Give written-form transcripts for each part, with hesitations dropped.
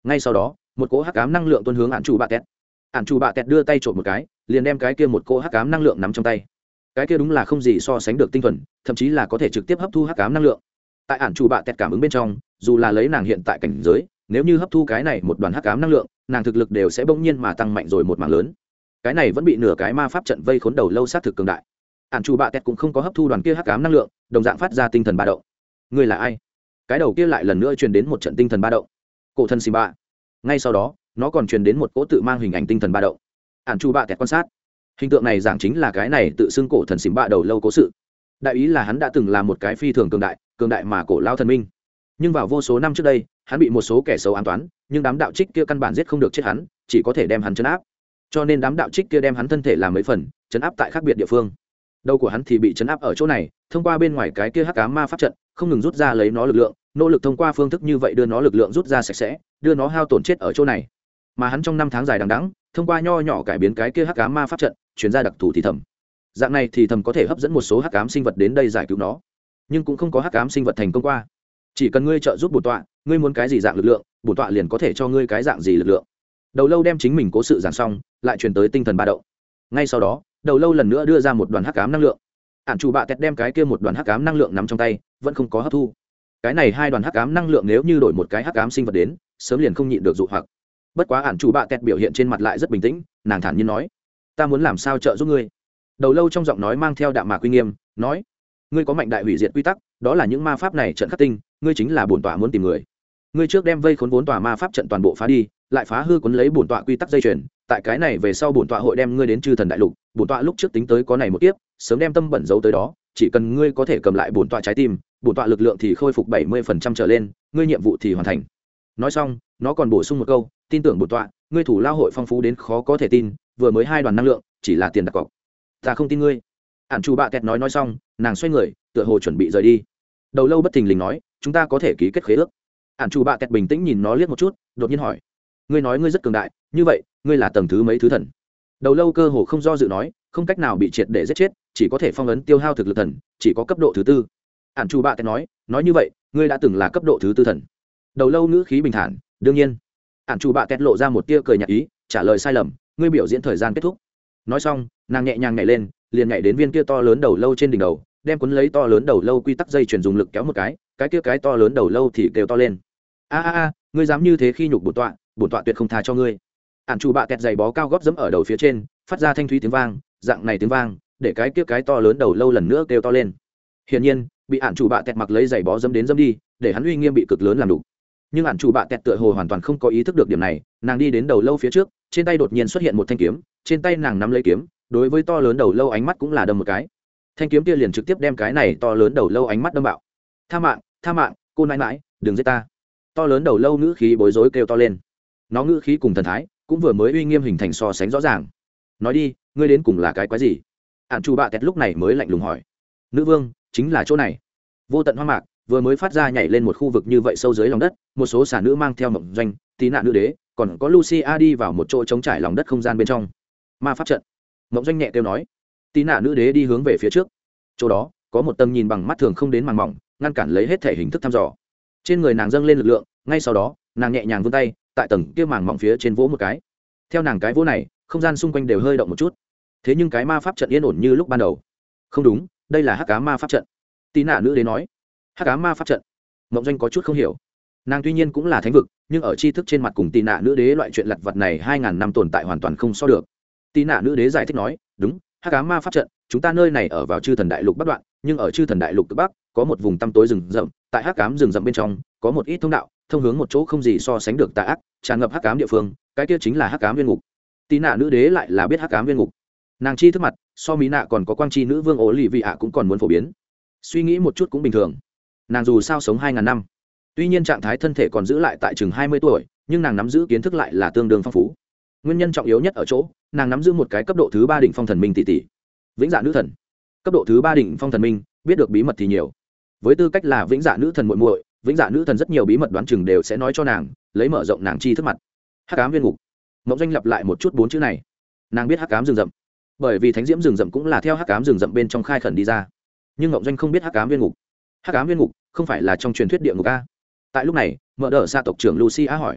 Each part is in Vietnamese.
ngay sau đó một cỗ hắc ám năng lượng tuôn hướng ạn chủ bạ tẹt. Ạn chủ bạ tẹt đưa tay trộm một cái liền đem cái kia một cỗ hắc ám năng lượng nắm trong tay. Cái kia đúng là không gì so sánh được tinh thuần, thậm chí là có thể trực tiếp hấp thu hắc ám năng lượng. Tại ạn chủ bạ tẹt cảm ứng bên trong, dù là lấy nàng hiện tại cảnh giới, nếu như hấp thu cái này một đoàn hắc ám năng lượng, nàng thực lực đều sẽ bỗng nhiên mà tăng mạnh rồi một mảng lớn. Cái này vẫn bị nửa cái ma pháp trận vây khốn đầu lâu sát thực cường đại. Ản chủ bạ tẹt cũng không có hấp thu đoàn kia hắc ám năng lượng, đồng dạng phát ra tinh thần ba động. Ngươi là ai? Cái đầu kia lại lần nữa truyền đến một trận tinh thần ba động. Cổ thần Simba. Ngay sau đó, nó còn truyền đến một cỗ tự mang hình ảnh tinh thần ba động. Ản chủ bạ tẹt quan sát. Hình tượng này giảng chính là cái này tự xưng cổ thần Simba đầu lâu cố sự. Đại ý là hắn đã từng là một cái phi thường cường đại mà cổ lao thần minh. Nhưng vào vô số năm trước đây, hắn bị một số kẻ xấu ám toán, nhưng đám đạo trích kia căn bản giết không được chết hắn, chỉ có thể đem hắn trấn áp. Cho nên đám đạo trích kia đem hắn thân thể làm mấy phần, trấn áp tại khác biệt địa phương. Đầu của hắn thì bị trấn áp ở chỗ này, thông qua bên ngoài cái kia hắc ám ma pháp trận, không ngừng rút ra lấy nó lực lượng, nỗ lực thông qua phương thức như vậy đưa nó lực lượng rút ra sạch sẽ, đưa nó hao tổn chết ở chỗ này. Mà hắn trong năm tháng dài đằng đẵng, thông qua nho nhỏ cải biến cái kia hắc ám ma pháp trận, truyền ra đặc thù thì thầm. Dạng này thì thầm có thể hấp dẫn một số hắc ám sinh vật đến đây giải cứu nó, nhưng cũng không có hắc ám sinh vật thành công qua. Chỉ cần ngươi trợ giúp bổn tọa, ngươi muốn cái gì dạng lực lượng, bổn tọa liền có thể cho ngươi cái dạng gì lực lượng. Đầu lâu đem chính mình cố sự giảng xong, lại truyền tới tinh thần ba động. Ngay sau đó, đầu lâu lần nữa đưa ra một đoàn hắc ám năng lượng. Ản chủ bạ tẹt đem cái kia một đoàn hắc ám năng lượng nắm trong tay, vẫn không có hấp thu. Cái này hai đoàn hắc ám năng lượng nếu như đổi một cái hắc ám sinh vật đến, sớm liền không nhịn được dụ hoặc. Bất quá ản chủ bạ tẹt biểu hiện trên mặt lại rất bình tĩnh, nàng thản nhiên nói: "Ta muốn làm sao trợ giúp ngươi?" Đầu lâu trong giọng nói mang theo đạm mạc uy nghiêm, nói: "Ngươi có mạnh đại hủy diệt quy tắc, đó là những ma pháp này trận khắc tinh, ngươi chính là bổn tọa muốn tìm người. Ngươi trước đem vây khốn vốn tòa ma pháp trận toàn bộ phá đi, lại phá hư cuốn lấy bổn tọa quy tắc dây chuyền, tại cái này về sau bổn tọa hội đem ngươi đến chư thần đại lục, bổn tọa lúc trước tính tới có này một kiếp, sớm đem tâm bẩn giấu tới đó, chỉ cần ngươi có thể cầm lại bổn tọa trái tim, bổn tọa lực lượng thì khôi phục 70% trở lên, ngươi nhiệm vụ thì hoàn thành." Nói xong, nó còn bổ sung một câu: "Tin tưởng bổn tọa, ngươi thủ lao hội phong phú đến khó có thể tin, vừa mới hai đoàn năng lượng, chỉ là tiền đặt cọc." "Ta không tin ngươi." Ản chủ bạ kẹt nói xong, nàng xoay người, tựa hồ chuẩn bị rời đi. Đầu lâu bất thình lình nói: "Chúng ta có thể ký kết khế ước." Ản chủ bạ kẹt bình tĩnh nhìn nó liếc một chút, đột nhiên hỏi: "Ngươi nói ngươi rất cường đại, như vậy ngươi là tầng thứ mấy thứ thần?" Đầu lâu cơ hồ không do dự nói: "Không cách nào bị triệt để giết chết, chỉ có thể phong ấn tiêu hao thực lực thần, chỉ có cấp độ thứ tư." Ản chủ bạ kẹt nói như vậy ngươi đã từng là cấp độ thứ tư thần? Đầu lâu ngữ khí bình thản: "Đương nhiên." Ản chủ bạ kẹt lộ ra một tia cười nhạt ý, trả lời sai lầm: "Ngươi biểu diễn thời gian kết thúc." Nói xong, nàng nhẹ nhàng nhảy lên, liền nhảy đến viên kia to lớn đầu lâu trên đỉnh đầu, đem cuốn lấy to lớn đầu lâu quy tắc dây chuyển dùng lực kéo một cái kia cái to lớn đầu lâu thì kêu to lên: "A, ngươi dám như thế khi nhục bổn tọa tuyệt không tha cho ngươi." Ản chủ bạ kẹt giày bó cao gót dẫm ở đầu phía trên, phát ra thanh thúy tiếng vang, dạng này tiếng vang để cái kia cái to lớn đầu lâu lần nữa kêu to lên. Hiển nhiên, bị ản chủ bạ kẹt mặc lấy giày bó dẫm đến dẫm đi, để hắn uy nghiêm bị cực lớn làm đủ. Nhưng ản chủ bạ kẹt tựa hồ hoàn toàn không có ý thức được điểm này, nàng đi đến đầu lâu phía trước, trên tay đột nhiên xuất hiện một thanh kiếm, trên tay nàng nắm lấy kiếm, đối với to lớn đầu lâu ánh mắt cũng là đâm một cái. Thanh kiếm kia liền trực tiếp đem cái này to lớn đầu lâu ánh mắt đâm bạo. Tha mạng, cô nãi nãi, đừng giết ta." To lớn đầu lâu ngữ khí bối rối kêu to lên. Nó ngữ khí cùng thần thái cũng vừa mới uy nghiêm hình thành so sánh rõ ràng. "Nói đi, ngươi đến cùng là cái quái gì?" Ản chủ bạ kẹt lúc này mới lạnh lùng hỏi. "Nữ vương, chính là chỗ này." Vô tận hoang mạc vừa mới phát ra nhảy lên một khu vực như vậy sâu dưới lòng đất, một số xà nữ mang theo mộng doanh, tí nạn nữ đế, còn có Lucia đi vào một chỗ trống trải lòng đất không gian bên trong. "Ma pháp trận." Mộng doanh nhẹ kêu nói. Tí nạn nữ đế đi hướng về phía trước. Chỗ đó có một tầng nhìn bằng mắt thường không đến màng mỏng, ngăn cản lấy hết thể hình thức thăm dò. Trên người nàng dâng lên lực lượng, ngay sau đó nàng nhẹ nhàng vươn tay, tại tầng kia màng mỏng phía trên vỗ một cái. Theo nàng cái vỗ này, không gian xung quanh đều hơi động một chút. Thế nhưng cái ma pháp trận yên ổn như lúc ban đầu. "Không đúng, đây là hắc ám ma pháp trận." Tí nạn nữ đế nói. "Hắc ám ma pháp trận?" Mộng doanh có chút không hiểu. Nàng tuy nhiên cũng là thánh vực, nhưng ở tri thức trên mặt cùng tì nạ nữ đế loại chuyện lặt vặt này 2000 năm tồn tại hoàn toàn không so được. Tì nạ nữ đế giải thích nói: "Đúng, hắc ám ma pháp trận, chúng ta nơi này ở vào chư thần đại lục bắc đoạn, nhưng ở chư thần đại lục cực bắc có một vùng tăm tối rừng rậm, tại hắc ám rừng rậm bên trong có một ít thông đạo, thông hướng một chỗ không gì so sánh được tà ác, tràn ngập hắc ám địa phương, cái kia chính là hắc ám viên ngục." Tì nạ nữ đế lại là biết hắc ám viên ngục. Nàng chi thức mặt so mỹ nạ còn có quang chi nữ vương ố lì vị ạ cũng còn muốn phổ biến. Suy nghĩ một chút cũng bình thường. Nàng dù sao sống 2000 năm, tuy nhiên trạng thái thân thể còn giữ lại tại chừng 20 tuổi, nhưng nàng nắm giữ kiến thức lại là tương đương phong phú. Nguyên nhân trọng yếu nhất ở chỗ nàng nắm giữ một cái cấp độ thứ 3 đỉnh phong thần minh tỷ tỷ, vĩnh dạ nữ thần. Cấp độ thứ 3 đỉnh phong thần minh biết được bí mật thì nhiều. Với tư cách là vĩnh dạ nữ thần muội muội, vĩnh dạ nữ thần rất nhiều bí mật đoán chừng đều sẽ nói cho nàng, lấy mở rộng nàng chi thức mặt. Hắc ám viên ngục. Mộng doanh lặp lại một chút 4 chữ này. Nàng biết hắc ám rừng rậm, bởi vì thánh diễm rừng rậm cũng là theo hắc ám rừng rậm bên trong khai khẩn đi ra. Nhưng Mộng doanh không biết hắc ám viên ngục. Hắc ám viên ngục không phải là trong truyền thuyết địa ngục a? Tại lúc này, mở đỡ xa tộc trưởng Lucia hỏi.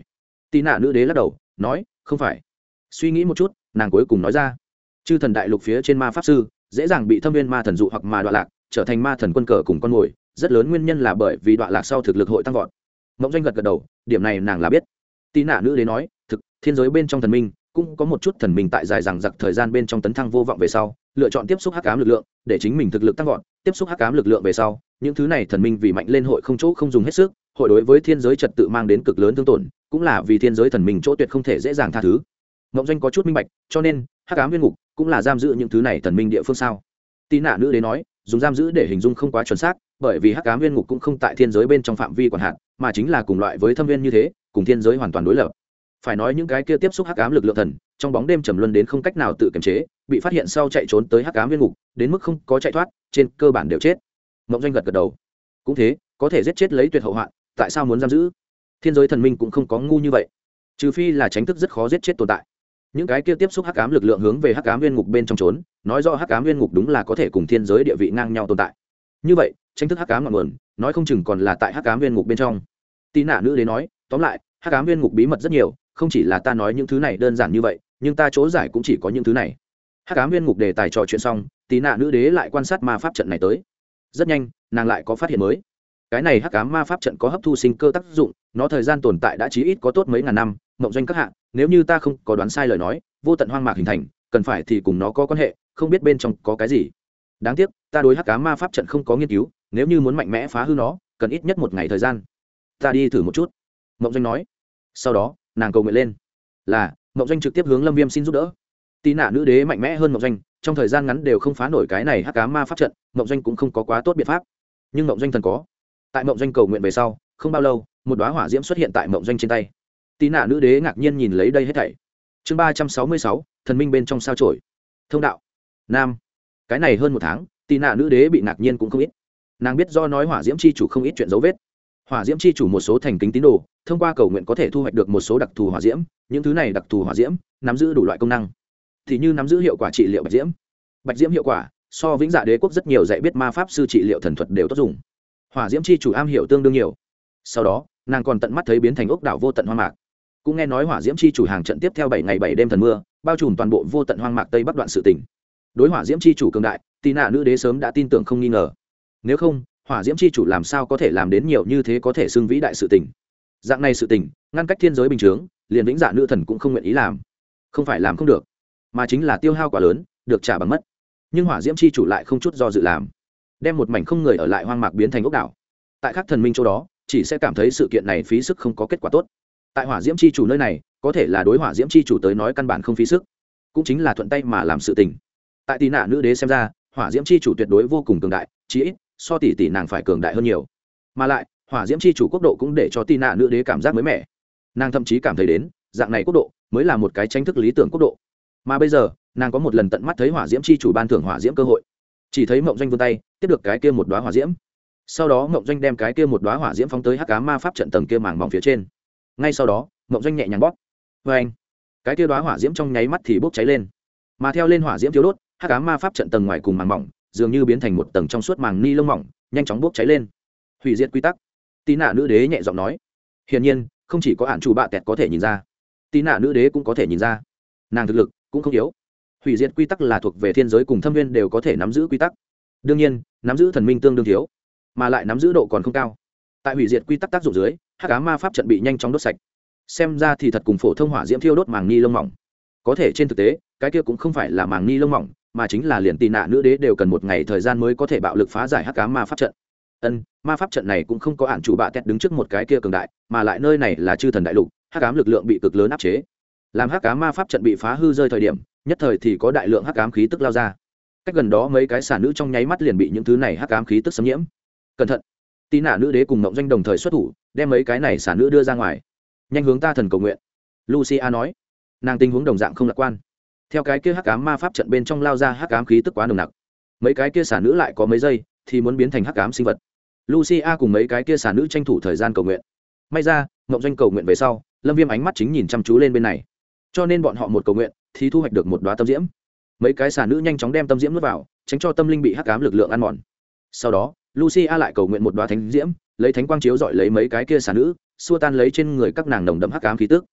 Tì nạ nữ đế lắc đầu nói không phải. Suy nghĩ một chút nàng cuối cùng nói ra, chư thần đại lục phía trên ma pháp sư dễ dàng bị thâm viên ma thần dụ hoặc mà đọa lạc trở thành ma thần quân cờ cùng con mồi, rất lớn nguyên nhân là bởi vì đọa lạc sau thực lực hội tăng vọt. Mộng Doanh gật gật đầu, điểm này nàng là biết. Tì nạ nữ đế nói, thực thiên giới bên trong thần minh cũng có một chút thần minh tại dài dằng dặc thời gian bên trong tấn thăng vô vọng về sau lựa chọn tiếp xúc hắc ám lực lượng để chính mình thực lực tăng vọt. Tiếp xúc hắc ám lực lượng về sau, những thứ này thần minh vì mạnh lên hội không chỗ không dùng hết sức, hội đối với thiên giới trật tự mang đến cực lớn thương tổn, cũng là vì thiên giới thần minh chỗ tuyệt không thể dễ dàng tha thứ. Mộng Doanh có chút minh bạch, cho nên hắc ám viên ngục cũng là giam giữ những thứ này thần minh địa phương sao? Tì nạ nữ đế nói, dùng giam giữ để hình dung không quá chuẩn xác, bởi vì hắc ám viên ngục cũng không tại thiên giới bên trong phạm vi quản hạt, mà chính là cùng loại với thâm viên như thế, cùng thiên giới hoàn toàn đối lập. Phải nói những cái kia tiếp xúc hắc ám lực lượng thần, trong bóng đêm trầm luân đến không cách nào tự kiềm chế, bị phát hiện sau chạy trốn tới hắc ám viên ngục, đến mức không có chạy thoát, trên cơ bản đều chết. Mộng Doanh gật gật đầu. Cũng thế, có thể giết chết lấy tuyệt hậu hoạn, tại sao muốn giam giữ? Thiên giới thần minh cũng không có ngu như vậy, trừ phi là tránh thức rất khó giết chết tồn tại. Những cái kia tiếp xúc hắc ám lực lượng hướng về hắc ám viên ngục bên trong trốn, nói rõ hắc ám viên ngục đúng là có thể cùng thiên giới địa vị ngang nhau tồn tại. Như vậy tranh thức hắc ám ngọn nguồn nói không chừng còn là tại hắc ám viên ngục bên trong. Tì nạ nữ đế nói, tóm lại hắc ám viên ngục bí mật rất nhiều, không chỉ là ta nói những thứ này đơn giản như vậy, nhưng ta chỗ giải cũng chỉ có những thứ này. Hắc ám viên ngục đề tài trò chuyện xong, Tì nạ nữ đế lại quan sát ma pháp trận này tới. Rất nhanh nàng lại có phát hiện mới. Cái này hắc ám ma pháp trận có hấp thu sinh cơ tác dụng, nó thời gian tồn tại đã chí ít có tốt mấy ngàn năm. Mộng Doanh các hạ, nếu như ta không có đoán sai lời nói, vô tận hoang mạc hình thành cần phải thì cùng nó có quan hệ, không biết bên trong có cái gì. Đáng tiếc ta đối hắc ám ma pháp trận không có nghiên cứu, nếu như muốn mạnh mẽ phá hư nó cần ít nhất một ngày thời gian. Ta đi thử một chút, Mộng Doanh nói. Sau đó nàng cầu nguyện lên, là Mộng Doanh trực tiếp hướng Lâm Viêm xin giúp đỡ. Tì nạ nữ đế mạnh mẽ hơn Mộng Doanh, trong thời gian ngắn đều không phá nổi cái này hắc ám ma pháp trận, Mộng Doanh cũng không có quá tốt biện pháp. Nhưng Mộng Doanh thần có. Tại Mộng Doanh cầu nguyện về sau, không bao lâu, một đóa hỏa diễm xuất hiện tại Mộng Doanh trên tay. Tì nạ nữ đế ngạc nhiên nhìn lấy đây hết thảy. Chương 366, thần minh bên trong sao chổi. Thông đạo. Nam. Cái này hơn một tháng, Tì nạ nữ đế bị ngạc nhiên cũng không ít. Nàng biết do nói hỏa diễm chi chủ không ít chuyện dấu vết. Hỏa diễm chi chủ một số thành kính tín đồ, thông qua cầu nguyện có thể thu hoạch được một số đặc thù hỏa diễm, những thứ này đặc thù hỏa diễm nắm giữ đủ loại công năng. Thì như nắm giữ hiệu quả trị liệu bạch diễm. Bạch diễm hiệu quả so Vĩnh Dạ Đế quốc rất nhiều dạy biết ma pháp sư trị liệu thần thuật đều tốt dùng. Hỏa diễm chi chủ am hiểu tương đương nhiều. Sau đó, nàng còn tận mắt thấy biến thành ốc đảo vô tận hoang mạc. Cũng nghe nói hỏa diễm chi chủ hàng trận tiếp theo 7 ngày 7 đêm thần mưa, bao trùm toàn bộ vô tận hoang mạc tây bắc đoạn sự tỉnh. Đối hỏa diễm chi chủ cường đại, Tì nạ nữ đế sớm đã tin tưởng không nghi ngờ. Nếu không, hỏa diễm chi chủ làm sao có thể làm đến nhiều như thế, có thể xưng vĩ đại sự tỉnh. Dạng này sự tỉnh, ngăn cách thiên giới bình thường, liền Vĩnh Dạ nữ thần cũng không nguyện ý làm. Không phải làm không được, mà chính là tiêu hao quá lớn, được trả bằng mất. Nhưng hỏa diễm chi chủ lại không chút do dự làm, đem một mảnh không người ở lại hoang mạc biến thành ốc đảo. Tại các thần minh chỗ đó, chỉ sẽ cảm thấy sự kiện này phí sức không có kết quả tốt. Tại hỏa diễm chi chủ nơi này, có thể là đối hỏa diễm chi chủ tới nói căn bản không phí sức, cũng chính là thuận tay mà làm sự tình. Tại Tì nạ nữ đế xem ra, hỏa diễm chi chủ tuyệt đối vô cùng cường đại, chí ít so tỷ nàng phải cường đại hơn nhiều. Mà lại hỏa diễm chi chủ quốc độ cũng để cho Tì nạ nữ đế cảm giác mới mẻ. Nàng thậm chí cảm thấy đến dạng này quốc độ mới là một cái tranh thức lý tưởng quốc độ. Mà bây giờ nàng có một lần tận mắt thấy hỏa diễm chi chủ ban thưởng hỏa diễm cơ hội. Chỉ thấy Mộng Doanh vươn tay tiếp được cái kia một đóa hỏa diễm, sau đó Mộng Doanh đem cái kia một đóa hỏa diễm phóng tới hắc ám ma pháp trận tầng kia màng mỏng phía trên. Ngay sau đó Mộng Doanh nhẹ nhàng bóp, vê anh, cái kia đóa hỏa diễm trong nháy mắt thì bốc cháy lên. Mà theo lên hỏa diễm thiếu đốt, hắc ám ma pháp trận tầng ngoài cùng màng mỏng dường như biến thành một tầng trong suốt màng ni lông mỏng, nhanh chóng bốc cháy lên. Hủy diệt quy tắc, Tì nạ nữ đế nhẹ giọng nói. Hiển nhiên không chỉ có ản chủ bạ tẹt có thể nhìn ra, Tì nạ nữ đế cũng có thể nhìn ra. Nàng thực lực cũng không yếu. Hủy diệt quy tắc là thuộc về thiên giới cùng thâm viên đều có thể nắm giữ quy tắc. Đương nhiên nắm giữ thần minh tương đương thiếu, mà lại nắm giữ độ còn không cao. Tại hủy diệt quy tắc tác dụng dưới, hắc ám ma pháp trận bị nhanh chóng đốt sạch. Xem ra thì thật cùng phổ thông hỏa diễm thiêu đốt màng ni lông mỏng. Có thể trên thực tế cái kia cũng không phải là màng ni lông mỏng, mà chính là liền Tì nạ nữ đế đều cần một ngày thời gian mới có thể bạo lực phá giải hắc ám ma pháp trận. Ma pháp trận này cũng không có ản chủ bạ tẹt đứng trước một cái kia cường đại, mà lại nơi này là chư thần đại lục, hắc ám lực lượng bị cực lớn áp chế. Làm hắc ám ma pháp trận bị phá hư rơi thời điểm, nhất thời thì có đại lượng hắc ám khí tức lao ra. Cách gần đó mấy cái xà nữ trong nháy mắt liền bị những thứ này hắc ám khí tức xâm nhiễm. Cẩn thận! Tì nạ nữ đế cùng Mộng Doanh đồng thời xuất thủ, đem mấy cái này xà nữ đưa ra ngoài. Nhanh hướng ta thần cầu nguyện, Lucia nói. Nàng tình huống đồng dạng không lạc quan. Theo cái kia hắc ám ma pháp trận bên trong lao ra hắc ám khí tức quá nồng nặc, mấy cái kia xà nữ lại có mấy giây thì muốn biến thành hắc ám sinh vật. Lucia cùng mấy cái kia xà nữ tranh thủ thời gian cầu nguyện. May ra Mộng Doanh cầu nguyện về sau, Lâm Viêm ánh mắt chính nhìn chăm chú lên bên này, cho nên bọn họ một cầu nguyện thì thu hoạch được một đóa tâm diễm. Mấy cái xà nữ nhanh chóng đem tâm diễm nuốt vào, tránh cho tâm linh bị hắc ám lực lượng ăn mòn. Sau đó Lucia lại cầu nguyện một đóa thánh diễm, lấy thánh quang chiếu dọi lấy mấy cái kia xà nữ, xua tan lấy trên người các nàng nồng đậm hắc ám khí tức.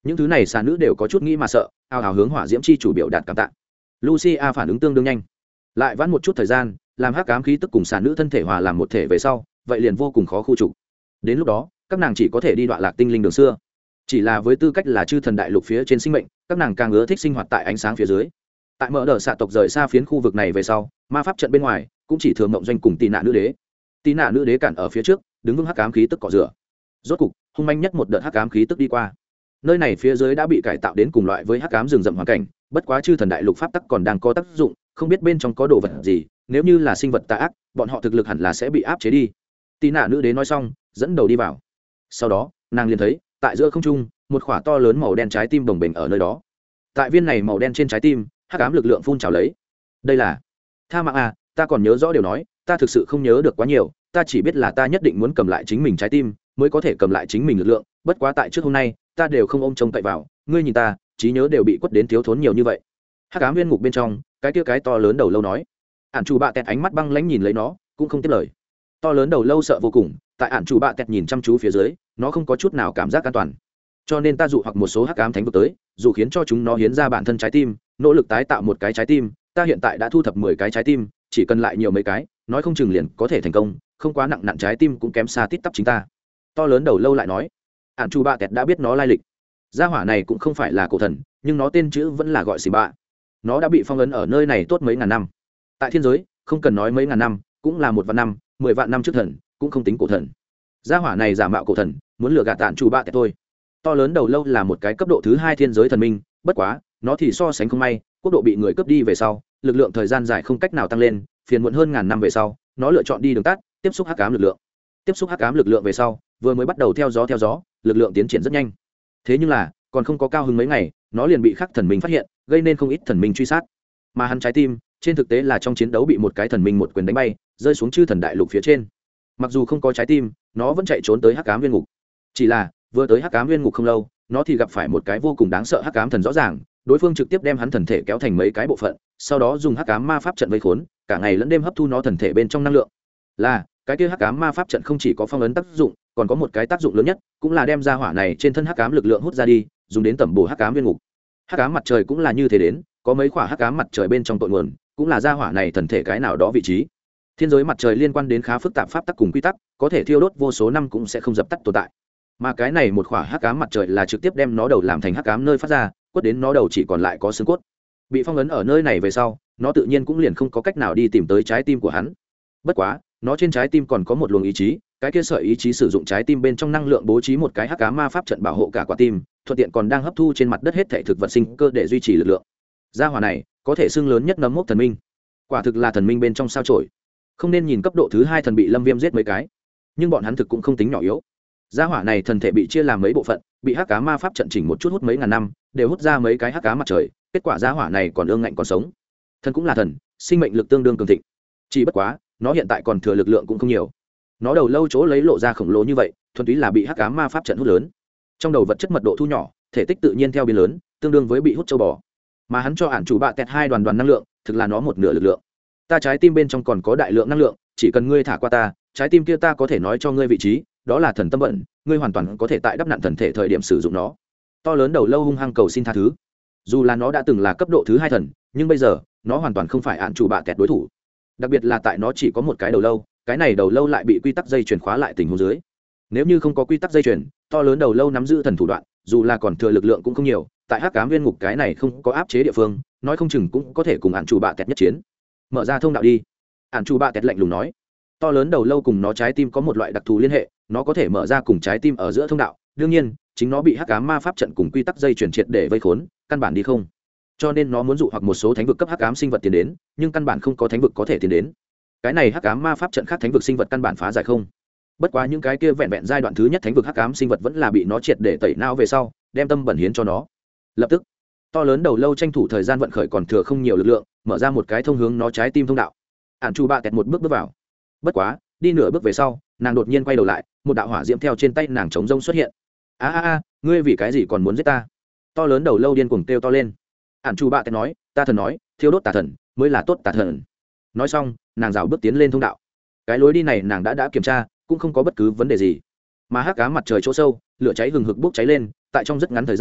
những thứ này xà nữ đều có chút nghĩ mà sợ, ào ào hướng hỏa diễm chi chủ biểu đạt cảm tạ. Lucia phản ứng tương đương nhanh, lại vãn một chút thời gian, làm hắc ám khí tức cùng xà nữ thân thể hòa làm một thể về sau, vậy liền vô cùng khó khu trục. Đến lúc đó các nàng chỉ có thể đi đoạn lạc tinh linh đường xưa. Chỉ là với tư cách là chư thần đại lục phía trên sinh mệnh, các nàng càng ưa thích sinh hoạt tại ánh sáng phía dưới. Tại mở đờ xạ tộc rời xa phiến khu vực này về sau, ma pháp trận bên ngoài cũng chỉ thừa mộng doanh cùng tì nạ nữ đế. Tì nạ nữ đế cản ở phía trước, đứng vững hắc ám khí tức cọ rửa. Rốt cục hung manh nhất một đợt hắc ám khí tức đi qua. Nơi này phía dưới đã bị cải tạo đến cùng loại với hắc ám rừng rậm hoàn cảnh, bất quá chư thần đại lục pháp tắc còn đang có tác dụng, không biết bên trong có đồ vật gì, nếu như là sinh vật tà ác, bọn họ thực lực hẳn là sẽ bị áp chế đi. Tì nạ nữ đế nói xong, dẫn đầu đi vào. Sau đó nàng liền thấy tại giữa không trung một khỏa to lớn màu đen trái tim bồng bềnh ở nơi đó. Tại viên này màu đen trên trái tim, hắc ám lực lượng phun trào lấy. Đây là tha mạng à, ta còn nhớ rõ điều nói, ta thực sự không nhớ được quá nhiều, ta chỉ biết là ta nhất định muốn cầm lại chính mình trái tim mới có thể cầm lại chính mình lực lượng, bất quá tại trước hôm nay ta đều không ôm trông cậy vào, ngươi nhìn ta trí nhớ đều bị quất đến thiếu thốn nhiều như vậy. Hắc ám viên ngục bên trong cái kia cái to lớn đầu lâu nói. Ản chủ bạ tẹt ánh mắt băng lãnh nhìn lấy nó, cũng không tiếp lời. To lớn đầu lâu sợ vô cùng, tại ản chủ bạ tẹt nhìn chăm chú phía dưới, nó không có chút nào cảm giác an toàn. Cho nên ta dụ hoặc một số hắc ám thánh vực tới, dù khiến cho chúng nó hiến ra bản thân trái tim, nỗ lực tái tạo một cái trái tim. Ta hiện tại đã thu thập 10 cái trái tim, chỉ cần lại nhiều mấy cái, nói không chừng liền có thể thành công, không quá nặng nặng trái tim cũng kém xa tít tắp chính ta. To lớn đầu lâu lại nói. Ản chủ bạ tẹt đã biết nó lai lịch. Gia hỏa này cũng không phải là cổ thần, nhưng nó tên chữ vẫn là gọi xì bạ. Nó đã bị phong ấn ở nơi này tốt mấy ngàn năm. Tại thiên giới, không cần nói mấy ngàn năm, cũng là 1 vạn năm, 10 vạn năm trước thần, cũng không tính cổ thần. Gia hỏa này giả mạo cổ thần, muốn lừa gạt Ản chủ bạ tẹt thôi. To lớn đầu lâu là một cái cấp độ thứ 2 thiên giới thần minh, bất quá nó thì so sánh không may, quốc độ bị người cướp đi về sau, lực lượng thời gian dài không cách nào tăng lên, phiền muộn hơn ngàn năm về sau, nó lựa chọn đi đường tắt, tiếp xúc hắc ám lực lượng. Tiếp xúc hắc ám lực lượng về sau, vừa mới bắt đầu theo gió, lực lượng tiến triển rất nhanh. Thế nhưng là, còn không có cao hứng mấy ngày, nó liền bị khắc thần minh phát hiện, gây nên không ít thần minh truy sát. Mà hắn trái tim, trên thực tế là trong chiến đấu bị một cái thần minh một quyền đánh bay, rơi xuống chư thần đại lục phía trên. Mặc dù không có trái tim, nó vẫn chạy trốn tới hắc ám viên ngục. Chỉ là, vừa tới hắc ám viên ngục không lâu, nó thì gặp phải một cái vô cùng đáng sợ hắc ám thần rõ ràng, đối phương trực tiếp đem hắn thần thể kéo thành mấy cái bộ phận, sau đó dùng hắc ám ma pháp trận vây khốn, cả ngày lẫn đêm hấp thu nó thần thể bên trong năng lượng. Là, cái kia hắc ám ma pháp trận không chỉ có phong ấn tác dụng, còn có một cái tác dụng lớn nhất, cũng là đem ra hỏa này trên thân hắc ám lực lượng hút ra đi, dùng đến tẩm bổ hắc ám viên ngục. Hắc ám mặt trời cũng là như thế đến, có mấy quả hắc ám mặt trời bên trong tội nguồn, cũng là ra hỏa này thần thể cái nào đó vị trí. Thiên giới mặt trời liên quan đến khá phức tạp pháp tắc cùng quy tắc, có thể thiêu đốt vô số năm cũng sẽ không dập tắt tồn tại. Mà cái này một quả hắc ám mặt trời là trực tiếp đem nó đầu làm thành hắc ám nơi phát ra, quất đến nó đầu chỉ còn lại có xương cốt. Bị phong ấn ở nơi này về sau, nó tự nhiên cũng liền không có cách nào đi tìm tới trái tim của hắn. Bất quá, nó trên trái tim còn có một luồng ý chí, cái kia sợi ý chí sử dụng trái tim bên trong năng lượng bố trí một cái hắc ám ma pháp trận bảo hộ cả quả tim, thuận tiện còn đang hấp thu trên mặt đất hết thảy thực vật sinh cơ để duy trì lực lượng. Gia hỏa này có thể xưng lớn nhất nấm mốc thần minh, quả thực là thần minh bên trong sao chổi. Không nên nhìn cấp độ thứ 2 thần bị Lâm Viêm giết mấy cái, nhưng bọn hắn thực cũng không tính nhỏ yếu. Gia hỏa này thần thể bị chia làm mấy bộ phận, bị hắc ám ma pháp trận chỉnh một chút hút mấy ngàn năm, đều hút ra mấy cái hắc ám mặt trời, kết quả gia hỏa này còn ương ngạnh còn sống. Thần cũng là thần, sinh mệnh lực tương đương cường thịnh. Chỉ bất quá, nó hiện tại còn thừa lực lượng cũng không nhiều. Nó đầu lâu chỗ lấy lộ ra khổng lồ như vậy, thuần túy là bị hắc ám ma pháp trận hút lớn. Trong đầu vật chất mật độ thu nhỏ, thể tích tự nhiên theo biến lớn, tương đương với bị hút châu bò. Mà hắn cho Ản chủ bạ tẹt 2 đoàn năng lượng, thực là nó một nửa lực lượng. Ta trái tim bên trong còn có đại lượng năng lượng, chỉ cần ngươi thả qua ta, trái tim kia ta có thể nói cho ngươi vị trí, đó là thần tâm vận, ngươi hoàn toàn có thể tại đắp nặn thần thể thời điểm sử dụng nó. To lớn đầu lâu hung hăng cầu xin tha thứ. Dù là nó đã từng là cấp độ thứ 2 thần, nhưng bây giờ nó hoàn toàn không phải Ản chủ bạ tẹt đối thủ. Đặc biệt là tại nó chỉ có một cái đầu lâu, cái này đầu lâu lại bị quy tắc dây chuyền khóa lại tình huống dưới. Nếu như không có quy tắc dây chuyền, to lớn đầu lâu nắm giữ thần thủ đoạn, dù là còn thừa lực lượng cũng không nhiều, tại hắc ám viên ngục cái này không có áp chế địa phương, nói không chừng cũng có thể cùng Ản chủ bạ tẹt nhất chiến. Mở ra thông đạo đi. Ản chủ bạ tẹt lạnh lùng nói. To lớn đầu lâu cùng nó trái tim có một loại đặc thù liên hệ, nó có thể mở ra cùng trái tim ở giữa thông đạo. Đương nhiên, chính nó bị hắc ám ma pháp trận cùng quy tắc dây chuyển triệt để vây khốn, căn bản đi không. Cho nên nó muốn dụ hoặc một số thánh vực cấp hắc ám sinh vật tiến đến, nhưng căn bản không có thánh vực có thể tiến đến. Cái này hắc ám ma pháp trận khác thánh vực sinh vật căn bản phá giải không. Bất quá những cái kia vẹn vẹn giai đoạn thứ nhất thánh vực hắc ám sinh vật vẫn là bị nó triệt để tẩy não về sau, đem tâm bẩn hiến cho nó. Lập tức, to lớn đầu lâu tranh thủ thời gian vận khởi còn thừa không nhiều lực lượng, mở ra một cái thông hướng nó trái tim thông đạo. Ản chủ bạ tẹt một bước bước vào. Bất quá, đi nửa bước về sau, nàng đột nhiên quay đầu lại, một đạo hỏa diễm theo trên tay nàng chống rông xuất hiện. A, ngươi vì cái gì còn muốn giết ta? To lớn đầu lâu điên cuồng kêu to lên. Ản chủ bạ tẹt nói, ta thần nói, thiêu đốt tà thần mới là tốt tà thần. Nói xong, nàng rảo bước tiến lên thông đạo. Cái lối đi này nàng đã kiểm tra, cũng không có bất cứ vấn đề gì. Mà hắc ám mặt trời chỗ sâu, lửa cháy hừng hực bốc cháy lên, tại trong rất ngắn thời gian,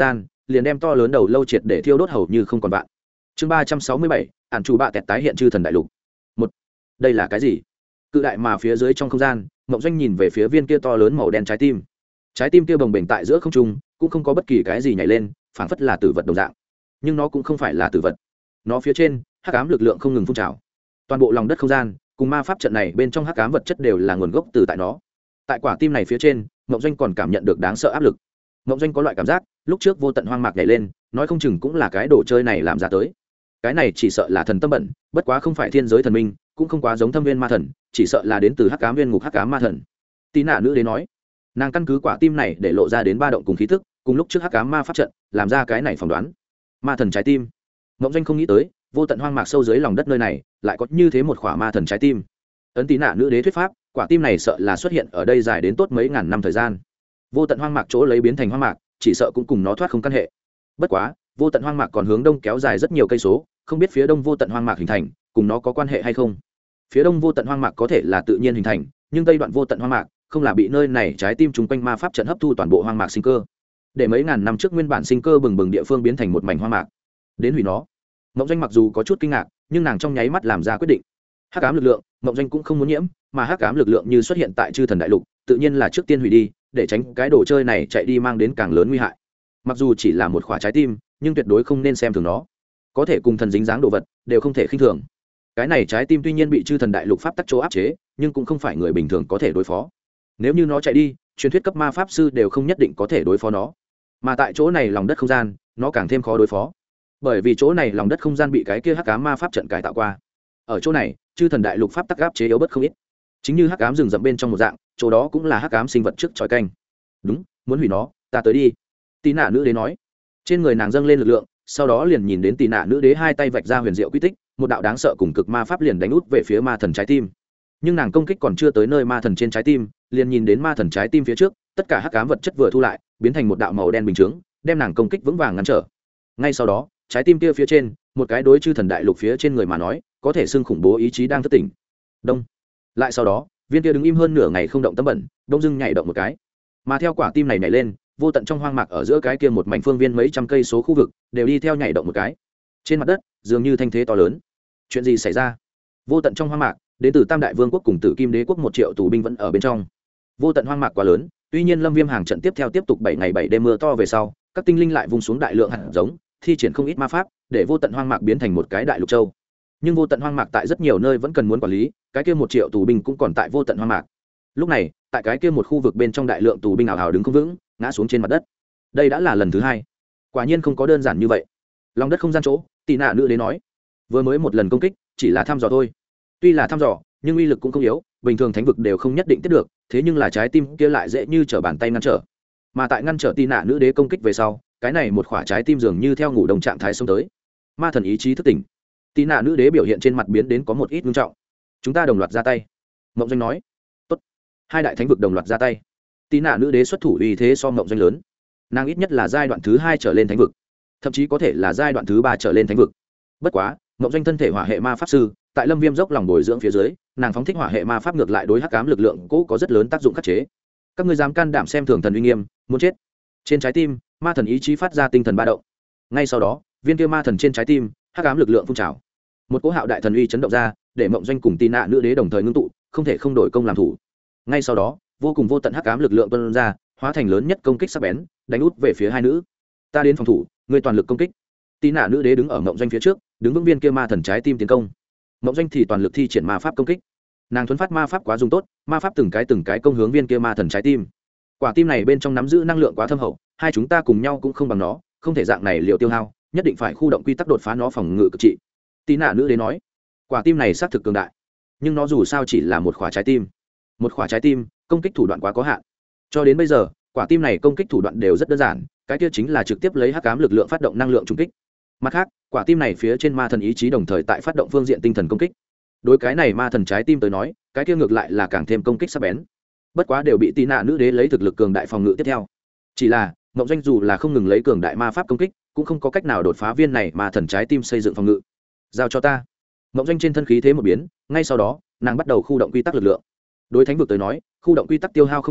liền đem to lớn đầu lâu triệt để thiêu đốt hầu như không còn bạn. Chương 367, ản chủ bạ tẹt tái hiện chư thần đại lục. Một, đây là cái gì? Cự đại mà phía dưới trong không gian, Mộng Doanh nhìn về phía viên kia to lớn màu đen trái tim. Trái tim kia bồng bềnh tại giữa không trung, cũng không có bất kỳ cái gì nhảy lên, phảng phất là tử vật đồng dạng. Nhưng nó cũng không phải là tử vật. Nó phía trên, hắc ám lực lượng không ngừng phun trào. Toàn bộ lòng đất không gian, cùng ma pháp trận này bên trong hắc ám vật chất đều là nguồn gốc từ tại nó. Tại quả tim này phía trên, Mộng Doanh còn cảm nhận được đáng sợ áp lực. Mộng Doanh có loại cảm giác, lúc trước vô tận hoang mạc nhảy lên, nói không chừng cũng là cái đồ chơi này làm ra tới. Cái này chỉ sợ là thần tâm bẩn, bất quá không phải thiên giới thần minh, cũng không quá giống Thâm Viên ma thần, chỉ sợ là đến từ hắc ám viên ngục hắc ám ma thần. Tí nạ nữ đến nói, nàng căn cứ quả tim này để lộ ra đến ba động cùng khí tức, cùng lúc trước hắc ám ma pháp trận, làm ra cái này phỏng đoán. Ma thần trái tim. Mộng Doanh không nghĩ tới, vô tận hoang mạc sâu dưới lòng đất nơi này, lại có như thế một khỏa ma thần trái tim. Ấn Tí nạ nữ đế thuyết pháp, quả tim này sợ là xuất hiện ở đây dài đến tốt mấy ngàn năm thời gian. Vô tận hoang mạc chỗ lấy biến thành hoang mạc, chỉ sợ cũng cùng nó thoát không căn hệ. Bất quá, vô tận hoang mạc còn hướng đông kéo dài rất nhiều cây số, không biết phía đông vô tận hoang mạc hình thành, cùng nó có quan hệ hay không. Phía đông vô tận hoang mạc có thể là tự nhiên hình thành, nhưng tây đoạn vô tận hoang mạc không là bị nơi này trái tim chúng quanh ma pháp trận hấp thu toàn bộ hoang mạc sinh cơ, để mấy ngàn năm trước nguyên bản sinh cơ bừng bừng địa phương biến thành một mảnh hoang mạc, đến hủy nó. Mộng Doanh mặc dù có chút kinh ngạc, nhưng nàng trong nháy mắt làm ra quyết định. Hắc ám lực lượng, Mộng Doanh cũng không muốn nhiễm, mà hắc ám lực lượng như xuất hiện tại chư thần đại lục, tự nhiên là trước tiên hủy đi, để tránh cái đồ chơi này chạy đi mang đến càng lớn nguy hại. Mặc dù chỉ là một khỏa trái tim, nhưng tuyệt đối không nên xem thường nó. Có thể cùng thần dính dáng đồ vật, đều không thể khinh thường. Cái này trái tim tuy nhiên bị chư thần đại lục pháp tắc chỗ áp chế, nhưng cũng không phải người bình thường có thể đối phó. Nếu như nó chạy đi, truyền thuyết cấp ma pháp sư đều không nhất định có thể đối phó nó. Mà tại chỗ này lòng đất không gian, nó càng thêm khó đối phó. Bởi vì chỗ này lòng đất không gian bị cái kia hắc ám ma pháp trận cải tạo qua. Ở chỗ này, chư thần đại lục pháp tắc áp chế yếu bất không ít. Chính như hắc ám rừng rậm bên trong một dạng, chỗ đó cũng là hắc ám sinh vật trước chói canh. Đúng, muốn hủy nó, ta tới đi. Tí nạ nữ đế nói. Trên người nàng dâng lên lực lượng, sau đó liền nhìn đến Tí nạ nữ đế hai tay vạch ra huyền diệu quy tích, một đạo đáng sợ cùng cực ma pháp liền đánh út về phía ma thần trái tim. Nhưng nàng công kích còn chưa tới nơi ma thần trên trái tim, liền nhìn đến ma thần trái tim phía trước, tất cả hắc ám vật chất vừa thu lại, biến thành một đạo màu đen bình chướng, đem nàng công kích vững vàng ngăn trở. Ngay sau đó, trái tim kia phía trên, một cái đối chư thần đại lục phía trên người mà nói, có thể xưng khủng bố ý chí đang thức tỉnh. Đông. Lại sau đó, viên kia đứng im hơn nửa ngày không động tâm bẩn, đông dưng nhảy động một cái. Mà theo quả tim này nhảy lên, vô tận trong hoang mạc ở giữa cái kia một mảnh phương viên mấy trăm cây số khu vực, đều đi theo nhảy động một cái. Trên mặt đất, dường như thanh thế to lớn. Chuyện gì xảy ra? Vô tận trong hoang mạc, đến từ Tam Đại Vương quốc cùng Tử Kim Đế quốc 1 triệu tù binh vẫn ở bên trong. Vô tận hoang mạc quá lớn, tuy nhiên Lâm Viêm hàng trận tiếp tục 7 ngày 7 đêm mưa to về sau, các tinh linh lại vung xuống đại lượng hạt giống, thi triển không ít ma pháp, để vô tận hoang mạc biến thành một cái đại lục châu. Nhưng vô tận hoang mạc tại rất nhiều nơi vẫn cần muốn quản lý, cái kia 1 triệu tù binh cũng còn tại vô tận hoang mạc. Lúc này, tại cái kia một khu vực bên trong đại lượng tù binh ảo ảo đứng không vững, ngã xuống trên mặt đất. Đây đã là lần thứ 2. Quả nhiên không có đơn giản như vậy. Lòng đất không gian chỗ, Tỷ nạ nữ đế nói, vừa mới một lần công kích, chỉ là thăm dò thôi. Tuy là thăm dò, nhưng uy lực cũng không yếu, bình thường thánh vực đều không nhất định tiếp được, thế nhưng là trái tim kia lại dễ như trở bàn tay ngăn trở. Mà tại ngăn trở Tỷ nạ nữ đế công kích về sau, cái này một quả trái tim dường như theo ngủ đồng trạng thái xông tới. Ma thần ý chí thức tỉnh. Tỷ nạ nữ đế biểu hiện trên mặt biến đến có một ít nghiêm trọng. Chúng ta đồng loạt ra tay. Mộng Doanh nói. Tốt. Hai đại thánh vực đồng loạt ra tay. Tỷ nạ nữ đế xuất thủ uy thế so Mộng Doanh lớn. Nàng ít nhất là giai đoạn thứ 2 trở lên thánh vực, thậm chí có thể là giai đoạn thứ 3 trở lên thánh vực. Bất quá, Mộng Doanh thân thể hỏa hệ ma pháp sư, tại Lâm Viêm dốc lòng bồi dưỡng phía dưới, nàng phóng thích hỏa hệ ma pháp ngược lại đối hắc ám lực lượng cũ có rất lớn tác dụng khắc chế. Các ngươi dám can đảm xem thường thần uy nghiêm, muốn chết. Trên trái tim, ma thần ý chí phát ra tinh thần ba động. Ngay sau đó, viên kia ma thần trên trái tim, hắc ám lực lượng phun trào. Một cỗ hạo đại thần uy chấn động ra, để Mộng Doanh cùng Tỷ nạ nữ đế đồng thời ngưng tụ, không thể không đổi công làm thủ. Ngay sau đó, vô cùng vô tận hắc ám lực lượng tuôn ra, hóa thành lớn nhất công kích sắc bén, đánh út về phía hai nữ. Ta đến phòng thủ, ngươi toàn lực công kích. Tỷ nạ nữ đế đứng ở Mộng Doanh phía trước, đứng vững viên kia ma thần trái tim tiến công. Mộng Doanh thì toàn lực thi triển ma pháp công kích. Nàng thuần phát ma pháp quá dùng tốt, ma pháp từng cái công hướng viên kia ma thần trái tim. Quả tim này bên trong nắm giữ năng lượng quá thâm hậu, hai chúng ta cùng nhau cũng không bằng nó, không thể dạng này liều tiêu hao, nhất định phải khu động quy tắc đột phá nó phòng ngự cực trị. Tỷ nạ nữ đế nói, quả tim này xác thực cường đại, nhưng nó dù sao chỉ là một quả trái tim. Một quả trái tim, công kích thủ đoạn quá có hạn. Cho đến bây giờ, quả tim này công kích thủ đoạn đều rất đơn giản, cái kia chính là trực tiếp lấy hắc ám lực lượng phát động năng lượng trùng kích. Mặt khác, quả tim này phía trên ma thần ý chí đồng thời tại phát động phương diện tinh thần công kích. Đối cái này ma thần trái tim tới nói, cái kia ngược lại là càng thêm công kích sắc bén. Bất quá đều bị Tỷ nạ nữ đế lấy thực lực cường đại phòng ngự tiếp theo. Chỉ là, Mộng Doanh dù là không ngừng lấy cường đại ma pháp công kích, cũng không có cách nào đột phá viên này ma thần trái tim xây dựng phòng ngự. Giao cho ta. Mộng Doanh trên thân khí thế một biến, ngay sau đó, nàng bắt đầu khu động quy tắc lực lượng. Đối thánh vực tới nói, khu động quy tắc tiêu hao không nhỏ,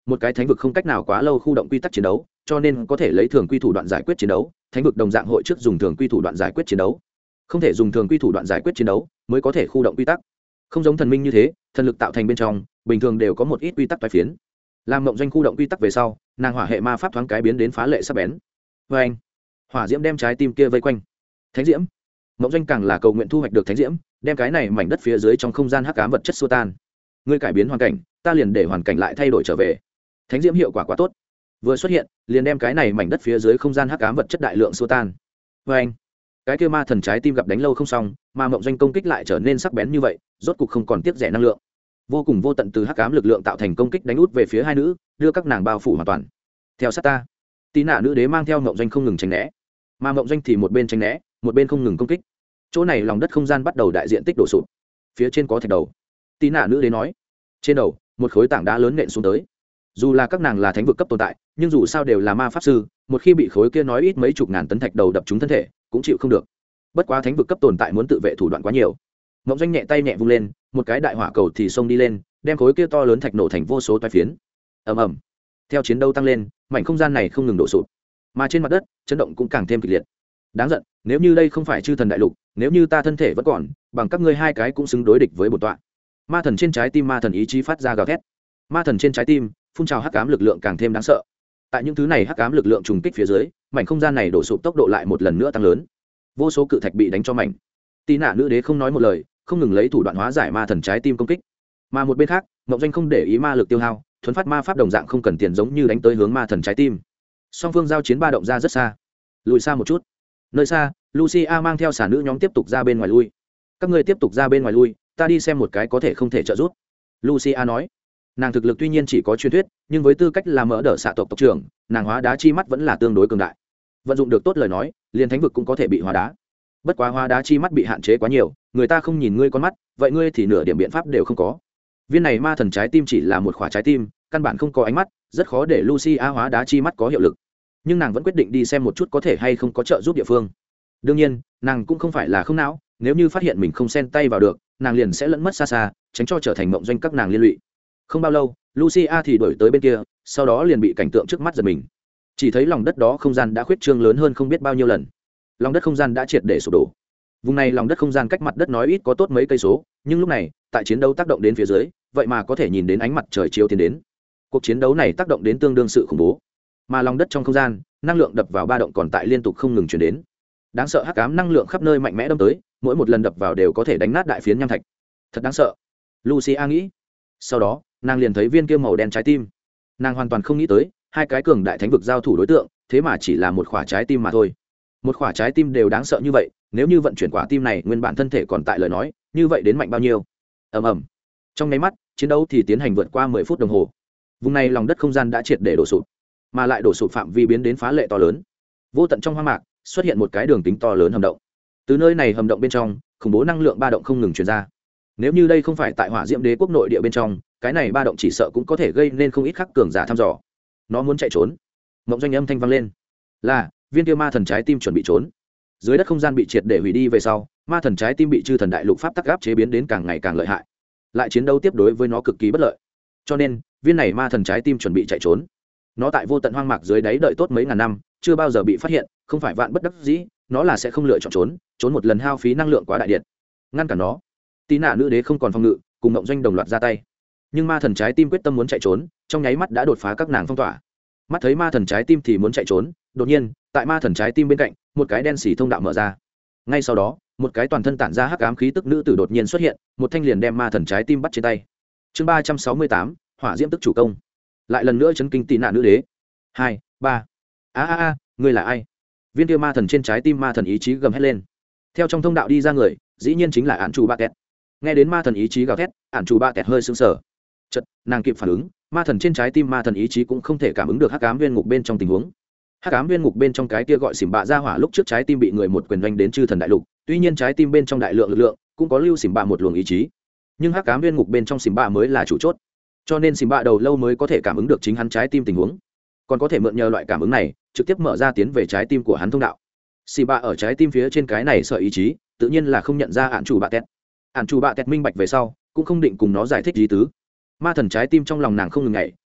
một cái thánh vực không cách nào quá lâu khu động quy tắc chiến đấu, cho nên có thể lấy thường quy thủ đoạn giải quyết chiến đấu, thánh vực đồng dạng hội trước dùng thường quy thủ đoạn giải quyết chiến đấu, không thể dùng thường quy thủ đoạn giải quyết chiến đấu mới có thể khu động quy tắc. Không giống thần minh như thế, thần lực tạo thành bên trong bình thường đều có một ít quy tắc toái phiến. Làm Mộng Doanh khu động quy tắc về sau, nàng hỏa hệ ma pháp thoáng cái biến đến phá lệ sắc bén. Vê anh, hỏa diễm đem trái tim kia vây quanh. Thánh diễm. Mộng Doanh càng là cầu nguyện thu hoạch được thánh diễm, đem cái này mảnh đất phía dưới trong không gian hắc ám vật chất xua tan. Ngươi cải biến hoàn cảnh, ta liền để hoàn cảnh lại thay đổi trở về. Thánh diễm hiệu quả quá tốt, vừa xuất hiện liền đem cái này mảnh đất phía dưới không gian hắc ám vật chất đại lượng xua tan. Vê anh, cái kia ma thần trái tim gặp đánh lâu không xong, mà Mộng Doanh công kích lại trở nên sắc bén như vậy, rốt cục không còn tiếc rẻ năng lượng, vô cùng vô tận từ hắc ám lực lượng tạo thành công kích đánh út về phía hai nữ, đưa các nàng bao phủ hoàn toàn. Theo sát ta. Tí nạ nữ đế mang theo Mộng Doanh không ngừng tránh né, mà Mộng Doanh thì một bên tránh né một bên không ngừng công kích. Chỗ này lòng đất không gian bắt đầu đại diện tích đổ sụp, phía trên có thạch đầu. Tí nạ nữ đế nói, trên đầu một khối tảng đá lớn nện xuống tới. Dù là các nàng là thánh vực cấp tồn tại, nhưng dù sao đều là ma pháp sư, một khi bị khối kia nói ít mấy chục ngàn tấn thạch đầu đập trúng thân thể cũng chịu không được. Bất quá thánh vực cấp tồn tại muốn tự vệ thủ đoạn quá nhiều. Mộng Doanh nhẹ tay nhẹ vung lên, một cái đại hỏa cầu thì xông đi lên, đem khối kia to lớn thạch nổ thành vô số toái phiến. Ầm ầm. Theo chiến đấu tăng lên, mảnh không gian này không ngừng đổ sụp, mà trên mặt đất chấn động cũng càng thêm kịch liệt. Đáng giận, nếu như đây không phải chư thần đại lục, nếu như ta thân thể vẫn còn, bằng các ngươi hai cái cũng xứng đối địch với bổn tọa. Ma thần trên trái tim ma thần ý chí phát ra gào thét. Ma thần trên trái tim phun trào hắc ám lực lượng càng thêm đáng sợ. Tại những thứ này hắc ám lực lượng trùng kích phía dưới, mảnh không gian này đổ sụp tốc độ lại một lần nữa tăng lớn. Vô số cự thạch bị đánh cho mảnh. Tí nạ nữ đế không nói một lời, không ngừng lấy thủ đoạn hóa giải ma thần trái tim công kích. Mà một bên khác, Mộng Doanh không để ý ma lực tiêu hao, thuần phát ma pháp đồng dạng không cần tiền giống như đánh tới hướng ma thần trái tim. Song phương giao chiến ba động ra rất xa, lùi xa một chút. Nơi xa, Lucia mang theo xả nữ nhóm tiếp tục ra bên ngoài lui. Các ngươi tiếp tục ra bên ngoài lui, ta đi xem một cái có thể không thể trợ giúp. Lucia nói, nàng thực lực tuy nhiên chỉ có truyền thuyết, nhưng với tư cách là mỡ đỡ xạ tộc tộc trưởng, nàng hóa đá chi mắt vẫn là tương đối cường đại. Vận dụng được tốt lời nói, liền thánh vực cũng có thể bị hóa đá. Bất quá hóa đá chi mắt bị hạn chế quá nhiều, người ta không nhìn ngươi con mắt, vậy ngươi thì nửa điểm biện pháp đều không có. Viên này ma thần trái tim chỉ là một khỏa trái tim, căn bản không có ánh mắt, rất khó để Lucia hóa đá chi mắt có hiệu lực. Nhưng nàng vẫn quyết định đi xem một chút có thể hay không có trợ giúp địa phương. Đương nhiên, nàng cũng không phải là không não, nếu như phát hiện mình không xen tay vào được, nàng liền sẽ lẫn mất xa xa, tránh cho trở thành Mộng Doanh các nàng liên lụy. Không bao lâu, Lucia thì đuổi tới bên kia, sau đó liền bị cảnh tượng trước mắt giật mình. Chỉ thấy lòng đất đó không gian đã khuyết trương lớn hơn không biết bao nhiêu lần. Lòng đất không gian đã triệt để sụp đổ. Vùng này lòng đất không gian cách mặt đất nói ít có tốt mấy cây số, nhưng lúc này, tại chiến đấu tác động đến phía dưới, vậy mà có thể nhìn đến ánh mặt trời chiếu tiến đến. Cuộc chiến đấu này tác động đến tương đương sự khủng bố. Mà lòng đất trong không gian, năng lượng đập vào ba động còn tại liên tục không ngừng chuyển đến. Đáng sợ hắc ám năng lượng khắp nơi mạnh mẽ đâm tới, mỗi một lần đập vào đều có thể đánh nát đại phiến nham thạch. Thật đáng sợ, Lucia nghĩ. Sau đó, nàng liền thấy viên kia màu đen trái tim. Nàng hoàn toàn không nghĩ tới, hai cái cường đại thánh vực giao thủ đối tượng, thế mà chỉ là một quả trái tim mà thôi. Một quả trái tim đều đáng sợ như vậy, nếu như vận chuyển quả tim này nguyên bản thân thể còn tại lời nói, như vậy đến mạnh bao nhiêu? Ầm ầm. Trong nháy mắt, chiến đấu thì tiến hành vượt qua 10 phút đồng hồ. Vùng này lòng đất không gian đã triệt để đổ sụp, mà lại đổ sụp phạm vi biến đến phá lệ to lớn. Vô tận trong hoang mạc xuất hiện một cái đường kính to lớn hầm động. Từ nơi này hầm động bên trong, khủng bố năng lượng ba động không ngừng truyền ra. Nếu như đây không phải tại Hỏa Diễm Đế quốc nội địa bên trong, cái này ba động chỉ sợ cũng có thể gây nên không ít khắc cường giả thăm dò. Nó muốn chạy trốn. Mộng Doanh âm thanh vang lên. Là, viên kia ma thần trái tim chuẩn bị trốn. Dưới đất không gian bị triệt để hủy đi về sau, ma thần trái tim bị chư thần đại lục pháp tắc áp chế biến đến càng ngày càng lợi hại. Lại chiến đấu tiếp đối với nó cực kỳ bất lợi. Cho nên, viên này ma thần trái tim chuẩn bị chạy trốn. Nó tại vô tận hoang mạc dưới đáy đợi tốt mấy ngàn năm, chưa bao giờ bị phát hiện, không phải vạn bất đắc dĩ, nó là sẽ không lựa chọn trốn một lần hao phí năng lượng quá đại điện. Ngăn cản nó. Tí nạ nữ đế không còn phòng ngự, cùng Mộng Doanh đồng loạt ra tay. Nhưng ma thần trái tim quyết tâm muốn chạy trốn, trong nháy mắt đã đột phá các nàng phong tỏa. Mắt thấy ma thần trái tim thì muốn chạy trốn, đột nhiên, tại ma thần trái tim bên cạnh, một cái đen xì thông đạo mở ra. Ngay sau đó, một cái toàn thân tản ra hắc ám khí tức nữ tử đột nhiên xuất hiện, một thanh liền đem ma thần trái tim bắt trên tay. Chương 368, Hỏa Diễm tức chủ công. Lại lần nữa chấn kinh Tí nạ nữ đế. 2, 3. A, ngươi là ai? Viên kia ma thần trên trái tim ma thần ý chí gầm hét lên. Theo trong thông đạo đi ra người, dĩ nhiên chính là Ản Chủ Bạ Kẹt. Nghe đến ma thần ý chí gào thét, Ản Chủ Bạ Kẹt hơi sững sờ. Chợt, nàng kịp phản ứng, ma thần trên trái tim ma thần ý chí cũng không thể cảm ứng được hắc ám viên ngục bên trong tình huống. Hắc ám viên ngục bên trong cái kia gọi xỉm bạ ra hỏa lúc trước trái tim bị người một quyền đánh đến chư thần đại lục, tuy nhiên trái tim bên trong đại lượng lực lượng cũng có lưu xỉm bạ một luồng ý chí, nhưng hắc ám viên ngục bên trong xỉm bạ mới là chủ chốt, cho nên xỉm bạ đầu lâu mới có thể cảm ứng được chính hắn trái tim tình huống, còn có thể mượn nhờ loại cảm ứng này trực tiếp mở ra tiến về trái tim của hắn thông đạo. Xỉm bạ ở trái tim phía trên cái này sợ ý chí, tự nhiên là không nhận ra Ản Chủ Bạ Kẹt. Ản Chủ Bạ Kẹt minh bạch về sau, cũng không định cùng nó giải thích lý tứ. Ma thần trái tim trong lòng nàng không ngừng nhảy,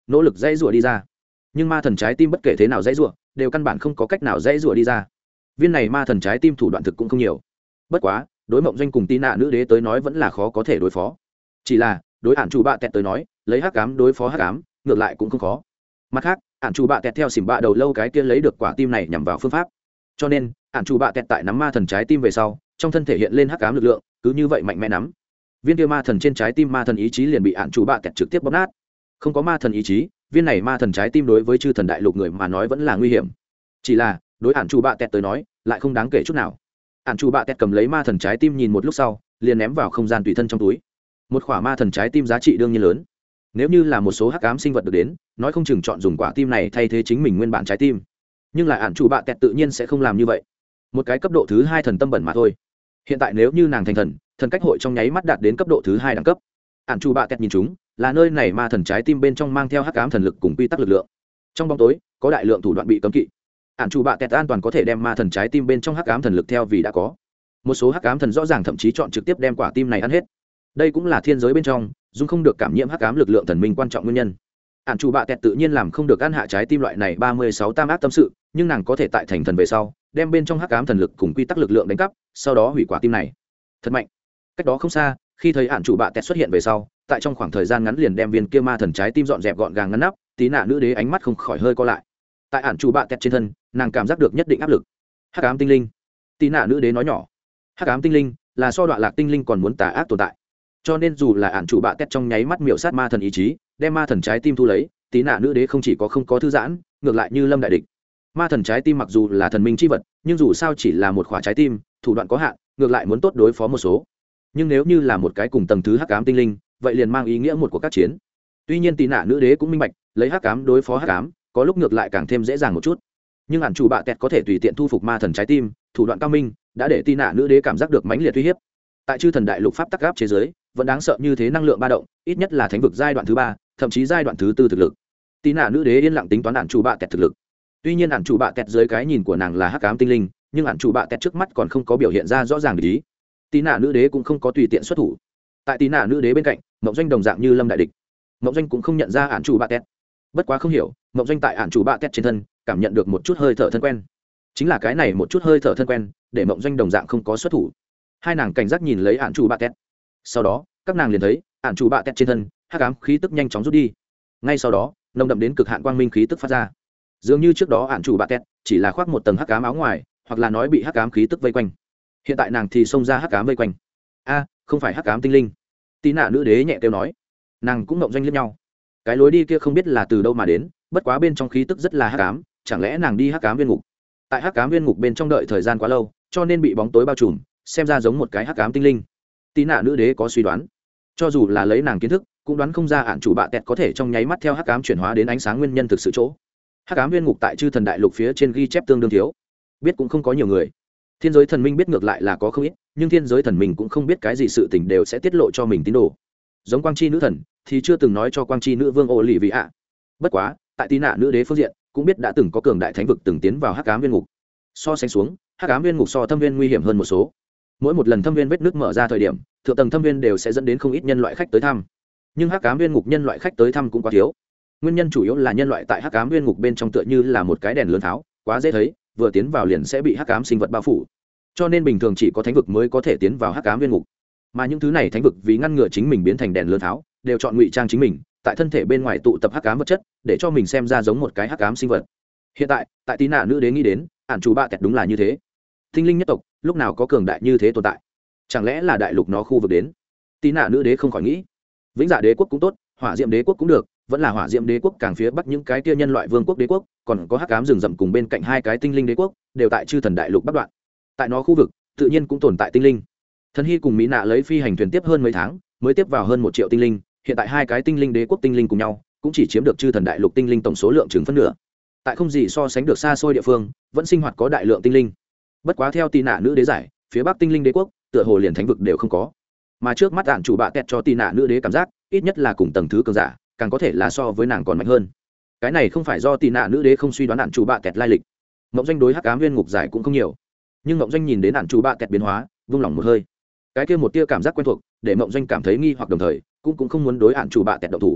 nỗ lực dãy rủa đi ra, nhưng ma thần trái tim bất kể thế nào dãy rủa đều căn bản không có cách nào dãy rủa đi ra. Viên này ma thần trái tim thủ đoạn thực cũng không nhiều, bất quá đối Mộng Doanh cùng Tí Nạ nữ đế tới nói vẫn là khó có thể đối phó. Chỉ là đối ản chủ bạ tẹt tới nói, lấy hắc ám đối phó hắc ám ngược lại cũng không khó. Mặt khác, ản chủ bạ tẹt theo xỉm bạ đầu lâu cái kia lấy được quả tim này nhằm vào phương pháp, cho nên ản chủ bạ tẹt tại nắm ma thần trái tim về sau, trong thân thể hiện lên hắc ám lực lượng, cứ như vậy mạnh mẽ nắm viên kia ma thần trên trái tim, ma thần ý chí liền bị ản chủ bạ tẹt trực tiếp bóp nát. Không có ma thần ý chí, viên này ma thần trái tim đối với chư thần đại lục người mà nói vẫn là nguy hiểm. Chỉ là đối ản chủ bạ tẹt tới nói lại không đáng kể chút nào. Ản chủ bạ tẹt cầm lấy ma thần trái tim nhìn một lúc sau, liền ném vào không gian tùy thân trong túi. Một khỏa ma thần trái tim giá trị đương nhiên lớn, nếu như là một số hắc ám sinh vật được đến, nói không chừng chọn dùng quả tim này thay thế chính mình nguyên bản trái tim. Nhưng lại ản chủ bạ tẹt tự nhiên sẽ không làm như vậy. Một cái cấp độ thứ 2 thần tâm bẩn mà thôi. Hiện tại nếu như nàng thành thần, thần cách hội trong nháy mắt đạt đến cấp độ thứ 2 đẳng cấp. Ản chủ bạ tẹt nhìn chúng là nơi này ma thần trái tim bên trong mang theo hắc ám thần lực cùng quy tắc lực lượng. Trong bóng tối có đại lượng thủ đoạn bị cấm kỵ. Ản chủ bạ tẹt an toàn có thể đem ma thần trái tim bên trong hắc ám thần lực theo vì đã có. Một số hắc ám thần rõ ràng thậm chí chọn trực tiếp đem quả tim này ăn hết. Đây cũng là thiên giới bên trong dung không được cảm nhiễm hắc ám lực lượng thần minh quan trọng nguyên nhân. Ản chủ bạ tẹt tự nhiên làm không được ăn hạ trái tim loại này 36 tam ác tâm sự, nhưng nàng có thể tại thành thần về sau đem bên trong hắc ám thần lực cùng quy tắc lực lượng đánh cắp, sau đó hủy quả tim này. Thật mạnh. Cách đó không xa, khi thấy ản chủ bạ tẹt xuất hiện về sau, tại trong khoảng thời gian ngắn liền đem viên kia ma thần trái tim dọn dẹp gọn gàng ngăn nắp, Tí Nạ nữ đế ánh mắt không khỏi hơi co lại. Tại ản chủ bạ tẹt trên thân, nàng cảm giác được nhất định áp lực. Hắc ám tinh linh. Tí Nạ nữ đế nói nhỏ. Hắc ám tinh linh là so đoạn lạc tinh linh còn muốn tà ác tồn tại, cho nên dù là ản chủ bạ tẹt trong nháy mắt miểu sát ma thần ý chí, đem ma thần trái tim thu lấy, Tí Nạ nữ đế không chỉ có không có thư giãn, ngược lại như lâm đại địch. Ma thần trái tim mặc dù là thần minh chi vật, nhưng dù sao chỉ là một khỏa trái tim, thủ đoạn có hạn, ngược lại muốn tốt đối phó một số. Nhưng nếu như là một cái cùng tầng thứ hắc ám tinh linh, vậy liền mang ý nghĩa một cuộc các chiến. Tuy nhiên Tí Nạ nữ đế cũng minh bạch, lấy hắc ám đối phó hắc ám, có lúc ngược lại càng thêm dễ dàng một chút. Nhưng ản chủ bạ tẹt có thể tùy tiện thu phục ma thần trái tim, thủ đoạn cao minh, đã để Tí Nạ nữ đế cảm giác được mãnh liệt uy hiếp. Tại chư thần đại lục pháp tắc áp chế giới, vẫn đáng sợ như thế năng lượng ba động, ít nhất là thánh vực giai đoạn thứ 3, thậm chí giai đoạn thứ 4 thực lực. Tí Nạ nữ đế yên lặng tính toán ản chủ bạ tẹt thực lực. Tuy nhiên ản chủ bạ tẹt dưới cái nhìn của nàng là hắc ám tinh linh, nhưng ản chủ bạ tẹt trước mắt còn không có biểu hiện ra rõ ràng ý. Tí Nạ nữ đế cũng không có tùy tiện xuất thủ. Tại Tí Nạ nữ đế bên cạnh, Mộng Doanh đồng dạng như lâm đại địch. Mộng Doanh cũng không nhận ra ản chủ bạ tẹt. Bất quá không hiểu, Mộng Doanh tại ản chủ bạ tẹt trên thân cảm nhận được một chút hơi thở thân quen. Chính là cái này một chút hơi thở thân quen, để Mộng Doanh đồng dạng không có xuất thủ. Hai nàng cảnh giác nhìn lấy ản chủ bạ tẹt. Sau đó, các nàng liền thấy ản chủ bạ tẹt trên thân hắc ám khí tức nhanh chóng rút đi. Ngay sau đó, nồng đậm đến cực hạn quang minh khí tức phát ra. Dường như trước đó ản chủ bạ tẹt chỉ là khoác một tầng hắc ám áo ngoài, hoặc là nói bị hắc ám khí tức vây quanh. Hiện tại nàng thì xông ra hắc ám vây quanh. A, không phải hắc ám tinh linh. Tí Nạ nữ đế nhẹ kêu nói. Nàng cũng Mộng Doanh liếc nhau. Cái lối đi kia không biết là từ đâu mà đến, bất quá bên trong khí tức rất là hắc ám, chẳng lẽ nàng đi hắc ám viên ngục? Tại hắc ám viên ngục bên trong đợi thời gian quá lâu, cho nên bị bóng tối bao trùm, xem ra giống một cái hắc ám tinh linh. Tí Nạ nữ đế có suy đoán, cho dù là lấy nàng kiến thức, cũng đoán không ra ản chủ bạ tẹt có thể trong nháy mắt theo hắc ám chuyển hóa đến ánh sáng nguyên nhân thực sự chỗ. Hắc ám viên ngục tại chư thần đại lục phía trên ghi chép tương đương thiếu, biết cũng không có nhiều người. Thiên giới thần minh biết ngược lại là có không ít, nhưng thiên giới thần minh cũng không biết cái gì sự tình đều sẽ tiết lộ cho mình tín đồ. Giống quang chi nữ thần thì chưa từng nói cho quang chi nữ vương ô lì vị ạ. Bất quá tại Tí Nạ nữ đế phương diện cũng biết đã từng có cường đại thánh vực từng tiến vào hắc ám viên ngục. So sánh xuống, hắc ám viên ngục so thâm viên nguy hiểm hơn một số. Mỗi một lần thâm viên vết nước mở ra thời điểm, thượng tầng thâm viên đều sẽ dẫn đến không ít nhân loại khách tới thăm. Nhưng hắc ám viên ngục nhân loại khách tới thăm cũng quá thiếu. Nguyên nhân chủ yếu là nhân loại tại hắc ám viên ngục bên trong tựa như là một cái đèn lớn tháo, quá dễ thấy, vừa tiến vào liền sẽ bị hắc ám sinh vật bao phủ. Cho nên bình thường chỉ có thánh vực mới có thể tiến vào hắc ám viên ngục. Mà những thứ này thánh vực vì ngăn ngừa chính mình biến thành đèn lớn tháo, đều chọn ngụy trang chính mình, tại thân thể bên ngoài tụ tập hắc ám vật chất, để cho mình xem ra giống một cái hắc ám sinh vật. Hiện tại Tí Nạ nữ đế nghĩ đến, ản chủ bạ tẹt đúng là như thế. Tinh linh nhất tộc lúc nào có cường đại như thế tồn tại? Chẳng lẽ là đại lục nó khu vực đến? Tí Nạ nữ đế không khỏi nghĩ. Vĩnh Dạ đế quốc cũng tốt, Hỏa Diệm đế quốc cũng được, vẫn là Hỏa Diệm đế quốc càng phía bắc những cái kia nhân loại vương quốc đế quốc, còn có hắc ám rừng rậm cùng bên cạnh hai cái tinh linh đế quốc, đều tại chư thần đại lục bắc đoạn. Tại nó khu vực, tự nhiên cũng tồn tại tinh linh. Thần Hy cùng Mỹ Nạ lấy phi hành thuyền tiếp hơn mấy tháng, mới tiếp vào hơn 1 triệu tinh linh, hiện tại hai cái tinh linh đế quốc tinh linh cùng nhau, cũng chỉ chiếm được chư thần đại lục tinh linh tổng số lượng chừng phân nửa. Tại không gì so sánh được xa xôi địa phương, vẫn sinh hoạt có đại lượng tinh linh. Bất quá theo Tí Nạ nữ đế giải, phía bắc tinh linh đế quốc, tựa hồ liền thánh vực đều không có. Mà trước mắt ản chủ bạ tẹt cho Tí Nạ nữ đế cảm giác, ít nhất là cùng tầng thứ cường giả, càng có thể là so với nàng còn mạnh hơn. Cái này không phải do Tí Nạ nữ đế không suy đoán ản chủ bạ tẹt lai lịch. Mộng Doanh đối hắc ám viên ngục giải cũng không nhiều, nhưng Mộng Doanh nhìn đến ản chủ bạ tẹt biến hóa, vung lòng một hơi. Cái kia một tia cảm giác quen thuộc, để Mộng Doanh cảm thấy nghi hoặc, đồng thời cũng không muốn đối ản chủ bạ tẹt động thủ.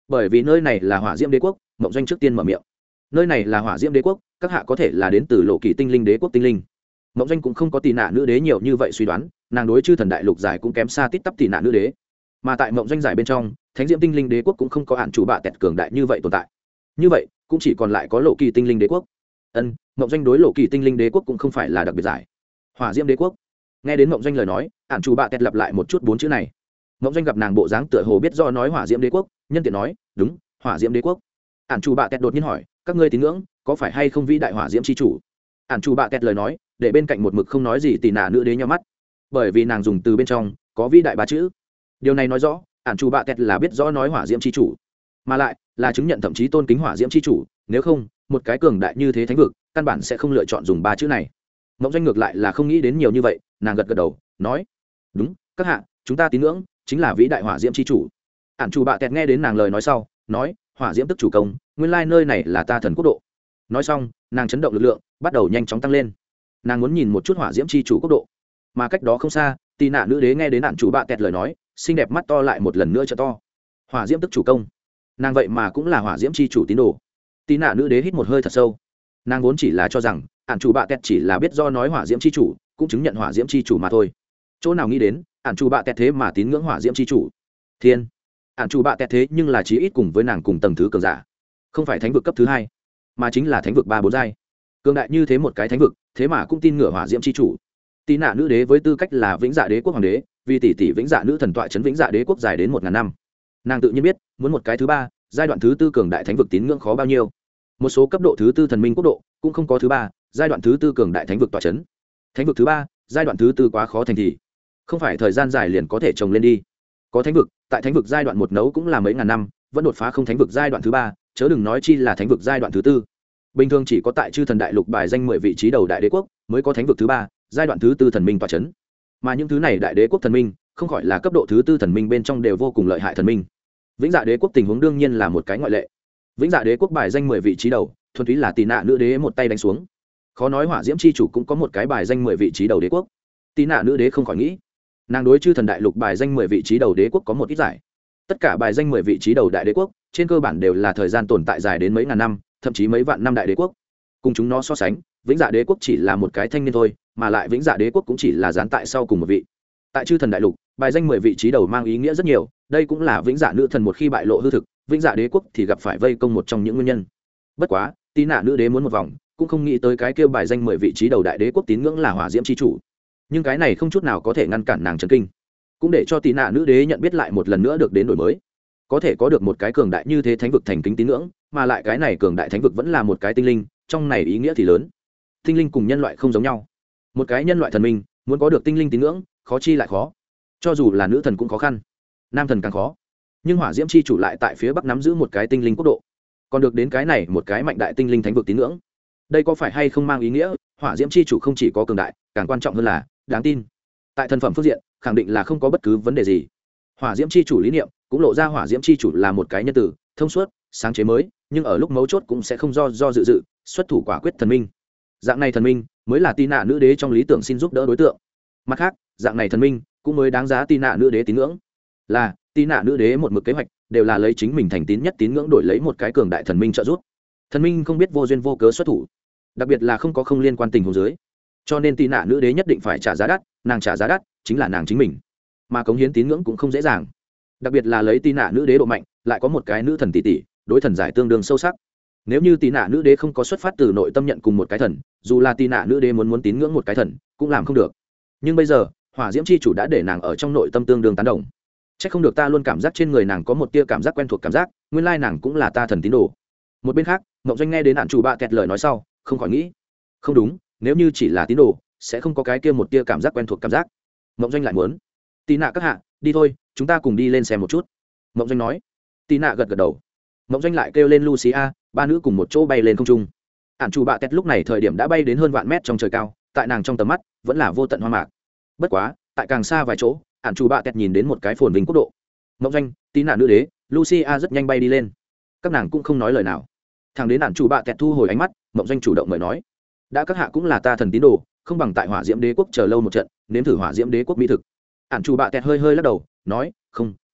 bởi vì nơi này là hỏa diễm đế quốc. Mộng Doanh trước tiên mở miệng. Nơi này là hỏa diễm đế quốc, các hạ có thể là đến từ lộ kỳ tinh linh đế quốc tinh linh. Mộng Doanh cũng không có tì nạ nữ đế nhiều như vậy suy đoán, nàng đối chư thần đại lục giải cũng kém xa tít tắp tì nạ nữ đế. Mà tại Mộng Doanh giải bên trong, thánh diễm tinh linh đế quốc cũng không có hạn chủ bạ tẹt cường đại như vậy tồn tại. Như vậy cũng chỉ còn lại có lộ kỳ tinh linh đế quốc. Mộng Doanh đối lộ kỳ tinh linh đế quốc cũng không phải là đặc biệt giải. Hỏa diễm đế quốc. Nghe đến Mộng Doanh lời nói, hạn chủ bạ tẹt lặp lại một chút bốn chữ này. Mộng Doanh gặp nàng bộ dáng tựa hồ biết do nói hỏa diễm đế quốc, nhân tiện nói, đúng, hỏa diễm đế quốc. Hạn chủ bạ tẹt đột nhiên hỏi, các ngươi tín ngưỡng có phải hay không vĩ đại hỏa diễm chi chủ? Hạn chủ bạ tẹt lời nói, để bên cạnh một mực không nói gì tì nạ nữ đế nhíu mắt, bởi vì nàng dùng từ bên trong có vĩ đại ba chữ. Điều này nói rõ hạn chủ bạ tẹt là biết rõ nói hỏa diễm chi chủ, mà lại là chứng nhận thậm chí tôn kính hỏa diễm chi chủ. Nếu không, một cái cường đại như thế thánh vực căn bản sẽ không lựa chọn dùng ba chữ này. Mộng Doanh ngược lại là không nghĩ đến nhiều như vậy, nàng gật gật đầu nói, đúng, các hạ, chúng ta tín ngưỡng chính là vĩ đại hỏa diễm chi chủ. Hạn chủ bạ tẹt nghe đến nàng lời nói sau nói, hỏa diễm tức chủ công, nguyên lai nơi này là ta thần quốc độ. Nói xong nàng chấn động lực lượng bắt đầu nhanh chóng tăng lên, nàng muốn nhìn một chút hỏa diễm chi chủ quốc độ. Mà cách đó không xa, tì nạ nữ đế nghe đến hạn chủ bạ tẹt lời nói, xinh đẹp mắt to lại một lần nữa trợ to. Hỏa diễm tức chủ công, nàng vậy mà cũng là hỏa diễm chi chủ tín đồ. Tì nạ nữ đế hít một hơi thật sâu, nàng vốn chỉ là cho rằng hạn chủ bạ tẹt chỉ là biết do nói hỏa diễm chi chủ, cũng chứng nhận hỏa diễm chi chủ mà thôi. Chỗ nào nghĩ đến hạn chủ bạ tẹt thế mà tín ngưỡng hỏa diễm chi chủ. Thiên, hạn chủ bạ tẹt thế nhưng là chí ít cùng với nàng cùng tầng thứ cường giả, không phải thánh vực cấp thứ hai, mà chính là thánh vực 3-4 giai. Cường đại như thế một cái thánh vực, thế mà cũng tin ngửa hỏa diễm chi chủ. Tì nạ nữ đế với tư cách là vĩnh dạ đế quốc hoàng đế, vì tỷ tỷ vĩnh dạ nữ thần tọa trấn vĩnh dạ đế quốc dài đến 1000 năm, nàng tự nhiên biết muốn một cái thứ ba giai đoạn thứ tư cường đại thánh vực tín ngưỡng khó bao nhiêu. Một số cấp độ thứ tư thần minh quốc độ cũng không có thứ ba giai đoạn thứ tư cường đại thánh vực tọa trấn. Thánh vực thứ ba giai đoạn thứ tư quá khó thành thì không phải thời gian dài liền có thể trồng lên đi. Có thánh vực tại thánh vực giai đoạn một nấu cũng là mấy ngàn năm, vẫn đột phá không thánh vực giai đoạn thứ ba, chớ đừng nói chi là thánh vực giai đoạn thứ tư. Bình thường chỉ có tại chư thần đại lục bài danh 10 vị trí đầu đại đế quốc mới có thánh vực thứ ba giai đoạn thứ tư thần minh tọa chấn. Mà những thứ này đại đế quốc thần minh không khỏi là cấp độ thứ tư thần minh bên trong đều vô cùng lợi hại thần minh. Vĩnh dạ đế quốc tình huống đương nhiên là một cái ngoại lệ. Vĩnh dạ đế quốc bài danh 10 vị trí đầu thuần túy là tì nạ nữ đế một tay đánh xuống. Khó nói hỏa diễm chi chủ cũng có một cái bài danh 10 vị trí đầu đế quốc. Tì nạ nữ đế không khỏi nghĩ, nàng đối chư thần đại lục bài danh 10 vị trí đầu đế quốc có một ít giải. Tất cả bài danh 10 vị trí đầu đại đế quốc trên cơ bản đều là thời gian tồn tại dài đến mấy ngàn năm, thậm chí mấy vạn năm đại đế quốc. Cùng chúng nó so sánh, vĩnh dạ đế quốc chỉ là một cái thanh niên thôi, mà lại vĩnh dạ đế quốc cũng chỉ là gián tại sau cùng một vị. Tại chư thần đại lục, bài danh 10 vị trí đầu mang ý nghĩa rất nhiều, đây cũng là vĩnh dạ nữ thần một khi bại lộ hư thực, vĩnh dạ đế quốc thì gặp phải vây công một trong những nguyên nhân. Bất quá, tí nạ nữ đế muốn một vòng, cũng không nghĩ tới cái kêu bài danh 10 vị trí đầu đại đế quốc tín ngưỡng là hỏa diễm chi chủ. Nhưng cái này không chút nào có thể ngăn cản nàng chấn kinh, cũng để cho tí nạ nữ đế nhận biết lại một lần nữa được đến đổi mới. Có thể có được một cái cường đại như thế thánh vực thành kính tín ngưỡng, mà lại cái này cường đại thánh vực vẫn là một cái tinh linh, trong này ý nghĩa thì lớn. Tinh linh cùng nhân loại không giống nhau, một cái nhân loại thần minh muốn có được tinh linh tín ngưỡng khó chi lại khó, cho dù là nữ thần cũng khó khăn, nam thần càng khó. Nhưng hỏa diễm chi chủ lại tại phía bắc nắm giữ một cái tinh linh quốc độ, còn được đến cái này một cái mạnh đại tinh linh thánh vực tín ngưỡng. Đây có phải hay không mang ý nghĩa hỏa diễm chi chủ không chỉ có cường đại, càng quan trọng hơn là đáng tin. Tại thần phẩm phương diện khẳng định là không có bất cứ vấn đề gì. Hỏa diễm chi chủ lý niệm cũng lộ ra hỏa diễm chi chủ là một cái nhân tử thông suốt sáng chế mới, nhưng ở lúc mấu chốt cũng sẽ không do dự xuất thủ quả quyết thần minh. Dạng này thần minh mới là tì nạ nữ đế trong lý tưởng xin giúp đỡ đối tượng. Mặt khác, dạng này thần minh cũng mới đáng giá tì nạ nữ đế tín ngưỡng. Là tì nạ nữ đế một mực kế hoạch đều là lấy chính mình thành tín nhất tín ngưỡng đổi lấy một cái cường đại thần minh trợ giúp. Thần minh không biết vô duyên vô cớ xuất thủ, đặc biệt là không liên quan tình huống dưới, cho nên tì nạ nữ đế nhất định phải trả giá đắt. Nàng trả giá đắt chính là nàng chính mình, mà cống hiến tín ngưỡng cũng không dễ dàng, đặc biệt là lấy tì nạ nữ đế độ mạnh, lại có một cái nữ thần tỷ tỷ, đối thần giải tương đương sâu sắc. Nếu như tì nạ nữ đế không có xuất phát từ nội tâm nhận cùng một cái thần, dù là tì nạ nữ đế muốn tín ngưỡng một cái thần cũng làm không được. Nhưng bây giờ hỏa diễm chi chủ đã để nàng ở trong nội tâm tương đương tán đồng. Chắc không được ta luôn cảm giác trên người nàng có một tia cảm giác quen thuộc cảm giác, nguyên lai nàng cũng là ta thần tín đồ. Một bên khác, Mộng Doanh nghe đến hạn chủ bạ kẹt lời nói sau không khỏi nghĩ, không đúng, nếu như chỉ là tín đồ sẽ không có cái kia một tia cảm giác quen thuộc cảm giác. Mộng Doanh lại muốn, tì nạ các hạ, đi thôi, chúng ta cùng đi lên xem một chút. Mộng Doanh nói. Tì nạ gật gật đầu. Mộng Doanh lại kêu lên Lucia, ba nữ cùng một chỗ bay lên không trung. Ản chủ bạ kẹt lúc này thời điểm đã bay đến hơn vạn mét trong trời cao, tại nàng trong tầm mắt vẫn là vô tận hoa mạc. Bất quá tại càng xa vài chỗ, Ản chủ bạ kẹt nhìn đến một cái phồn vinh quốc độ. Mộng Doanh, Tì nạ nữ đế, Lucia rất nhanh bay đi lên, các nàng cũng không nói lời nào. Thằng đến Ản chủ bạ kẹt thu hồi ánh mắt, Mộng Doanh chủ động mời nói, đã các hạ cũng là ta thần tín đồ, không bằng tại hỏa diễm đế quốc chờ lâu một trận, nếm thử hỏa diễm đế quốc mỹ thực. Ản chủ bạ kẹt hơi lắc đầu nói, không,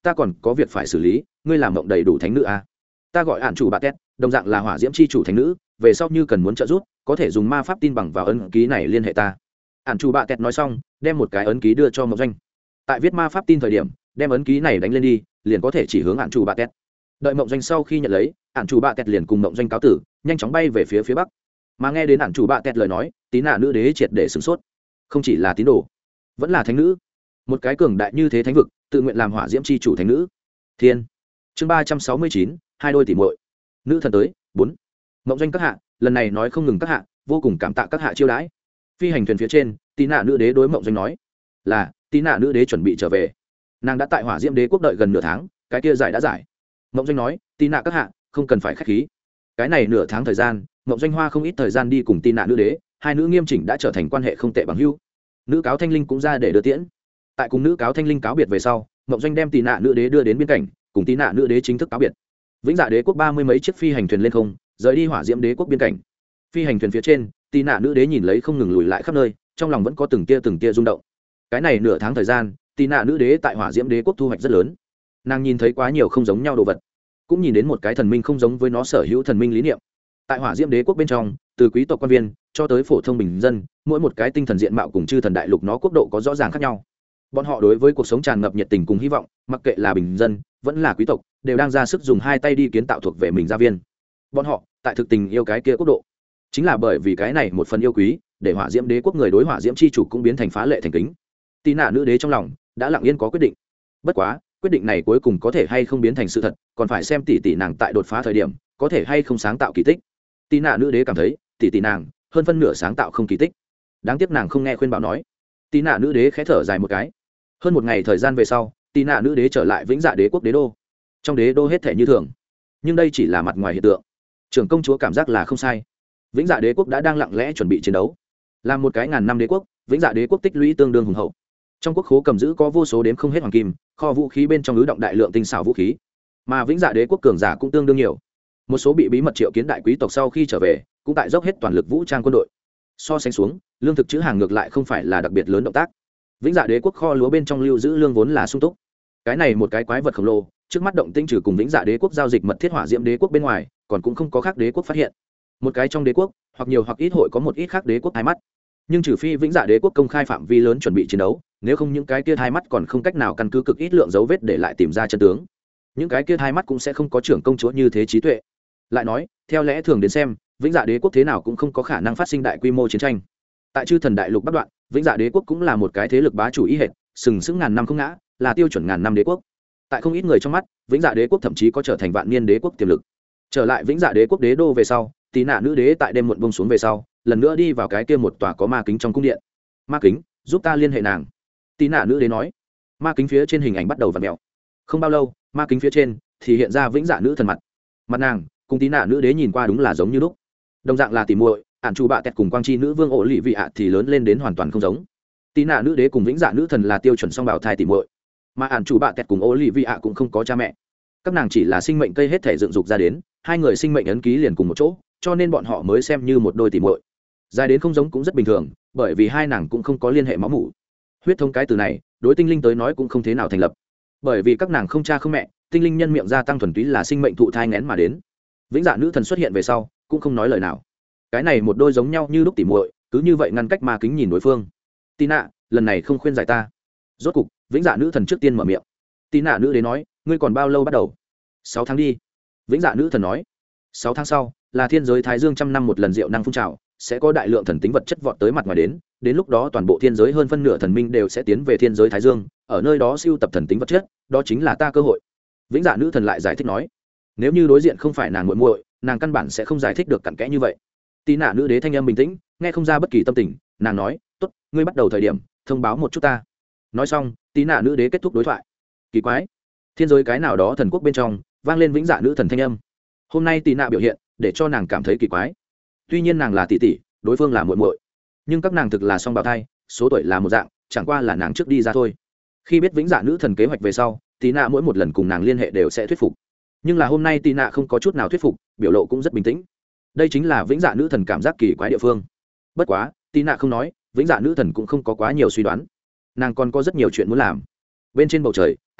ta còn có việc phải xử lý, ngươi làm mộng đầy đủ thánh nữ à. Ta gọi ản chủ bà két, đồng dạng là hỏa diễm chi chủ thánh nữ, về sau như cần muốn trợ giúp có thể dùng ma pháp tin bằng vào ấn ký này liên hệ ta. Ản chủ bà két nói xong đem một cái ấn ký đưa cho mộng doanh. Tại viết ma pháp tin thời điểm đem ấn ký này đánh lên đi, liền có thể chỉ hướng ản chủ bà két. Đợi mộng doanh sau khi nhận lấy, ản chủ bà két liền cùng mộng doanh cáo tử, nhanh chóng bay về phía bắc. Mà nghe đến ản chủ bà két lời nói, tí nạ nữ đế triệt để sửng sốt. Không chỉ là tín đồ, vẫn là thánh nữ. Một cái cường đại như thế thánh vực, tự nguyện làm hỏa diễm chi chủ thánh nữ. Thiên. Chương 369, hai đôi tỉ muội. Nữ thần tới, 4. Mộng doanh các hạ, lần này nói không ngừng các hạ, vô cùng cảm tạ các hạ chiêu đãi. Phi hành thuyền phía trên, tí nạ nữ đế đối mộng doanh nói, là, tí nạ nữ đế chuẩn bị trở về. Nàng đã tại hỏa diễm đế quốc đợi gần nửa tháng, cái kia giải đã giải. Mộng doanh nói, tí nạ các hạ, không cần phải khách khí. Cái này nửa tháng thời gian, mộng doanh hoa không ít thời gian đi cùng tí nạ nữ đế, hai nữ nghiêm chỉnh đã trở thành quan hệ không tệ bằng hữu. Nữ cáo thanh linh cũng ra để đưa tiễn. Tại cùng nữ cáo thanh linh cáo biệt về sau, mộng doanh đem tí nạ nữ đế đưa đến biên cảnh, cùng tí nạ nữ đế chính thức cáo biệt. Vĩnh Dạ đế quốc 30 mấy chiếc phi hành thuyền lên không, rời đi hỏa diễm đế quốc biên cảnh. Phi hành thuyền phía trên, tí nạ nữ đế nhìn lấy không ngừng lùi lại khắp nơi, trong lòng vẫn có từng tia rung động. Cái này nửa tháng thời gian, tí nạ nữ đế tại hỏa diễm đế quốc thu hoạch rất lớn. Nàng nhìn thấy quá nhiều không giống nhau đồ vật, cũng nhìn đến một cái thần minh không giống với nó sở hữu thần minh lý niệm. Tại hỏa diễm đế quốc bên trong, từ quý tộc quan viên cho tới phổ thông bình dân, mỗi một cái tinh thần diện mạo cùng chư thần đại lục nó quốc độ có rõ ràng khác nhau. Bọn họ đối với cuộc sống tràn ngập nhiệt tình cùng hy vọng, mặc kệ là bình dân vẫn là quý tộc, đều đang ra sức dùng hai tay đi kiến tạo thuộc về mình gia viên. Bọn họ tại thực tình yêu cái kia quốc độ, chính là bởi vì cái này một phần yêu quý, để hỏa diễm đế quốc người đối hỏa diễm chi chủ cũng biến thành phá lệ thành kính. Tí nạ nữ đế trong lòng đã lặng yên có quyết định. Bất quá quyết định này cuối cùng có thể hay không biến thành sự thật, còn phải xem tỷ tỷ nàng tại đột phá thời điểm có thể hay không sáng tạo kỳ tích. Tí nạ nữ đế cảm thấy tỷ tỷ nàng hơn phân nửa sáng tạo không kỳ tích, đáng tiếc nàng không nghe khuyên bảo nói. Tí nạ nữ đế khẽ thở dài một cái. Hơn một ngày thời gian về sau, tí nạ nữ đế trở lại Vĩnh Dạ đế quốc đế đô. Trong đế đô hết thể như thường, nhưng đây chỉ là mặt ngoài hiện tượng. Trưởng công chúa cảm giác là không sai. Vĩnh Dạ đế quốc đã đang lặng lẽ chuẩn bị chiến đấu. Làm một cái ngàn năm đế quốc, Vĩnh Dạ đế quốc tích lũy tương đương hùng hậu. Trong quốc khố cầm giữ có vô số đếm không hết hoàng kim, kho vũ khí bên trong ứ động đại lượng tinh xảo vũ khí. Mà Vĩnh Dạ đế quốc cường giả cũng tương đương nhiều. Một số bị bí mật triệu kiến đại quý tộc sau khi trở về, cũng tại dốc hết toàn lực vũ trang quân đội. So sánh xuống, lương thực trữ hàng ngược lại không phải là đặc biệt lớn động tác. Vĩnh Dạ đế quốc kho lúa bên trong lưu giữ lương vốn là sung túc. Cái này một cái quái vật khổng lồ, trước mắt động tinh trừ cùng Vĩnh Dạ đế quốc giao dịch mật thiết hỏa diễm đế quốc bên ngoài, còn cũng không có khác đế quốc phát hiện. Một cái trong đế quốc, hoặc nhiều hoặc ít hội có một ít khác đế quốc hai mắt. Nhưng trừ phi Vĩnh Dạ đế quốc công khai phạm vi lớn chuẩn bị chiến đấu, nếu không những cái kia hai mắt còn không cách nào căn cứ cực ít lượng dấu vết để lại tìm ra chân tướng. Những cái kia hai mắt cũng sẽ không có trưởng công chúa như thế trí tuệ. Lại nói, theo lẽ thường đến xem, Vĩnh Dạ đế quốc thế nào cũng không có khả năng phát sinh đại quy mô chiến tranh. Tại chư thần đại lục bắc đoạn, Vĩnh Dạ đế quốc cũng là một cái thế lực bá chủ ý hệt, sừng sững ngàn năm không ngã, là tiêu chuẩn ngàn năm đế quốc. Tại không ít người trong mắt, Vĩnh Dạ đế quốc thậm chí có trở thành vạn niên đế quốc tiềm lực. Trở lại Vĩnh Dạ đế quốc đế đô về sau, tí nạ nữ đế tại đêm muộn buông xuống về sau, lần nữa đi vào cái kia một tòa có ma kính trong cung điện. Ma kính, giúp ta liên hệ nàng. Tí nạ nữ đế nói. Ma kính phía trên hình ảnh bắt đầu vặn mèo. Không bao lâu, ma kính phía trên thì hiện ra Vĩnh Dạ nữ thần mặt. Mặt nàng cùng tí nạ nữ đế nhìn qua đúng là giống như lúc. Đồng dạng là tỉ muội, ản chủ bạ tẹt cùng quang chi nữ vương ổ lì vị ạ thì lớn lên đến hoàn toàn không giống. Tí nạ nữ đế cùng Vĩnh Dạ nữ thần là tiêu chuẩn song bào thai tỉ muội, mà ản chủ bạ tẹt cùng ổ lì vị ạ cũng không có cha mẹ. Các nàng chỉ là sinh mệnh cây hết thể dựng dục ra đến, hai người sinh mệnh ấn ký liền cùng một chỗ, cho nên bọn họ mới xem như một đôi tỉ muội. Dài đến không giống cũng rất bình thường, bởi vì hai nàng cũng không có liên hệ máu mủ. Huyết thống cái từ này đối tinh linh tới nói cũng không thế nào thành lập, bởi vì các nàng không cha không mẹ, tinh linh nhân miệng gia tăng thuần túy là sinh mệnh thụ thai nghén mà đến. Vĩnh Dạ nữ thần xuất hiện về sau cũng không nói lời nào. Cái này một đôi giống nhau như lúc tỉ muội, cứ như vậy ngăn cách ma kính nhìn đối phương. Tí nạ, lần này không khuyên giải ta. Rốt cục Vĩnh Dạ nữ thần trước tiên mở miệng. Tí nạ nữ đế nói, ngươi còn bao lâu bắt đầu? 6 tháng đi. Vĩnh Dạ nữ thần nói. 6 tháng sau là thiên giới thái dương trăm năm một lần diệu năng phun trào, sẽ có đại lượng thần tính vật chất vọt tới mặt ngoài đến lúc đó toàn bộ thiên giới hơn phân nửa thần minh đều sẽ tiến về thiên giới thái dương, ở nơi đó siêu tập thần tính vật chất, đó chính là ta cơ hội. Vĩnh Dạ nữ thần lại giải thích nói, nếu như đối diện không phải nàng muội muội, nàng căn bản sẽ không giải thích được cặn kẽ như vậy. Tí nạ nữ đế thanh âm bình tĩnh, nghe không ra bất kỳ tâm tình, nàng nói, tốt, ngươi bắt đầu thời điểm thông báo một chút ta. Nói xong, tí nạ nữ đế kết thúc đối thoại. Kỳ quái, thiên giới cái nào đó thần quốc bên trong vang lên Vĩnh Dạ nữ thần thanh âm. Hôm nay tí nạ biểu hiện để cho nàng cảm thấy kỳ quái. Tuy nhiên nàng là tỷ tỷ, đối phương là muội muội, nhưng các nàng thực là song bào thai, số tuổi là một dạng, chẳng qua là nàng trước đi ra thôi. Khi biết Vĩnh Dạ nữ thần kế hoạch về sau, tí nạ mỗi một lần cùng nàng liên hệ đều sẽ thuyết phục, nhưng là hôm nay tí nạ không có chút nào thuyết phục, biểu lộ cũng rất bình tĩnh. Đây chính là Vĩnh Dạ nữ thần cảm giác kỳ quái địa phương. Bất quá tí nạ không nói, Vĩnh Dạ nữ thần cũng không có quá nhiều suy đoán, nàng còn có rất nhiều chuyện muốn làm. Bên trên bầu trời,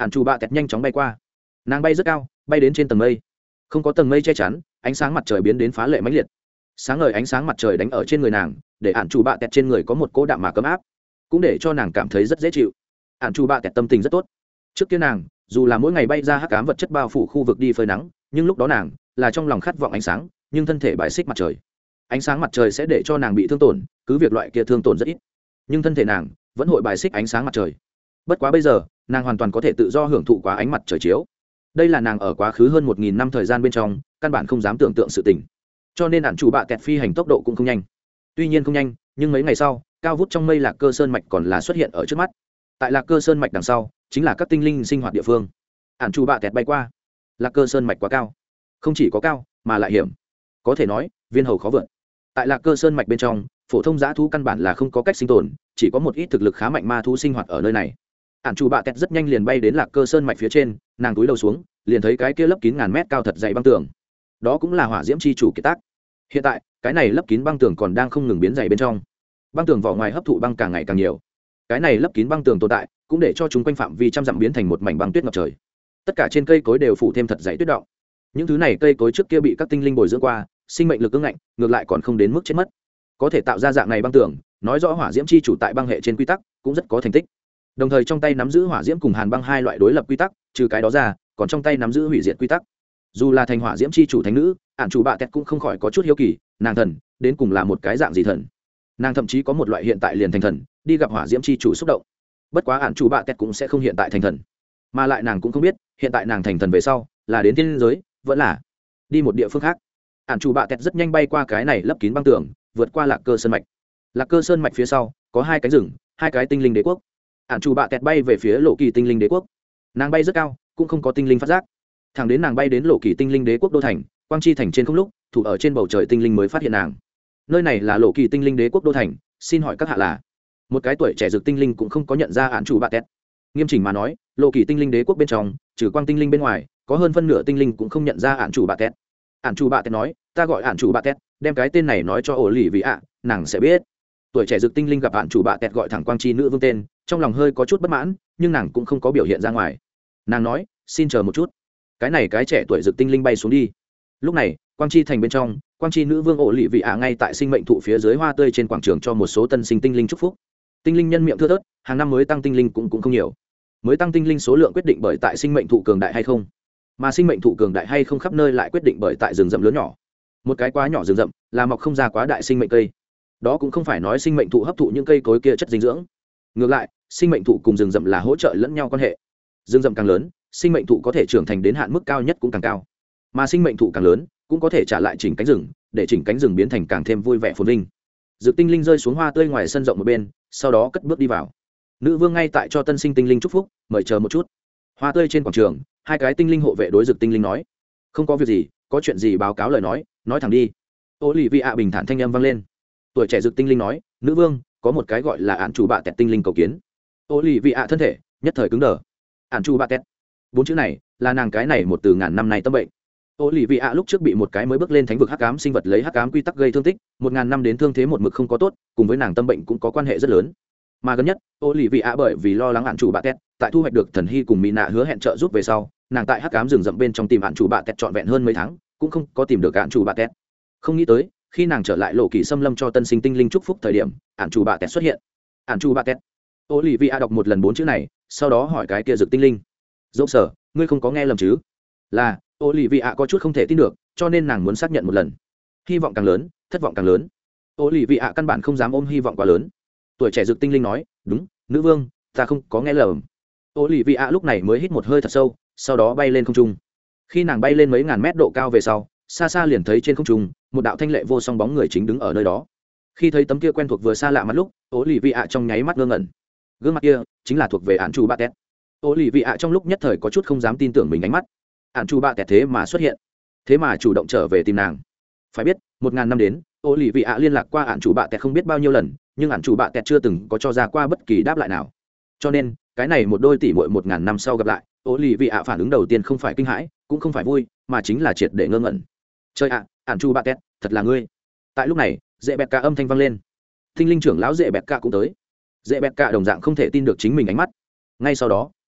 ạn chủ bạ tẹt nhanh chóng bay qua, nàng bay rất cao, bay đến trên tầng mây, không có tầng mây che chắn, ánh sáng mặt trời biến đến phá lệ mãnh liệt, sáng ngời ánh sáng mặt trời đánh ở trên người nàng, để ạn chủ bạ tẹt trên người có một cỗ đạm mà cấm áp, cũng để cho nàng cảm thấy rất dễ chịu. ạn chủ bạ tẹt tâm tình rất tốt. Trước kia nàng dù là mỗi ngày bay ra hắc ám vật chất bao phủ khu vực đi phơi nắng, nhưng lúc đó nàng là trong lòng khát vọng ánh sáng, nhưng thân thể bài xích mặt trời. Ánh sáng mặt trời sẽ để cho nàng bị thương tổn, cứ việc loại kia thương tổn rất ít, nhưng thân thể nàng vẫn hội bài xích ánh sáng mặt trời. Bất quá bây giờ nàng hoàn toàn có thể tự do hưởng thụ quá ánh mặt trời chiếu. Đây là nàng ở quá khứ hơn 1000 năm thời gian bên trong căn bản không dám tưởng tượng sự tình, cho nên ạn chủ bạ kẹt phi hành tốc độ cũng không nhanh. Tuy nhiên không nhanh, nhưng mấy ngày sau cao vút trong mây Lạc Cơ Sơn mạch còn là xuất hiện ở trước mắt. Tại Lạc Cơ Sơn mạch đằng sau chính là các tinh linh sinh hoạt địa phương. ạn chủ bạ kẹt bay qua. Lạc Cơ Sơn mạch quá cao, không chỉ có cao mà lại hiểm, có thể nói viên hầu khó vượt. Tại Lạc Cơ Sơn mạch bên trong, phổ thông dã thú căn bản là không có cách sinh tồn, chỉ có một ít thực lực khá mạnh ma thú sinh hoạt ở nơi này. ạn chủ bạ kẹt rất nhanh liền bay đến Lạc Cơ Sơn mạch phía trên, nàng túi đầu xuống liền thấy cái kia lấp kín ngàn mét cao thật dày băng tường. Đó cũng là hỏa diễm chi chủ kiệt tác. Hiện tại cái này lấp kín băng tường còn đang không ngừng biến dày bên trong, băng tường vỏ ngoài hấp thụ băng càng ngày càng nhiều. Cái này lấp kín băng tường tồn tại cũng để cho chúng quanh phạm vi trăm dặm biến thành một mảnh băng tuyết ngập trời. Tất cả trên cây cối đều phủ thêm thật dày tuyết động. Những thứ này cây cối trước kia bị các tinh linh bồi dưỡng qua, sinh mệnh lực ương ngạnh, ngược lại còn không đến mức chết mất. Có thể tạo ra dạng này băng tường, nói rõ hỏa diễm chi chủ tại băng hệ trên quy tắc cũng rất có thành tích. Đồng thời trong tay nắm giữ hỏa diễm cùng hàn băng hai loại đối lập quy tắc, trừ cái đó ra còn trong tay nắm giữ hủy diệt quy tắc. Dù là thành hỏa diễm chi chủ thánh nữ, ạn chủ bạ tẹt cũng không khỏi có chút hiếu kỳ, nàng thần đến cùng là một cái dạng gì thần. Nàng thậm chí có một loại hiện tại liền thành thần, đi gặp hỏa diễm chi chủ xúc động. Bất quá ạn chủ bạ tẹt cũng sẽ không hiện tại thành thần, mà lại nàng cũng không biết hiện tại nàng thành thần về sau là đến thiên giới vẫn là đi một địa phương khác. ạn chủ bạ tẹt rất nhanh bay qua cái này lấp kín băng tường, vượt qua Lạc Cơ Sơn mạch. Lạc Cơ Sơn mạch phía sau có hai cánh rừng, hai cái tinh linh đế quốc. ạn chủ bạ tẹt bay về phía Lộ Kỳ tinh linh đế quốc. Nàng bay rất cao, cũng không có tinh linh phát giác, thẳng đến nàng bay đến Lộ Kỳ tinh linh đế quốc đô thành Quang Chi thành trên không lúc, thủ ở trên bầu trời tinh linh mới phát hiện nàng. Nơi này là Lộ Kỳ tinh linh đế quốc đô thành, xin hỏi các hạ là? Một cái tuổi trẻ dược tinh linh cũng không có nhận ra ạn chủ bạ tẹt. Nghiêm chỉnh mà nói, Lộ Kỳ tinh linh đế quốc bên trong trừ Quang tinh linh bên ngoài, có hơn phân nửa tinh linh cũng không nhận ra ạn chủ bạ tẹt. ạn chủ bạ tẹt nói, ta gọi ạn chủ bạ tẹt, đem cái tên này nói cho ổ lì vị ạ, nàng sẽ biết. Tuổi trẻ dược tinh linh gặp ạn chủ bạ tẹt gọi thẳng Quang Chi nữ vương tên, trong lòng hơi có chút bất mãn, nhưng nàng cũng không có biểu hiện ra ngoài. Nàng nói, xin chờ một chút. Cái này cái trẻ tuổi dược tinh linh bay xuống đi. Lúc này Quang Chi thành bên trong, Quang Chi nữ vương ổ lì vị ạ ngay tại sinh mệnh thụ phía dưới hoa tươi trên quảng trường cho một số tân sinh tinh linh chúc phúc. Tinh linh nhân miệng thưa thớt, hàng năm mới tăng tinh linh cũng không nhiều. Mới tăng tinh linh số lượng quyết định bởi tại sinh mệnh thụ cường đại hay không, mà sinh mệnh thụ cường đại hay không khắp nơi lại quyết định bởi tại rừng rậm lớn nhỏ. Một cái quá nhỏ rừng rậm là mọc không ra quá đại sinh mệnh cây. Đó cũng không phải nói sinh mệnh thụ hấp thụ những cây cối kia chất dinh dưỡng. Ngược lại, sinh mệnh thụ cùng rừng rậm là hỗ trợ lẫn nhau quan hệ. Rừng rậm càng lớn, sinh mệnh thụ có thể trưởng thành đến hạn mức cao nhất cũng càng cao, mà sinh mệnh thụ càng lớn cũng có thể trả lại chỉnh cánh rừng, để chỉnh cánh rừng biến thành càng thêm vui vẻ phồn vinh. Dược tinh linh rơi xuống hoa tươi ngoài sân rộng một bên, sau đó cất bước đi vào. Nữ vương ngay tại cho tân sinh tinh linh chúc phúc, mời chờ một chút. Hoa tươi trên quảng trường, hai cái tinh linh hộ vệ đối dược tinh linh nói, không có việc gì, có chuyện gì báo cáo lời nói thẳng đi. Ô lì vị ạ bình thản thanh âm vang lên. Tuổi trẻ dược tinh linh nói, nữ vương, có một cái gọi là ạn chủ bạ tẹt tinh linh cầu kiến. Ô lì vị ạ thân thể nhất thời cứng đờ. Ạn chủ bạ tẹt, bốn chữ này là nàng cái này một từ ngàn năm nay tâm bệnh. Ô lì vị ạ lúc trước bị một cái mới bước lên thánh vực hắc ám sinh vật lấy hắc ám quy tắc gây thương tích, 1000 năm đến thương thế một mực không có tốt, cùng với nàng tâm bệnh cũng có quan hệ rất lớn. Mà gần nhất, ô lì vị ạ bởi vì lo lắng ạn chủ bạ tẹt, tại thu hoạch được thần hy cùng mỹ nạ hứa hẹn trợ giúp về sau, nàng tại hắc ám rừng rậm bên trong tìm ạn chủ bạ tẹt trọn vẹn hơn mấy tháng, cũng không có tìm được ạn chủ bạ tẹt. Không nghĩ tới, khi nàng trở lại Lộ Kỳ xâm lâm cho tân sinh tinh linh chúc phúc thời điểm, ạn chủ bạ tẹt xuất hiện. Ạn chủ bạ tẹt. Ô lì vị ạ đọc một lần 4 chữ này, sau đó hỏi cái kia dược tinh linh, dẫu sở, ngươi không có nghe lầm chứ? Là, ô lì vị ạ có chút không thể tin được, cho nên nàng muốn xác nhận một lần. Hy vọng càng lớn, thất vọng càng lớn. Ô lì vị ạ căn bản không dám ôm hy vọng quá lớn. Tuổi trẻ dược tinh linh nói, đúng, nữ vương, ta không có nghe lầm. Ô lì vị ạ lúc này mới hít một hơi thật sâu, sau đó bay lên không trung. Khi nàng bay lên mấy ngàn mét độ cao về sau, xa xa liền thấy trên không trung một đạo thanh lệ vô song bóng người chính đứng ở nơi đó. Khi thấy tấm kia quen thuộc vừa xa lạ mặt lúc, ô lì vị ạ trong nháy mắt ngơ ngẩn. Gương mặt kia chính là thuộc về ạn chủ bạ tẹt. Ô lì vị ạ trong lúc nhất thời có chút không dám tin tưởng mình ánh mắt. Ạn chủ bạ tẹt thế mà xuất hiện, thế mà chủ động trở về tìm nàng. Phải biết 1000 năm đến, ô lì vị ạ liên lạc qua ạn chủ bạ tẹt không biết bao nhiêu lần, nhưng ạn chủ bạ tẹt chưa từng có cho ra qua bất kỳ đáp lại nào. Cho nên cái này một đôi tỷ muội 1000 năm sau gặp lại, ô lì vị ạ phản ứng đầu tiên không phải kinh hãi, cũng không phải vui, mà chính là triệt để ngơ ngẩn. Chơi ạ, ạn chủ bạ tẹt, thật là ngươi. Tại lúc này, dễ bẹt ca âm thanh vang lên. Tinh linh trưởng lão dễ bẹt ca cũng tới. Dễ bẹt ca đồng dạng không thể tin được chính mình ánh mắt. Ngay sau đó,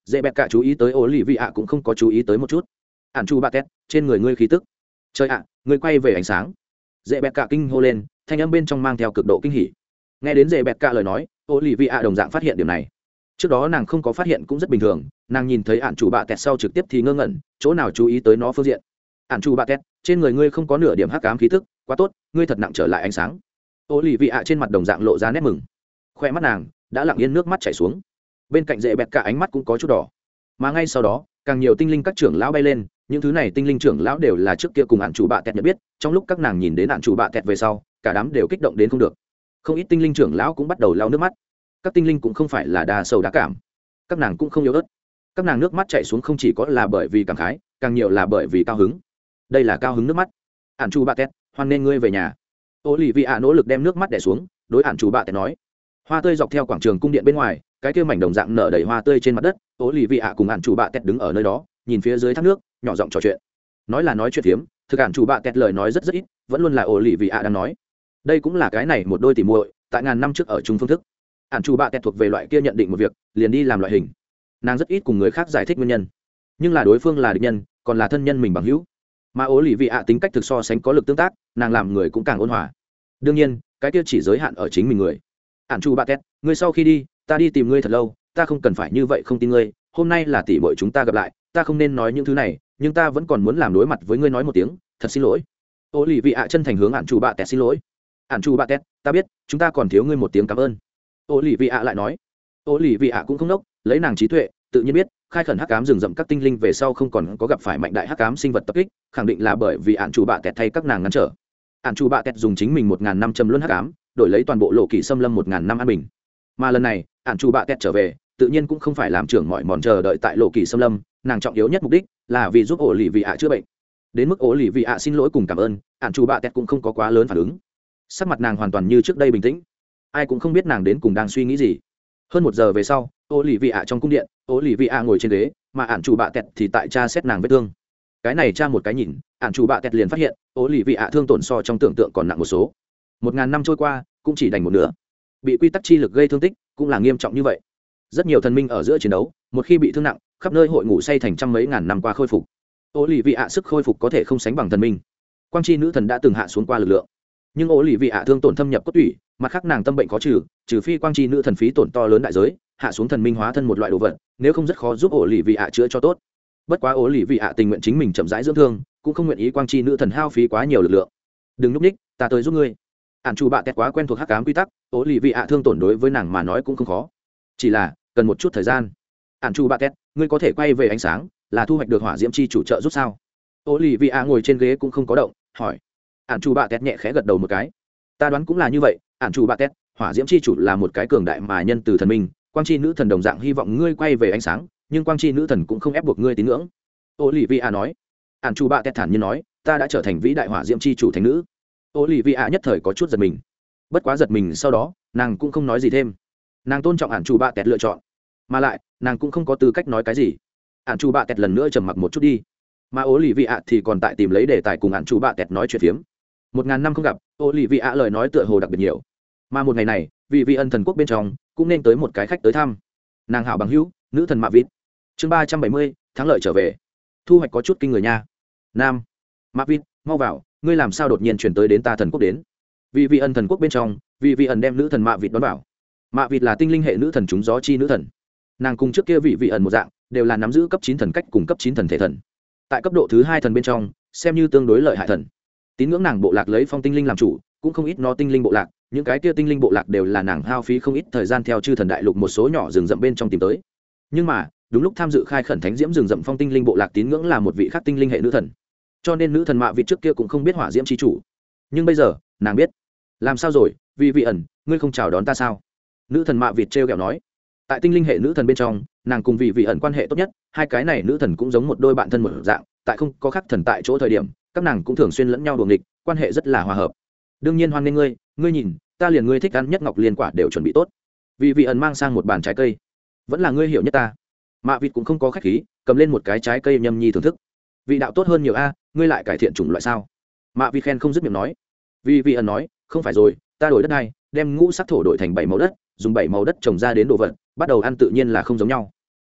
dễ bẹt cả chú ý tới ô lì vị ạ cũng không có chú ý tới một chút. Ản chu bạ tét, trên người ngươi khí tức. Trời ạ, ngươi quay về ánh sáng. Dễ bẹt cả kinh hô lên, thanh âm bên trong mang theo cực độ kinh hỉ. Nghe đến dễ bẹt cả lời nói, ô lì vị ạ đồng dạng phát hiện điểm này. Trước đó nàng không có phát hiện cũng rất bình thường, nàng nhìn thấy ản chủ bạ tét sau trực tiếp thì ngơ ngẩn, chỗ nào chú ý tới nó phương diện. Ản chủ bạ tét, trên người ngươi không có nửa điểm hắc ám khí tức, quá tốt, ngươi thật nặng trở lại ánh sáng. Ô lì vị ạ trên mặt đồng dạng lộ ra nét mừng, khoe mắt nàng đã lặng yên nước mắt chảy xuống, bên cạnh dễ bẹt cả ánh mắt cũng có chút đỏ. Mà ngay sau đó càng nhiều tinh linh các trưởng lão bay lên, những thứ này tinh linh trưởng lão đều là trước kia cùng ản chủ bạ tẹt nhận biết, trong lúc các nàng nhìn đến ản chủ bạ tẹt về sau cả đám đều kích động đến không được, không ít tinh linh trưởng lão cũng bắt đầu lau nước mắt. Các tinh linh cũng không phải là đa sầu đa cảm, các nàng cũng không yếu ớt, các nàng nước mắt chảy xuống không chỉ có là bởi vì cảm khái, càng nhiều là bởi vì cao hứng. Đây là cao hứng nước mắt. Ản chủ bạ tẹt, hoan nên ngươi về nhà. Ô lì vị ạ nỗ lực đem nước mắt đè xuống, đối ản chủ bạ tẹt nói. Hoa tươi dọc theo quảng trường cung điện bên ngoài, cái kia mảnh đồng dạng nở đầy hoa tươi trên mặt đất. Ô lì vị ạ cùng ản chủ bạ tẹt đứng ở nơi đó, nhìn phía dưới thác nước, nhỏ giọng trò chuyện. Nói là nói chuyện phiếm, thực ản chủ bạ tẹt lời nói rất ít, vẫn luôn là ô lì vị ạ đang nói. Đây cũng là cái này một đôi tỉ muội, tại ngàn năm trước ở chung phương thức. Ản chủ bạ tẹt thuộc về loại kia nhận định một việc liền đi làm loại hình, nàng rất ít cùng người khác giải thích nguyên nhân, nhưng là đối phương là địch nhân còn là thân nhân mình bằng hữu. Mà ố lì vị ạ tính cách thực so sánh có lực tương tác, nàng làm người cũng càng ôn hòa. Đương nhiên cái kia chỉ giới hạn ở chính mình người. Ản chủ bạ tẹt, ngươi sau khi đi ta đi tìm ngươi thật lâu, ta không cần phải như vậy không tin ngươi, hôm nay là tỷ muội chúng ta gặp lại, ta không nên nói những thứ này, nhưng ta vẫn còn muốn làm đối mặt với ngươi nói một tiếng thật xin lỗi. Ố lì vị ạ chân thành hướng ản chủ bạ tẹt xin lỗi. Ản chủ bạ tẹt, ta biết chúng ta còn thiếu ngươi một tiếng cảm ơn. Ô lì vị ạ lại nói. Ô lì vị ạ cũng không nốc, lấy nàng trí tuệ tự nhiên biết khai khẩn hắc ám rừng rậm các tinh linh về sau không còn có gặp phải mạnh đại hắc ám sinh vật tập kích, khẳng định là bởi vì ản chủ bạ tẹt thay các nàng ngăn trở. Ản chủ bạ tẹt dùng chính mình 1000 năm châm luân hắc ám đổi lấy toàn bộ lộ kỳ xâm lâm 1000 năm an bình. Mà lần này ản chủ bạ tẹt trở về tự nhiên cũng không phải làm trưởng mọi mòn chờ đợi tại lộ kỳ xâm lâm, nàng trọng yếu nhất mục đích là vì giúp ổ lì vị ạ chữa bệnh. Đến mức ổ lì vị ạ xin lỗi cùng cảm ơn, ản chủ bạ tẹt cũng không có quá lớn phản ứng, sắc mặt nàng hoàn toàn như trước đây bình tĩnh, ai cũng không biết nàng đến cùng đang suy nghĩ gì. Hơn 1 giờ về sau, ô lì vị ạ trong cung điện, ô lì vị ạ ngồi trên ghế, mà ản chủ bạ tẹt thì tại tra xét nàng vết thương. Cái này tra một cái nhìn, ản chủ bạ tẹt liền phát hiện ô lì vị ạ thương tổn so trong tưởng tượng còn nặng một số. 1000 năm trôi qua cũng chỉ đành một nửa, bị quy tắc chi lực gây thương tích cũng là nghiêm trọng như vậy. Rất nhiều thần minh ở giữa chiến đấu, một khi bị thương nặng khắp nơi hội ngủ say thành trăm mấy ngàn năm qua khôi phục. Ô lì vị ạ sức khôi phục có thể không sánh bằng thần minh. Quang chi nữ thần đã từng hạ xuống qua lực lượng, nhưng ô lì vị ạ thương tổn thâm nhập cốt tủy, mặt khác nàng tâm bệnh khó trừ phi quang chi nữ thần phí tổn to lớn đại giới hạ xuống thần minh hóa thân một loại đồ vật, nếu không rất khó giúp ổ lì vị ạ chữa cho tốt. Bất quá ổ lì vị ạ tình nguyện chính mình chậm rãi dưỡng thương, cũng không nguyện ý quang chi nữ thần hao phí quá nhiều lực lượng. Đừng núp ních, ta tới giúp ngươi. Ản chủ bạ tẹt quá quen thuộc hắc ám quy tắc, ổ lì vị ạ thương tổn đối với nàng mà nói cũng không khó, chỉ là cần một chút thời gian. Ản chủ bạ tẹt, ngươi có thể quay về ánh sáng, là thu hoạch được hỏa diễm chi chủ trợ giúp sao? Ổ lì vị ạ ngồi trên ghế cũng không có động, hỏi. Ản chủ bạ tẹt nhẹ khẽ gật đầu một cái. Ta đoán cũng là như vậy. Ản chủ bạ tẹt, hỏa diễm chi chủ là một cái cường đại mà nhân từ thần minh, quang chi nữ thần đồng dạng hy vọng ngươi quay về ánh sáng, nhưng quang chi nữ thần cũng không ép buộc ngươi tín ngưỡng. Ô lì vị ạ nói. Ản chủ bạ tẹt thản nhiên nói, ta đã trở thành vĩ đại hỏa diễm chi chủ thành nữ. Ô lì vị ạ nhất thời có chút giật mình, bất quá giật mình sau đó nàng cũng không nói gì thêm. Nàng tôn trọng ản chủ bạ tẹt lựa chọn, mà lại nàng cũng không có tư cách nói cái gì. Ản chủ bạ tẹt lần nữa trầm mặc một chút đi, mà ô lì vị ạ thì còn tại tìm lấy đề tài cùng ản chủ bạ tẹt nói chuyện phiếm. 1000 năm không gặp, ô lì vị ạ lời nói tựa hồ đặc biệt nhiều. Mà một ngày này vì vị ân thần quốc bên trong cũng nên tới một cái khách tới thăm, nàng hảo bằng hữu nữ thần mạ vít. Chương 370, thắng lợi trở về, thu hoạch có chút kinh người nha. Nam, mạ vít, mau vào, ngươi làm sao đột nhiên chuyển tới đến ta thần quốc đến? Vì vị ân thần quốc bên trong, vì vị ẩn đem nữ thần mạ vít đón vào. Mạ vít là tinh linh hệ nữ thần trúng gió chi nữ thần, nàng cùng trước kia vị vị ẩn một dạng đều là nắm giữ cấp 9 thần cách cùng cấp 9 thần thể thần, tại cấp độ thứ 2 thần bên trong xem như tương đối lợi hại thần. Tín ngưỡng nàng bộ lạc lấy phong tinh linh làm chủ, cũng không ít nó tinh linh bộ lạc, những cái kia tinh linh bộ lạc đều là nàng hao phí không ít thời gian theo chư thần đại lục một số nhỏ rừng rậm bên trong tìm tới. Nhưng mà đúng lúc tham dự khai khẩn thánh diễm rừng rậm phong tinh linh bộ lạc tín ngưỡng là một vị khác tinh linh hệ nữ thần, cho nên nữ thần mạ vít trước kia cũng không biết hỏa diễm chi chủ, nhưng bây giờ nàng biết. Làm sao rồi, vì vị ẩn, ngươi không chào đón ta sao? Nữ thần mạ vít trêu ghẹo nói. Tại tinh linh hệ nữ thần bên trong, nàng cùng vì vị ẩn quan hệ tốt nhất, hai cái này nữ thần cũng giống một đôi bạn thân một dạng, tại không có khác thần tại chỗ thời điểm các nàng cũng thường xuyên lẫn nhau đùa nghịch, quan hệ rất là hòa hợp. Đương nhiên hoan nghênh ngươi, ngươi nhìn ta liền ngươi thích ăn nhất ngọc liên quả đều chuẩn bị tốt. Vì vị ẩn mang sang một bàn trái cây. Vẫn là ngươi hiểu nhất ta. Mạ vịt cũng không có khách khí, cầm lên một cái trái cây nhâm nhi thưởng thức. Vị đạo tốt hơn nhiều a, ngươi lại cải thiện chủng loại sao? Mạ vịt khen không dứt miệng nói. Vì vị ẩn nói, không phải rồi, ta đổi đất này, đem ngũ sắc thổ đổi thành 7 màu đất, dùng 7 màu đất trồng ra đến đồ vật, bắt đầu ăn tự nhiên là không giống nhau. Và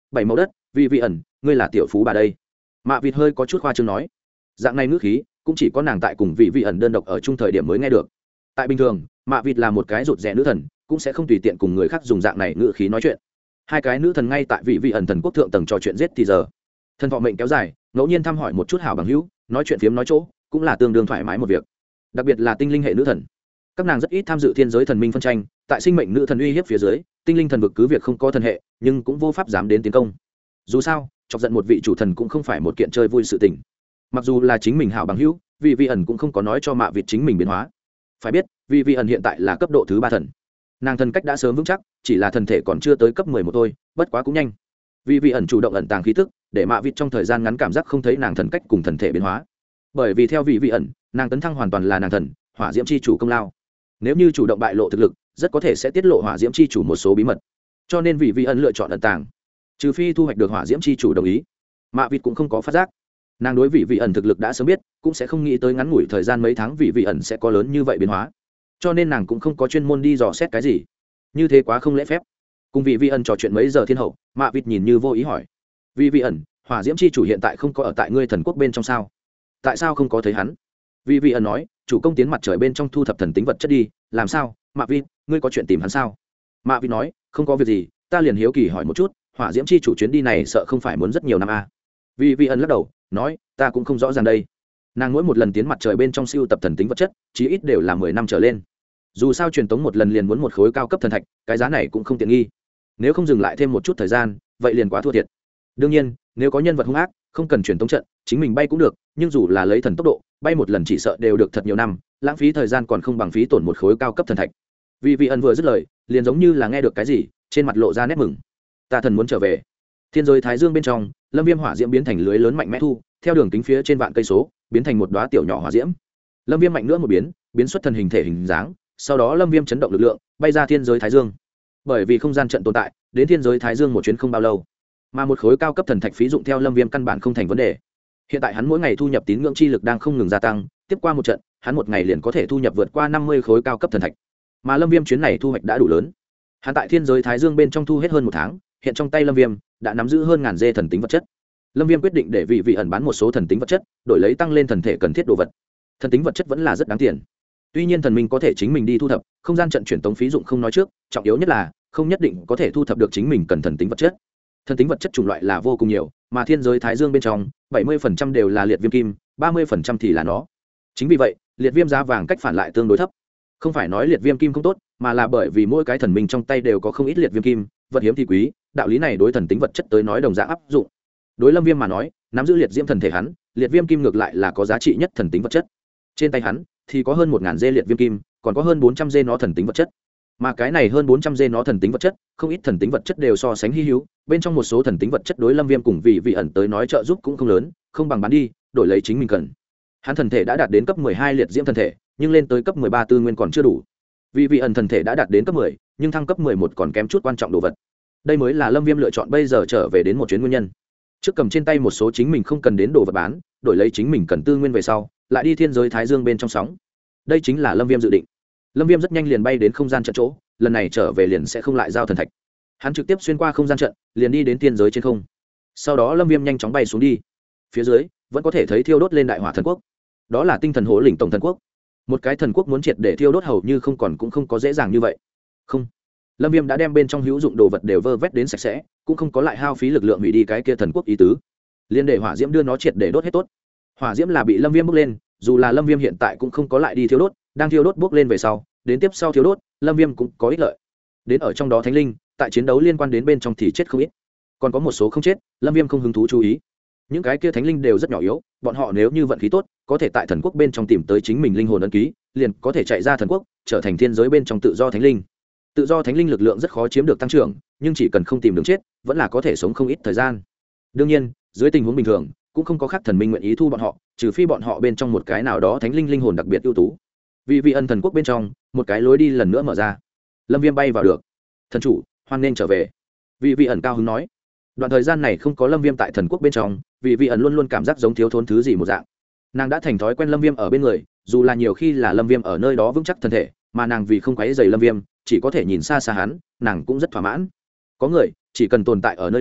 bảy mẫu đất, vị vị ẩn, ngươi là tiểu phú bà đây. Mạ vịt hơi có chút khoa trương nói. Dạng này ngữ khí cũng chỉ có nàng tại cùng vị vị ẩn đơn độc ở chung thời điểm mới nghe được. Tại bình thường, Mạ vịt là một cái rụt rè nữ thần, cũng sẽ không tùy tiện cùng người khác dùng dạng này ngữ khí nói chuyện. Hai cái nữ thần ngay tại vị vị ẩn thần quốc thượng tầng trò chuyện giết thì giờ. Thần thọ mệnh kéo dài, ngẫu nhiên thăm hỏi một chút hảo bằng hữu, nói chuyện phiếm nói chỗ, cũng là tương đương thoải mái một việc. Đặc biệt là tinh linh hệ nữ thần, các nàng rất ít tham dự thiên giới thần minh phân tranh, tại sinh mệnh nữ thần uy hiếp phía dưới, tinh linh thần vực cứ việc không có thần hệ, nhưng cũng vô pháp dám đến tiến công. Dù sao, chọc giận một vị chủ thần cũng không phải một kiện chơi vui sự tình. Mặc dù là chính mình hảo bằng hữu, vị vị ẩn cũng không có nói cho Mạ vịt chính mình biến hóa. Phải biết, vị vị ẩn hiện tại là cấp độ thứ 3 thần, nàng thần cách đã sớm vững chắc, chỉ là thần thể còn chưa tới cấp 11 thôi, bất quá cũng nhanh. Vị vị ẩn chủ động ẩn tàng khí tức, để Mạ vịt trong thời gian ngắn cảm giác không thấy nàng thần cách cùng thần thể biến hóa. Bởi vì theo vị vị ẩn, nàng tấn thăng hoàn toàn là nàng thần hỏa diễm chi chủ công lao. Nếu như chủ động bại lộ thực lực, rất có thể sẽ tiết lộ hỏa diễm chi chủ một số bí mật, cho nên vị vị ẩn lựa chọn ẩn tàng, trừ phi thu hoạch được hỏa diễm chi chủ đồng ý. Mạ vịt cũng không có phát giác, nàng đối vị vị ẩn thực lực đã sớm biết, cũng sẽ không nghĩ tới ngắn ngủi thời gian mấy tháng vị vị ẩn sẽ có lớn như vậy biến hóa, cho nên nàng cũng không có chuyên môn đi dò xét cái gì, như thế quá không lễ phép. Cùng vị vị ẩn trò chuyện mấy giờ thiên hậu, Mạ vịt nhìn như vô ý hỏi: vị vị ẩn, hỏa diễm chi chủ hiện tại không có ở tại ngươi thần quốc bên trong sao? Tại sao không có thấy hắn? Vị vị ẩn nói: chủ công tiến mặt trời bên trong thu thập thần tính vật chất đi. Làm sao, Mạ vịt, ngươi có chuyện tìm hắn sao? Mạ vịt nói: không có việc gì, ta liền hiếu kỳ hỏi một chút, hỏa diễm chi chủ chuyến đi này sợ không phải muốn rất nhiều năm à? Vị vị ẩn lắc đầu nói: ta cũng không rõ ràng đây. Nàng mỗi một lần tiến mặt trời bên trong siêu tập thần tính vật chất, chí ít đều là 10 năm trở lên. Dù sao truyền tống một lần liền muốn một khối cao cấp thần thạch, cái giá này cũng không tiện nghi. Nếu không dừng lại thêm một chút thời gian, vậy liền quá thua thiệt. Đương nhiên, nếu có nhân vật hung ác, không cần truyền tống trận, chính mình bay cũng được, nhưng dù là lấy thần tốc độ, bay một lần chỉ sợ đều được thật nhiều năm, lãng phí thời gian còn không bằng phí tổn một khối cao cấp thần thạch. Vì vị ẩn vừa dứt lời, liền giống như là nghe được cái gì, trên mặt lộ ra nét mừng. Ta thần muốn trở về. Thiên giới thái dương bên trong, lâm viêm hỏa diễm biến thành lưới lớn mạnh mẽ thu, theo đường kính phía trên vạn cây số, biến thành một đóa tiểu nhỏ hỏa diễm. Lâm viêm mạnh nữa một biến xuất thần hình thể hình dáng, sau đó lâm viêm chấn động lực lượng, bay ra thiên giới thái dương. Bởi vì không gian trận tồn tại, đến thiên giới thái dương một chuyến không bao lâu, mà một khối cao cấp thần thạch phí dụng theo lâm viêm căn bản không thành vấn đề. Hiện tại hắn mỗi ngày thu nhập tín ngưỡng chi lực đang không ngừng gia tăng, tiếp qua một trận, hắn một ngày liền có thể thu nhập vượt qua 50 khối cao cấp thần thạch. Mà lâm viêm chuyến này thu hoạch đã đủ lớn. Hắn tại thiên giới thái dương bên trong thu hết hơn một tháng, hiện trong tay lâm viêm đã nắm giữ hơn ngàn dê thần tính vật chất. Lâm viêm quyết định để vị vị ẩn bán một số thần tính vật chất, đổi lấy tăng lên thần thể cần thiết đồ vật. Thần tính vật chất vẫn là rất đáng tiền. Tuy nhiên thần minh có thể chính mình đi thu thập, không gian trận chuyển tống phí dụng không nói trước, trọng yếu nhất là không nhất định có thể thu thập được chính mình cần thần tính vật chất. Thần tính vật chất chủng loại là vô cùng nhiều, mà thiên giới thái dương bên trong 70% đều là liệt viêm kim, 30% thì là nó. Chính vì vậy, liệt viêm giá vàng cách phản lại tương đối thấp. Không phải nói liệt viêm kim không tốt, mà là bởi vì mỗi cái thần minh trong tay đều có không ít liệt viêm kim, vật hiếm thì quý, đạo lý này đối thần tính vật chất tới nói đồng dạng áp dụng. Đối lâm viêm mà nói, nắm giữ liệt diễm thần thể hắn, liệt viêm kim ngược lại là có giá trị nhất thần tính vật chất. Trên tay hắn thì có hơn 1000 dê liệt viêm kim, còn có hơn 400 dê nó thần tính vật chất. Mà cái này hơn 400 dê nó thần tính vật chất, không ít thần tính vật chất đều so sánh hi hữu, bên trong một số thần tính vật chất đối lâm viêm cùng vị ẩn tới nói trợ giúp cũng không lớn, không bằng bán đi, đổi lấy chính mình cần. Hắn thần thể đã đạt đến cấp 12 liệt diễm thần thể, nhưng lên tới cấp 13 tư nguyên còn chưa đủ. Vị ẩn thần thể đã đạt đến cấp 10, nhưng thăng cấp 11 còn kém chút quan trọng đồ vật. Đây mới là lâm viêm lựa chọn bây giờ trở về đến một chuyến nguyên nhân. Trước cầm trên tay một số chính mình không cần đến đồ vật bán, đổi lấy chính mình cần tư nguyên về sau, lại đi thiên giới thái dương bên trong sóng. Đây chính là lâm viêm dự định. Lâm viêm rất nhanh liền bay đến không gian trận chỗ, lần này trở về liền sẽ không lại giao thần thạch. Hắn trực tiếp xuyên qua không gian trận, liền đi đến thiên giới trên không. Sau đó lâm viêm nhanh chóng bay xuống đi. Phía dưới vẫn có thể thấy thiêu đốt lên đại hỏa thần quốc. Đó là tinh thần hổ lĩnh tổng thần quốc. Một cái thần quốc muốn triệt để thiêu đốt hầu như không còn cũng không có dễ dàng như vậy. Không, lâm viêm đã đem bên trong hữu dụng đồ vật đều vơ vét đến sạch sẽ, cũng không có lại hao phí lực lượng hủy đi cái kia thần quốc ý tứ. Liên để hỏa diễm đưa nó triệt để đốt hết tốt. Hỏa diễm là bị lâm viêm bốc lên, dù là lâm viêm hiện tại cũng không có lại đi thiêu đốt, đang thiêu đốt bốc lên về sau, đến tiếp sau thiêu đốt, lâm viêm cũng có ích lợi. Đến ở trong đó thánh linh, tại chiến đấu liên quan đến bên trong thì chết không ít, còn có một số không chết, lâm viêm không hứng thú chú ý. Những cái kia thánh linh đều rất nhỏ yếu, bọn họ nếu như vận khí tốt, có thể tại thần quốc bên trong tìm tới chính mình linh hồn ấn ký, liền có thể chạy ra thần quốc, trở thành thiên giới bên trong tự do thánh linh. Tự do thánh linh lực lượng rất khó chiếm được tăng trưởng, nhưng chỉ cần không tìm đường chết, vẫn là có thể sống không ít thời gian. Đương nhiên, dưới tình huống bình thường, cũng không có khác thần minh nguyện ý thu bọn họ, trừ phi bọn họ bên trong một cái nào đó thánh linh linh hồn đặc biệt ưu tú. Vị ẩn thần quốc bên trong, một cái lối đi lần nữa mở ra. Lâm viêm bay vào được. Thần chủ, hoan nên trở về. Vị ẩn cao hứng nói. Đoạn thời gian này không có lâm viêm tại thần quốc bên trong, vị ẩn luôn luôn cảm giác giống thiếu thốn thứ gì một dạng. Nàng đã thành thói quen lâm viêm ở bên người, dù là nhiều khi là lâm viêm ở nơi đó vững chắc thân thể, mà nàng vì không quấy rầy lâm viêm, chỉ có thể nhìn xa xa hắn, nàng cũng rất thỏa mãn. Có người chỉ cần tồn tại ở nơi đó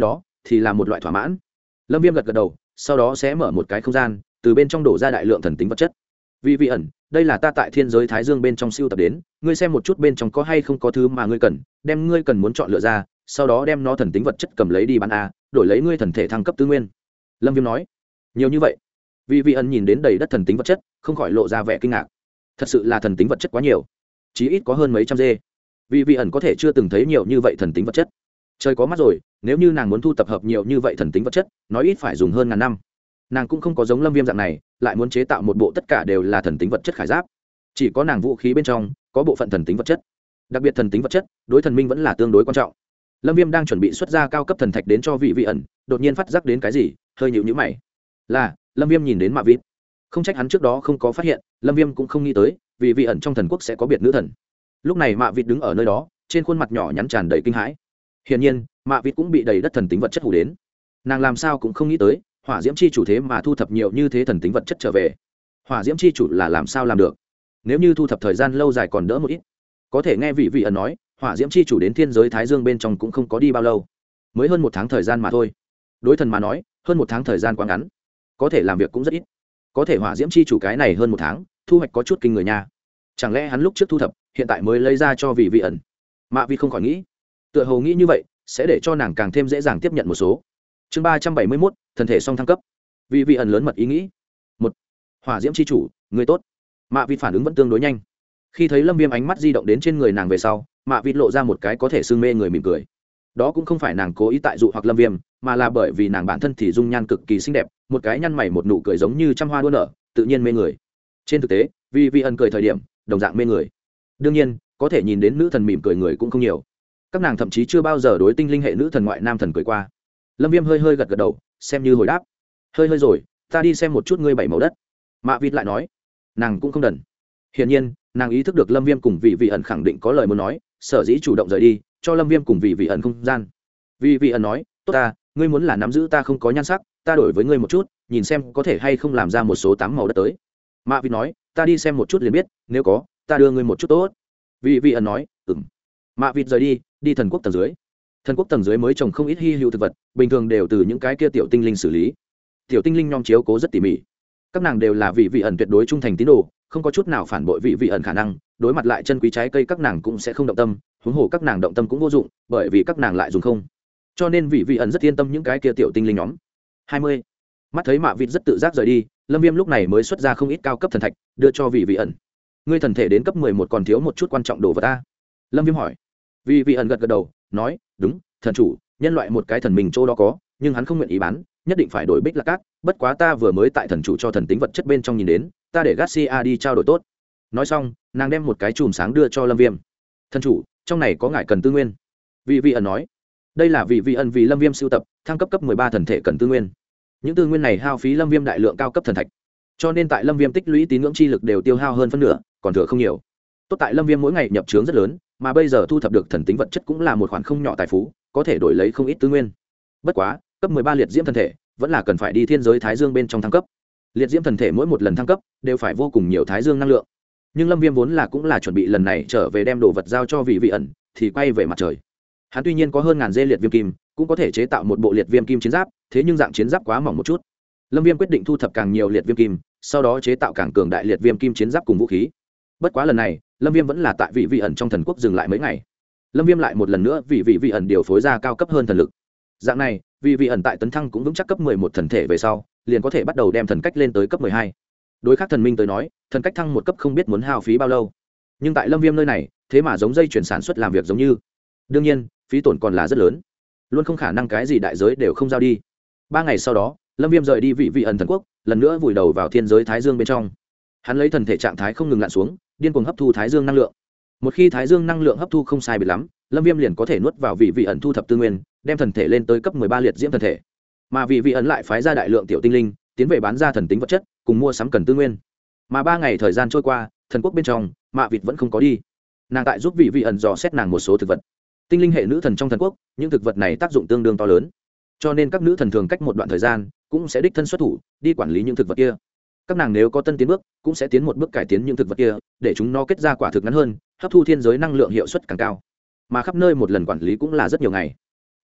thì là một loại thỏa mãn. Lâm Viêm gật gật đầu, sau đó sẽ mở một cái không gian, từ bên trong đổ ra đại lượng thần tính vật chất. Vì vị ẩn, đây là ta tại thiên giới thái dương bên trong siêu tập đến, ngươi xem một chút bên trong có hay không có thứ mà ngươi cần, đem ngươi cần muốn chọn lựa ra, sau đó đem nó thần tính vật chất cầm lấy đi bán a, đổi lấy ngươi thần thể thăng cấp tư nguyên. Lâm Viêm nói. Nhiều như vậy? Vì vị ẩn nhìn đến đầy đất thần tính vật chất, không khỏi lộ ra vẻ kinh ngạc. Thật sự là thần tính vật chất quá nhiều, chí ít có hơn mấy trăm dê. Vì vị ẩn có thể chưa từng thấy nhiều như vậy thần tính vật chất. Trời có mắt rồi, nếu như nàng muốn thu tập hợp nhiều như vậy thần tính vật chất, nói ít phải dùng hơn ngàn năm. Nàng cũng không có giống Lâm Viêm dạng này, lại muốn chế tạo một bộ tất cả đều là thần tính vật chất khải giáp. Chỉ có nàng vũ khí bên trong có bộ phận thần tính vật chất. Đặc biệt thần tính vật chất, đối thần minh vẫn là tương đối quan trọng. Lâm Viêm đang chuẩn bị xuất ra cao cấp thần thạch đến cho vị vị ẩn, đột nhiên phát giác đến cái gì, hơi nhíu nhíu mày. Là, Lâm Viêm nhìn đến Mạ Vịt. Không trách hắn trước đó không có phát hiện, Lâm Viêm cũng không nghĩ tới, vì vị ẩn trong thần quốc sẽ có biệt nữ thần. Lúc này Mạ Vịt đứng ở nơi đó, trên khuôn mặt nhỏ nhắn tràn đầy kinh hãi. Hiển nhiên, Mạ Vịt cũng bị đầy đất thần tính vật chất hù đến. Nàng làm sao cũng không nghĩ tới, Hỏa Diễm chi chủ thế mà thu thập nhiều như thế thần tính vật chất trở về. Hỏa Diễm chi chủ là làm sao làm được? Nếu như thu thập thời gian lâu dài còn đỡ một ít. Có thể nghe vị vị ẩn nói, Hỏa Diễm chi chủ đến thiên giới thái dương bên trong cũng không có đi bao lâu, mới hơn 1 tháng thời gian mà thôi. Đối thần mà nói, hơn 1 tháng thời gian quá ngắn, có thể làm việc cũng rất ít. Có thể Hỏa Diễm chi chủ cái này hơn 1 tháng, thu hoạch có chút kinh người nha. Chẳng lẽ hắn lúc trước thu thập, hiện tại mới lấy ra cho vị vị ẩn? Mạ Vịt không khỏi nghĩ, tựa hồ nghĩ như vậy sẽ để cho nàng càng thêm dễ dàng tiếp nhận một số. Chương 371, thần thể song thăng cấp. Vị vị ẩn lớn mật ý nghĩ. Một, Hỏa Diễm chi chủ, người tốt. Mạ Vịt phản ứng vẫn tương đối nhanh. Khi thấy Lâm Viêm ánh mắt di động đến trên người nàng về sau, Mạ Vịt lộ ra một cái có thể sương mê người mỉm cười. Đó cũng không phải nàng cố ý tại dụ hoặc Lâm Viêm, mà là bởi vì nàng bản thân thì dung nhan cực kỳ xinh đẹp, một cái nhăn mày một nụ cười giống như trăm hoa đua nở, tự nhiên mê người. Trên thực tế, vì vị ẩn cười thời điểm, đồng dạng mê người. Đương nhiên, có thể nhìn đến nữ thần mỉm cười người cũng không nhiều. Các nàng thậm chí chưa bao giờ đối tinh linh hệ nữ thần ngoại nam thần cười qua. Lâm Viêm hơi hơi gật gật đầu, xem như hồi đáp. Hơi hơi rồi, ta đi xem một chút ngươi 7 màu đất. Mạ Vịt lại nói. Nàng cũng không đần. Hiển nhiên, nàng ý thức được Lâm Viêm cùng vị vị ẩn khẳng định có lời muốn nói, sở dĩ chủ động rời đi, cho Lâm Viêm cùng vị vị ẩn không gian. Vị vị ẩn nói, tốt ta, ngươi muốn là nắm giữ ta không có nhan sắc, ta đổi với ngươi một chút, nhìn xem có thể hay không làm ra một số 8 màu đất tới. Mạ Vịt nói, ta đi xem một chút liền biết, nếu có, ta đưa ngươi một chút tốt. Vị vị ẩn nói, ừm. Mạ Vịt rời đi, đi thần quốc tầng dưới. Thần quốc tầng dưới mới trồng không ít hy hữu thực vật, bình thường đều từ những cái kia tiểu tinh linh xử lý. Tiểu tinh linh nhom chiếu cố rất tỉ mỉ. Các nàng đều là vị vị ẩn tuyệt đối trung thành tín đồ, không có chút nào phản bội vị vị ẩn khả năng, đối mặt lại chân quý trái cây các nàng cũng sẽ không động tâm, huống hồ các nàng động tâm cũng vô dụng, bởi vì các nàng lại dùng không. Cho nên vị vị ẩn rất yên tâm những cái kia tiểu tinh linh nhóm. 20. Mắt thấy Mạ Vịt rất tự giác rời đi, Lâm Viêm lúc này mới xuất ra không ít cao cấp thần thạch, đưa cho vị vị ẩn. Ngươi thần thể đến cấp 11 còn thiếu một chút quan trọng đồ vật ta. Lâm Viêm hỏi. Vị vị ẩn gật gật đầu, nói, đúng, thần chủ, nhân loại một cái thần mình chỗ đó có, nhưng hắn không nguyện ý bán, nhất định phải đổi bích lạc cát, bất quá ta vừa mới tại thần chủ cho thần tính vật chất bên trong nhìn đến, ta để Garcia đi trao đổi tốt. Nói xong, nàng đem một cái chùm sáng đưa cho Lâm Viêm. Thần chủ, trong này có ngài cần tư nguyên. Vị vị ẩn nói. Đây là vị vị ẩn vì Lâm Viêm sưu tập, thăng cấp cấp 13 thần thể cần tư nguyên. Những tư nguyên này hao phí Lâm Viêm đại lượng cao cấp thần thạch. Cho nên tại Lâm Viêm tích lũy tín ngưỡng chi lực đều tiêu hao hơn phân nửa, còn thừa không nhiều. Tốt tại Lâm Viêm mỗi ngày nhập trướng rất lớn, mà bây giờ thu thập được thần tính vật chất cũng là một khoản không nhỏ tài phú, có thể đổi lấy không ít tư nguyên. Bất quá, cấp 13 liệt diễm thần thể, vẫn là cần phải đi thiên giới thái dương bên trong thăng cấp. Liệt diễm thần thể mỗi một lần thăng cấp đều phải vô cùng nhiều thái dương năng lượng. Nhưng Lâm Viêm vốn là cũng là chuẩn bị lần này trở về đem đồ vật giao cho vị vị ẩn, thì quay về mặt trời. Hắn tuy nhiên có hơn ngàn dê liệt viêm kim, cũng có thể chế tạo một bộ liệt viêm kim chiến giáp, thế nhưng dạng chiến giáp quá mỏng một chút. Lâm Viêm quyết định thu thập càng nhiều liệt viêm kim, sau đó chế tạo càng cường đại liệt viêm kim chiến giáp cùng vũ khí. Bất quá lần này, Lâm Viêm vẫn là tại vị vị ẩn trong thần quốc dừng lại mấy ngày. Lâm Viêm lại một lần nữa vì vị vị ẩn điều phối ra cao cấp hơn thần lực. Dạng này, vị vị ẩn tại tấn thăng cũng vững chắc cấp 11 thần thể về sau, liền có thể bắt đầu đem thần cách lên tới cấp 12. Đối khác thần minh tới nói, thần cách thăng một cấp không biết muốn hao phí bao lâu. Nhưng tại Lâm Viêm nơi này, thế mà giống dây chuyển sản xuất làm việc giống như. Đương nhiên, phí tổn còn là rất lớn. Luôn không khả năng cái gì đại giới đều không giao đi. 3 ngày sau đó, Lâm Viêm rời đi vị vị ẩn thần quốc, lần nữa vùi đầu vào thiên giới thái dương bên trong. Hắn lấy thần thể trạng thái không ngừng lặn xuống, điên cuồng hấp thu thái dương năng lượng. Một khi thái dương năng lượng hấp thu không sai biệt lắm, Lâm Viêm liền có thể nuốt vào vị vị ẩn thu thập tư nguyên, đem thần thể lên tới cấp 13 liệt diễm thần thể. Mà vị vị ẩn lại phái ra đại lượng tiểu tinh linh, tiến về bán ra thần tính vật chất, cùng mua sắm cần tư nguyên. Mà 3 ngày thời gian trôi qua, thần quốc bên trong, Mạ Vịt vẫn không có đi. Nàng tại giúp vị vị ẩn dò xét nàng một số thực vật. Tinh linh hệ nữ thần trong thần quốc, những thực vật này tác dụng tương đương to lớn. Cho nên các nữ thần thường cách một đoạn thời gian, cũng sẽ đích thân xuất thủ, đi quản lý những thực vật kia. Các nàng nếu có tân tiến bước, cũng sẽ tiến một bước cải tiến những thực vật kia, để chúng nó kết ra quả thực ngắn hơn, hấp thu thiên giới năng lượng hiệu suất càng cao. Mà khắp nơi một lần quản lý cũng là rất nhiều ngày.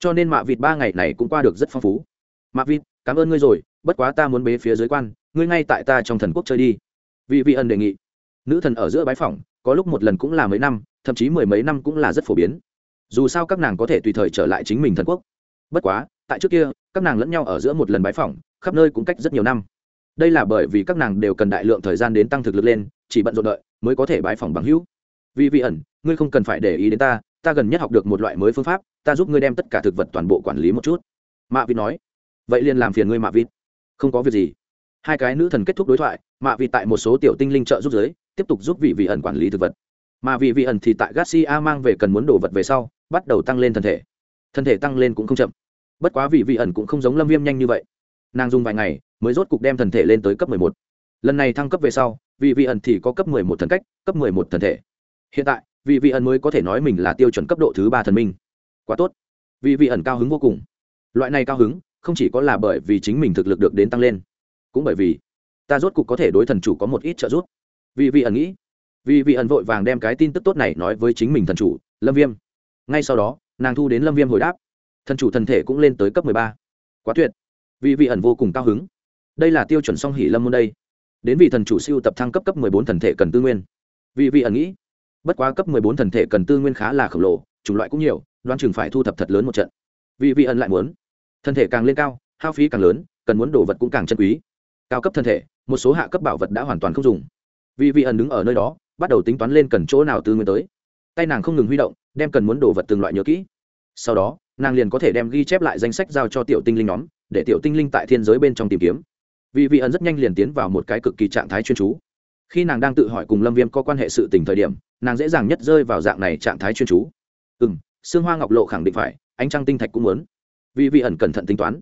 cho nên mạ vịt 3 ngày này cũng qua được rất phong phú. Mạ vịt, cảm ơn ngươi rồi, bất quá ta muốn bế phía dưới quan, ngươi ngay tại ta trong thần quốc chơi đi. Vị ẩn đề nghị. Nữ thần ở giữa bái phỏng có lúc một lần cũng là mấy năm, thậm chí mười mấy năm cũng là rất phổ biến. Dù sao các nàng có thể tùy thời trở lại chính mình thần quốc. Bất quá tại trước kia các nàng lẫn nhau ở giữa một lần bái phỏng khắp nơi cũng cách rất nhiều năm. Đây là bởi vì các nàng đều cần đại lượng thời gian đến tăng thực lực lên, chỉ bận rộn đợi mới có thể bái phỏng bằng hữu. Vị ẩn, ngươi không cần phải để ý đến ta gần nhất học được một loại mới phương pháp, ta giúp ngươi đem tất cả thực vật toàn bộ quản lý một chút. Mạ vịt nói. Vậy liền làm phiền ngươi Mạ vịt. Không có việc gì. Hai cái nữ thần kết thúc đối thoại, Mạ vịt tại một số tiểu tinh linh trợ giúp giới tiếp tục giúp vị ẩn quản lý thực vật, mà vị ẩn thì tại Garcia mang về cần muốn đồ vật về sau bắt đầu tăng lên thân thể tăng lên cũng không chậm. Bất quá vị ẩn cũng không giống Lâm Viêm nhanh như vậy, nàng dùng vài ngày mới rốt cục đem thần thể lên tới cấp 11. Lần này thăng cấp về sau vị ẩn thì có cấp 11 thần cách, cấp 11 thần thể. Hiện tại vị ẩn mới có thể nói mình là tiêu chuẩn cấp độ thứ 3 thần minh. Quá tốt. Vị ẩn cao hứng vô cùng. Loại này cao hứng không chỉ có là bởi vì chính mình thực lực được đến tăng lên, cũng bởi vì ta rốt cục có thể đối thần chủ có một ít trợ giúp. Vị ẩn nghĩ. Vị ẩn vội vàng đem cái tin tức tốt này nói với chính mình thần chủ Lâm Viêm. Ngay sau đó nàng thu đến Lâm Viêm hồi đáp, thần chủ thần thể cũng lên tới cấp 13. Quá tuyệt. Vị ẩn vô cùng cao hứng. Đây là tiêu chuẩn song hỷ lâm môn đây. Đến vị thần chủ siêu tập thăng cấp 14 thần thể cần tư nguyên. Vị ẩn nghĩ. Bất quá cấp 14 thần thể cần tư nguyên khá là khổng lồ, chủng loại cũng nhiều, đoán chừng phải thu thập thật lớn một trận. Vị ẩn lại muốn, thân thể càng lên cao, hao phí càng lớn, cần muốn đồ vật cũng càng chân quý. Cao cấp thân thể, một số hạ cấp bảo vật đã hoàn toàn không dùng. Vị ẩn đứng ở nơi đó, bắt đầu tính toán lên cần chỗ nào tư nguyên tới. Tay nàng không ngừng huy động, đem cần muốn đồ vật từng loại nhớ kỹ. Sau đó, nàng liền có thể đem ghi chép lại danh sách giao cho tiểu tinh linh nhóm, để tiểu tinh linh tại thiên giới bên trong tìm kiếm. Vị ẩn rất nhanh liền tiến vào một cái cực kỳ trạng thái chuyên chú. Khi nàng đang tự hỏi cùng Lâm Viêm có quan hệ sự tình thời điểm, nàng dễ dàng nhất rơi vào dạng này trạng thái chuyên chú. Xương hoa ngọc lộ khẳng định phải, ánh trăng tinh thạch cũng muốn. Vị ẩn cẩn thận tính toán.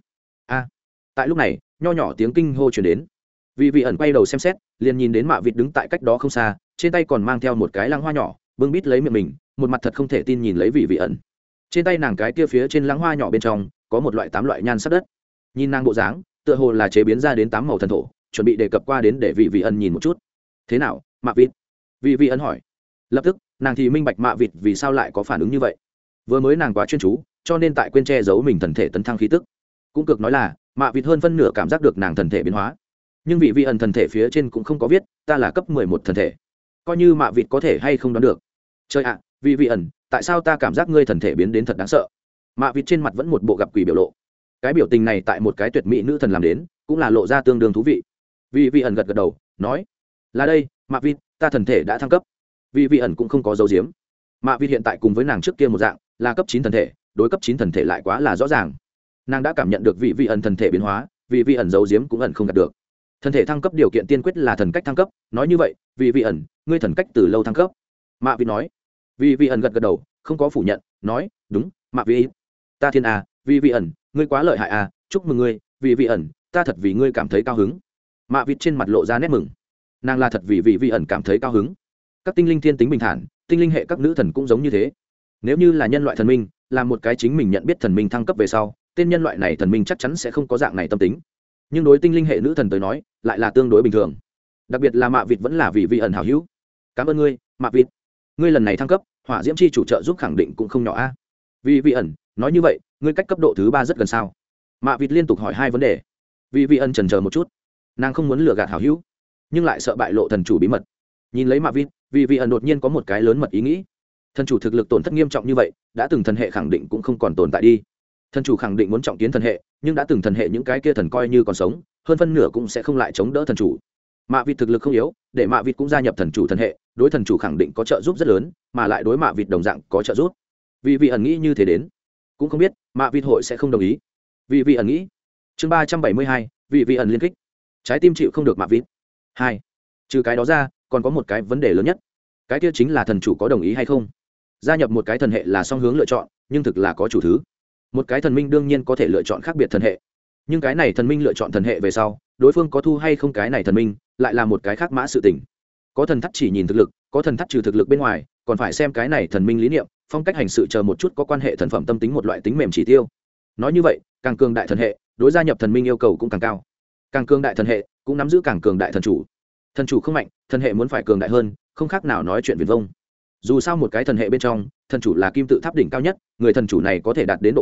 Tại lúc này, nho nhỏ tiếng kinh hô truyền đến. Vị ẩn quay đầu xem xét, liền nhìn đến Mạ vịt đứng tại cách đó không xa, trên tay còn mang theo một cái lăng hoa nhỏ, bưng bít lấy miệng mình, một mặt thật không thể tin nhìn lấy vị ẩn. Trên tay nàng cái kia phía trên lăng hoa nhỏ bên trong có một loại 8 loại nhan sắc đất. Nhìn nàng bộ dáng, tựa hồ là chế biến ra đến 8 màu thần thổ, chuẩn bị đề cập qua đến để vị ẩn nhìn một chút. Thế nào, Mạ vịt? Vị ẩn hỏi. Lập tức nàng thì minh bạch Mạ vịt vì sao lại có phản ứng như vậy. Vừa mới nàng quá chuyên chú, cho nên tại quên che giấu mình thần thể tấn thăng khí tức. Cũng cực nói là Mạ vịt hơn phân nửa cảm giác được nàng thần thể biến hóa, nhưng vị ẩn thần thể phía trên cũng không có viết ta là cấp 11 thần thể, coi như Mạ vịt có thể hay không đoán được. Trời ạ, vị ẩn, tại sao ta cảm giác ngươi thần thể biến đến thật đáng sợ? Mạ vịt trên mặt vẫn một bộ gặp quỷ biểu lộ. Cái biểu tình này tại một cái tuyệt mỹ nữ thần làm đến cũng là lộ ra tương đương thú vị. Vị ẩn gật gật đầu nói, là đây Mạ vịt, ta thần thể đã thăng cấp. Vị ẩn cũng không có giấu giếm. Mạ vịt hiện tại cùng với nàng trước kia một dạng là cấp 9 thần thể, đối cấp 9 thần thể lại quá là rõ ràng. Nàng đã cảm nhận được vị ẩn thần thể biến hóa, vị ẩn giấu giếm cũng ẩn không gạt được. Thần thể thăng cấp điều kiện tiên quyết là thần cách thăng cấp, nói như vậy vị ẩn, ngươi thần cách từ lâu thăng cấp. Mạ vịt nói. Vị ẩn gật gật đầu, không có phủ nhận, nói, đúng, Mạ vịt, ta thiên à, vị ẩn, ngươi quá lợi hại à, chúc mừng ngươi, vị ẩn, ta thật vì ngươi cảm thấy cao hứng. Mạ vịt trên mặt lộ ra nét mừng. Nàng là thật vì vị ẩn cảm thấy cao hứng. Các tinh linh thiên tính bình thản, tinh linh hệ các nữ thần cũng giống như thế. Nếu như là nhân loại thần minh, là một cái chính mình nhận biết thần minh thăng cấp về sau, tên nhân loại này thần minh chắc chắn sẽ không có dạng này tâm tính. Nhưng đối tinh linh hệ nữ thần tới nói, lại là tương đối bình thường. Đặc biệt là Mạ vịt vẫn là vị ẩn hảo hữu. Cảm ơn ngươi, Mạ vịt. Ngươi lần này thăng cấp, hỏa diễm chi chủ trợ giúp khẳng định cũng không nhỏ a. Vị ẩn, nói như vậy, ngươi cách cấp độ thứ 3 rất gần sao? Mạ vịt liên tục hỏi hai vấn đề. Vị ẩn chần chờ một chút. Nàng không muốn lừa gạt hảo hữu, nhưng lại sợ bại lộ thần chủ bí mật. Nhìn lấy Mạ vịt, vị ẩn đột nhiên có một cái lớn mật ý nghĩ. Thần chủ thực lực tổn thất nghiêm trọng như vậy, đã từng thần hệ khẳng định cũng không còn tồn tại đi. Thần chủ khẳng định muốn trọng kiến thần hệ, nhưng đã từng thần hệ những cái kia thần coi như còn sống, hơn phân nửa cũng sẽ không lại chống đỡ thần chủ. Mạ vịt thực lực không yếu, để Mạ vịt cũng gia nhập thần chủ thần hệ, đối thần chủ khẳng định có trợ giúp rất lớn, mà lại đối Mạ vịt đồng dạng có trợ giúp. Vị ẩn nghĩ như thế đến, cũng không biết Mạ vịt hội sẽ không đồng ý. Vị ẩn nghĩ. Chương 372, vị ẩn liên kích. Trái tim chịu không được Mạ vịt. 2. Trừ cái đó ra, còn có một cái vấn đề lớn nhất. Cái kia chính là thần chủ có đồng ý hay không. Gia nhập một cái thần hệ là song hướng lựa chọn, nhưng thực là có chủ thứ. Một cái thần minh đương nhiên có thể lựa chọn khác biệt thần hệ, nhưng cái này thần minh lựa chọn thần hệ về sau, đối phương có thu hay không cái này thần minh lại là một cái khác mã sự tình. Có thần thắt chỉ nhìn thực lực, có thần thắt trừ thực lực bên ngoài, còn phải xem cái này thần minh lý niệm, phong cách hành sự chờ một chút có quan hệ thần phẩm tâm tính một loại tính mềm chỉ tiêu. Nói như vậy, càng cường đại thần hệ, đối gia nhập thần minh yêu cầu cũng càng cao. Càng cường đại thần hệ, cũng nắm giữ càng cường đại thần chủ. Thần chủ không mạnh, thần hệ muốn phải cường đại hơn, không khác nào nói chuyện viển vông. Dù sao một cái thần hệ bên trong, thần chủ là kim tự tháp đỉnh cao nhất, người thần chủ này có thể đạt đến độ cao,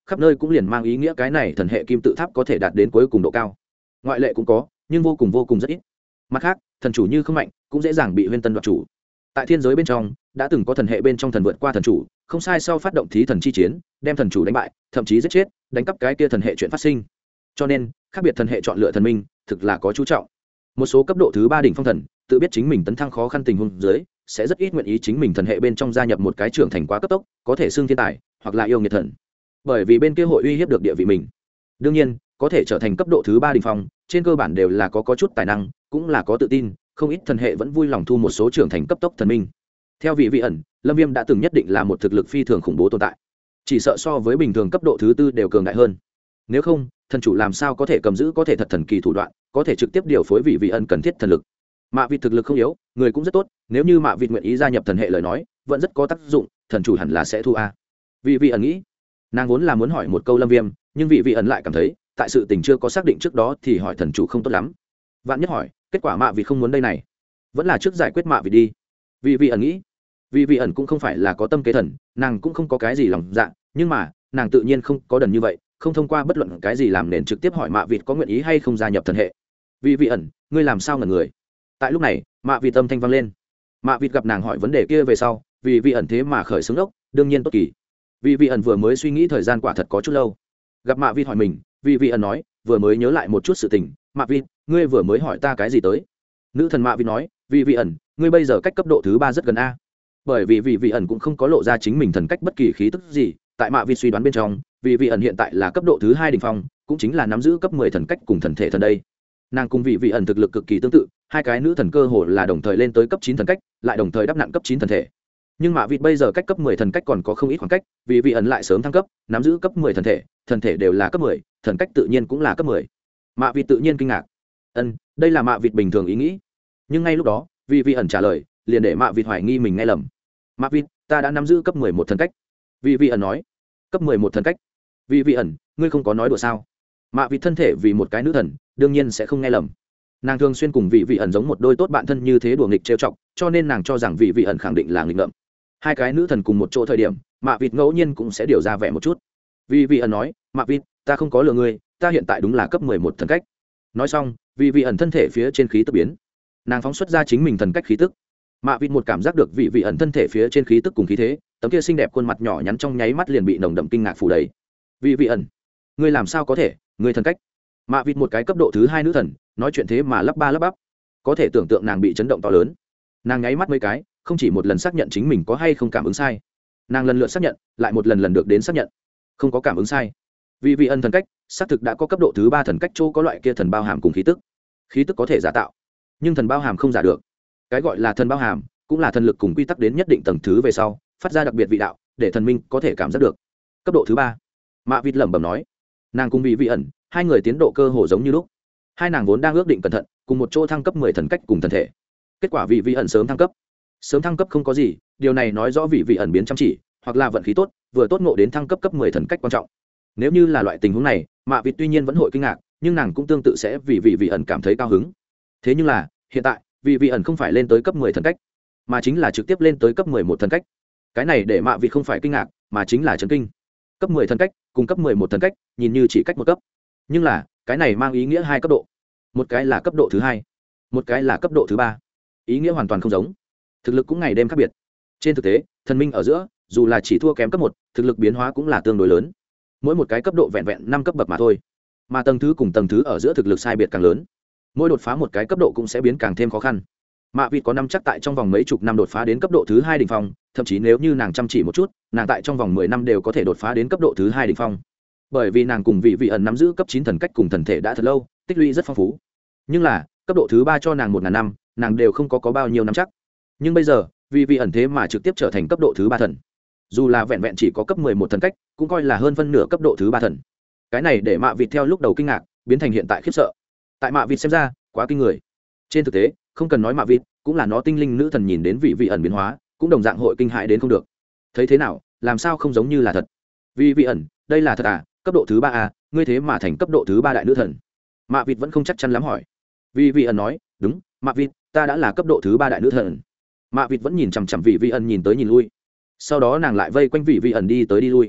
khắp nơi cũng liền mang ý nghĩa cái này thần hệ kim tự tháp có thể đạt đến cuối cùng độ cao. Ngoại lệ cũng có, nhưng vô cùng rất ít. Mặt khác, thần chủ như không mạnh cũng dễ dàng bị huyên tân đoạt chủ. Tại thiên giới bên trong đã từng có thần hệ bên trong thần vượt qua thần chủ, không sai, sau phát động thí thần chi chiến đem thần chủ đánh bại, thậm chí giết chết, đánh cắp cái kia thần hệ chuyện phát sinh. Cho nên khác biệt thần hệ chọn lựa thần minh thực là có chú trọng. Một số cấp độ thứ 3 đỉnh phong thần tự biết chính mình tấn thăng khó khăn tình huống dưới sẽ rất ít nguyện ý chính mình thần hệ bên trong gia nhập một cái trưởng thành quá cấp tốc, có thể xưng thiên tài hoặc là yêu nghiệt thần, bởi vì bên kia hội uy hiếp được địa vị mình. Đương nhiên có thể trở thành cấp độ thứ 3 đỉnh phong trên cơ bản đều là có chút tài năng, cũng là có tự tin, không ít thần hệ vẫn vui lòng thu một số trưởng thành cấp tốc thần minh. Theo vị ẩn, Lâm Viêm đã từng nhất định là một thực lực phi thường khủng bố tồn tại, chỉ sợ so với bình thường cấp độ thứ 4 đều cường đại hơn. Nếu không, thần chủ làm sao có thể cầm giữ có thể thật thần kỳ thủ đoạn, có thể trực tiếp điều phối vị ẩn cần thiết thần lực. Mạ Vịt thực lực không yếu, người cũng rất tốt, nếu như Mạ Vịt nguyện ý gia nhập thần hệ lời nói, vẫn rất có tác dụng, thần chủ hẳn là sẽ thu a. Vị ẩn nghĩ, nàng vốn là muốn hỏi một câu Lâm Viêm, nhưng vị ẩn lại cảm thấy, tại sự tình chưa có xác định trước đó thì hỏi thần chủ không tốt lắm. Vạn nhất hỏi, kết quả Mạ Vịt không muốn đây này, vẫn là trước giải quyết Mạ Vịt đi. Vị ẩn nghĩ, vị ẩn cũng không phải là có tâm kế thần, nàng cũng không có cái gì lòng dạ, nhưng mà nàng tự nhiên không có đần như vậy, không thông qua bất luận cái gì làm nền trực tiếp hỏi Mạ Vịt có nguyện ý hay không gia nhập thần hệ. Vị ẩn, ngươi làm sao ngẩn người? Tại lúc này, Mạ Vịt âm thanh vang lên. Mạ Vịt gặp nàng hỏi vấn đề kia về sau, vị ẩn thế mà khởi xướng ốc, đương nhiên tốt kỳ. Vị ẩn vừa mới suy nghĩ thời gian quả thật có chút lâu. Gặp Mạ Vịt hỏi mình, vị ẩn nói, vừa mới nhớ lại một chút sự tình, Mạ Vịt, ngươi vừa mới hỏi ta cái gì tới? Nữ thần Mạ Vịt nói, vị ẩn, ngươi bây giờ cách cấp độ thứ 3 rất gần a. Bởi vì vị ẩn cũng không có lộ ra chính mình thần cách bất kỳ khí tức gì, tại Mạ Vịt suy đoán bên trong, vị ẩn hiện tại là cấp độ thứ 2 đỉnh phong, cũng chính là nắm giữ cấp 10 thần cách cùng thần thể thần đây. Nàng cùng vị ẩn thực lực cực kỳ tương tự, hai cái nữ thần cơ hồ là đồng thời lên tới cấp 9 thần cách, lại đồng thời đắp nặn cấp 9 thần thể. Nhưng Mạ Vịt bây giờ cách cấp 10 thần cách còn có không ít khoảng cách, vì vị ẩn lại sớm thăng cấp, nắm giữ cấp 10 thần thể đều là cấp 10, thần cách tự nhiên cũng là cấp 10. Mạ Vịt tự nhiên kinh ngạc. Đây là Mạ Vịt bình thường ý nghĩ. Nhưng ngay lúc đó, vị ẩn trả lời, liền để Mạ Vịt hoài nghi mình nghe lầm. Mạ Vịt, ta đã nắm giữ cấp 11 thần cách. Vị ẩn nói, cấp 11 thần cách. Vị ẩn, ngươi không có nói đùa sao? Mạ Vịt thân thể vì một cái nữ thần, đương nhiên sẽ không nghe lầm. Nàng thường xuyên cùng vị ẩn giống một đôi tốt bạn thân như thế đùa nghịch trêu chọc, cho nên nàng cho rằng vị ẩn khẳng định là nghịch ngợm. Hai cái nữ thần cùng một chỗ thời điểm, Mạ Vịt ngẫu nhiên cũng sẽ điều ra vẻ một chút. Vị ẩn nói, Mạ Vịt, ta không có lừa ngươi, ta hiện tại đúng là cấp 11 thần cách. Nói xong, vị ẩn thân thể phía trên khí tức biến, nàng phóng xuất ra chính mình thần cách khí tức. Mạ Vịt một cảm giác được vị ẩn thân thể phía trên khí tức cùng khí thế, tấm kia xinh đẹp khuôn mặt nhỏ nhắn trong nháy mắt liền bị nồng đậm kinh ngạc phủ đầy. Vị ẩn, ngươi làm sao có thể, ngươi thần cách? Mạ Vịt một cái cấp độ thứ 2 nữ thần, nói chuyện thế mà lắp ba lắp bắp, có thể tưởng tượng nàng bị chấn động to lớn. Nàng nháy mắt mấy cái, không chỉ một lần xác nhận chính mình có hay không cảm ứng sai, nàng lần lượt xác nhận, lại một lần được đến xác nhận, không có cảm ứng sai. Vị ẩn thần cách xác thực đã có cấp độ thứ 3 thần cách chỗ có loại kia thần bao hàm cùng khí tức có thể giả tạo, nhưng thần bao hàm không giả được. Cái gọi là thần bao hàm cũng là thần lực cùng quy tắc đến nhất định tầng thứ về sau phát ra đặc biệt vị đạo, để thần minh có thể cảm giác được. Cấp độ thứ 3, Mạ Vịt lẩm bẩm nói. Nàng cùng vị ẩn, hai người tiến độ cơ hồ giống như lúc. Hai nàng vốn đang ước định cẩn thận cùng một chỗ thăng cấp 10 thần cách cùng thần thể, kết quả vị ẩn sớm thăng cấp không có gì, điều này nói rõ vị ẩn biến chăm chỉ, hoặc là vận khí tốt, vừa tốt ngộ đến thăng cấp 10 thần cách quan trọng. Nếu như là loại tình huống này, Mạ Vịt tuy nhiên vẫn hội kinh ngạc, nhưng nàng cũng tương tự sẽ vì vị ẩn cảm thấy cao hứng. Thế nhưng là hiện tại vị ẩn không phải lên tới cấp 10 thần cách, mà chính là trực tiếp lên tới cấp 11 thần cách. Cái này để Mạ Vịt không phải kinh ngạc, mà chính là chấn kinh. Cấp 10 thần cách cùng cấp 11 thần cách nhìn như chỉ cách một cấp, nhưng là cái này mang ý nghĩa hai cấp độ, một cái là cấp độ thứ 2, một cái là cấp độ thứ 3, ý nghĩa hoàn toàn không giống, thực lực cũng ngày đêm khác biệt. Trên thực tế, thần minh ở giữa dù là chỉ thua kém cấp 1, thực lực biến hóa cũng là tương đối lớn, mỗi một cái cấp độ vẹn vẹn 5 cấp bậc mà thôi, mà tầng thứ cùng tầng thứ ở giữa thực lực sai biệt càng lớn, mỗi đột phá một cái cấp độ cũng sẽ biến càng thêm khó khăn. Mạ Vịt có năm chắc tại trong vòng mấy chục năm đột phá đến cấp độ thứ 2 đỉnh phong, thậm chí nếu như nàng chăm chỉ một chút, nàng tại trong vòng 10 năm đều có thể đột phá đến cấp độ thứ 2 đỉnh phong. Bởi vì nàng cùng vị ẩn nắm giữ cấp 9 thần cách cùng thần thể đã thật lâu, tích lũy rất phong phú. Nhưng là, cấp độ thứ 3 cho nàng 1000 năm, nàng đều không có bao nhiêu năm chắc. Nhưng bây giờ, vị ẩn thế mà trực tiếp trở thành cấp độ thứ 3 thần. Dù là vẹn vẹn chỉ có cấp 11 thần cách, cũng coi là hơn phân nửa cấp độ thứ 3 thần. Cái này để Mạ Vịt theo lúc đầu kinh ngạc, biến thành hiện tại khiếp sợ. Tại Mạ Vịt xem ra, quá kinh người. Trên thực tế, không cần nói Mạ Vịt, cũng là nó tinh linh nữ thần nhìn đến vị ẩn biến hóa, cũng đồng dạng hội kinh hãi đến không được. Thấy thế nào, làm sao không giống như là thật? Vị ẩn, đây là thật à? Cấp độ thứ 3 à? Ngươi thế mà thành cấp độ thứ 3 đại nữ thần? Mạ Vịt vẫn không chắc chắn lắm hỏi. Vị ẩn nói, đúng, Mạ Vịt, ta đã là cấp độ thứ 3 đại nữ thần. Mạ Vịt vẫn nhìn chằm chằm vị ẩn nhìn tới nhìn lui. Sau đó nàng lại vây quanh vị ẩn đi tới đi lui.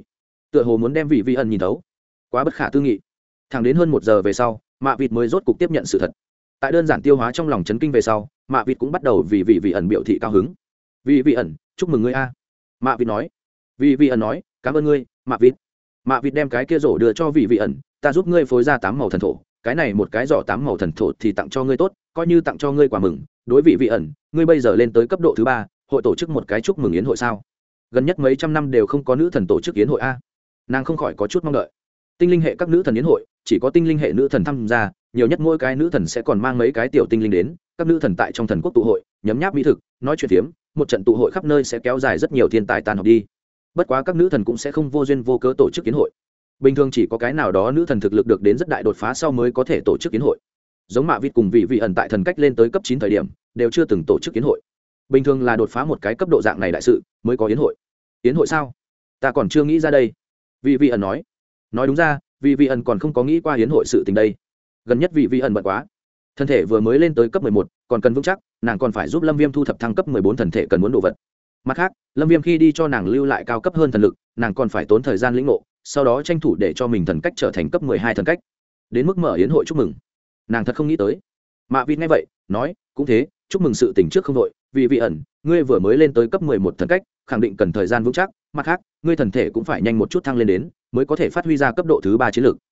tựa hồ muốn đem vị vi ẩn nhìn thấu. Quá bất khả tư nghị. Thẳng đến hơn 1 giờ về sau, mạ vịt mới rốt cục tiếp nhận sự thật. Tại đơn giản tiêu hóa trong lòng chấn kinh về sau, mạ vịt cũng bắt đầu vì vị vi ẩn biểu thị cao hứng. Vị vi ẩn, chúc mừng ngươi a. Mạ vịt nói. Vị vi ẩn nói, cảm ơn ngươi, mạ vịt. Mạ vịt đem cái kia rổ đưa cho vị vi ẩn, ta giúp ngươi phối ra 8 màu thần thổ, cái này một cái giỏ 8 màu thần thổ thì tặng cho ngươi tốt, coi như tặng cho ngươi quà mừng. Đối vị vi ẩn, ngươi bây giờ lên tới cấp độ thứ 3, hội tổ chức một cái chúc mừng yến hội sao? Gần nhất mấy trăm năm đều không có nữ thần tổ chức yến hội a. Nàng không khỏi có chút mong đợi. Tinh linh hệ các nữ thần yến hội, chỉ có tinh linh hệ nữ thần tham gia, nhiều nhất mỗi cái nữ thần sẽ còn mang mấy cái tiểu tinh linh đến, các nữ thần tại trong thần quốc tụ hội, nhấm nháp mỹ thực, nói chuyện phiếm, một trận tụ hội khắp nơi sẽ kéo dài rất nhiều thiên tài tàn học đi. Bất quá các nữ thần cũng sẽ không vô duyên vô cớ tổ chức yến hội. Bình thường chỉ có cái nào đó nữ thần thực lực được đến rất đại đột phá sau mới có thể tổ chức yến hội. Giống Mạ Vịt cùng vị vị ẩn tại thần cách lên tới cấp 9 thời điểm, đều chưa từng tổ chức yến hội. Bình thường là đột phá một cái cấp độ dạng này đại sự mới có yến hội. Yến hội sao? Ta còn chưa nghĩ ra đây. Vị vị ẩn nói đúng ra, vị vị ẩn còn không có nghĩ qua yến hội sự tình đây. Gần nhất vị vị ẩn bận quá, thân thể vừa mới lên tới cấp 11, còn cần vững chắc, nàng còn phải giúp Lâm Viêm thu thập thăng cấp 14 thần thể cần muốn đồ vật. Mặt khác, Lâm Viêm khi đi cho nàng lưu lại cao cấp hơn thần lực, nàng còn phải tốn thời gian lĩnh ngộ, sau đó tranh thủ để cho mình thần cách trở thành cấp 12 thần cách. Đến mức mở yến hội chúc mừng, nàng thật không nghĩ tới. Mạ Vịt nghe vậy, nói, cũng thế, chúc mừng sự tình trước không đội, vì vị ẩn, ngươi vừa mới lên tới cấp 11 thần cách, khẳng định cần thời gian vững chắc, mặt khác, ngươi thần thể cũng phải nhanh một chút thăng lên đến, mới có thể phát huy ra cấp độ thứ 3 chiến lược.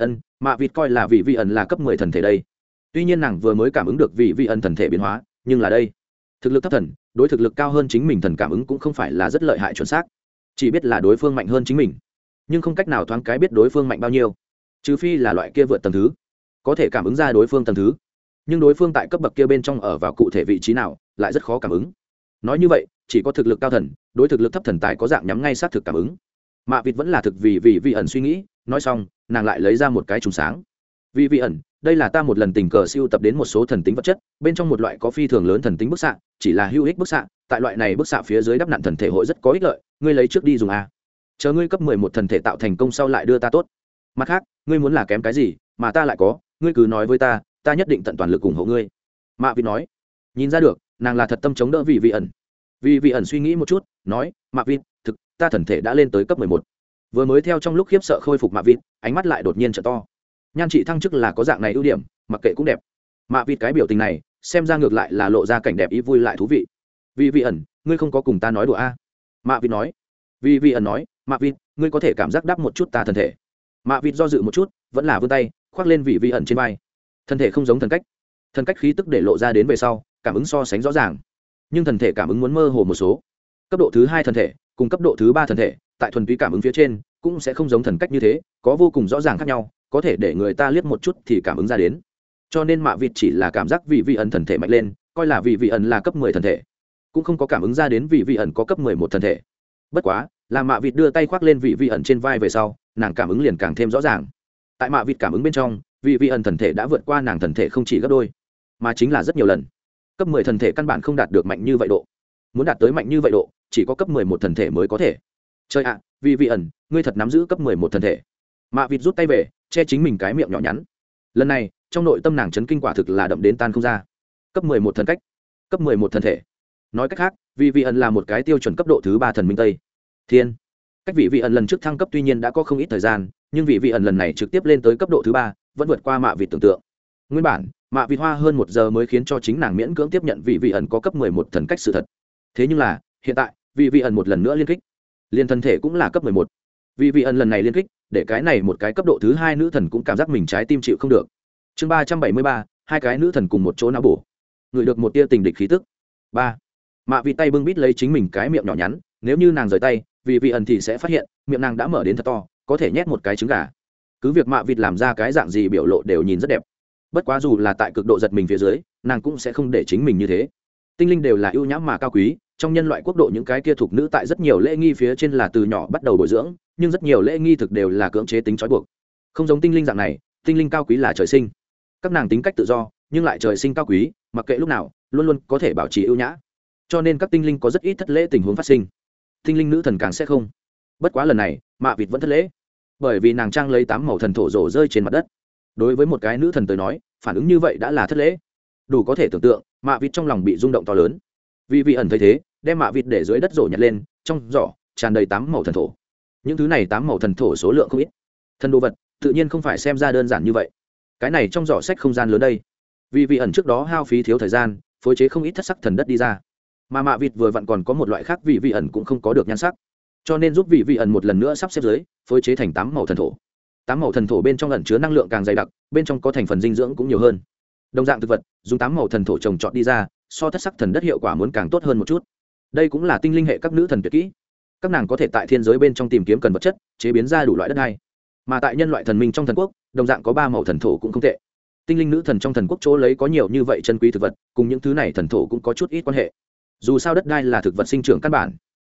Mạ Vịt coi là vị vị ẩn là cấp 10 thần thể đây. Tuy nhiên nàng vừa mới cảm ứng được vị vị ẩn thần thể biến hóa, nhưng là đây, thực lực thấp thần, đối thực lực cao hơn chính mình thần cảm ứng cũng không phải là rất lợi hại chuẩn xác, chỉ biết là đối phương mạnh hơn chính mình, nhưng không cách nào thoáng cái biết đối phương mạnh bao nhiêu, trừ phi là loại kia vượt tầng thứ, có thể cảm ứng ra đối phương tầng thứ, nhưng đối phương tại cấp bậc kia bên trong ở vào cụ thể vị trí nào lại rất khó cảm ứng. Nói như vậy, chỉ có thực lực cao thần đối thực lực thấp thần tài có dạng nhắm ngay sát thực cảm ứng. Mạ Vịt vẫn là thực vì vị ẩn suy nghĩ, nói xong nàng lại lấy ra một cái trùng sáng. Vị ẩn, đây là ta một lần tình cờ siêu tập đến một số thần tính vật chất, bên trong một loại có phi thường lớn thần tính bức xạ, chỉ là hữu ích bức xạ, tại loại này bức xạ phía dưới đắp nặn thần thể hội rất có ích lợi, ngươi lấy trước đi dùng a. Chờ ngươi cấp 11 thần thể tạo thành công sau lại đưa ta tốt. Mặt khác, ngươi muốn là kém cái gì mà ta lại có, ngươi cứ nói với ta, ta nhất định tận toàn lực ủng hộ ngươi. Mạ Vịt nói. Nhìn ra được, nàng là thật tâm chống đỡ vị ẩn. Vị ẩn suy nghĩ một chút, nói, Mạ Vịt, thực, ta thần thể đã lên tới cấp 11. Vừa mới theo trong lúc khiếp sợ khôi phục Mạ Vịt, ánh mắt lại đột nhiên trợ to. Nhan trị thăng chức là có dạng này ưu điểm, mặc kệ cũng đẹp. Mạ Vịt cái biểu tình này, xem ra ngược lại là lộ ra cảnh đẹp ý vui lại thú vị. Vị ẩn, ngươi không có cùng ta nói đùa a? Mạ Vịt nói. Vị ẩn nói, Mạ Vịt, ngươi có thể cảm giác đắp một chút ta thần thể. Mạ Vịt do dự một chút, vẫn là vươn tay khoác lên vị ẩn trên vai. Thân thể không giống thần cách khí tức để lộ ra đến về sau, cảm ứng so sánh rõ ràng, nhưng thần thể cảm ứng muốn mơ hồ một số. Cấp độ thứ 2 thần thể cùng cấp độ thứ 3 thần thể, tại thuần túy cảm ứng phía trên cũng sẽ không giống thần cách như thế, có vô cùng rõ ràng khác nhau, có thể để người ta liếc một chút thì cảm ứng ra đến. Cho nên Mạ Vịt chỉ là cảm giác vị ẩn thần thể mạnh lên, coi là vị ẩn là cấp 10 thần thể, cũng không có cảm ứng ra đến vị ẩn có cấp 11 thần thể. Bất quá, là Mạ Vịt đưa tay khoác lên vị ẩn trên vai về sau, nàng cảm ứng liền càng thêm rõ ràng. Tại Mạ Vịt cảm ứng bên trong, vị ẩn thần thể đã vượt qua nàng thần thể không chỉ gấp đôi, mà chính là rất nhiều lần. Cấp 10 thần thể căn bản không đạt được mạnh như vậy độ, muốn đạt tới mạnh như vậy độ, chỉ có cấp 11 thần thể mới có thể. Chơi ạ, vị ẩn, ngươi thật nắm giữ cấp 11 thần thể. Mạ Vịt rút tay về, che chính mình cái miệng nhỏ nhắn. Lần này, trong nội tâm nàng chấn kinh quả thực là đậm đến tan không ra. Cấp 11 thần cách, cấp 11 thần thể. Nói cách khác, vị ẩn là một cái tiêu chuẩn cấp độ thứ 3 thần minh tây thiên. Cách vị ẩn lần trước thăng cấp tuy nhiên đã có không ít thời gian, nhưng vị ẩn lần này trực tiếp lên tới cấp độ thứ 3, vẫn vượt qua Mạ Vịt tưởng tượng. Nguyên bản, Mạ Vịt hoa hơn 1 giờ mới khiến cho chính nàng miễn cưỡng tiếp nhận vị ẩn có cấp 11 thần cách sự thật. Thế nhưng là, hiện tại, vị ẩn một lần nữa liên kích, liên thân thể cũng là cấp 11. Vị ẩn lần này liên kích, để cái này một cái cấp độ thứ 2 nữ thần cũng cảm giác mình trái tim chịu không được. Chương 373, hai cái nữ thần cùng một chỗ não bổ. Ngửi được một tia tình địch khí tức. 3. Mạ Vịt tay bưng bít lấy chính mình cái miệng nhỏ nhắn, nếu như nàng rời tay, vị ẩn thì sẽ phát hiện, miệng nàng đã mở đến thật to, có thể nhét một cái trứng gà. Cứ việc Mạ Vịt làm ra cái dạng gì biểu lộ đều nhìn rất đẹp. Bất quá dù là tại cực độ giật mình phía dưới, nàng cũng sẽ không để chính mình như thế. Tinh linh đều là ưu nhã mà cao quý, trong nhân loại quốc độ những cái kia thuộc nữ tại rất nhiều lễ nghi phía trên là từ nhỏ bắt đầu bồi dưỡng, nhưng rất nhiều lễ nghi thực đều là cưỡng chế tính trói buộc. Không giống tinh linh dạng này, tinh linh cao quý là trời sinh. Các nàng tính cách tự do, nhưng lại trời sinh cao quý, mặc kệ lúc nào, luôn luôn có thể bảo trì ưu nhã. Cho nên các tinh linh có rất ít thất lễ tình huống phát sinh. Tinh linh nữ thần càng sẽ không. Bất quá lần này, Mạ Vịt vẫn thất lễ, bởi vì nàng trang lấy 8 màu thần thổ rổ rơi trên mặt đất. Đối với một cái nữ thần tới nói, phản ứng như vậy đã là thất lễ. Đủ có thể tưởng tượng, Mạ Vịt trong lòng bị rung động to lớn. Vị ẩn thấy thế, đem Mạ Vịt để dưới đất rổ nhặt lên, trong giỏ tràn đầy 8 màu thần thổ. những thứ này tám màu thần thổ số lượng không ít, thần đồ vật tự nhiên không phải xem ra đơn giản như vậy. Cái này trong giỏ sách không gian lớn đây, vì vị ẩn trước đó hao phí thiếu thời gian phối chế không ít thất sắc thần đất đi ra, mà mạ vịt vừa vặn còn có một loại khác vì vị ẩn cũng không có được nhan sắc, cho nên giúp vị vị ẩn một lần nữa sắp xếp dưới phối chế thành tám màu thần thổ. Tám màu thần thổ bên trong ẩn chứa năng lượng càng dày đặc, bên trong có thành phần dinh dưỡng cũng nhiều hơn. Đồng dạng thực vật dùng tám màu thần thổ trồng trọt đi ra, so thất sắc thần đất hiệu quả muốn càng tốt hơn một chút. Đây cũng là tinh linh hệ các nữ thần tuyệt kỹ, các nàng có thể tại thiên giới bên trong tìm kiếm cần vật chất, chế biến ra đủ loại đất đai. Mà tại nhân loại thần minh trong thần quốc, đồng dạng có ba màu thần thổ cũng không tệ. Tinh linh nữ thần trong thần quốc chỗ lấy có nhiều như vậy chân quý thực vật, cùng những thứ này thần thổ cũng có chút ít quan hệ. Dù sao đất đai là thực vật sinh trưởng căn bản.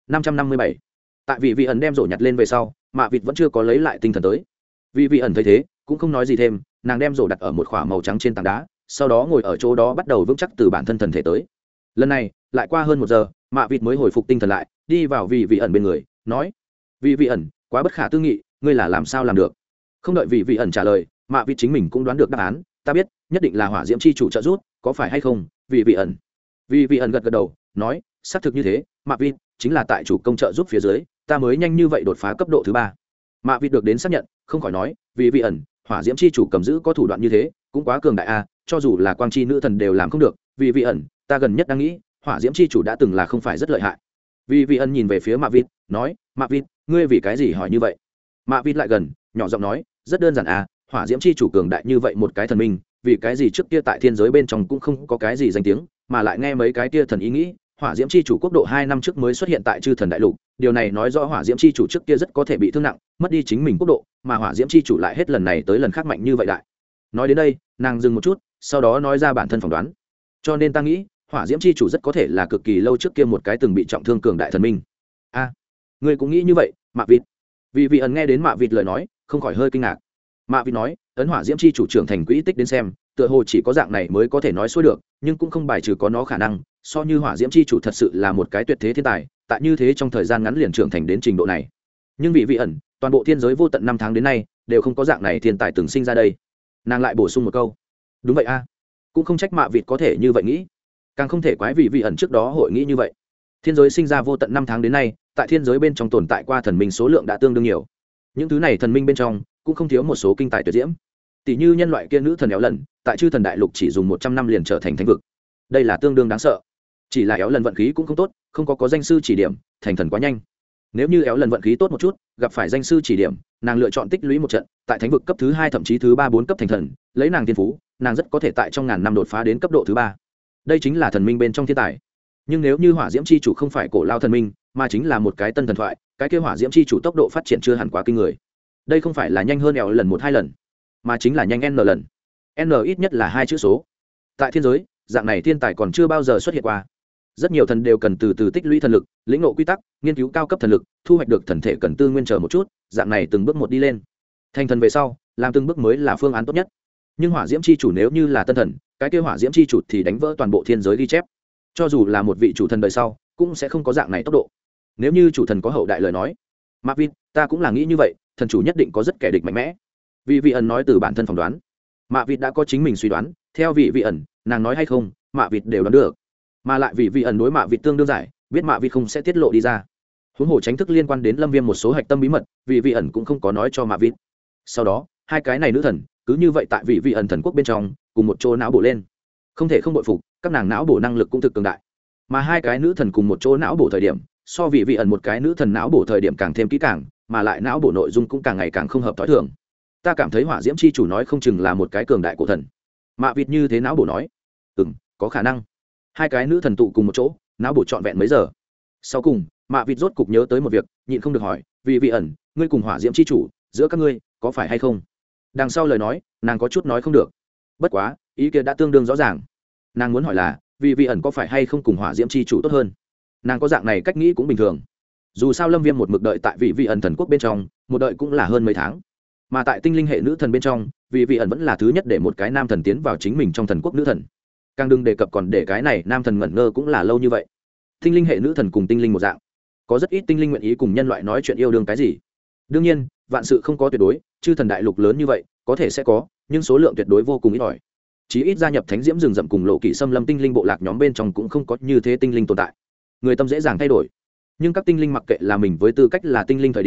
557. Tại vị vị ẩn đem rổ nhặt lên về sau, mạ vịt vẫn chưa có lấy lại tinh thần tới. Vị vị ẩn thấy thế cũng không nói gì thêm, nàng đem rổ đặt ở một khỏa màu trắng trên tảng đá, sau đó ngồi ở chỗ đó bắt đầu vững chắc từ bản thân thần thể tới. Lần này lại qua hơn 1 giờ, mạ vịt mới hồi phục tinh thần lại, đi vào vị vị ẩn bên người, nói: vị vị ẩn, quá bất khả tư nghị, ngươi là làm sao làm được? Không đợi vị vị ẩn trả lời, mạ vịt chính mình cũng đoán được đáp án. Ta biết, nhất định là hỏa diễm chi chủ trợ giúp, có phải hay không? Vị vị ẩn gật gật đầu, nói: xác thực như thế, mạ vịt, chính là tại chủ công trợ giúp phía dưới, ta mới nhanh như vậy đột phá cấp độ thứ 3. Mạ vịt được đến xác nhận, không khỏi nói: vị vị ẩn, hỏa diễm chi chủ cầm giữ có thủ đoạn như thế, cũng quá cường đại a, cho dù là quang chi nữ thần đều làm không được. Vị vị ẩn, ta gần nhất đang nghĩ, hỏa diễm chi chủ đã từng là không phải rất lợi hại. Vị vị ẩn nhìn về phía mạ vịt, nói: mạ vịt, ngươi vì cái gì hỏi như vậy? Mạ vịt lại gần, nhỏ giọng nói: rất đơn giản a, hỏa diễm chi chủ cường đại như vậy một cái thần minh, vì cái gì trước kia tại thiên giới bên trong cũng không có cái gì danh tiếng, mà lại nghe mấy cái kia thần ý nghĩ, hỏa diễm chi chủ quốc độ 2 năm trước mới xuất hiện tại chư thần đại lục, điều này nói rõ hỏa diễm chi chủ trước kia rất có thể bị thương nặng, mất đi chính mình quốc độ, mà hỏa diễm chi chủ lại hết lần này tới lần khác mạnh như vậy đại. Nói đến đây, nàng dừng một chút, sau đó nói ra bản thân phỏng đoán. Cho nên ta nghĩ, hỏa diễm chi chủ rất có thể là cực kỳ lâu trước kia một cái từng bị trọng thương cường đại thần minh. A, ngươi cũng nghĩ như vậy? Mạ vịt. Vì vị ẩn nghe đến mạ vịt lời nói, không khỏi hơi kinh ngạc. Mạ vịt nói: ấn hỏa diễm chi chủ trưởng thành quỹ tích đến xem, tựa hồ chỉ có dạng này mới có thể nói xuôi được, nhưng cũng không bài trừ có nó khả năng, so như hỏa diễm chi chủ thật sự là một cái tuyệt thế thiên tài, tại như thế trong thời gian ngắn liền trưởng thành đến trình độ này. Nhưng vị vị ẩn, toàn bộ thiên giới vô tận 5 tháng đến nay đều không có dạng này thiên tài từng sinh ra đây. Nàng lại bổ sung một câu: đúng vậy a. Cũng không trách mạ vịt có thể như vậy nghĩ, càng không thể quái vị vị ẩn trước đó hội nghĩ như vậy. Thiên giới sinh ra vô tận 5 tháng đến nay, tại thiên giới bên trong tồn tại qua thần minh số lượng đã tương đương nhiều. Những thứ này thần minh bên trong cũng không thiếu một số kinh tài tuyệt diễm, tỷ như nhân loại kia nữ thần éo lần, tại chư thần đại lục chỉ dùng 100 năm liền trở thành thánh vực, đây là tương đương đáng sợ. Chỉ là éo lần vận khí cũng không tốt, không có danh sư chỉ điểm, thành thần quá nhanh. Nếu như éo lần vận khí tốt một chút, gặp phải danh sư chỉ điểm, nàng lựa chọn tích lũy một trận, tại thánh vực cấp thứ 2 thậm chí thứ 3, 4 cấp thành thần, lấy nàng thiên phú, nàng rất có thể tại trong ngàn năm đột phá đến cấp độ thứ 3. Đây chính là thần minh bên trong thiên tài. Nhưng nếu như hỏa diễm chi chủ không phải cổ lao thần minh, mà chính là một cái tân thần thoại, cái kia hỏa diễm chi chủ tốc độ phát triển chưa hẳn quá kinh người. Đây không phải là nhanh hơn éo lần 1-2 lần, mà chính là nhanh n lần. N ít nhất là 2 chữ số. Tại thiên giới, dạng này thiên tài còn chưa bao giờ xuất hiện qua. Rất nhiều thần đều cần từ từ tích lũy thần lực, lĩnh ngộ quy tắc, nghiên cứu cao cấp thần lực, thu hoạch được thần thể cần tư nguyên chờ một chút, dạng này từng bước một đi lên. Thành thần về sau, làm từng bước mới là phương án tốt nhất. Nhưng hỏa diễm chi chủ nếu như là tân thần, cái kia hỏa diễm chi chủ thì đánh vỡ toàn bộ thiên giới ghi chép. Cho dù là một vị chủ thần đời sau, cũng sẽ không có dạng này tốc độ. Nếu như chủ thần có hậu đại lời nói, Marvin, ta cũng là nghĩ như vậy, thần chủ nhất định có rất kẻ địch mạnh mẽ. Vì vị ẩn nói từ bản thân phỏng đoán, Mạ Vịt đã có chính mình suy đoán, theo vị ẩn, nàng nói hay không, Mạ Vịt đều đoán được. Mà lại vị ẩn đối Mạ Vịt tương đương giải, biết Mạ Vịt không sẽ tiết lộ đi ra. Huống hồ tránh thức liên quan đến Lâm Viêm một số hạch tâm bí mật, vị ẩn cũng không có nói cho Mạ Vịt. Sau đó, hai cái này nữ thần, cứ như vậy tại vị ẩn thần quốc bên trong, cùng một chỗ não bổ lên. Không thể không bội phục, các nàng não bổ năng lực cũng thực cường đại. Mà hai cái nữ thần cùng một chỗ não bổ thời điểm, so vị ẩn một cái nữ thần não bổ thời điểm càng thêm kỹ càng, mà lại não bổ nội dung cũng càng ngày càng không hợp thói thường. Ta cảm thấy hỏa diễm chi chủ nói không chừng là một cái cường đại cổ thần. Mạ Vịt như thế não bổ nói, có khả năng. Hai cái nữ thần tụ cùng một chỗ, não bổ trọn vẹn mấy giờ. Sau cùng, Mạ Vịt rốt cục nhớ tới một việc, nhịn không được hỏi, vị ẩn, ngươi cùng hỏa diễm chi chủ, giữa các ngươi có phải hay không? Đằng sau lời nói, nàng có chút nói không được. Bất quá, ý kia đã tương đương rõ ràng. Nàng muốn hỏi là, vị ẩn có phải hay không cùng hỏa diễm chi chủ tốt hơn? Nàng có dạng này cách nghĩ cũng bình thường. Dù sao Lâm Viêm một mực đợi tại vị ẩn thần quốc bên trong, một đợi cũng là hơn mấy tháng. Mà tại tinh linh hệ nữ thần bên trong, vị ẩn vẫn là thứ nhất để một cái nam thần tiến vào chính mình trong thần quốc nữ thần. Càng đừng đề cập còn để cái này nam thần ngẩn ngơ cũng là lâu như vậy. Tinh linh hệ nữ thần cùng tinh linh một dạng, có rất ít tinh linh nguyện ý cùng nhân loại nói chuyện yêu đương cái gì. Đương nhiên, vạn sự không có tuyệt đối, chư thần đại lục lớn như vậy, có thể sẽ có, nhưng số lượng tuyệt đối vô cùng ít ỏi. Chí ít gia nhập thánh diễm rừng rậm cùng lộ kỵ xâm lâm tinh linh bộ lạc nhóm bên trong cũng không có như thế tinh linh tồn tại. Người tâm dễ dàng thay đổi, nhưng các tinh linh mặc kệ là mình với tư cách là tinh linh thời điểm,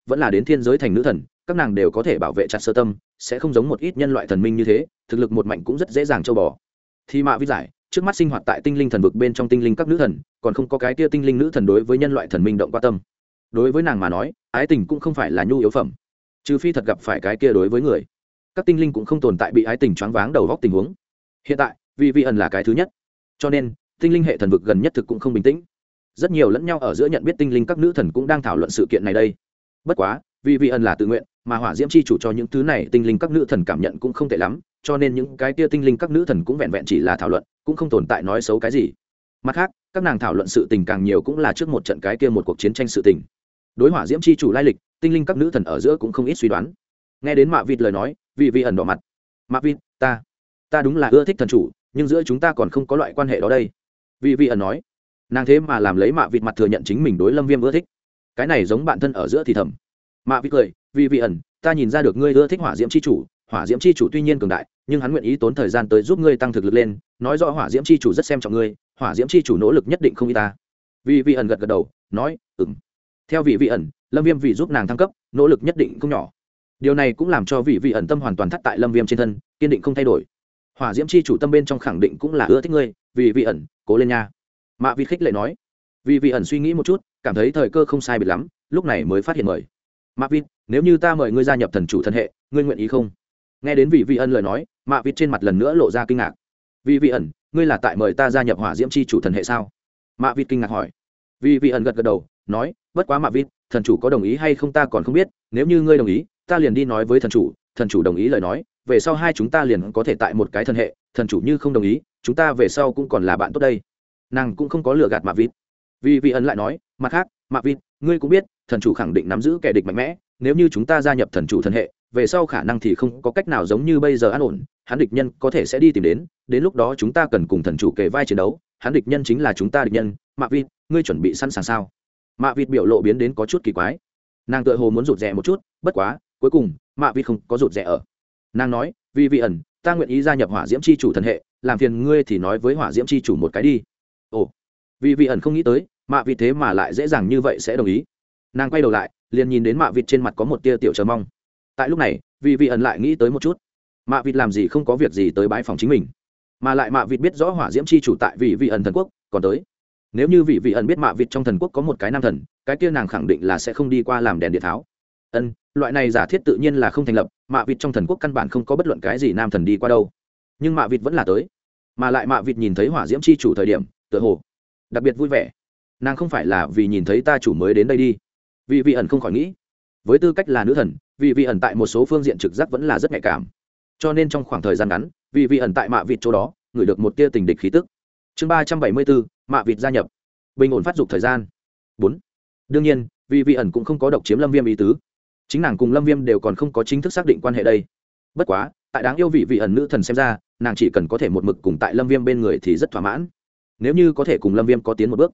vẫn là đến thiên giới thành nữ thần, các nàng đều có thể bảo vệ chặt sơ tâm, sẽ không giống một ít nhân loại thần minh như thế, thực lực một mạnh cũng rất dễ dàng châu bò. Thì mạ vi giải, trước mắt sinh hoạt tại tinh linh thần vực bên trong tinh linh các nữ thần, còn không có cái tia tinh linh nữ thần đối với nhân loại thần minh động qua tâm. Đối với nàng mà nói, ái tình cũng không phải là nhu yếu phẩm, trừ phi thật gặp phải cái kia đối với người. Các tinh linh cũng không tồn tại bị ái tình choáng váng đầu góc tình huống. Hiện tại, vì vi ẩn là cái thứ nhất, cho nên tinh linh hệ thần vực gần nhất thực cũng không bình tĩnh. Rất nhiều lẫn nhau ở giữa nhận biết tinh linh các nữ thần cũng đang thảo luận sự kiện này đây. Bất quá, vì vi ẩn là tự nguyện, mà hỏa diễm chi chủ cho những thứ này tinh linh các nữ thần cảm nhận cũng không tệ lắm, cho nên những cái kia tinh linh các nữ thần cũng vẹn vẹn chỉ là thảo luận, cũng không tồn tại nói xấu cái gì. Mặt khác, các nàng thảo luận sự tình càng nhiều cũng là trước một trận cái kia một cuộc chiến tranh sự tình. Đối hỏa diễm chi chủ lai lịch, tinh linh các nữ thần ở giữa cũng không ít suy đoán. Nghe đến Mạ Vịt lời nói, vì vi ẩn đỏ mặt. Mạ Vịt, ta đúng là ưa thích thần chủ, nhưng giữa chúng ta còn không có loại quan hệ đó đây. Vì vi ẩn nói, nàng thế mà làm lấy Mạ Vịt mặt thừa nhận chính mình đối Lâm Viêm ưa thích. Cái này giống bạn thân ở giữa thì thầm. Mạ Vịt cười, vì vi ẩn, ta nhìn ra được ngươi ưa thích hỏa diễm chi chủ. Hỏa diễm chi chủ tuy nhiên cường đại, nhưng hắn nguyện ý tốn thời gian tới giúp ngươi tăng thực lực lên, nói rõ hỏa diễm chi chủ rất xem trọng ngươi, hỏa diễm chi chủ nỗ lực nhất định không y ta. Vì vi ẩn gật gật đầu, nói, theo vị vi ẩn, Lâm Viêm vì giúp nàng thăng cấp, nỗ lực nhất định không nhỏ. Điều này cũng làm cho vị vi ẩn tâm hoàn toàn thắt tại Lâm Viêm trên thân, kiên định không thay đổi. Hỏa diễm chi chủ tâm bên trong khẳng định cũng là ưa thích ngươi, vì vi ẩn, cố lên nha. Mạ Vịt khích lệ nói. Vì vi ẩn suy nghĩ một chút, cảm thấy thời cơ không sai biệt lắm, lúc này mới phát hiện mời. Mạ Vịt, nếu như ta mời ngươi gia nhập thần chủ thần hệ, ngươi nguyện ý không? Nghe đến vị vi ẩn lời nói, Mạ Vịt trên mặt lần nữa lộ ra kinh ngạc. Vì vi ẩn, ngươi là tại mời ta gia nhập hỏa diễm chi chủ thần hệ sao? Mạ Vịt kinh ngạc hỏi. Vì vi ẩn gật gật đầu, nói, bất quá Mạ Vịt, thần chủ có đồng ý hay không ta còn không biết, nếu như ngươi đồng ý, ta liền đi nói với thần chủ đồng ý lời nói, về sau hai chúng ta liền có thể tại một cái thần hệ, thần chủ như không đồng ý, chúng ta về sau cũng còn là bạn tốt đây. Nàng cũng không có lừa gạt Mạ Vịt. Vì vi ẩn lại nói, mặt khác, Mạ Vịt, ngươi cũng biết, thần chủ khẳng định nắm giữ kẻ địch mạnh mẽ, nếu như chúng ta gia nhập thần chủ thần hệ, về sau khả năng thì không có cách nào giống như bây giờ an ổn, hắn địch nhân có thể sẽ đi tìm đến lúc đó chúng ta cần cùng thần chủ kề vai chiến đấu, hắn địch nhân chính là chúng ta địch nhân. Mạ Vịt, ngươi chuẩn bị sẵn sàng sao? Mạ Vịt biểu lộ biến đến có chút kỳ quái, nàng tựa hồ muốn rụt rè một chút, bất quá cuối cùng Mạ Vịt không có rụt rè ở. Nàng nói, vì vi ẩn, ta nguyện ý gia nhập hỏa diễm chi chủ thần hệ, làm phiền ngươi thì nói với hỏa diễm chi chủ một cái đi. Ồ, vì vi ẩn không nghĩ tới Mạ Vịt thế mà lại dễ dàng như vậy sẽ đồng ý. Nàng quay đầu lại, liền nhìn đến Mạ Vịt trên mặt có một tia tiểu chờ mong. Tại lúc này, vì vi ẩn lại nghĩ tới một chút, Mạ Vịt làm gì không có việc gì tới bái phòng chính mình, mà lại Mạ Vịt biết rõ hỏa diễm chi chủ tại vì vi ẩn thần quốc còn tới. Nếu như vị vi ẩn biết Mạ Vịt trong thần quốc có một cái nam thần, cái kia nàng khẳng định là sẽ không đi qua làm đèn điện tháo. Loại này giả thiết tự nhiên là không thành lập, Mạ Vịt trong thần quốc căn bản không có bất luận cái gì nam thần đi qua đâu. Nhưng Mạ Vịt vẫn là tới, mà lại Mạ Vịt nhìn thấy hỏa diễm chi chủ thời điểm, tựa hồ đặc biệt vui vẻ. Nàng không phải là vì nhìn thấy ta chủ mới đến đây đi. Vì vi ẩn không khỏi nghĩ, với tư cách là nữ thần, vì vi ẩn tại một số phương diện trực giác vẫn là rất nhạy cảm, cho nên trong khoảng thời gian ngắn, vì vi ẩn tại Mạ Vịt chỗ đó ngửi được một tia tình địch khí tức. Chương 374, Mạ Vịt gia nhập. Bình ổn phát dục thời gian 4. Đương nhiên, vì vi ẩn cũng không có độc chiếm Lâm Viêm ý tứ, chính nàng cùng Lâm Viêm đều còn không có chính thức xác định quan hệ đây. Bất quá, tại đáng yêu vị vi ẩn nữ thần xem ra, nàng chỉ cần có thể một mực cùng tại Lâm Viêm bên người thì rất thỏa mãn. Nếu như có thể cùng Lâm Viêm có tiến một bước,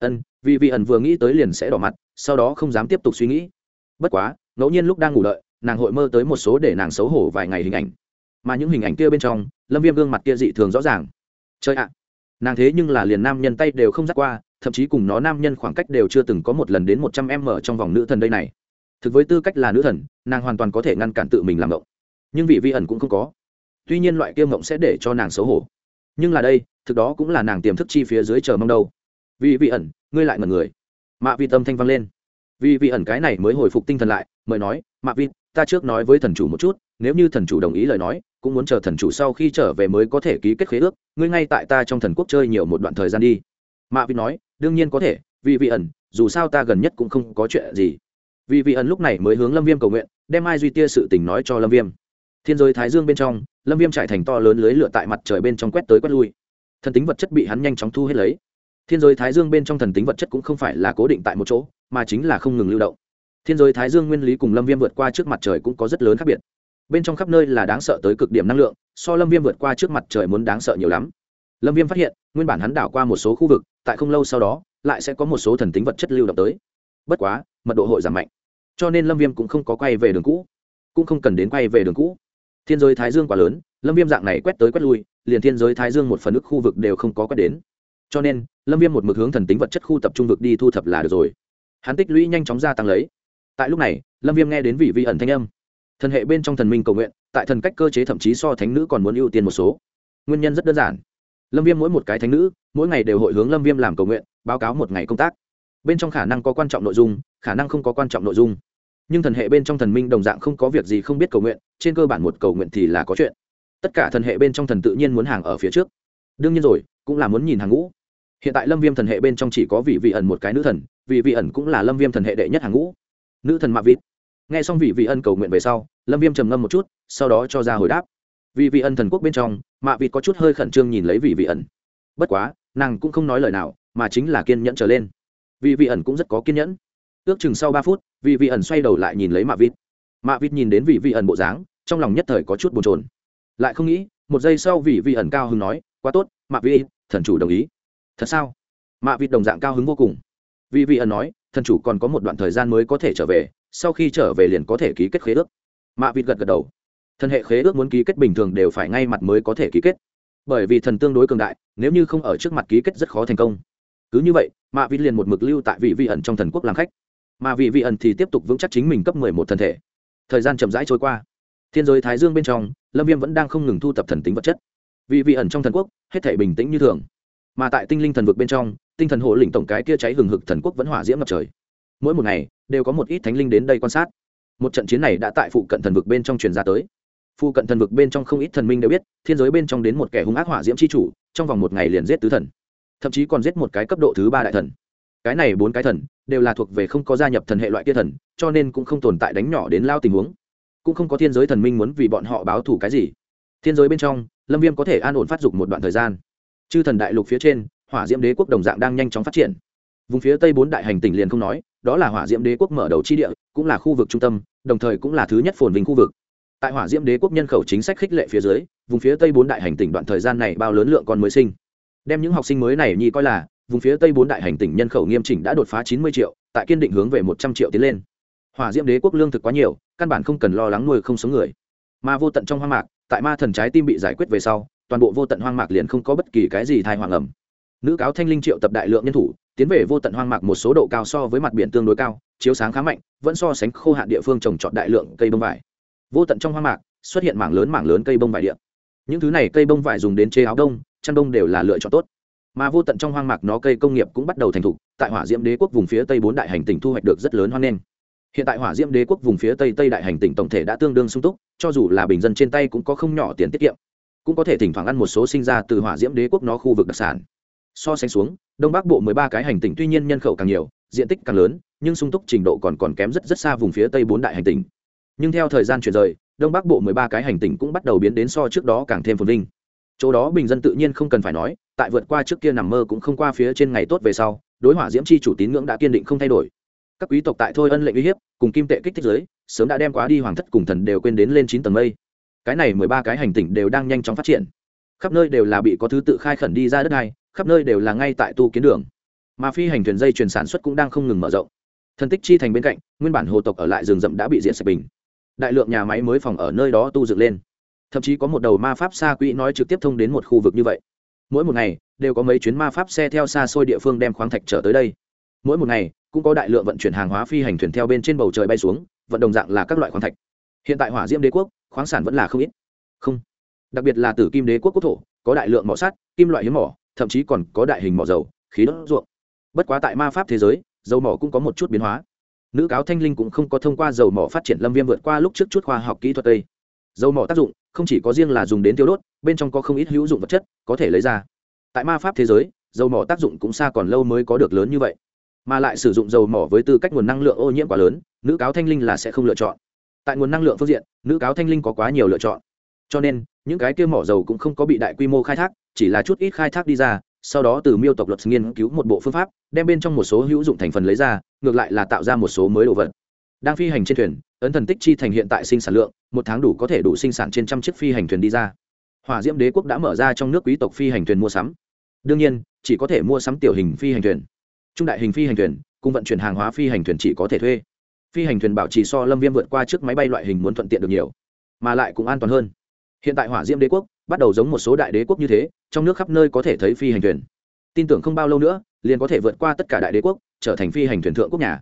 vì vi ẩn vừa nghĩ tới liền sẽ đỏ mặt, sau đó không dám tiếp tục suy nghĩ. Bất quá, ngẫu nhiên lúc đang ngủ đợi, nàng hội mơ tới một số để nàng xấu hổ vài ngày hình ảnh, mà những hình ảnh kia bên trong, Lâm Viêm gương mặt kia dị thường rõ ràng. Chơi ạ, nàng thế nhưng là liền nam nhân tay đều không dắt qua, thậm chí cùng nó nam nhân khoảng cách đều chưa từng có một lần đến 100m trong vòng nữ thần đây này. Thực với tư cách là nữ thần, nàng hoàn toàn có thể ngăn cản tự mình làm mộng, nhưng vị vi ẩn cũng không có. Tuy nhiên loại kia mộng sẽ để cho nàng xấu hổ, nhưng là đây, thực đó cũng là nàng tiềm thức chi phía dưới chờ mong đâu. Vị vi ẩn, ngươi lại ngẩn người. Mạ Vịt âm thanh vang lên. Vị vi ẩn cái này mới hồi phục tinh thần lại, mới nói, Mạ Vịt, ta trước nói với thần chủ một chút, nếu như thần chủ đồng ý lời nói, cũng muốn chờ thần chủ sau khi trở về mới có thể ký kết khế ước, ngươi ngay tại ta trong thần quốc chơi nhiều một đoạn thời gian đi. Mạ Vịt nói, đương nhiên có thể, vì vi ẩn, dù sao ta gần nhất cũng không có chuyện gì. Vì vi ẩn lúc này mới hướng Lâm Viêm cầu nguyện, đem Mai Duy Tia sự tình nói cho Lâm Viêm. Thiên giới Thái Dương bên trong, Lâm Viêm trải thành to lớn lưới lửa tại mặt trời bên trong quét tới quét lui. Thần tính vật chất bị hắn nhanh chóng thu hết lấy. Thiên giới Thái Dương bên trong thần tính vật chất cũng không phải là cố định tại một chỗ, mà chính là không ngừng lưu động. Thiên giới Thái Dương nguyên lý cùng Lâm Viêm vượt qua trước mặt trời cũng có rất lớn khác biệt. Bên trong khắp nơi là đáng sợ tới cực điểm năng lượng, so Lâm Viêm vượt qua trước mặt trời muốn đáng sợ nhiều lắm. Lâm Viêm phát hiện, nguyên bản hắn đảo qua một số khu vực, tại không lâu sau đó, lại sẽ có một số thần tính vật chất lưu động tới. Bất quá, mật độ hội giảm mạnh, cho nên Lâm Viêm cũng không có quay về đường cũ, cũng không cần đến quay về đường cũ. Thiên giới Thái Dương quá lớn, Lâm Viêm dạng này quét tới quét lui, liền thiên giới Thái Dương một phần ức khu vực đều không có quét đến. Cho nên, Lâm Viêm một mực hướng thần tính vật chất khu tập trung vực đi thu thập là được rồi. Hắn tích lũy nhanh chóng gia tăng lấy. Tại lúc này lâm viêm nghe đến vị vi ẩn thanh âm. Thần hệ bên trong thần minh cầu nguyện tại thần cách cơ chế thậm chí so thánh nữ còn muốn ưu tiên một số. Nguyên nhân rất đơn giản, lâm viêm mỗi một cái thánh nữ mỗi ngày đều hội hướng lâm viêm làm cầu nguyện, báo cáo một ngày công tác. Bên trong khả năng có quan trọng nội dung, khả năng không có quan trọng nội dung. Nhưng thần hệ bên trong thần minh đồng dạng không có việc gì không biết cầu nguyện, trên cơ bản một cầu nguyện thì là có chuyện. Tất cả thần hệ bên trong thần tự nhiên muốn hàng ở phía trước. Đương nhiên rồi, cũng là muốn nhìn hàng ngũ. Hiện tại lâm viêm thần hệ bên trong chỉ có vị vị ẩn một cái nữ thần, vị vị ẩn cũng là lâm viêm thần hệ đệ nhất hàng ngũ. Nữ thần Mạ Vịt. Nghe xong vị vị ân cầu nguyện về sau, lâm viêm trầm ngâm một chút, sau đó cho ra hồi đáp. Vị vị ân thần quốc bên trong, Mạ Vịt có chút hơi khẩn trương nhìn lấy vị vị ẩn. Bất quá nàng cũng không nói lời nào, mà chính là kiên nhẫn trở lên. Vị vị ẩn cũng rất có kiên nhẫn. Ước chừng sau 3 phút, vị vị ẩn xoay đầu lại nhìn lấy Mạ Vịt. Mạ Vịt nhìn đến vị vị ẩn bộ dáng, trong lòng nhất thời có chút bồn chồn. Lại không nghĩ, một giây sau vị vị ẩn cao hứng nói, quá tốt, Mạ Vịt, thần chủ đồng ý. Thật sao? Mạ Vịt đồng dạng cao hứng vô cùng. Vị vị ẩn nói, thần chủ còn có một đoạn thời gian mới có thể trở về, sau khi trở về liền có thể ký kết khế ước. Mạ Vịt gật gật đầu. Thần hệ khế ước muốn ký kết bình thường đều phải ngay mặt mới có thể ký kết, bởi vì thần tương đối cường đại, nếu như không ở trước mặt ký kết rất khó thành công. Cứ như vậy, Mạ Vịt liền một mực lưu tại vị vị ẩn trong thần quốc làm khách, mà vị vị ẩn thì tiếp tục vững chắc chính mình cấp 11 thần thể. Thời gian chậm rãi trôi qua, thiên giới thái dương bên trong, lâm viêm vẫn đang không ngừng thu thập thần tính vật chất. Vị vị ẩn trong thần quốc hết thảy bình tĩnh như thường, mà tại tinh linh thần vực bên trong, tinh thần hộ lĩnh tổng cái kia cháy hừng hực thần quốc vẫn hỏa diễm ngập trời. Mỗi một ngày đều có một ít thánh linh đến đây quan sát. Một trận chiến này đã tại phụ cận thần vực bên trong truyền ra tới. Phụ cận thần vực bên trong không ít thần minh đều biết, thiên giới bên trong đến một kẻ hung ác hỏa diễm chi chủ, trong vòng một ngày liền giết tứ thần, thậm chí còn giết một cái cấp độ thứ 3 đại thần. Cái này 4 cái thần đều là thuộc về không có gia nhập thần hệ loại kia thần, cho nên cũng không tồn tại đánh nhỏ đến lao tình huống, cũng không có thiên giới thần minh muốn vì bọn họ báo thù cái gì. Thiên giới bên trong, lâm viêm có thể an ổn phát dục một đoạn thời gian. Chư thần đại lục phía trên, hỏa diễm đế quốc đồng dạng đang nhanh chóng phát triển. Vùng phía tây 4 đại hành tinh liền không nói, đó là hỏa diễm đế quốc mở đầu chi địa, cũng là khu vực trung tâm, đồng thời cũng là thứ nhất phồn vinh khu vực. Tại hỏa diễm đế quốc nhân khẩu chính sách khích lệ phía dưới, vùng phía tây 4 đại hành tinh đoạn thời gian này bao lớn lượng con mới sinh. Đem những học sinh mới này nhị coi là, vùng phía tây 4 đại hành tinh nhân khẩu nghiêm chỉnh đã đột phá 90 triệu, tại kiên định hướng về 100 triệu tiến lên. Hỏa diễm đế quốc lương thực quá nhiều, căn bản không cần lo lắng nuôi không sống người. Mà vô tận trong hoang mạc, tại ma thần trái tim bị giải quyết về sau, toàn bộ vô tận hoang mạc liền không có bất kỳ cái gì thai hoàng ẩm. Nữ cáo thanh linh triệu tập đại lượng nhân thủ tiến về vô tận hoang mạc, một số độ cao so với mặt biển tương đối cao, chiếu sáng khá mạnh, vẫn so sánh khô hạn địa phương trồng trọt đại lượng cây bông vải. Vô tận trong hoang mạc xuất hiện mảng lớn cây bông vải địa. Những thứ này cây bông vải dùng đến chế áo đông, chăn đông đều là lựa chọn tốt. Mà vô tận trong hoang mạc nó cây công nghiệp cũng bắt đầu thành thục, tại hỏa diễm đế quốc vùng phía tây 4 đại hành tinh thu hoạch được rất lớn hoan nghênh. Hiện tại hỏa diễm đế quốc vùng phía tây đại hành tinh tổng thể đã tương đương sung túc, cho dù là bình dân trên tay cũng có không nhỏ tiền tiết kiệm, cũng có thể thỉnh thoảng ăn một số sinh ra từ hỏa diễm đế quốc nó khu vực đặc sản. So sánh xuống, đông bắc bộ 13 cái hành tinh tuy nhiên nhân khẩu càng nhiều, diện tích càng lớn, nhưng sung túc trình độ còn kém rất xa vùng phía tây 4 đại hành tinh. Nhưng theo thời gian chuyển rời, đông bắc bộ 13 cái hành tinh cũng bắt đầu biến đến so trước đó càng thêm phồn vinh. Chỗ đó bình dân tự nhiên không cần phải nói, tại vượt qua trước kia nằm mơ cũng không qua phía trên ngày tốt về sau, đối hỏa diễm chi chủ tín ngưỡng đã kiên định không thay đổi. Các quý tộc tại thôi ân lệnh uy hiếp, cùng kim tệ kích thích giới, sớm đã đem quá đi hoàng thất cùng thần đều quên đến lên 9 tầng mây. Cái này 13 cái hành tinh đều đang nhanh chóng phát triển. Khắp nơi đều là bị có thứ tự khai khẩn đi ra đất này, khắp nơi đều là ngay tại tu kiến đường. Mà phi hành thuyền dây chuyền sản xuất cũng đang không ngừng mở rộng. Thần tích chi thành bên cạnh, nguyên bản hồ tộc ở lại rừng rậm đã bị diệt sạch bình. Đại lượng nhà máy mới phòng ở nơi đó tu dựng lên. Thậm chí có một đầu ma pháp xa quỹ nói trực tiếp thông đến một khu vực như vậy. Mỗi một ngày đều có mấy chuyến ma pháp xe theo xa xôi địa phương đem khoáng thạch trở tới đây. Mỗi một ngày cũng có đại lượng vận chuyển hàng hóa phi hành thuyền theo bên trên bầu trời bay xuống, vận đồng dạng là các loại khoáng thạch. Hiện tại hỏa diễm đế quốc khoáng sản vẫn là không ít. Không, đặc biệt là tử kim đế quốc quốc thổ, có đại lượng mỏ sắt, kim loại hiếm mỏ, thậm chí còn có đại hình mỏ dầu, khí đốt ruộng. Bất quá tại ma pháp thế giới, dầu mỏ cũng có một chút biến hóa. Nữ cáo thanh linh cũng không có thông qua dầu mỏ phát triển lâm viêm vượt qua lúc trước chút khoa học kỹ thuật tây. Dầu mỏ tác dụng không chỉ có riêng là dùng đến tiêu đốt, bên trong có không ít hữu dụng vật chất có thể lấy ra. Tại ma pháp thế giới, dầu mỏ tác dụng cũng xa còn lâu mới có được lớn như vậy, mà lại sử dụng dầu mỏ với tư cách nguồn năng lượng ô nhiễm quá lớn, nữ cáo thanh linh là sẽ không lựa chọn. Tại nguồn năng lượng phương diện, nữ cáo thanh linh có quá nhiều lựa chọn, cho nên những cái kia mỏ dầu cũng không có bị đại quy mô khai thác, chỉ là chút ít khai thác đi ra, sau đó từ miêu tộc luật nghiên cứu một bộ phương pháp, đem bên trong một số hữu dụng thành phần lấy ra, ngược lại là tạo ra một số mới đồ vật. Đang phi hành trên thuyền, ấn thần tích chi thành hiện tại sinh sản lượng, một tháng có thể đủ sinh sản trên 100 chiếc phi hành thuyền đi ra. Hỏa diễm đế quốc đã mở ra trong nước quý tộc phi hành thuyền mua sắm. Đương nhiên, chỉ có thể mua sắm tiểu hình phi hành thuyền. Trung đại hình phi hành thuyền, cùng vận chuyển hàng hóa phi hành thuyền chỉ có thể thuê. Phi hành thuyền bảo trì so lâm viêm vượt qua trước máy bay loại hình muốn thuận tiện được nhiều, mà lại cũng an toàn hơn. Hiện tại hỏa diễm đế quốc bắt đầu giống một số đại đế quốc như thế, trong nước khắp nơi có thể thấy phi hành thuyền. Tin tưởng không bao lâu nữa, liền có thể vượt qua tất cả đại đế quốc, trở thành phi hành thuyền thượng quốc nhà.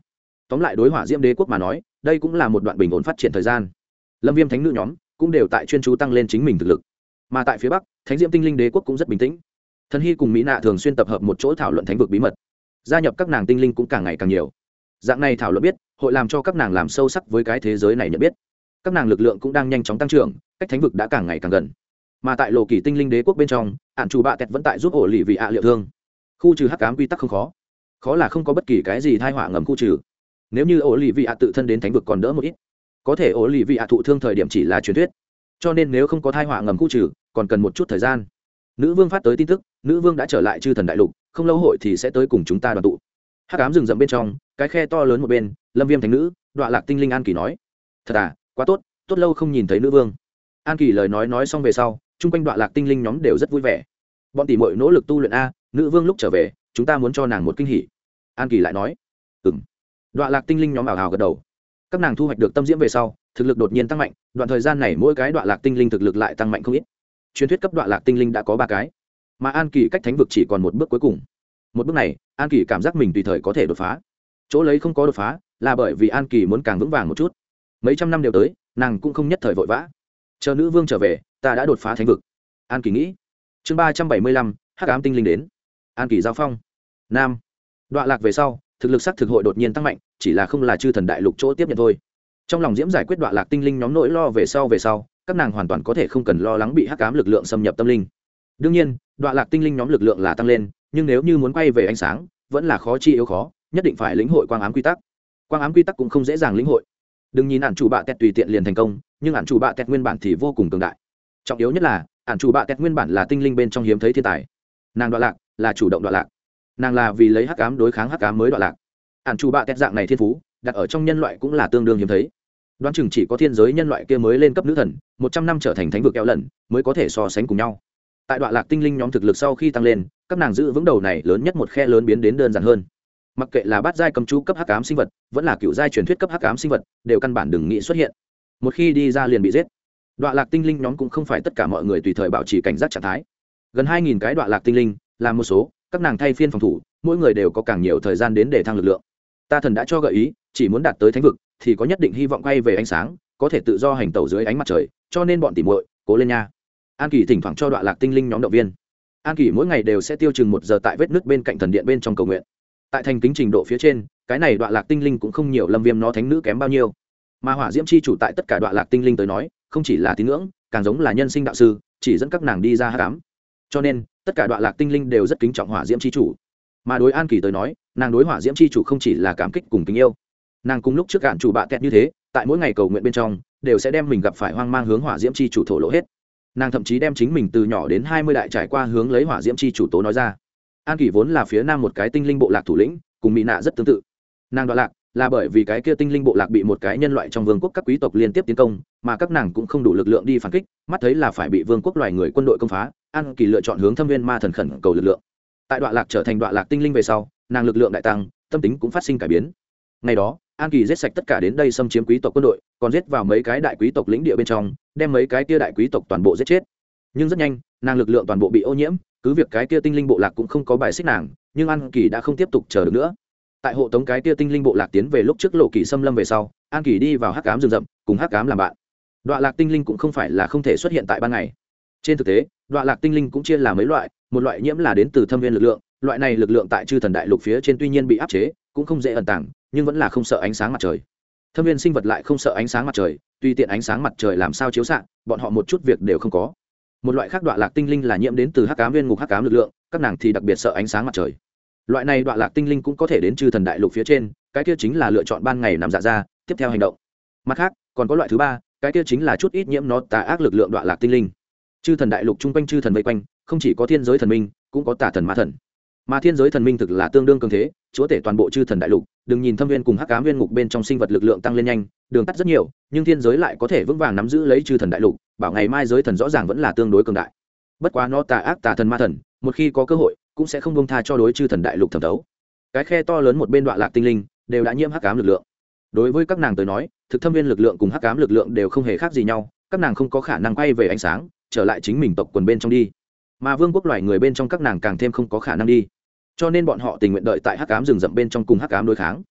tóm lại đối hỏa diễm đế quốc mà nói đây cũng là một đoạn bình ổn phát triển thời gian. Lâm viêm thánh nữ nhóm cũng đều tại chuyên chú tăng lên chính mình thực lực. Mà tại phía bắc thánh diễm tinh linh đế quốc cũng rất bình tĩnh. Thần Hy cùng Mỹ Nạ thường xuyên tập hợp một chỗ thảo luận thánh vực bí mật, gia nhập các nàng tinh linh cũng càng ngày càng nhiều. Dạng này thảo luận biết hội làm cho các nàng làm sâu sắc với cái thế giới này nhận biết. Các nàng lực lượng cũng đang nhanh chóng tăng trưởng, cách thánh vực đã càng ngày càng gần. Mà tại lộ kỳ tinh linh đế quốc bên trong, ản chủ bạ tẹt vẫn tại giúp ổ lì vị ạ liệu thương. Khu trừ hắc ám quy tắc không khó, khó là không có bất kỳ cái gì tai họa ngầm khu trừ. Nếu như ổ lì vị ạ tự thân đến thánh vực còn đỡ một ít, có thể ổ lì vị ạ thụ thương thời điểm chỉ là truyền thuyết, cho nên nếu không có tai họa ngầm khu trừ còn cần một chút thời gian. Nữ vương phát tới tin tức, nữ vương đã trở lại chư thần đại lục, không lâu hội thì sẽ tới cùng chúng ta đoàn tụ. Hắc ám rừng rậm bên trong, cái khe to lớn một bên, Lâm Viêm thánh nữ, Đoạ Lạc tinh linh An Kỳ nói: "Thật à, quá tốt, tốt lâu không nhìn thấy nữ vương." An Kỳ lời nói xong về sau, chung quanh Đoạ Lạc tinh linh nhóm đều rất vui vẻ. Bọn tỷ muội nỗ lực tu luyện a, nữ vương lúc trở về, chúng ta muốn cho nàng một kinh hỉ. An Kỳ lại nói: "Ừm." Đoạ Lạc tinh linh nhóm ảo ảo gật đầu. Các nàng thu hoạch được tâm diễm về sau, thực lực đột nhiên tăng mạnh, đoạn thời gian này mỗi cái Đoạ Lạc tinh linh thực lực lại tăng mạnh không ít. Truyền thuyết cấp Đoạ Lạc tinh linh đã có 3 cái, mà An Kỳ cách thánh vực chỉ còn một bước cuối cùng. Một bước này, An Kỳ cảm giác mình tùy thời có thể đột phá. Chỗ lấy không có đột phá, là bởi vì An Kỳ muốn càng vững vàng một chút. Mấy trăm năm đều tới, nàng cũng không nhất thời vội vã. Chờ nữ vương trở về, ta đã đột phá thánh vực. An Kỳ nghĩ. Chương 375, Hắc ám tinh linh đến. An Kỳ giao phong. Nam. Đoạ Lạc về sau, thực lực sắc thực hội đột nhiên tăng mạnh, chỉ là không là chư thần đại lục chỗ tiếp nhận thôi. Trong lòng diễm giải quyết Đoạ Lạc tinh linh nhóm nỗi lo về sau, các nàng hoàn toàn có thể không cần lo lắng bị hắc ám lực lượng xâm nhập tâm linh. Đương nhiên, Đoạ Lạc tinh linh nhóm lực lượng là tăng lên, nhưng nếu như muốn quay về ánh sáng, vẫn là khó chi yếu khó, nhất định phải lĩnh hội quang ám quy tắc. Quang ám quy tắc cũng không dễ dàng lĩnh hội. Đừng nhìn ản chủ bạ tẹt tùy tiện liền thành công, nhưng ản chủ bạ tẹt nguyên bản thì vô cùng cường đại. Trọng yếu nhất là ản chủ bạ tẹt nguyên bản là tinh linh bên trong hiếm thấy thiên tài. Nàng Đoạ Lạc là chủ động Đoạ Lạc, nàng là vì lấy hắc ám đối kháng hắc ám mới Đoạ Lạc. Ản chủ bạ tẹt dạng này thiên phú, đặt ở trong nhân loại cũng là tương đương hiếm thấy. Đoán chừng chỉ có thiên giới nhân loại kia mới lên cấp nữ thần, 100 năm trở thành thánh vực kéo lần, mới có thể so sánh cùng nhau. Tại Đoạ Lạc tinh linh nhóm thực lực sau khi tăng lên, các nàng giữ vững đầu này lớn nhất một khe lớn biến đến đơn giản hơn. Mặc kệ là bát giai cầm chú cấp hắc ám sinh vật, vẫn là cựu giai truyền thuyết cấp hắc ám sinh vật, đều căn bản đừng nghĩ xuất hiện. Một khi đi ra liền bị giết. Đoạ Lạc tinh linh nhóm cũng không phải tất cả mọi người tùy thời bảo trì cảnh giác trạng thái. Gần 2000 cái Đoạ Lạc tinh linh, làm một số, các nàng thay phiên phòng thủ, mỗi người đều có càng nhiều thời gian đến để thăng lực lượng. Ta thần đã cho gợi ý, chỉ muốn đạt tới thánh vực thì có nhất định hy vọng quay về ánh sáng, có thể tự do hành tẩu dưới ánh mặt trời, cho nên bọn tỉ muội, cố lên nha. An Kỳ thỉnh thoảng cho Đoạ Lạc tinh linh nhóm động viên. An Kỳ mỗi ngày đều sẽ tiêu chừng 1 giờ tại vết nứt bên cạnh thần điện bên trong cầu nguyện. Tại thành kính trình độ phía trên, cái này Đoạ Lạc tinh linh cũng không nhiều Lâm Viêm nó thánh nữ kém bao nhiêu. Mà hỏa diễm chi chủ tại tất cả Đoạ Lạc tinh linh tới nói, không chỉ là tín ngưỡng, càng giống là nhân sinh đạo sư, chỉ dẫn các nàng đi ra hắc ám. Cho nên, tất cả Đoạ Lạc tinh linh đều rất kính trọng hỏa diễm chi chủ. Mà đối An Kỳ tới nói, nàng đối hỏa diễm chi chủ không chỉ là cảm kích cùng kính yêu. Nàng cùng lúc trước cạn chủ bạ tẹt như thế, tại mỗi ngày cầu nguyện bên trong, đều sẽ đem mình gặp phải hoang mang hướng hỏa diễm chi chủ thổ lộ hết. Nàng thậm chí đem chính mình từ nhỏ đến 20 đại trải qua hướng lấy hỏa diễm chi chủ tố nói ra. An Kỳ vốn là phía nam một cái tinh linh bộ lạc thủ lĩnh, cùng Mỹ Nạ rất tương tự. Nàng Đoạ Lạc là bởi vì cái kia tinh linh bộ lạc bị một cái nhân loại trong vương quốc các quý tộc liên tiếp tiến công, mà các nàng cũng không đủ lực lượng đi phản kích, mắt thấy là phải bị vương quốc loài người quân đội công phá, An Kỳ lựa chọn hướng Thâm Viên Ma thần khẩn cầu lực lượng. Tại Đoạ Lạc trở thành Đoạ Lạc tinh linh về sau, nàng lực lượng đại tăng, tâm tính cũng phát sinh cải biến. Ngày đó, An Kỳ giết sạch tất cả đến đây xâm chiếm quý tộc quân đội, còn giết vào mấy cái đại quý tộc lĩnh địa bên trong, đem mấy cái kia đại quý tộc toàn bộ giết chết. Nhưng rất nhanh, nàng lực lượng toàn bộ bị ô nhiễm, cứ việc cái kia tinh linh bộ lạc cũng không có bài xích nàng, nhưng An Kỳ đã không tiếp tục chờ được nữa. Tại hộ tống cái kia tinh linh bộ lạc tiến về lúc trước lộ kỳ xâm lâm về sau, An Kỳ đi vào hắc ám rừng rậm, cùng hắc ám làm bạn. Đoạ Lạc tinh linh cũng không phải là không thể xuất hiện tại ban ngày. Trên thực tế, Đoạ Lạc tinh linh cũng chia làm mấy loại, một loại nhiễm là đến từ thâm viên lực lượng, loại này lực lượng tại chư thần đại lục phía trên tuy nhiên bị áp chế, cũng không dễ ẩn tàng, nhưng vẫn là không sợ ánh sáng mặt trời. Thâm viên sinh vật lại không sợ ánh sáng mặt trời, tùy tiện ánh sáng mặt trời làm sao chiếu xạ, bọn họ một chút việc đều không có. Một loại khác Đoạ Lạc tinh linh là nhiễm đến từ hắc ám viên ngục hắc ám lực lượng, các nàng thì đặc biệt sợ ánh sáng mặt trời. Loại này Đoạ Lạc tinh linh cũng có thể đến chư thần đại lục phía trên, cái kia chính là lựa chọn ban ngày nằm dạ ra, tiếp theo hành động. Mặt khác, còn có loại thứ ba, cái kia chính là chút ít nhiễm nó tà ác lực lượng Đoạ Lạc tinh linh. Chư thần đại lục chung quanh chư thần vây quanh, không chỉ có thiên giới thần minh, cũng có tà thần ma thần. Mà thiên giới thần minh thực là tương đương cường thế, chúa tể toàn bộ chư thần đại lục, đừng nhìn thâm viên cùng hắc ám viên ngục bên trong sinh vật lực lượng tăng lên nhanh, đường tắt rất nhiều, nhưng thiên giới lại có thể vững vàng nắm giữ lấy chư thần đại lục, bảo ngày mai giới thần rõ ràng vẫn là tương đối cường đại. Bất quá nó tà ác tà thần ma thần, một khi có cơ hội, cũng sẽ không buông tha cho đối chư thần đại lục thẩm thấu. Cái khe to lớn một bên Đoạ Lạc tinh linh, đều đã nhiễm hắc ám lực lượng. Đối với các nàng tới nói, thực thâm viên lực lượng cùng hắc ám lực lượng đều không hề khác gì nhau, các nàng không có khả năng quay về ánh sáng, trở lại chính mình tộc quần bên trong đi. Mà vương quốc loài người bên trong các nàng càng thêm không có khả năng đi. Cho nên bọn họ tình nguyện đợi tại hắc ám rừng rậm bên trong cùng hắc ám đối kháng.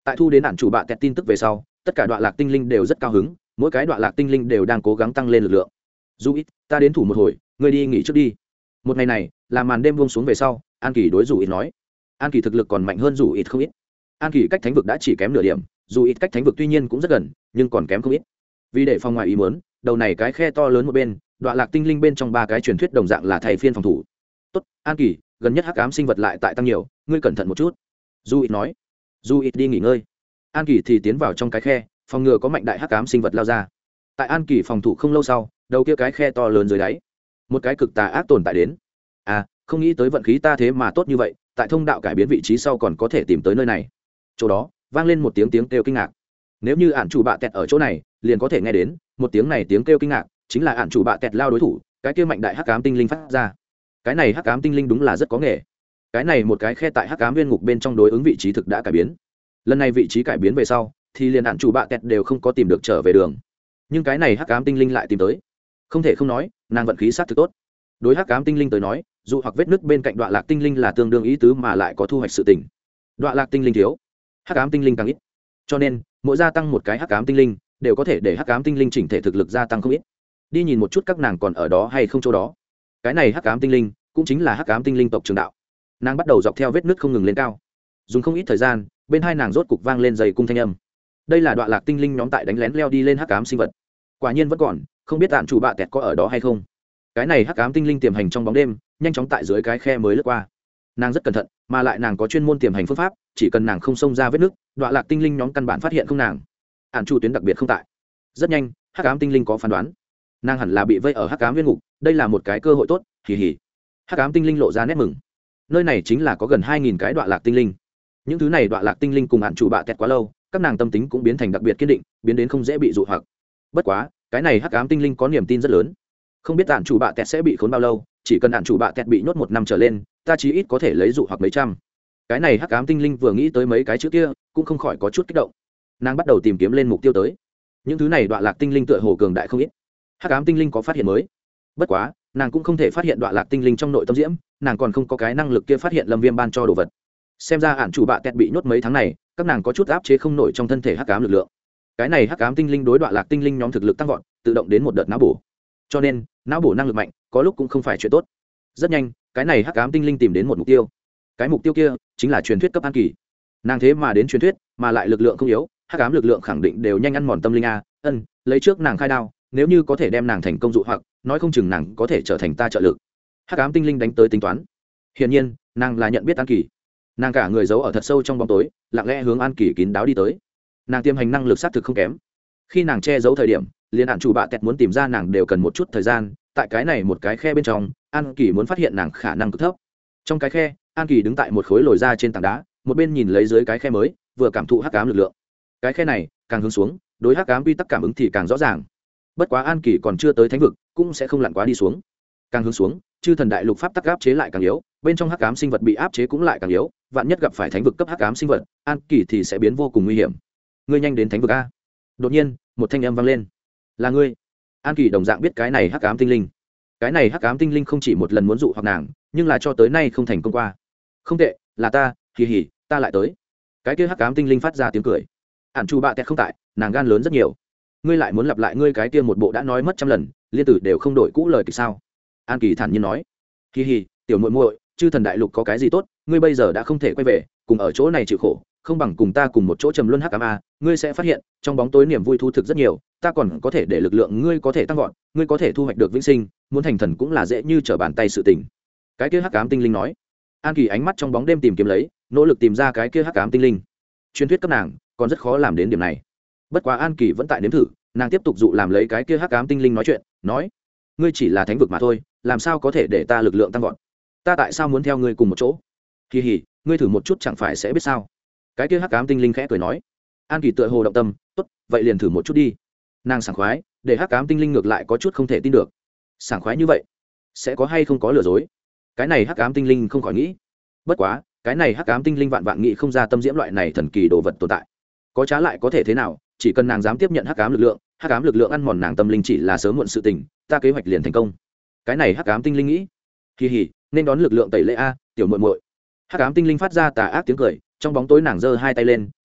Tại thu đến ạn chủ bạ tẹt tin tức về sau, tất cả đoạn lạc tinh linh đều rất cao hứng, mỗi cái đoạn lạc tinh linh đều đang cố gắng tăng lên lực lượng. Dù ít, ta đến thủ một hồi, ngươi đi nghỉ trước đi. Một ngày này, làm màn đêm buông xuống về sau, An Kỳ đối Dù ít nói. An Kỳ thực lực còn mạnh hơn Dù ít không ít. An Kỳ cách thánh vực đã chỉ kém nửa điểm, Dù ít cách thánh vực tuy nhiên cũng rất gần, nhưng còn kém không ít. Vì để phòng ngoài ý muốn, đầu này cái khe to lớn một bên, đoạn lạc tinh linh bên trong ba cái truyền thuyết đồng dạng là thầy phiên phòng thủ. Tốt, An Kỳ, gần nhất hắc ám sinh vật lại tại tăng nhiều, ngươi cẩn thận một chút. Dù ít nói. Dù ít đi nghỉ ngơi. An Kỳ thì tiến vào trong cái khe, phòng ngừa có mạnh đại hắc ám sinh vật lao ra. Tại An Kỳ phòng thủ không lâu sau, đầu kia cái khe to lớn dưới đáy, một cái cực tà ác tồn tại đến. À, không nghĩ tới vận khí ta thế mà tốt như vậy, tại thông đạo cải biến vị trí sau còn có thể tìm tới nơi này. Chỗ đó vang lên một tiếng kêu kinh ngạc. Nếu như ạn chủ bạ tẹt ở chỗ này, liền có thể nghe đến một tiếng này, tiếng kêu kinh ngạc chính là ạn chủ bạ tẹt lao đối thủ, cái kia mạnh đại hắc ám tinh linh phát ra. Cái này hắc ám tinh linh đúng là rất có nghề. Cái này một cái khe tại hắc ám viên ngục bên trong đối ứng vị trí thực đã cải biến. Lần này vị trí cải biến về sau, thì liền ạn chủ bạ tẹt đều không có tìm được trở về đường. Nhưng cái này hắc ám tinh linh lại tìm tới. Không thể không nói, nàng vận khí sát thực tốt. Đối hắc ám tinh linh tới nói, dù hoặc vết nứt bên cạnh đoạn lạc tinh linh là tương đương ý tứ mà lại có thu hoạch sự tình. Đoạn lạc tinh linh thiếu, hắc ám tinh linh càng ít. Cho nên, mỗi gia tăng một cái hắc ám tinh linh, đều có thể để hắc ám tinh linh chỉnh thể thực lực gia tăng không ít. Đi nhìn một chút các nàng còn ở đó hay không chỗ đó. Cái này hắc ám tinh linh, cũng chính là hắc ám tinh linh tộc trường đạo. Nàng bắt đầu dọc theo vết nứt không ngừng lên cao. Dùng không ít thời gian, bên hai nàng rốt cục vang lên dày cung thanh âm. Đây là đoạn lạc tinh linh nhóm tại đánh lén leo đi lên hắc ám sinh vật. Quả nhiên vẫn còn, không biết tạm chủ bạ tẹt có ở đó hay không. Cái này hắc ám tinh linh tiềm hành trong bóng đêm, nhanh chóng tại dưới cái khe mới lướt qua. Nàng rất cẩn thận, mà lại nàng có chuyên môn tiềm hành phương pháp, chỉ cần nàng không xông ra vết nứt, đoạn lạc tinh linh nhóm căn bản phát hiện không nàng. Ản chu tuyến đặc biệt không tại. Rất nhanh, hắc ám tinh linh có phán đoán, nàng hẳn là bị vây ở hắc ám viên ngục, đây là một cái cơ hội tốt. Hì hì. Hắc ám tinh linh lộ ra nét mừng. Nơi này chính là có gần 2000 cái đoạn lạc tinh linh. Những thứ này đoạn lạc tinh linh cùng Ản chủ bạ tẹt quá lâu, các nàng tâm tính cũng biến thành đặc biệt kiên định, biến đến không dễ bị dụ hoặc. Bất quá, cái này hắc ám tinh linh có niềm tin rất lớn, không biết Ản chủ bạ tẹt sẽ bị khốn bao lâu, chỉ cần Ản chủ bạ tẹt bị nhốt 1 năm trở lên, ta chí ít có thể lấy dụ hoặc mấy trăm. Cái này hắc ám tinh linh vừa nghĩ tới mấy cái chữ kia, cũng không khỏi có chút kích động. Nàng bắt đầu tìm kiếm lên mục tiêu tới. Những thứ này đoạn lạc tinh linh tựa hồ cường đại không ít. Hắc ám tinh linh có phát hiện mới. Bất quá, nàng cũng không thể phát hiện đoạn lạc tinh linh trong nội tâm diễm, nàng còn không có cái năng lực kia phát hiện lâm viêm ban cho đồ vật. Xem ra Ản chủ bạ tẹt bị nhốt mấy tháng này, các nàng có chút áp chế không nổi trong thân thể hắc ám lực lượng. Cái này hắc ám tinh linh đối đoạn lạc tinh linh nhóm thực lực tăng vọt, tự động đến một đợt não bổ. Cho nên, não bổ năng lực mạnh, có lúc cũng không phải chuyện tốt. Rất nhanh, cái này hắc ám tinh linh tìm đến một mục tiêu. Cái mục tiêu kia chính là truyền thuyết cấp An Kỳ. Nàng thế mà đến truyền thuyết, mà lại lực lượng không yếu, hắc ám lực lượng khẳng định đều nhanh ăn mòn tâm linh a. Lấy trước nàng khai đao, nếu như có thể đem nàng thành công dụ hoặc, nói không chừng nàng có thể trở thành ta trợ lực. Hắc ám tinh linh đánh tới tính toán. Hiển nhiên, nàng là nhận biết An Kỳ. Nàng cả người giấu ở thật sâu trong bóng tối, lặng lẽ hướng An Kỳ kín đáo đi tới. Nàng tiềm hành năng lực sát thực không kém. Khi nàng che giấu thời điểm, liền Ản chủ bạ tẹt muốn tìm ra nàng đều cần một chút thời gian. Tại cái này một cái khe bên trong, An Kỳ muốn phát hiện nàng khả năng cực thấp. Trong cái khe, An Kỳ đứng tại một khối lồi ra trên tảng đá, một bên nhìn lấy dưới cái khe mới, vừa cảm thụ hắc ám lực lượng. Cái khe này càng hướng xuống, đối hắc ám quy tắc cảm ứng thì càng rõ ràng. Bất quá An Kỳ còn chưa tới thánh vực, cũng sẽ không lặn quá đi xuống. Càng hướng xuống, chư thần đại lục pháp tắc áp chế lại càng yếu, bên trong hắc ám sinh vật bị áp chế cũng lại càng yếu, vạn nhất gặp phải thánh vực cấp hắc ám sinh vật, An Kỳ thì sẽ biến vô cùng nguy hiểm. Ngươi nhanh đến thánh vực a. Đột nhiên, một thanh âm vang lên. Là ngươi? An Kỳ đồng dạng biết cái này hắc ám tinh linh. Cái này hắc ám tinh linh không chỉ một lần muốn dụ hoặc nàng, nhưng là cho tới nay không thành công qua. Không tệ, là ta, hì hì, ta lại tới. Cái kia hắc ám tinh linh phát ra tiếng cười. Ản chu bạ tẹt không tại, nàng gan lớn rất nhiều. Ngươi lại muốn lặp lại ngươi cái kia một bộ đã nói mất trăm lần, liên tử đều không đổi cũ lời kịch sao? An Kỳ thản nhiên nói. Hì hì, tiểu muội muội, chư thần đại lục có cái gì tốt, ngươi bây giờ đã không thể quay về, cùng ở chỗ này chịu khổ, không bằng cùng ta cùng một chỗ trầm luân hắc ám a, ngươi sẽ phát hiện, trong bóng tối niềm vui thu thực rất nhiều, ta còn có thể để lực lượng ngươi có thể tăng vọt, ngươi có thể thu hoạch được vĩnh sinh, muốn thành thần cũng là dễ như trở bàn tay sự tình. Cái kia hắc ám tinh linh nói. An Kỳ ánh mắt trong bóng đêm tìm kiếm lấy, nỗ lực tìm ra cái kia hắc ám tinh linh. Truyền thuyết cấp nàng, còn rất khó làm đến điểm này. Bất quá An Kỳ vẫn tại nếm thử, nàng tiếp tục dụ làm lấy cái kia hắc ám tinh linh nói chuyện, nói: "Ngươi chỉ là thánh vực mà thôi, làm sao có thể để ta lực lượng tăng vọt? Ta tại sao muốn theo ngươi cùng một chỗ? Kỳ hỉ, ngươi thử một chút chẳng phải sẽ biết sao?" Cái kia hắc ám tinh linh khẽ cười nói. An Kỳ tựa hồ động tâm, "Tốt, vậy liền thử một chút đi." Nàng sảng khoái, để hắc ám tinh linh ngược lại có chút không thể tin được. Sảng khoái như vậy, sẽ có hay không có lừa dối? Cái này hắc ám tinh linh không khỏi nghĩ. Bất quá, cái này hắc ám tinh linh vạn vạn nghĩ không ra tâm diễm loại này thần kỳ đồ vật tồn tại. Có trá lại có thể thế nào, chỉ cần nàng dám tiếp nhận hắc ám lực lượng ăn mòn nàng tâm linh chỉ là sớm muộn sự tình, ta kế hoạch liền thành công. Cái này hắc ám tinh linh nghĩ. Kỳ hỉ, nên đón lực lượng tẩy lễ a, tiểu muội muội. Hắc ám tinh linh phát ra tà ác tiếng cười, trong bóng tối nàng giơ hai tay lên,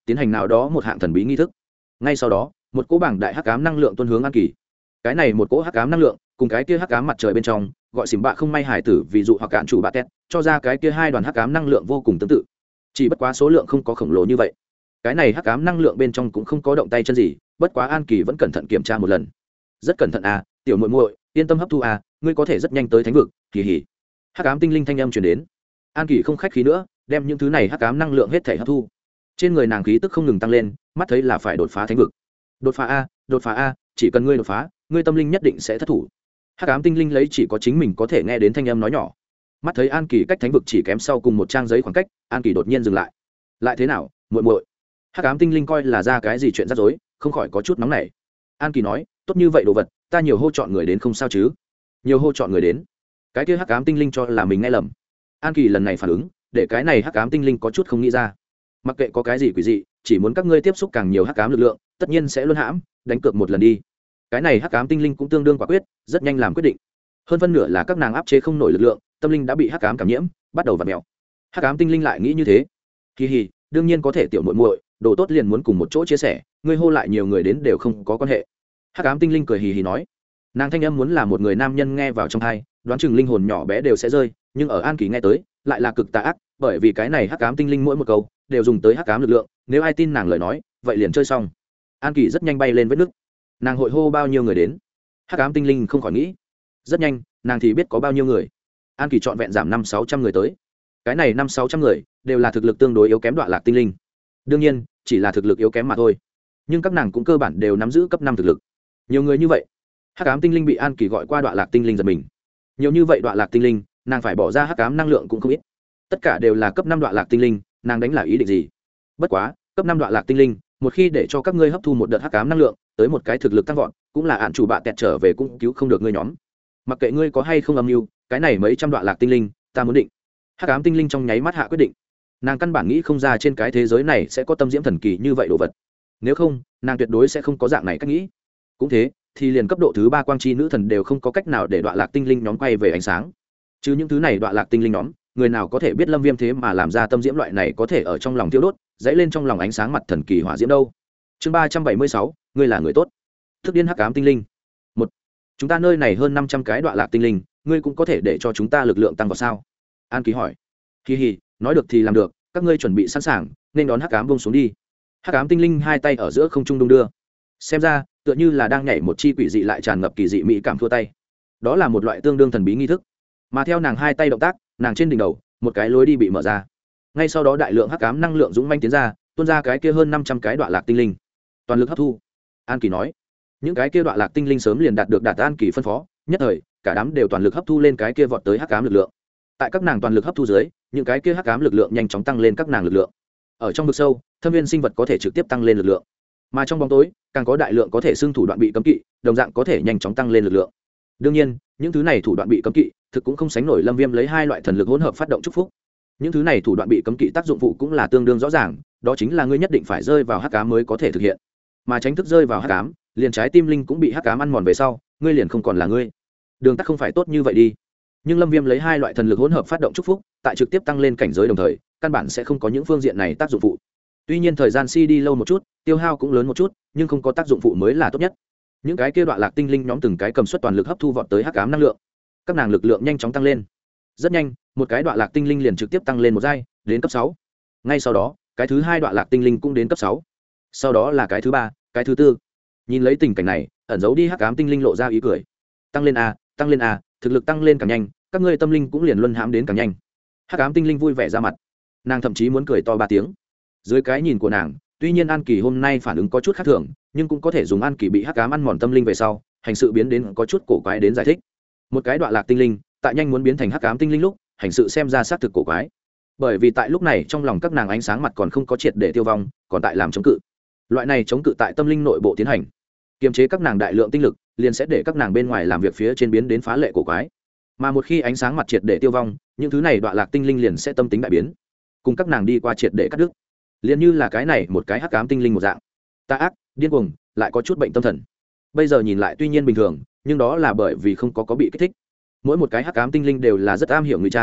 tiến hành nào đó một hạng thần bí nghi thức. Ngay sau đó một cỗ bảng đại hắc ám năng lượng tuôn hướng An Kỳ. Cái này một cỗ hắc ám năng lượng cùng cái kia hắc ám mặt trời bên trong gọi xỉm bạ không may hải tử ví dụ hoặc cạn chủ bạ tét cho ra cái kia hai đoàn hắc ám năng lượng vô cùng tương tự, chỉ bất quá số lượng không có khổng lồ như vậy. Cái này hắc ám năng lượng bên trong cũng không có động tay chân gì, bất quá An Kỳ vẫn cẩn thận kiểm tra một lần. Rất cẩn thận à, tiểu muội muội, yên tâm hấp thu à, ngươi có thể rất nhanh tới thánh vực. Kỳ hỉ. Hắc ám tinh linh thanh âm truyền đến. An Kỳ không khách khí nữa, đem những thứ này hắc ám năng lượng hết thể hấp thu. Trên người nàng khí tức không ngừng tăng lên, mắt thấy là phải đột phá thánh vực. Đột phá a, đột phá a, chỉ cần ngươi đột phá, ngươi tâm linh nhất định sẽ thất thủ. Hắc ám tinh linh lấy chỉ có chính mình có thể nghe đến thanh âm nói nhỏ. Mắt thấy An Kỳ cách thánh vực chỉ kém sau cùng một trang giấy khoảng cách, An Kỳ đột nhiên dừng lại. Lại thế nào, muội muội? Hắc ám tinh linh coi là ra cái gì chuyện rắc rối, không khỏi có chút nóng nảy. An Kỳ nói, tốt như vậy đồ vật, ta nhiều hô chọn người đến không sao chứ? Nhiều hô chọn người đến? Cái kia hắc ám tinh linh cho là mình nghe lầm. An Kỳ lần này phản ứng, để cái này hắc ám tinh linh có chút không nghĩ ra. Mặc kệ có cái gì quỷ dị, chỉ muốn các ngươi tiếp xúc càng nhiều hắc ám lực lượng, tất nhiên sẽ luân hãm, đánh cược một lần đi. Cái này hắc ám tinh linh cũng tương đương quả quyết, rất nhanh làm quyết định. Hơn phân nửa là các nàng áp chế không nổi lực lượng, tâm linh đã bị hắc ám cảm nhiễm, bắt đầu vặn mèo. Hắc ám tinh linh lại nghĩ như thế. Kỳ hỉ, đương nhiên có thể tiểu muội muội, đồ tốt liền muốn cùng một chỗ chia sẻ, ngươi hô lại nhiều người đến đều không có quan hệ. Hắc ám tinh linh cười hì hì nói. Nàng thanh âm muốn là một người nam nhân nghe vào trong tai, đoán chừng linh hồn nhỏ bé đều sẽ rơi, nhưng ở An Kỳ nghe tới, lại là cực tà ác, bởi vì cái này hắc ám tinh linh mỗi một câu đều dùng tới hắc ám lực lượng, nếu ai tin nàng lời nói, vậy liền chơi xong. An Kỳ rất nhanh bay lên vết nước. Nàng hội hô bao nhiêu người đến? Hắc ám tinh linh không khỏi nghĩ. Rất nhanh, nàng thì biết có bao nhiêu người. An Kỳ chọn vẹn giảm 500-600 người tới. Cái này 500-600 người đều là thực lực tương đối yếu kém đoạn lạc tinh linh. Đương nhiên, chỉ là thực lực yếu kém mà thôi. Nhưng các nàng cũng cơ bản đều nắm giữ cấp 5 thực lực. Nhiều người như vậy, hắc ám tinh linh bị An Kỳ gọi qua đoạn lạc tinh linh giật mình. Nhiều như vậy đoạn lạc tinh linh, nàng phải bỏ ra hắc ám năng lượng cũng không ít. Tất cả đều là cấp 5 đoạn lạc tinh linh, nàng đánh là ý định gì? Bất quá, cấp 5 đoạn lạc tinh linh, một khi để cho các ngươi hấp thu một đợt hắc ám năng lượng, tới một cái thực lực tăng vọt, cũng là ạn chủ bạ tẹt trở về cũng cứu không được ngươi nhóm. Mặc kệ ngươi có hay không âm mưu, cái này mấy trăm đoạn lạc tinh linh, ta muốn định. Hắc ám tinh linh trong nháy mắt hạ quyết định. Nàng căn bản nghĩ không ra trên cái thế giới này sẽ có tâm diễm thần kỳ như vậy đồ vật. Nếu không, nàng tuyệt đối sẽ không có dạng này cách nghĩ. Cũng thế, thì liền cấp độ thứ 3 quang chi nữ thần đều không có cách nào để đoạn lạc tinh linh nhóm quay về ánh sáng. Chứ những thứ này đoạn lạc tinh linh nhóm, người nào có thể biết Lâm Viêm thế mà làm ra tâm diễm loại này có thể ở trong lòng thiêu đốt, dấy lên trong lòng ánh sáng mặt thần kỳ hỏa diễm đâu. Chương 376, ngươi là người tốt. Thức điên hắc ám tinh linh. 1. Chúng ta nơi này hơn 500 cái đoạn lạc tinh linh, ngươi cũng có thể để cho chúng ta lực lượng tăng vào sao? An Ký hỏi. Hi hi, nói được thì làm được, các ngươi chuẩn bị sẵn sàng, nên đón hắc ám buông xuống đi. Hắc ám tinh linh hai tay ở giữa không trung đung đưa. Xem ra, tựa như là đang nhảy một chi quỷ dị lại tràn ngập kỳ dị mỹ cảm thua tay. Đó là một loại tương đương thần bí nghi thức. Mà theo nàng hai tay động tác, nàng trên đỉnh đầu, một cái lối đi bị mở ra. Ngay sau đó đại lượng hắc ám năng lượng dũng manh tiến ra, tuôn ra cái kia hơn 500 cái đoạn lạc tinh linh. Toàn lực hấp thu. An Kỳ nói. Những cái kia đoạn lạc tinh linh sớm liền đạt được Đạt An Kỳ phân phó, nhất thời, cả đám đều toàn lực hấp thu lên cái kia vọt tới hắc ám lực lượng. Tại các nàng toàn lực hấp thu dưới, những cái kia hắc ám lực lượng nhanh chóng tăng lên các nàng lực lượng. Ở trong vực sâu, thâm viên sinh vật có thể trực tiếp tăng lên lực lượng. Mà trong bóng tối, càng có đại lượng có thể xưng thủ đoạn bị cấm kỵ, đồng dạng có thể nhanh chóng tăng lên lực lượng. Đương nhiên, những thứ này thủ đoạn bị cấm kỵ, thực cũng không sánh nổi Lâm Viêm lấy hai loại thần lực hỗn hợp phát động chúc phúc. Những thứ này thủ đoạn bị cấm kỵ tác dụng phụ cũng là tương đương rõ ràng, đó chính là ngươi nhất định phải rơi vào hắc ám mới có thể thực hiện. Mà tránh thức rơi vào hắc ám, liền trái tim linh cũng bị hắc ám ăn mòn về sau, ngươi liền không còn là ngươi. Đường tắt không phải tốt như vậy đi. Nhưng Lâm Viêm lấy hai loại thần lực hỗn hợp phát động chúc phúc, tại trực tiếp tăng lên cảnh giới đồng thời, căn bản sẽ không có những phương diện này tác dụng phụ. Tuy nhiên thời gian CD lâu một chút, tiêu hao cũng lớn một chút, nhưng không có tác dụng phụ mới là tốt nhất. Những cái kia đoạn lạc tinh linh nhóm từng cái cầm suất toàn lực hấp thu vọt tới hắc ám năng lượng. Các nàng lực lượng nhanh chóng tăng lên. Rất nhanh, một cái đoạn lạc tinh linh liền trực tiếp tăng lên một giai, đến cấp 6. Ngay sau đó, cái thứ hai đoạn lạc tinh linh cũng đến cấp 6. Sau đó là cái thứ ba, cái thứ tư. Nhìn lấy tình cảnh này, ẩn giấu đi hắc ám tinh linh lộ ra ý cười. Tăng lên a, thực lực tăng lên càng nhanh, các ngươi tâm linh cũng liền luân hãm đến càng nhanh. Hắc ám tinh linh vui vẻ ra mặt. Nàng thậm chí muốn cười to 3 tiếng. Dưới cái nhìn của nàng, tuy nhiên An Kỳ hôm nay phản ứng có chút khác thường, nhưng cũng có thể dùng An Kỳ bị hắc ám ăn mòn tâm linh về sau, hành sự biến đến có chút cổ quái đến giải thích. Một cái đoạn lạc tinh linh, tại nhanh muốn biến thành hắc ám tinh linh lúc, hành sự xem ra xác thực cổ quái. Bởi vì tại lúc này trong lòng các nàng ánh sáng mặt còn không có triệt để tiêu vong, còn tại làm chống cự. Loại này chống cự tại tâm linh nội bộ tiến hành, kiềm chế các nàng đại lượng tinh lực, liền sẽ để các nàng bên ngoài làm việc phía trên biến đến phá lệ cổ quái. Mà một khi ánh sáng mặt triệt để tiêu vong, những thứ này đoạn lạc tinh linh liền sẽ tâm tính đại biến, cùng các nàng đi qua triệt để cắt đứt. Liền như là cái này một cái hắc ám tinh linh một dạng, tà ác, điên cuồng, lại có chút bệnh tâm thần. Bây giờ nhìn lại tuy nhiên bình thường, nhưng đó là bởi vì không có bị kích thích. Mỗi một cái hắc ám tinh linh đều là rất am hiểu ngụy trang,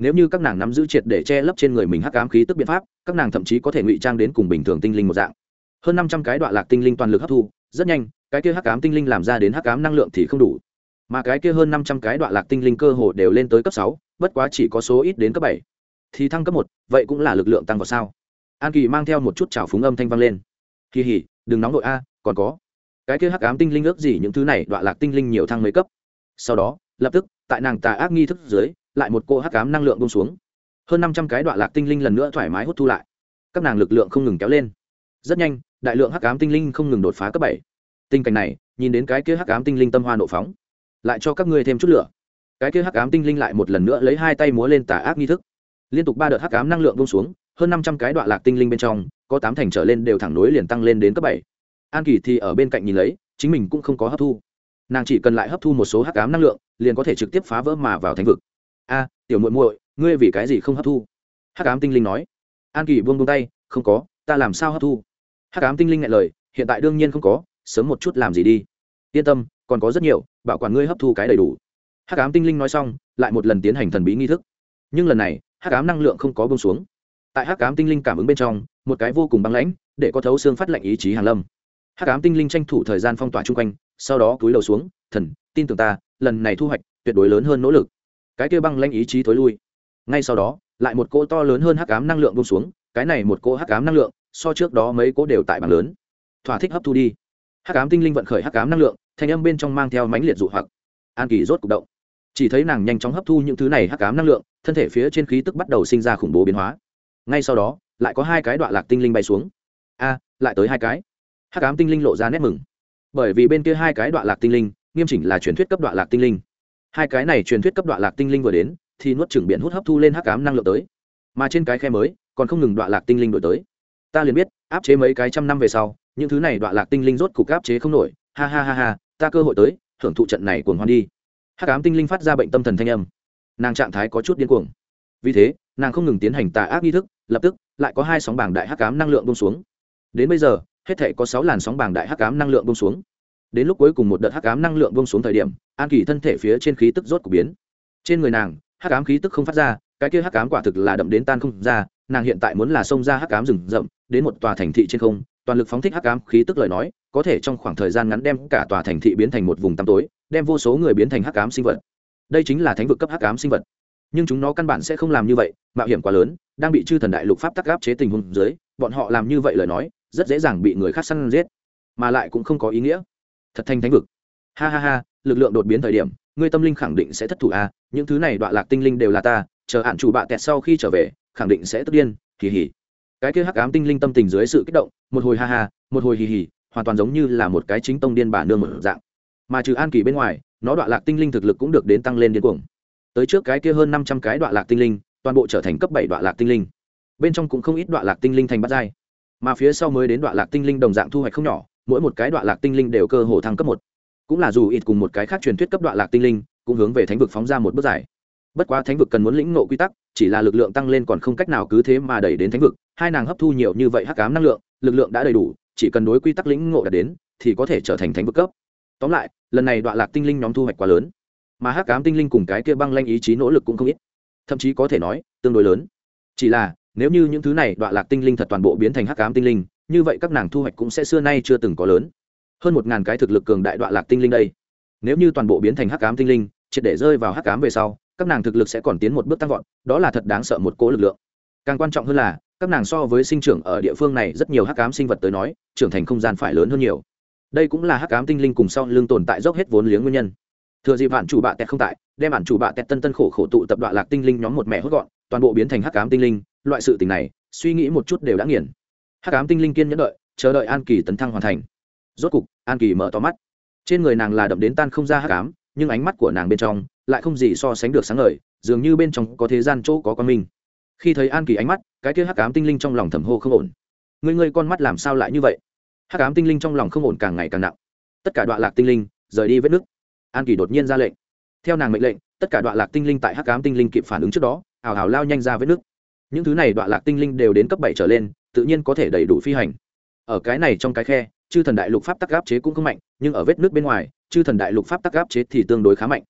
nếu như các nàng nắm giữ triệt để che lấp trên người mình hắc ám khí tức biện pháp, các nàng thậm chí có thể ngụy trang đến cùng bình thường tinh linh một dạng. Hơn 500 cái đoạn lạc tinh linh toàn lực hấp thu, rất nhanh, cái kia hắc ám tinh linh làm ra đến hắc ám năng lượng thì không đủ. Mà cái kia hơn 500 cái đoạn lạc tinh linh cơ hồ đều lên tới cấp 6, bất quá chỉ có số ít đến cấp 7. Thì thăng cấp 1, vậy cũng là lực lượng tăng vào sao? An Kỳ mang theo một chút trào phúng âm thanh vang lên. Kỳ hỉ, đừng nóng nội a, còn có. Cái kia hắc ám tinh linh ước gì những thứ này đoạn lạc tinh linh nhiều thăng mấy cấp. Sau đó, lập tức, tại nàng tà ác nghi thức dưới, lại một cô hắc ám năng lượng buông xuống. Hơn 500 cái đoạn lạc tinh linh lần nữa thoải mái hút thu lại. Các nàng lực lượng không ngừng kéo lên. Rất nhanh, đại lượng hắc ám tinh linh không ngừng đột phá cấp 7. Tình cảnh này, nhìn đến cái kia hắc ám tinh linh tâm hoa nộ phóng. Lại cho các ngươi thêm chút lửa. Cái kia hắc ám tinh linh lại một lần nữa lấy hai tay múa lên tà ác nghi thức. Liên tục 3 đợt hắc ám năng lượng buông xuống, hơn 500 cái đoạn lạc tinh linh bên trong, có 8 thành trở lên đều thẳng nối liền tăng lên đến cấp 7. An Kỳ thì ở bên cạnh nhìn lấy, chính mình cũng không có hấp thu. Nàng chỉ cần lại hấp thu một số hắc ám năng lượng, liền có thể trực tiếp phá vỡ mà vào thánh vực. A, tiểu muội muội, ngươi vì cái gì không hấp thu? Hắc ám tinh linh nói. An Kỳ buông tay, không có, ta làm sao hấp thu? Hắc ám tinh linh ngại lời, hiện tại đương nhiên không có, sớm một chút làm gì đi. Yên tâm, còn có rất nhiều, bảo quản ngươi hấp thu cái đầy đủ. Hắc ám tinh linh nói xong, lại một lần tiến hành thần bí nghi thức. Nhưng lần này, hắc ám năng lượng không có buông xuống. Tại hắc ám tinh linh cảm ứng bên trong, một cái vô cùng băng lãnh, để có thấu xương phát lệnh ý chí hàng lâm. Hắc ám tinh linh tranh thủ thời gian phong tỏa chung quanh, sau đó cúi đầu xuống, thần, tin tưởng ta, lần này thu hoạch tuyệt đối lớn hơn nỗ lực. Cái kia băng lãnh ý chí tối lui. Ngay sau đó, lại một cỗ to lớn hơn hắc ám năng lượng buông xuống, cái này một cỗ hắc ám năng lượng, so trước đó mấy cỗ đều tại bảng lớn. Thỏa thích hấp thu đi. Hắc ám tinh linh vận khởi hắc ám năng lượng, thanh âm bên trong mang theo mãnh liệt dụ hoặc. An Kỳ rốt cục động. Chỉ thấy nàng nhanh chóng hấp thu những thứ này hắc ám năng lượng, thân thể phía trên khí tức bắt đầu sinh ra khủng bố biến hóa. Ngay sau đó, lại có 2 cái đoạn lạc tinh linh bay xuống. A, lại tới 2 cái. Hắc ám tinh linh lộ ra nét mừng. Bởi vì bên kia 2 cái đoạn lạc tinh linh, nghiêm chỉnh là truyền thuyết cấp đoạn lạc tinh linh. 2 cái này truyền thuyết cấp đoạn lạc tinh linh vừa đến, thì nuốt chửng biển hút hấp thu lên hắc ám năng lượng tới. Mà trên cái khe mới, còn không ngừng đoạn lạc tinh linh đổi tới. Ta liền biết, áp chế mấy cái trăm năm về sau, những thứ này đoạn lạc tinh linh rốt cục áp chế không nổi. Ha ha ha ha, ta cơ hội tới, thưởng thụ trận này cuồng hoan đi. Hắc ám tinh linh phát ra bệnh tâm thần thanh âm. Nàng trạng thái có chút điên cuồng. Vì thế, nàng không ngừng tiến hành tà ác nghi thức, lập tức lại có 2 sóng bảng đại hắc ám năng lượng buông xuống. Đến bây giờ, hết thảy có 6 làn sóng bảng đại hắc ám năng lượng buông xuống. Đến lúc cuối cùng một đợt hắc ám năng lượng buông xuống thời điểm, An Kỳ thân thể phía trên khí tức rốt cục biến. Trên người nàng, hắc ám khí tức không phát ra, cái kia hắc ám quả thực là đậm đến tan không ra, nàng hiện tại muốn là xông ra hắc ám rừng rậm, đến một tòa thành thị trên không, toàn lực phóng thích hắc ám khí tức lời nói, có thể trong khoảng thời gian ngắn đem cả tòa thành thị biến thành một vùng tăm tối, đem vô số người biến thành hắc ám sinh vật. Đây chính là thánh vực cấp hắc ám sinh vật. Nhưng chúng nó căn bản sẽ không làm như vậy, mạo hiểm quá lớn, đang bị chư thần đại lục pháp tắc áp chế tình huống dưới, bọn họ làm như vậy lời nói, rất dễ dàng bị người khác săn giết, mà lại cũng không có ý nghĩa. Thật thành thánh vực. Ha ha ha, lực lượng đột biến thời điểm, ngươi tâm linh khẳng định sẽ thất thủ a, những thứ này đoạn lạc tinh linh đều là ta, chờ hạn chủ bạ tẹt sau khi trở về, khẳng định sẽ tức điên, kỳ hỉ. Cái kia hắc ám tinh linh tâm tình dưới sự kích động, một hồi ha ha, một hồi hì hì, hoàn toàn giống như là một cái chính tông điên bà nương một dạng. Mà trừ An Kỳ bên ngoài, nó đoạn lạc tinh linh thực lực cũng được đến tăng lên điên cuồng. Tới trước cái kia hơn 500 cái đoạn lạc tinh linh, toàn bộ trở thành cấp 7 đoạn lạc tinh linh. Bên trong cũng không ít đoạn lạc tinh linh thành bát giai. Mà phía sau mới đến đoạn lạc tinh linh đồng dạng thu hoạch không nhỏ, mỗi một cái đoạn lạc tinh linh đều cơ hồ thăng cấp 1. Cũng là dù ít cùng một cái khác truyền thuyết cấp đoạn lạc tinh linh, cũng hướng về thánh vực phóng ra một bước dài. Bất quá thánh vực cần muốn lĩnh ngộ quy tắc, chỉ là lực lượng tăng lên còn không cách nào cứ thế mà đẩy đến thánh vực, hai nàng hấp thu nhiều như vậy hắc ám năng lượng, lực lượng đã đầy đủ, chỉ cần đối quy tắc lĩnh ngộ đạt đến, thì có thể trở thành thánh vực cấp. Tóm lại, lần này đoạn lạc tinh linh nhóm thu hoạch quá lớn, mà hắc ám tinh linh cùng cái kia băng lanh ý chí nỗ lực cũng không ít, thậm chí có thể nói tương đối lớn. Chỉ là nếu như những thứ này đoạn lạc tinh linh thật toàn bộ biến thành hắc ám tinh linh, như vậy các nàng thu hoạch cũng sẽ xưa nay chưa từng có lớn. Hơn 1000 cái thực lực cường đại đoạn lạc tinh linh đây, nếu như toàn bộ biến thành hắc ám tinh linh, triệt để rơi vào hắc ám về sau, các nàng thực lực sẽ còn tiến một bước tăng vọt, đó là thật đáng sợ một cỗ lực lượng. Càng quan trọng hơn là, các nàng so với sinh trưởng ở địa phương này rất nhiều hắc ám sinh vật tới nói, trưởng thành không gian phải lớn hơn nhiều. Đây cũng là hắc ám tinh linh cùng sau lưng tồn tại dốc hết vốn liếng nguyên nhân. Thừa dịp bản chủ bạ tẹt không tại, đem bản chủ bạ tẹt tân khổ khổ tụ tập đoạn lạc tinh linh nhóm một mẹ hốt gọn, toàn bộ biến thành hắc ám tinh linh, loại sự tình này, suy nghĩ một chút đều đã nghiền. Hắc ám tinh linh kiên nhẫn đợi, chờ đợi An Kỳ tấn thăng hoàn thành. Rốt cục, An Kỳ mở to mắt. Trên người nàng là đậm đến tan không ra hắc ám, nhưng ánh mắt của nàng bên trong lại không gì so sánh được sáng ngời, dường như bên trong có thế gian chỗ có quan minh. Khi thấy An Kỳ ánh mắt, cái kia hắc ám tinh linh trong lòng thầm hô không ổn. Ngươi con mắt làm sao lại như vậy? Hắc ám tinh linh trong lòng không ổn càng ngày càng nặng. Tất cả đoạn lạc tinh linh rời đi vết nứt. An Kỳ đột nhiên ra lệnh. Theo nàng mệnh lệnh, tất cả đoạn lạc tinh linh tại hắc ám tinh linh kịp phản ứng trước đó, ảo ảo lao nhanh ra vết nứt. Những thứ này đoạn lạc tinh linh đều đến cấp 7 trở lên, tự nhiên có thể đầy đủ phi hành. Ở cái này trong cái khe, chư thần đại lục pháp tắc áp chế cũng không mạnh, nhưng ở vết nứt bên ngoài, chư thần đại lục pháp tắc áp chế thì tương đối khá mạnh.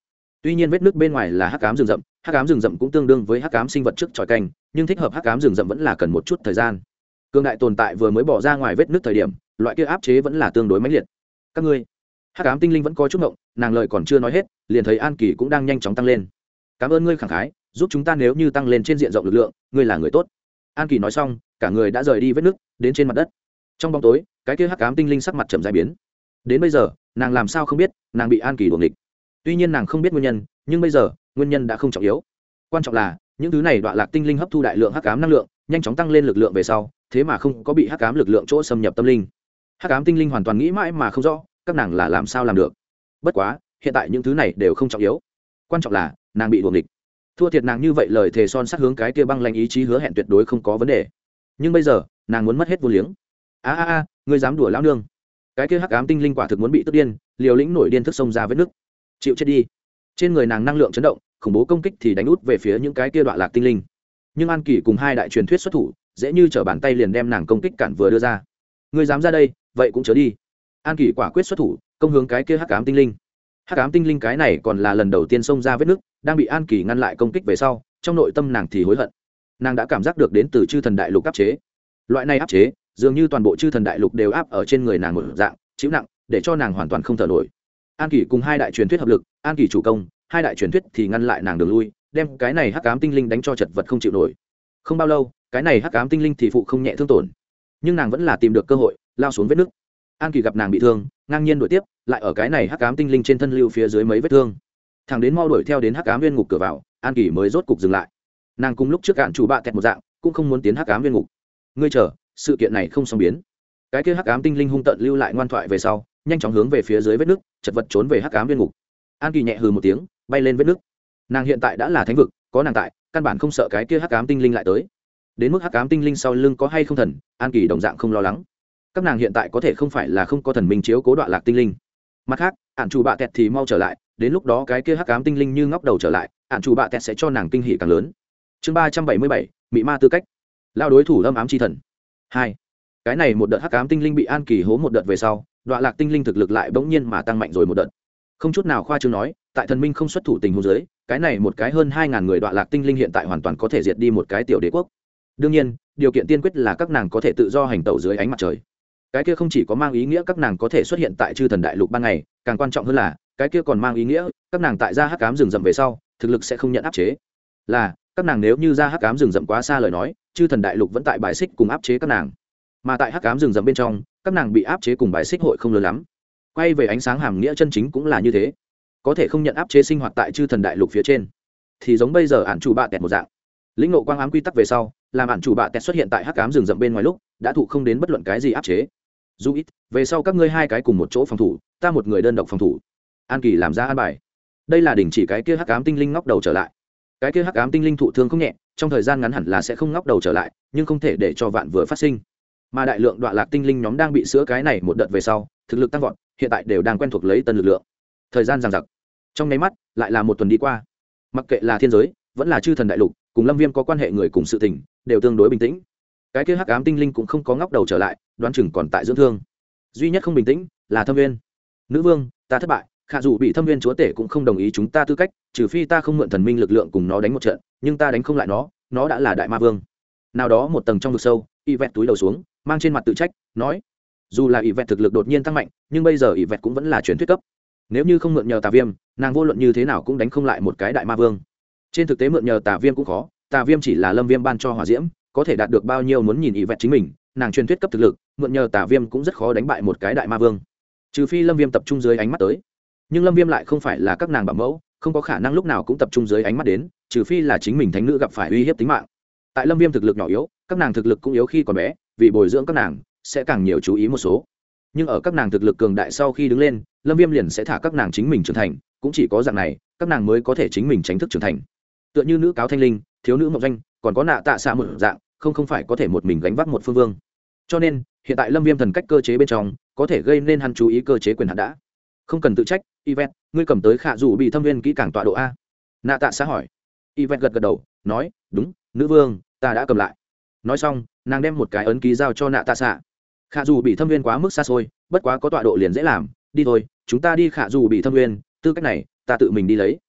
Tuy nhiên vết nước bên ngoài là hắc ám rừng rậm, hắc ám rừng rậm cũng tương đương với hắc ám sinh vật trước tròi canh, nhưng thích hợp hắc ám rừng rậm vẫn là cần một chút thời gian. Cương đại tồn tại vừa mới bỏ ra ngoài vết nước thời điểm, loại kia áp chế vẫn là tương đối mãnh liệt. Các ngươi, hắc ám tinh linh vẫn có chút ngộng, nàng lời còn chưa nói hết, liền thấy An Kỳ cũng đang nhanh chóng tăng lên. Cảm ơn ngươi khẳng khái, giúp chúng ta nếu như tăng lên trên diện rộng lực lượng, ngươi là người tốt. An Kỳ nói xong, cả người đã rời đi vết nước, đến trên mặt đất. Trong bóng tối, cái kia hắc ám tinh linh sắc mặt chậm rãi biến. Đến bây giờ, nàng làm sao không biết, nàng bị An Kỳ đuổi nghịch. Tuy nhiên nàng không biết nguyên nhân, nhưng bây giờ, nguyên nhân đã không trọng yếu. Quan trọng là, những thứ này đoạn lạc tinh linh hấp thu đại lượng hắc ám năng lượng, nhanh chóng tăng lên lực lượng về sau, thế mà không có bị hắc ám lực lượng chỗ xâm nhập tâm linh. Hắc ám tinh linh hoàn toàn nghĩ mãi mà không rõ, các nàng là làm sao làm được. Bất quá, hiện tại những thứ này đều không trọng yếu. Quan trọng là, nàng bị đuổi nghịch. Thua thiệt nàng như vậy lời thề son sắt hướng cái kia băng lãnh ý chí hứa hẹn tuyệt đối không có vấn đề. Nhưng bây giờ, nàng muốn mất hết vô liếng. A, ngươi dám đùa lão nương? Cái kia hắc ám tinh linh quả thực muốn bị tức điên, liều lĩnh nổi điên thức xông ra vết nước. Chịu chết đi. Trên người nàng năng lượng chấn động, khủng bố công kích thì đánh út về phía những cái kia đoạn lạc tinh linh. Nhưng An Kỳ cùng hai đại truyền thuyết xuất thủ, dễ như trở bàn tay liền đem nàng công kích cản vừa đưa ra. Ngươi dám ra đây, vậy cũng chớ đi. An Kỳ quả quyết xuất thủ, công hướng cái kia hắc ám tinh linh. Hắc ám tinh linh cái này còn là lần đầu tiên xông ra vết nước, đang bị An Kỳ ngăn lại công kích về sau, trong nội tâm nàng thì hối hận. Nàng đã cảm giác được đến từ chư thần đại lục áp chế. Loại này áp chế, dường như toàn bộ chư thần đại lục đều áp ở trên người nàng một dạng, chịu nặng, để cho nàng hoàn toàn không thở nổi. An Kỳ cùng hai đại truyền thuyết hợp lực, An Kỳ chủ công, hai đại truyền thuyết thì ngăn lại nàng đường lui, đem cái này hắc ám tinh linh đánh cho chật vật không chịu nổi. Không bao lâu, cái này hắc ám tinh linh thì phụ không nhẹ thương tổn, nhưng nàng vẫn là tìm được cơ hội lao xuống vết nước. An Kỳ gặp nàng bị thương, ngang nhiên đuổi tiếp, lại ở cái này hắc ám tinh linh trên thân lưu phía dưới mấy vết thương, thằng đến mau đuổi theo đến hắc ám viên ngục cửa vào, An Kỳ mới rốt cục dừng lại. Nàng cùng lúc trước cạn chủ bạ kẹt một dạng, cũng không muốn tiến hắc ám viên ngục. Ngươi chờ, sự kiện này không xong biến. Cái kia hắc ám tinh linh hung tợn lưu lại ngoan thoại về sau, nhanh chóng hướng về phía dưới vết nước, chật vật trốn về hắc ám viên ngục. An Kỳ nhẹ hừ một tiếng, bay lên vết nước. Nàng hiện tại đã là thánh vực, có nàng tại, căn bản không sợ cái kia hắc ám tinh linh lại tới. Đến mức hắc ám tinh linh sau lưng có hay không thần, An Kỳ đồng dạng không lo lắng. Các nàng hiện tại có thể không phải là không có thần minh chiếu cố đoạn lạc tinh linh. Mặt khác, ạn chủ bạ tẹt thì mau trở lại, đến lúc đó cái kia hắc ám tinh linh như ngóc đầu trở lại, ạn chủ bạ tẹt sẽ cho nàng kinh hỉ càng lớn. Chương 377, mị ma tư cách. Lao đối thủ âm ám chi thần. 2. Cái này một đợt hắc ám tinh linh bị An Kỳ hố một đợt về sau, đoạn lạc tinh linh thực lực lại bỗng nhiên mà tăng mạnh rồi một đợt. Không chút nào khoa trương nói, tại thần minh không xuất thủ tình huống dưới, cái này một cái hơn 2000 người đoạn lạc tinh linh hiện tại hoàn toàn có thể diệt đi một cái tiểu đế quốc. Đương nhiên, điều kiện tiên quyết là các nàng có thể tự do hành tẩu dưới ánh mặt trời. Cái kia không chỉ có mang ý nghĩa các nàng có thể xuất hiện tại chư thần đại lục ban ngày, càng quan trọng hơn là cái kia còn mang ý nghĩa các nàng tại ra hắc ám rừng rậm về sau, thực lực sẽ không nhận áp chế. Là các nàng nếu như ra hắc ám rừng rậm quá xa lời nói, chư thần đại lục vẫn tại bài xích cùng áp chế các nàng. Mà tại hắc ám rừng rậm bên trong, các nàng bị áp chế cùng bài xích hội không lớn lắm. Quay về ánh sáng hàm nghĩa chân chính cũng là như thế. Có thể không nhận áp chế sinh hoạt tại chư thần đại lục phía trên, thì giống bây giờ ạn chủ bạ tẹt một dạng. Lĩnh ngộ quang ám quy tắc về sau, làm ạn chủ bạ tẹt xuất hiện tại hắc ám rừng rậm bên ngoài lúc, đã thụ không đến bất luận cái gì áp chế. Dù ít, về sau các ngươi hai cái cùng một chỗ phòng thủ, ta một người đơn độc phòng thủ. An Kỳ làm ra an bài. Đây là đình chỉ cái kia hắc ám tinh linh ngóc đầu trở lại. Cái kia hắc ám tinh linh thụ thương không nhẹ, trong thời gian ngắn hẳn là sẽ không ngóc đầu trở lại, nhưng không thể để cho vạn vừa phát sinh. Mà đại lượng đoạn lạc tinh linh nhóm đang bị sữa cái này một đợt về sau, thực lực tăng vọt, hiện tại đều đang quen thuộc lấy tân lực lượng. Thời gian giằng giặc, trong nháy mắt lại là một tuần đi qua. Mặc kệ là thiên giới, vẫn là chư thần đại lục, cùng Lâm Viêm có quan hệ người cùng sự tình, đều tương đối bình tĩnh. Cái kia hắc ám tinh linh cũng không có ngóc đầu trở lại, đoán chừng còn tại dưỡng thương. Duy nhất không bình tĩnh là Thâm Viên. Nữ vương, ta thất bại, khả dù bị Thâm Viên chúa tể cũng không đồng ý chúng ta tư cách, trừ phi ta không mượn thần minh lực lượng cùng nó đánh một trận, nhưng ta đánh không lại nó đã là đại ma vương. Nào đó một tầng trong vực sâu, Yvette túi đầu xuống, mang trên mặt tự trách, nói: dù là Yvette thực lực đột nhiên tăng mạnh, nhưng bây giờ Yvette cũng vẫn là truyền thuyết cấp. Nếu như không mượn nhờ Tà Viêm, nàng vô luận như thế nào cũng đánh không lại một cái đại ma vương. Trên thực tế mượn nhờ Tà Viêm cũng khó, Tà Viêm chỉ là Lâm Viêm ban cho hỏa diễm, có thể đạt được bao nhiêu muốn nhìn Yvette chính mình, nàng truyền thuyết cấp thực lực, mượn nhờ Tà Viêm cũng rất khó đánh bại một cái đại ma vương. Trừ phi Lâm Viêm tập trung dưới ánh mắt tới. Nhưng Lâm Viêm lại không phải là các nàng bảo mẫu, không có khả năng lúc nào cũng tập trung dưới ánh mắt đến, trừ phi là chính mình thánh nữ gặp phải uy hiếp tính mạng. Tại Lâm Viêm thực lực nhỏ yếu, các nàng thực lực cũng yếu khi còn bé, vì bồi dưỡng các nàng sẽ càng nhiều chú ý một số. Nhưng ở các nàng thực lực cường đại sau khi đứng lên, Lâm Viêm liền sẽ thả các nàng chính mình trưởng thành, cũng chỉ có dạng này, các nàng mới có thể chính mình tránh thức trưởng thành. Tựa như nữ cáo thanh linh, thiếu nữ mộng danh, còn có nạ tạ xạ một dạng, không phải có thể một mình gánh vác một phương vương. Cho nên, hiện tại Lâm Viêm thần cách cơ chế bên trong, có thể gây nên hắn chú ý cơ chế quyền hạn đã. Không cần tự trách, Yvette, ngươi cầm tới khả dù bị Thâm Viên kỹ càng tọa độ a. Nạ tạ xạ hỏi. Yvette gật gật đầu, nói, đúng, nữ vương, ta đã cầm lại. Nói xong, nàng đem một cái ấn ký giao cho nạ tạ xạ. Khả dù bị Thâm Viên quá mức xa xôi, bất quá có tọa độ liền dễ làm, đi thôi, chúng ta đi khả dù bị Thâm Viên, tư cách này ta tự mình đi lấy.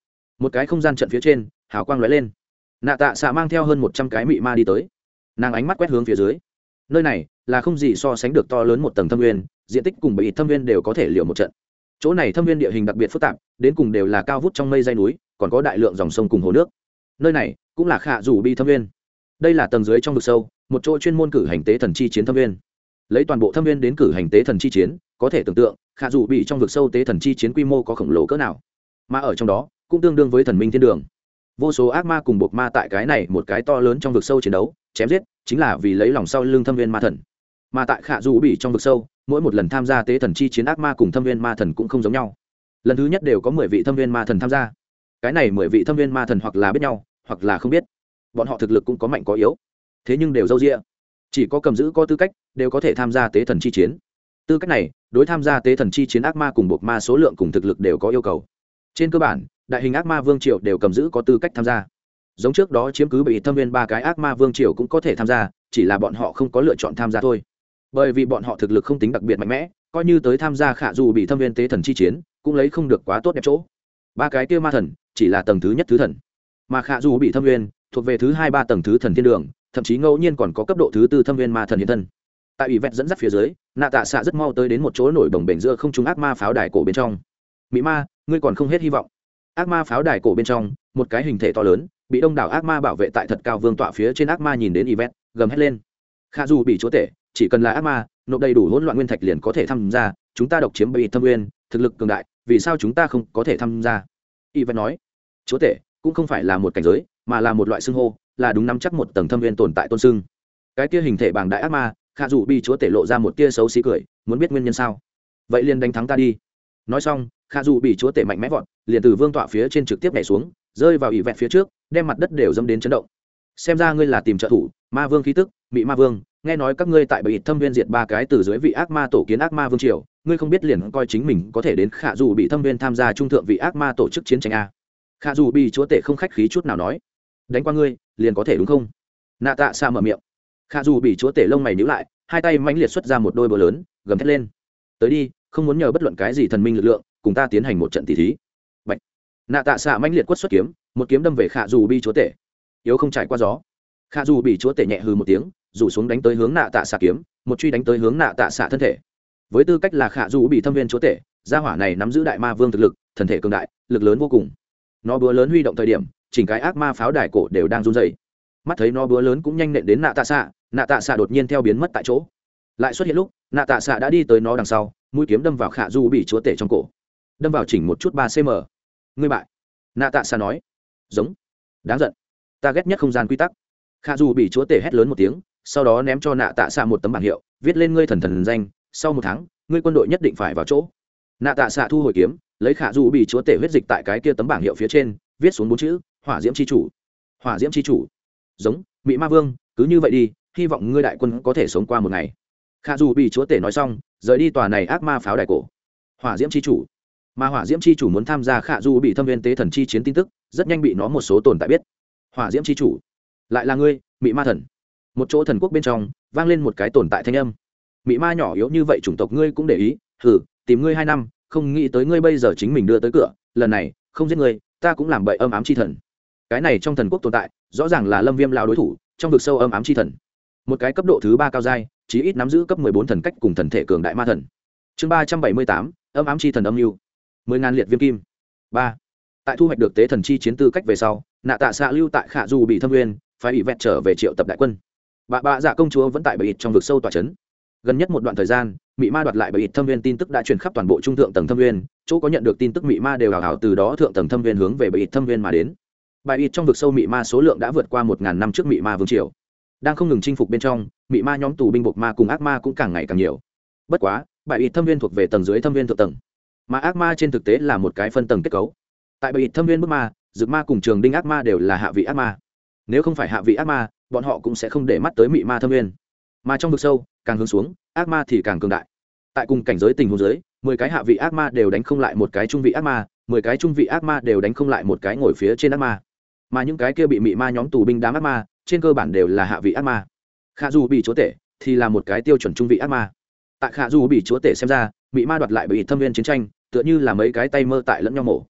một cái không gian trận phía trên hào quang lóe lên, nạ tạ xạ mang theo hơn 100 cái mị ma đi tới. Nàng ánh mắt quét hướng phía dưới, nơi này là không gì so sánh được to lớn một tầng thâm viên, diện tích cùng bảy ít thâm viên đều có thể liều một trận. Chỗ này thâm viên địa hình đặc biệt phức tạp, đến cùng đều là cao vút trong mây dãy núi, còn có đại lượng dòng sông cùng hồ nước. Nơi này cũng là khả rủ bi thâm viên. Đây là tầng dưới trong vực sâu, một chỗ chuyên môn cử hành tế thần chi chiến thâm viên. Lấy toàn bộ thâm viên đến cử hành tế thần chi chiến, có thể tưởng tượng khả rủ bị trong vực sâu tế thần chi chiến quy mô có khổng lồ cỡ nào. Mà ở trong đó cũng tương đương với thần minh thiên đường. Vô số ác ma cùng buộc ma tại cái này một cái to lớn trong vực sâu chiến đấu chém giết, chính là vì lấy lòng sau lưng thâm viên ma thần. Mà tại khả rủ bị trong vực sâu, mỗi một lần tham gia tế thần chi chiến ác ma cùng thâm viên ma thần cũng không giống nhau. Lần thứ nhất đều có 10 vị thâm viên ma thần tham gia. Cái này 10 vị thâm viên ma thần hoặc là biết nhau hoặc là không biết, bọn họ thực lực cũng có mạnh có yếu, thế nhưng đều dâu dịa, chỉ có cầm giữ có tư cách đều có thể tham gia tế thần chi chiến. Tư cách này đối tham gia tế thần chi chiến ác ma cùng buộc ma số lượng cùng thực lực đều có yêu cầu. Trên cơ bản đại hình ác ma vương triều đều cầm giữ có tư cách tham gia, giống trước đó chiếm cứ bị thâm viên 3 cái ác ma vương triều cũng có thể tham gia, chỉ là bọn họ không có lựa chọn tham gia thôi, bởi vì bọn họ thực lực không tính đặc biệt mạnh mẽ, coi như tới tham gia khả dù bị thâm viên tế thần chi chiến cũng lấy không được quá tốt đẹp chỗ. 3 cái kia ma thần chỉ là tầng thứ nhất thứ thần, mà khả dù bị thâm viên thuộc về thứ 2, 3 tầng thứ thần thiên đường, thậm chí ngẫu nhiên còn có cấp độ thứ 4 thâm viên ma thần hiện thân. Tại ủy vẹt dẫn dắt phía dưới, nạ tạ xạ rất mau tới đến một chỗ nổi bồng bềnh giữa không trung ác ma pháo đài cổ bên trong. Mỹ ma, ngươi còn không hết hy vọng. Ác ma pháo đài cổ bên trong, một cái hình thể to lớn bị đông đảo ác ma bảo vệ tại thật cao vương tọa phía trên. Ác ma nhìn đến Yvette gầm hét lên: Khả dù bị chúa tể, chỉ cần là ác ma nộp đầy đủ hỗn loạn nguyên thạch liền có thể tham gia, chúng ta độc chiếm bị thâm nguyên, thực lực cường đại, vì sao chúng ta không có thể tham gia? Yvette nói: chúa tể cũng không phải là một cảnh giới, mà là một loại xưng hô, là đúng nắm chắc một tầng thâm nguyên tồn tại tôn xưng. Cái kia hình thể bàng đại ác ma Khả dù bị chúa tể lộ ra một tia xấu xí cười: muốn biết nguyên nhân sao? Vậy liền đánh thắng ta đi. Nói xong, Khả dù bị chúa tể mạnh mẽ vọt, liền từ vương tọa phía trên trực tiếp nhảy xuống, rơi vào Yvette phía trước, đem mặt đất đều dẫm đến chấn động. Xem ra ngươi là tìm trợ thủ, ma vương khí tức, Mị ma vương, nghe nói các ngươi tại Bệ Thâm Viên diệt 3 cái từ dưới vị ác ma tổ kiến ác ma vương triều, ngươi không biết liền coi chính mình có thể đến Khả dù bị Thâm Viên tham gia trung thượng vị ác ma tổ chức chiến tranh a? Khả dù bị chúa tể không khách khí chút nào nói: đánh qua ngươi liền có thể đúng không? Nạ tạ xạ mở miệng. Khả dù bị chúa tể lông mày nhíu lại, hai tay mãnh liệt xuất ra một đôi búa lớn, gầm thét lên: tới đi, không muốn nhờ bất luận cái gì thần minh lực lượng, cùng ta tiến hành một trận tỷ thí. Bạch. Nạ tạ xạ mãnh liệt quất xuất kiếm, một kiếm đâm về Khả dù bị chúa tể. Yếu không trải qua gió. Khả dù bị chúa tể nhẹ hừ một tiếng, rủ xuống đánh tới hướng nạ tạ xạ kiếm, một truy đánh tới hướng nạ tạ xạ thân thể. Với tư cách là Khả dù bị thâm viên chúa tể, gia hỏa này nắm giữ đại ma vương thực lực, thân thể cường đại, lực lớn vô cùng. Nó búa lớn huy động thời điểm, chỉnh cái ác ma pháo đài cổ đều đang run rẩy. Mắt thấy nó búa lớn cũng nhanh nện đến nạ tạ xạ đột nhiên theo biến mất tại chỗ. Lại xuất hiện lúc, nạ tạ xạ đã đi tới nó đằng sau, mũi kiếm đâm vào Khả dù bị chúa tể trong cổ, đâm vào chỉnh một chút 3 cm. Ngươi bại. Nạ tạ xạ nói. Giống. Đáng giận. Ta ghét nhất không gian quy tắc. Khả dù bị chúa tể hét lớn một tiếng, sau đó ném cho nạ tạ xạ một tấm bảng hiệu, viết lên ngươi thần thần danh, sau 1 tháng ngươi quân đội nhất định phải vào chỗ. Nạ tạ xạ thu hồi kiếm, lấy Khả dù bị chúa tể huyết dịch tại cái kia tấm bảng hiệu phía trên viết xuống 4 chữ: hỏa diễm chi chủ. Hỏa diễm chi chủ. Giống. Mị ma vương, cứ như vậy đi, hy vọng ngươi đại quân có thể sống qua một ngày. Khả dù bị chúa tể nói xong, rời đi tòa này ác ma pháo đài cổ. Hỏa diễm chi chủ. Mà hỏa diễm chi chủ muốn tham gia Khả dù bị thâm viên tế thần chi chiến tin tức rất nhanh bị nó một số tồn tại biết. Hỏa diễm chi chủ, lại là ngươi, Mị ma thần. Một chỗ thần quốc bên trong vang lên một cái tồn tại thanh âm: Mị ma nhỏ yếu như vậy chủng tộc ngươi cũng để ý, hừ, tìm ngươi 2 năm, không nghĩ tới ngươi bây giờ chính mình đưa tới cửa, lần này không giết ngươi, ta cũng làm bậy âm ám chi thần. Cái này trong thần quốc tồn tại rõ ràng là Lâm Viêm lão đối thủ, trong vực sâu âm ám chi thần, một cái cấp độ thứ 3 cao giai, chí ít nắm giữ cấp 14 thần cách cùng thần thể cường đại ma thần. Chương 378, âm ám chi thần âm nhu. 10.000 liệt viêm kim. 3. Tại thu hoạch được tế thần chi chiến tư cách về sau, nạ tạ xạ lưu tại Khả dù bị thâm nguyên, phải Yvette trở về triệu tập đại quân. Bà dạ công chúa vẫn tại Bệ Ít trong vực sâu tọa trấn. Gần nhất một đoạn thời gian, Mị ma đoạt lại Bệ Ít thâm nguyên tin tức đã truyền khắp toàn bộ trung thượng tầng thâm nguyên, chỗ có nhận được tin tức Mị ma đều hào hào từ đó thượng tầng thâm nguyên hướng về Bệ Ít thâm nguyên mà đến. Bệ Ít trong vực sâu Mị ma số lượng đã vượt qua 1.000 năm trước Mị ma vương triều. Đang không ngừng chinh phục bên trong, Mị ma nhóm tù binh buộc ma cùng ác ma cũng càng ngày càng nhiều. Bất quá, Bệ Ít thâm nguyên thuộc về tầng dưới thâm nguyên thượng tầng, mà ác ma trên thực tế là một cái phân tầng kết cấu. Tại Bệ Ít thâm nguyên bức ma, dược ma cùng trường đinh ác ma đều là hạ vị ác ma. Nếu không phải hạ vị ác ma, bọn họ cũng sẽ không để mắt tới Mị ma thâm nguyên. Mà trong vực sâu, càng hướng xuống, ác ma thì càng cường đại. Tại cùng cảnh giới tình huống dưới, 10 cái hạ vị ác ma đều đánh không lại một cái trung vị ác ma, 10 cái trung vị ác ma đều đánh không lại một cái ngồi phía trên ác ma. Mà những cái kia bị Mị ma nhóm tù binh đám ác ma, trên cơ bản đều là hạ vị ác ma. Khả dù bị chúa tể thì là một cái tiêu chuẩn trung vị ác ma. Tại Khả dù bị chúa tể xem ra, Mị ma đoạt lại Bệ Ít thâm viên chiến tranh, tựa như là mấy cái tay mơ tại lẫn nhau mổ.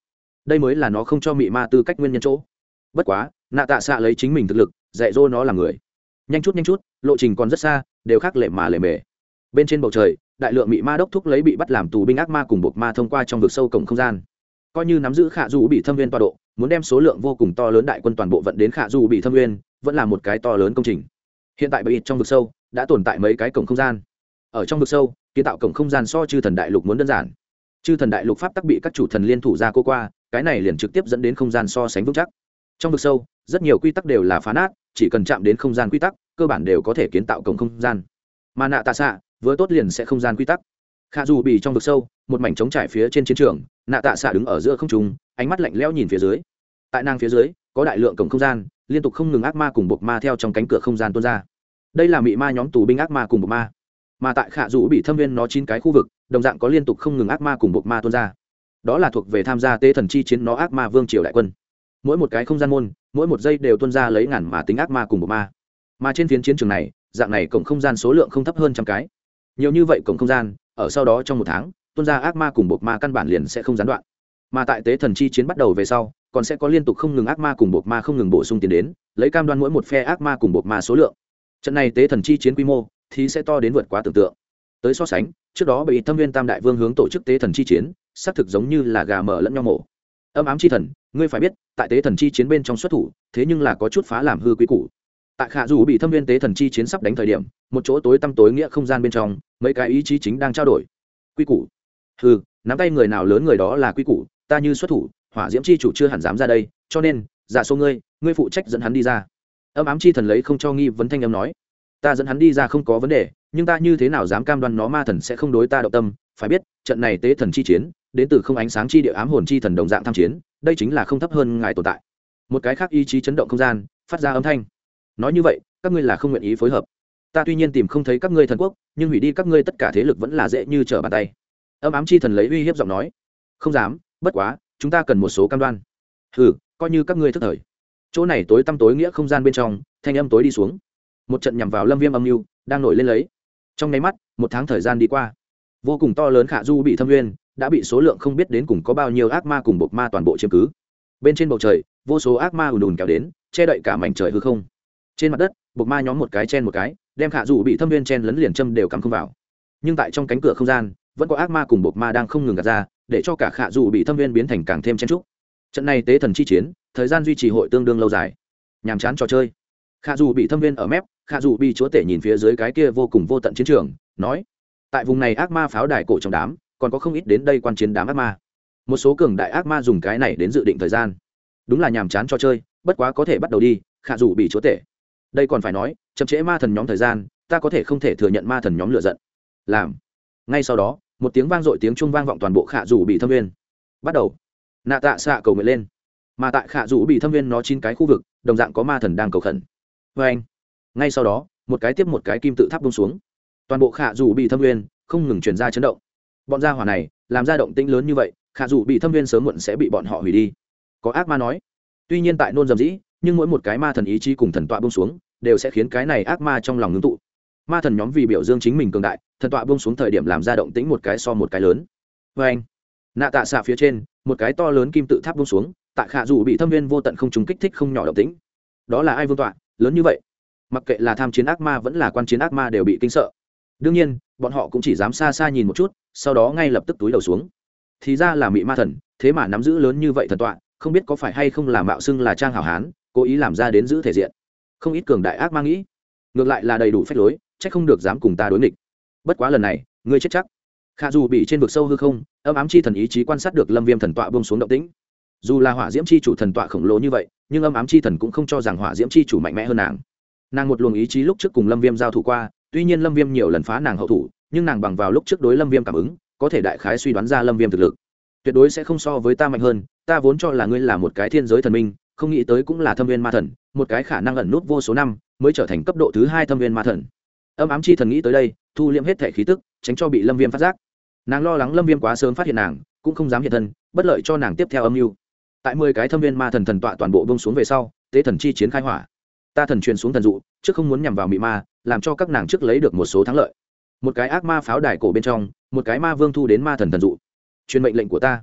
đây mới là nó không cho mị ma tư cách nguyên nhân chỗ. Bất quá nạ tạ xạ lấy chính mình thực lực dạy dỗ nó làm người. Nhanh chút, lộ trình còn rất xa, đều khác lệ mà lệ mề. Bên trên bầu trời, đại lượng mị ma đốc thúc lấy bị bắt làm tù binh ác ma cùng buộc ma thông qua trong vực sâu cổng không gian. Coi như nắm giữ Khả Dụ bị thâm viên tọa độ, muốn đem số lượng vô cùng to lớn đại quân toàn bộ vận đến Khả Dụ bị thâm viên, vẫn là một cái to lớn công trình. Hiện tại bởi trong vực sâu đã tồn tại mấy cái cổng không gian. Ở trong vực sâu, kiến tạo cổng không gian so chư thần đại lục muốn đơn giản. Chư thần đại lục pháp tắc bị các chủ thần liên thủ ra cô qua, cái này liền trực tiếp dẫn đến không gian so sánh vững chắc. Trong vực sâu, rất nhiều quy tắc đều là phá nát, chỉ cần chạm đến không gian quy tắc, cơ bản đều có thể kiến tạo cổng không gian. Mà nạ tạ xạ vừa tốt liền sẽ không gian quy tắc. Khả Dù bị trong vực sâu, một mảnh trống trải phía trên chiến trường, nạ tạ xạ đứng ở giữa không trung, ánh mắt lạnh lẽo nhìn phía dưới. Tại nàng phía dưới có đại lượng cổng không gian, liên tục không ngừng ác ma cùng buộc ma theo trong cánh cửa không gian tuôn ra. Đây là mị ma nhóm tù binh ác ma cùng buộc ma. Mà tại Khả Dù bị thâm viên nó 9 cái khu vực, đồng dạng có liên tục không ngừng ác ma cùng buộc ma tuôn ra. Đó là thuộc về tham gia tế thần chi chiến nó ác ma vương triều đại quân. Mỗi một cái không gian môn, mỗi một giây đều tuôn ra lấy ngàn mà tính ác ma cùng buộc ma. Mà trên phiến chiến trường này, dạng này cổng không gian số lượng không thấp hơn trăm cái. Nhiều như vậy cổng không gian, ở sau đó trong một tháng, tuôn ra ác ma cùng buộc ma căn bản liền sẽ không gián đoạn. Mà tại tế thần chi chiến bắt đầu về sau, còn sẽ có liên tục không ngừng ác ma cùng buộc ma không ngừng bổ sung tiền đến, lấy cam đoan mỗi một phe ác ma cùng buộc ma số lượng. Trận này tế thần chi chiến quy mô thì sẽ to đến vượt quá tưởng tượng. Tới so sánh, trước đó bị thâm viên tam đại vương hướng tổ chức tế thần chi chiến, xác thực giống như là gà mở lẫn nhau mổ. Âm ám chi thần, ngươi phải biết, tại tế thần chi chiến bên trong xuất thủ, thế nhưng là có chút phá làm hư quý củ. Tại Khả Dù bị thâm viên tế thần chi chiến sắp đánh thời điểm, một chỗ tối tăm tối nghĩa không gian bên trong, mấy cái ý chí chính đang trao đổi. Quy củ. Hừ, nắm tay người nào lớn người đó là quy củ, ta như xuất thủ, hỏa diễm chi chủ chưa hẳn dám ra đây, cho nên, giả số ngươi phụ trách dẫn hắn đi ra. Âm ám chi thần lấy không cho nghi vấn thanh âm nói, ta dẫn hắn đi ra không có vấn đề, nhưng ta như thế nào dám cam đoan nó ma thần sẽ không đối ta động tâm. Phải biết, trận này tế thần chi chiến đến từ không ánh sáng chi địa ám hồn chi thần đồng dạng tham chiến, đây chính là không thấp hơn ngài tồn tại. Một cái khác ý chí chấn động không gian, phát ra âm thanh, nói như vậy các ngươi là không nguyện ý phối hợp. Ta tuy nhiên tìm không thấy các ngươi thần quốc, nhưng hủy đi các ngươi tất cả thế lực vẫn là dễ như trở bàn tay. Âm ám chi thần lấy uy hiếp giọng nói, không dám, bất quá chúng ta cần một số cam đoan. Hừ, coi như các ngươi thức thời. Chỗ này tối tăm tối nghĩa không gian bên trong, thanh âm tối đi xuống. Một trận nhằm vào Lâm Viêm âm mưu đang nổi lên lấy. Trong nháy mắt, một tháng thời gian đi qua, vô cùng to lớn Khả Du bị thâm nguyên đã bị số lượng không biết đến cùng có bao nhiêu ác ma cùng buộc ma toàn bộ chiếm cứ. Bên trên bầu trời, vô số ác ma ùn ùn kéo đến, che đậy cả mảnh trời hư không. Trên mặt đất, buộc ma nhóm một cái chen một cái, đem Khả Du bị thâm nguyên chen lấn liền châm đều cắm không vào. Nhưng tại trong cánh cửa không gian, vẫn có ác ma cùng buộc ma đang không ngừng gạt ra, để cho cả Khả Du bị thâm nguyên biến thành càng thêm chen trúc. Trận này tế thần chi chiến, thời gian duy trì hội tương đương lâu dài. Nhàm chán trò chơi. Khả Du bị thâm nguyên ở mép, Khả Du bị chúa tể nhìn phía dưới cái kia vô cùng vô tận chiến trường, nói: tại vùng này ác ma pháo đài cổ trong đám, còn có không ít đến đây quan chiến đám ác ma. Một số cường đại ác ma dùng cái này đến dự định thời gian. Đúng là nhàm chán trò chơi, bất quá có thể bắt đầu đi. Khả Du bị chúa tể, đây còn phải nói, chậm trễ ma thần nhóm thời gian, ta có thể không thể thừa nhận ma thần nhóm lựa giận. Làm. Ngay sau đó, một tiếng vang dội tiếng chuông vang vọng toàn bộ Khả Du bị thâm nguyên. Bắt đầu. Nạ tạ xạ cầu nguyện lên. Mà tại Khả Du bị thâm nguyên nó 9 cái khu vực, đồng dạng có ma thần đang cầu khẩn. Và anh. Ngay sau đó, một cái tiếp một cái kim tự tháp buông xuống. Toàn bộ Khả Du bị thâm nguyên không ngừng truyền ra chấn động. Bọn gia hỏa này làm ra động tĩnh lớn như vậy, Khả Du bị thâm nguyên sớm muộn sẽ bị bọn họ hủy đi. Có ác ma nói. Tuy nhiên tại nôn dầm dĩ, nhưng mỗi một cái ma thần ý chí cùng thần tọa buông xuống, đều sẽ khiến cái này ác ma trong lòng ngưng tụ. Ma thần nhóm vì biểu dương chính mình cường đại, thần tọa buông xuống thời điểm làm ra động tĩnh một cái so một cái lớn. Và anh. Nạ tạ xạ phía trên, một cái to lớn kim tự tháp buông xuống, tại Khả Du bị thâm nguyên vô tận không trùng kích thích không nhỏ động tĩnh. Đó là ai vương tọa lớn như vậy? Mặc kệ là tham chiến ác ma vẫn là quan chiến ác ma đều bị kinh sợ. Đương nhiên, bọn họ cũng chỉ dám xa xa nhìn một chút, sau đó ngay lập tức túi đầu xuống. Thì ra là mị ma thần, thế mà nắm giữ lớn như vậy thần tọa, không biết có phải hay không là mạo xưng là trang hảo hán, cố ý làm ra đến giữ thể diện. Không ít cường đại ác ma nghĩ, ngược lại là đầy đủ phách lối, chắc không được dám cùng ta đối nghịch. Bất quá lần này, ngươi chết chắc. Khả Du bị trên vực sâu hư không, âm ám chi thần ý chí quan sát được Lâm Viêm thần tọa buông xuống động tĩnh. Dù là hỏa diễm chi chủ thần tọa khổng lồ như vậy, nhưng âm ám chi thần cũng không cho rằng hỏa diễm chi chủ mạnh mẽ hơn nàng. Nàng một luồng ý chí lúc trước cùng Lâm Viêm giao thủ qua, tuy nhiên Lâm Viêm nhiều lần phá nàng hậu thủ, nhưng nàng bằng vào lúc trước đối Lâm Viêm cảm ứng, có thể đại khái suy đoán ra Lâm Viêm thực lực tuyệt đối sẽ không so với ta mạnh hơn. Ta vốn cho là ngươi là một cái thiên giới thần minh, không nghĩ tới cũng là thâm viên ma thần, một cái khả năng ẩn nút vô số năm mới trở thành cấp độ thứ 2 thâm viên ma thần. Âm ám chi thần nghĩ tới đây, thu liễm hết thể khí tức, tránh cho bị Lâm Viêm phát giác. Nàng lo lắng Lâm Viêm quá sớm phát hiện nàng, cũng không dám hiện thân, bất lợi cho nàng tiếp theo âm mưu. Tại 10 cái thâm viên ma thần thần tọa toàn bộ buông xuống về sau, tế thần chi chiến khai hỏa. Ta thần truyền xuống thần dụ, trước không muốn nhằm vào mị ma, làm cho các nàng trước lấy được một số thắng lợi. Một cái ác ma pháo đài cổ bên trong, một cái ma vương thu đến ma thần thần dụ. Truyền mệnh lệnh của ta.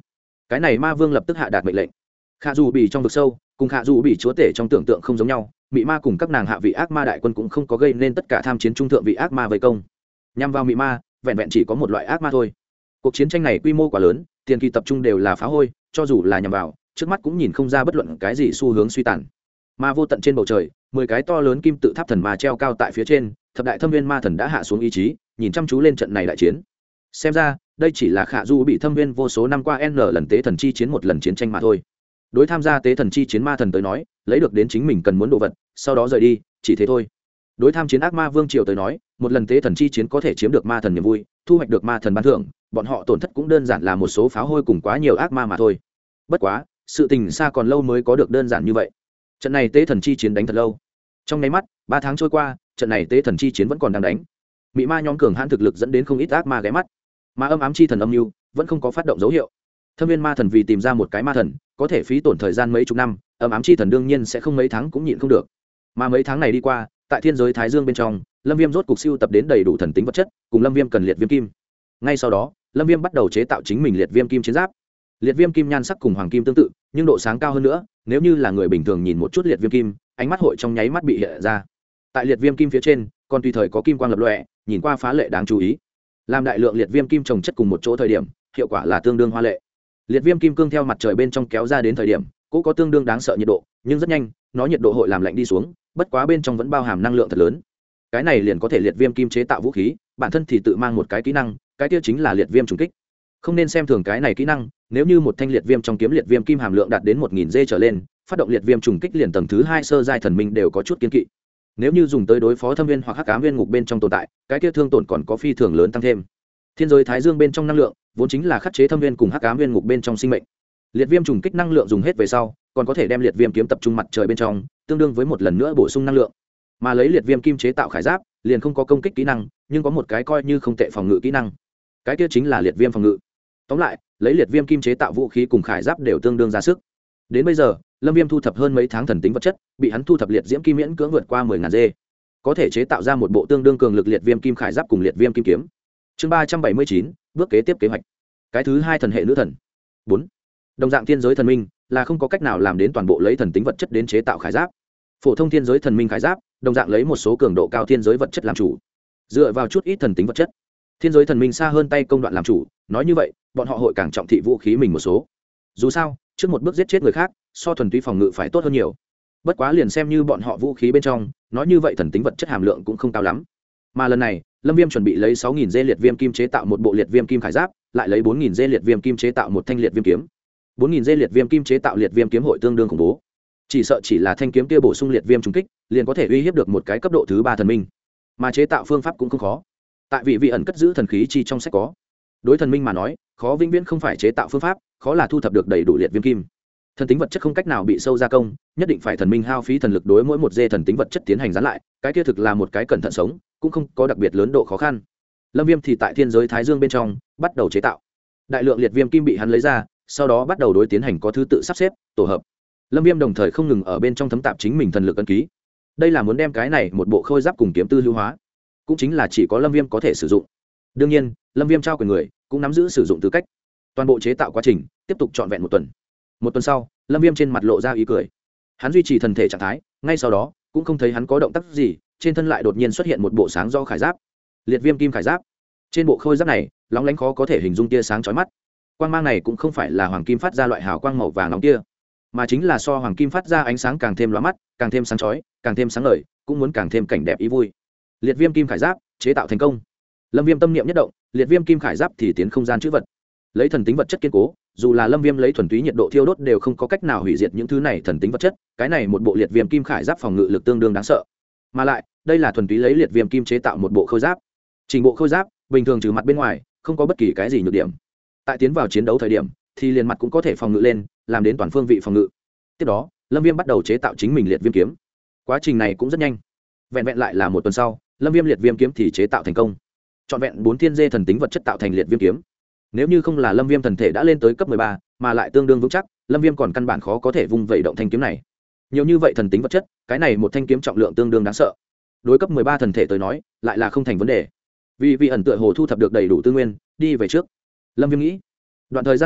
cái này ma vương lập tức hạ đạt mệnh lệnh. Khả dù bị trong vực sâu cùng khả dù bị chúa tể trong tưởng tượng không giống nhau, mị ma cùng các nàng hạ vị ác ma đại quân cũng không có gây nên tất cả tham chiến trung thượng vị ác ma vây công. Nhằm vào mị ma vẹn vẹn chỉ có một loại ác ma thôi. Cuộc chiến tranh này quy mô quá lớn, tiền kỳ tập trung đều là phá hôi, cho dù là nhằm vào trước mắt cũng nhìn không ra bất luận cái gì xu hướng suy tàn. Ma vô tận trên bầu trời, 10 cái to lớn kim tự tháp thần ma treo cao tại phía trên, thập đại thâm viên ma thần đã hạ xuống ý chí, nhìn chăm chú lên trận này đại chiến. Xem ra đây chỉ là khả du bị thâm viên vô số năm qua n lần tế thần chi chiến một lần chiến tranh mà thôi. Đối tham gia tế thần chi chiến ma thần tới nói, lấy được đến chính mình cần muốn đồ vật, sau đó rời đi, chỉ thế thôi. Đối tham chiến ác ma vương triều tới nói, một lần tế thần chi chiến có thể chiếm được ma thần niềm vui, thu hoạch được ma thần ban thưởng, bọn họ tổn thất cũng đơn giản là một số pháo hôi cùng quá nhiều ác ma mà thôi. Bất quá sự tình xa còn lâu mới có được đơn giản như vậy. Trận này tế thần chi chiến đánh thật lâu, trong nháy mắt 3 tháng trôi qua, trận này tế thần chi chiến vẫn còn đang đánh. Mị ma nhóm cường hãn thực lực dẫn đến không ít ác ma ghé mắt, mà âm ám chi thần âm mưu vẫn không có phát động dấu hiệu. Thâm viên ma thần vì tìm ra một cái ma thần có thể phí tổn thời gian mấy chục năm, âm ám chi thần đương nhiên sẽ không mấy tháng cũng nhịn không được. Mà mấy tháng này đi qua, tại thiên giới thái dương bên trong, Lâm Viêm rốt cục siêu tập đến đầy đủ thần tính vật chất, cùng Lâm Viêm cần liệt viêm kim. Ngay sau đó, Lâm Viêm bắt đầu chế tạo chính mình liệt viêm kim chiến giáp. Liệt viêm kim nhan sắc cùng hoàng kim tương tự, nhưng độ sáng cao hơn nữa, nếu như là người bình thường nhìn một chút liệt viêm kim, ánh mắt hội trong nháy mắt bị hiện ra. Tại liệt viêm kim phía trên, còn tùy thời có kim quang lập lòe, nhìn qua phá lệ đáng chú ý. Làm đại lượng liệt viêm kim trồng chất cùng một chỗ thời điểm, hiệu quả là tương đương hoa lệ. Liệt viêm kim cương theo mặt trời bên trong kéo ra đến thời điểm, cũng có tương đương đáng sợ nhiệt độ, nhưng rất nhanh, nó nhiệt độ hội làm lạnh đi xuống, bất quá bên trong vẫn bao hàm năng lượng thật lớn. Cái này liền có thể liệt viêm kim chế tạo vũ khí, bản thân thì tự mang một cái kỹ năng, cái kia chính là liệt viêm trùng kích. Không nên xem thường cái này kỹ năng, nếu như một thanh liệt viêm trong kiếm liệt viêm kim hàm lượng đạt đến 1000 giê trở lên, phát động liệt viêm trùng kích liền tầng thứ 2 sơ giai thần minh đều có chút kiên kỵ. Nếu như dùng tới đối phó thâm viên hoặc hắc ám viên ngục bên trong tồn tại, cái kia thương tổn còn có phi thường lớn tăng thêm. Thiên giới thái dương bên trong năng lượng, vốn chính là khắc chế thâm viên cùng hắc ám viên ngục bên trong sinh mệnh. Liệt viêm trùng kích năng lượng dùng hết về sau, còn có thể đem liệt viêm kiếm tập trung mặt trời bên trong, tương đương với một lần nữa bổ sung năng lượng. Mà lấy liệt viêm kim chế tạo khải giáp, liền không có công kích kỹ năng, nhưng có một cái coi như không tệ phòng ngự kỹ năng. Cái kia chính là liệt viêm phòng ngự. Tóm lại, lấy liệt viêm kim chế tạo vũ khí cùng khải giáp đều tương đương ra sức. Đến bây giờ, Lâm Viêm thu thập hơn mấy tháng thần tính vật chất, bị hắn thu thập liệt diễm kim miễn cưỡng vượt qua 10.000 giê, có thể chế tạo ra một bộ tương đương cường lực liệt viêm kim khải giáp cùng liệt viêm kim kiếm. Chương 379, bước kế tiếp kế hoạch. Cái thứ 2 thần hệ nữ thần. 4. Đồng dạng thiên giới thần minh là không có cách nào làm đến toàn bộ lấy thần tính vật chất đến chế tạo khải giáp. Phổ thông thiên giới thần minh khải giáp, đồng dạng lấy một số cường độ cao thiên giới vật chất làm chủ. Dựa vào chút ít thần tính vật chất, thiên giới thần minh xa hơn tay công đoạn làm chủ, nói như vậy, bọn họ hội càng trọng thị vũ khí mình một số. Dù sao, trước một bước giết chết người khác, so thuần túy phòng ngự phải tốt hơn nhiều. Bất quá liền xem như bọn họ vũ khí bên trong, nói như vậy thần tính vật chất hàm lượng cũng không cao lắm. Mà lần này, Lâm Viêm chuẩn bị lấy 6000 dê liệt viêm kim chế tạo một bộ liệt viêm kim khải giáp, lại lấy 4000 dê liệt viêm kim chế tạo một thanh liệt viêm kiếm. 4000 dê liệt viêm kim chế tạo liệt viêm kiếm hội tương đương khủng bố. Chỉ sợ chỉ là thanh kiếm kia bổ sung liệt viêm trùng kích, liền có thể uy hiếp được một cái cấp độ thứ 3 thần minh. Mà chế tạo phương pháp cũng không khó. Tại vị ẩn cất giữ thần khí chi trong sách có. Đối thần minh mà nói, khó vĩnh viễn không phải chế tạo phương pháp, khó là thu thập được đầy đủ liệt viêm kim. Thần tính vật chất không cách nào bị sâu gia công, nhất định phải thần minh hao phí thần lực đối mỗi một dê thần tính vật chất tiến hành dán lại, cái kia thực là một cái cẩn thận sống, cũng không có đặc biệt lớn độ khó khăn. Lâm Viêm thì tại thiên giới thái dương bên trong bắt đầu chế tạo. Đại lượng liệt viêm kim bị hắn lấy ra, sau đó bắt đầu đối tiến hành có thứ tự sắp xếp, tổ hợp. Lâm Viêm đồng thời không ngừng ở bên trong thấm tạp chính mình thần lực ấn ký. Đây là muốn đem cái này một bộ khôi giáp cùng kiếm tư lưu hóa, cũng chính là chỉ có Lâm Viêm có thể sử dụng. Đương nhiên, Lâm Viêm trao quyền người, cũng nắm giữ sử dụng tư cách. Toàn bộ chế tạo quá trình tiếp tục trọn vẹn một tuần. Một tuần sau, Lâm Viêm trên mặt lộ ra ý cười. Hắn duy trì thần thể trạng thái, ngay sau đó cũng không thấy hắn có động tác gì, trên thân lại đột nhiên xuất hiện một bộ sáng do khải giáp, liệt viêm kim khải giáp. Trên bộ khôi giáp này, lóng lánh khó có thể hình dung tia sáng chói mắt. Quang mang này cũng không phải là hoàng kim phát ra loại hào quang màu vàng nóng kia, mà chính là so hoàng kim phát ra ánh sáng càng thêm lóa mắt, càng thêm sáng chói, càng thêm sáng ngời, cũng muốn càng thêm cảnh đẹp ý vui. Liệt viêm kim khải giáp chế tạo thành công. Lâm Viêm tâm niệm nhất động, liệt viêm kim khải giáp thì tiến không gian chữ vật. Lấy thần tính vật chất kiên cố, dù là Lâm Viêm lấy thuần túy nhiệt độ thiêu đốt đều không có cách nào hủy diệt những thứ này thần tính vật chất, cái này một bộ liệt viêm kim khải giáp phòng ngự lực tương đương đáng sợ. Mà lại, đây là thuần túy lấy liệt viêm kim chế tạo một bộ khôi giáp. Trình bộ khôi giáp, bình thường trừ mặt bên ngoài, không có bất kỳ cái gì nhược điểm. Tại tiến vào chiến đấu thời điểm, thì liền mặt cũng có thể phòng ngự lên, làm đến toàn phương vị phòng ngự. Tiếp đó, Lâm Viêm bắt đầu chế tạo chính mình liệt viêm kiếm. Quá trình này cũng rất nhanh. Vẹn vẹn lại là một tuần sau, Lâm Viêm liệt viêm kiếm thì chế tạo thành công. Trọn vẹn 4 thiên dê thần tính vật chất tạo thành liệt viêm kiếm. Nếu như không là Lâm Viêm thần thể đã lên tới cấp 13, mà lại tương đương vững chắc, Lâm Viêm còn căn bản khó có thể vung vẩy động thanh kiếm này. Nhiều như vậy thần tính vật chất, cái này một thanh kiếm trọng lượng tương đương đáng sợ. Đối cấp 13 thần thể tới nói, lại là không thành vấn đề. Vì ẩn tựa hồ thu thập được đầy đủ tư nguyên, đi về trước. Lâm Viêm nghĩ, đoạn thời gian này,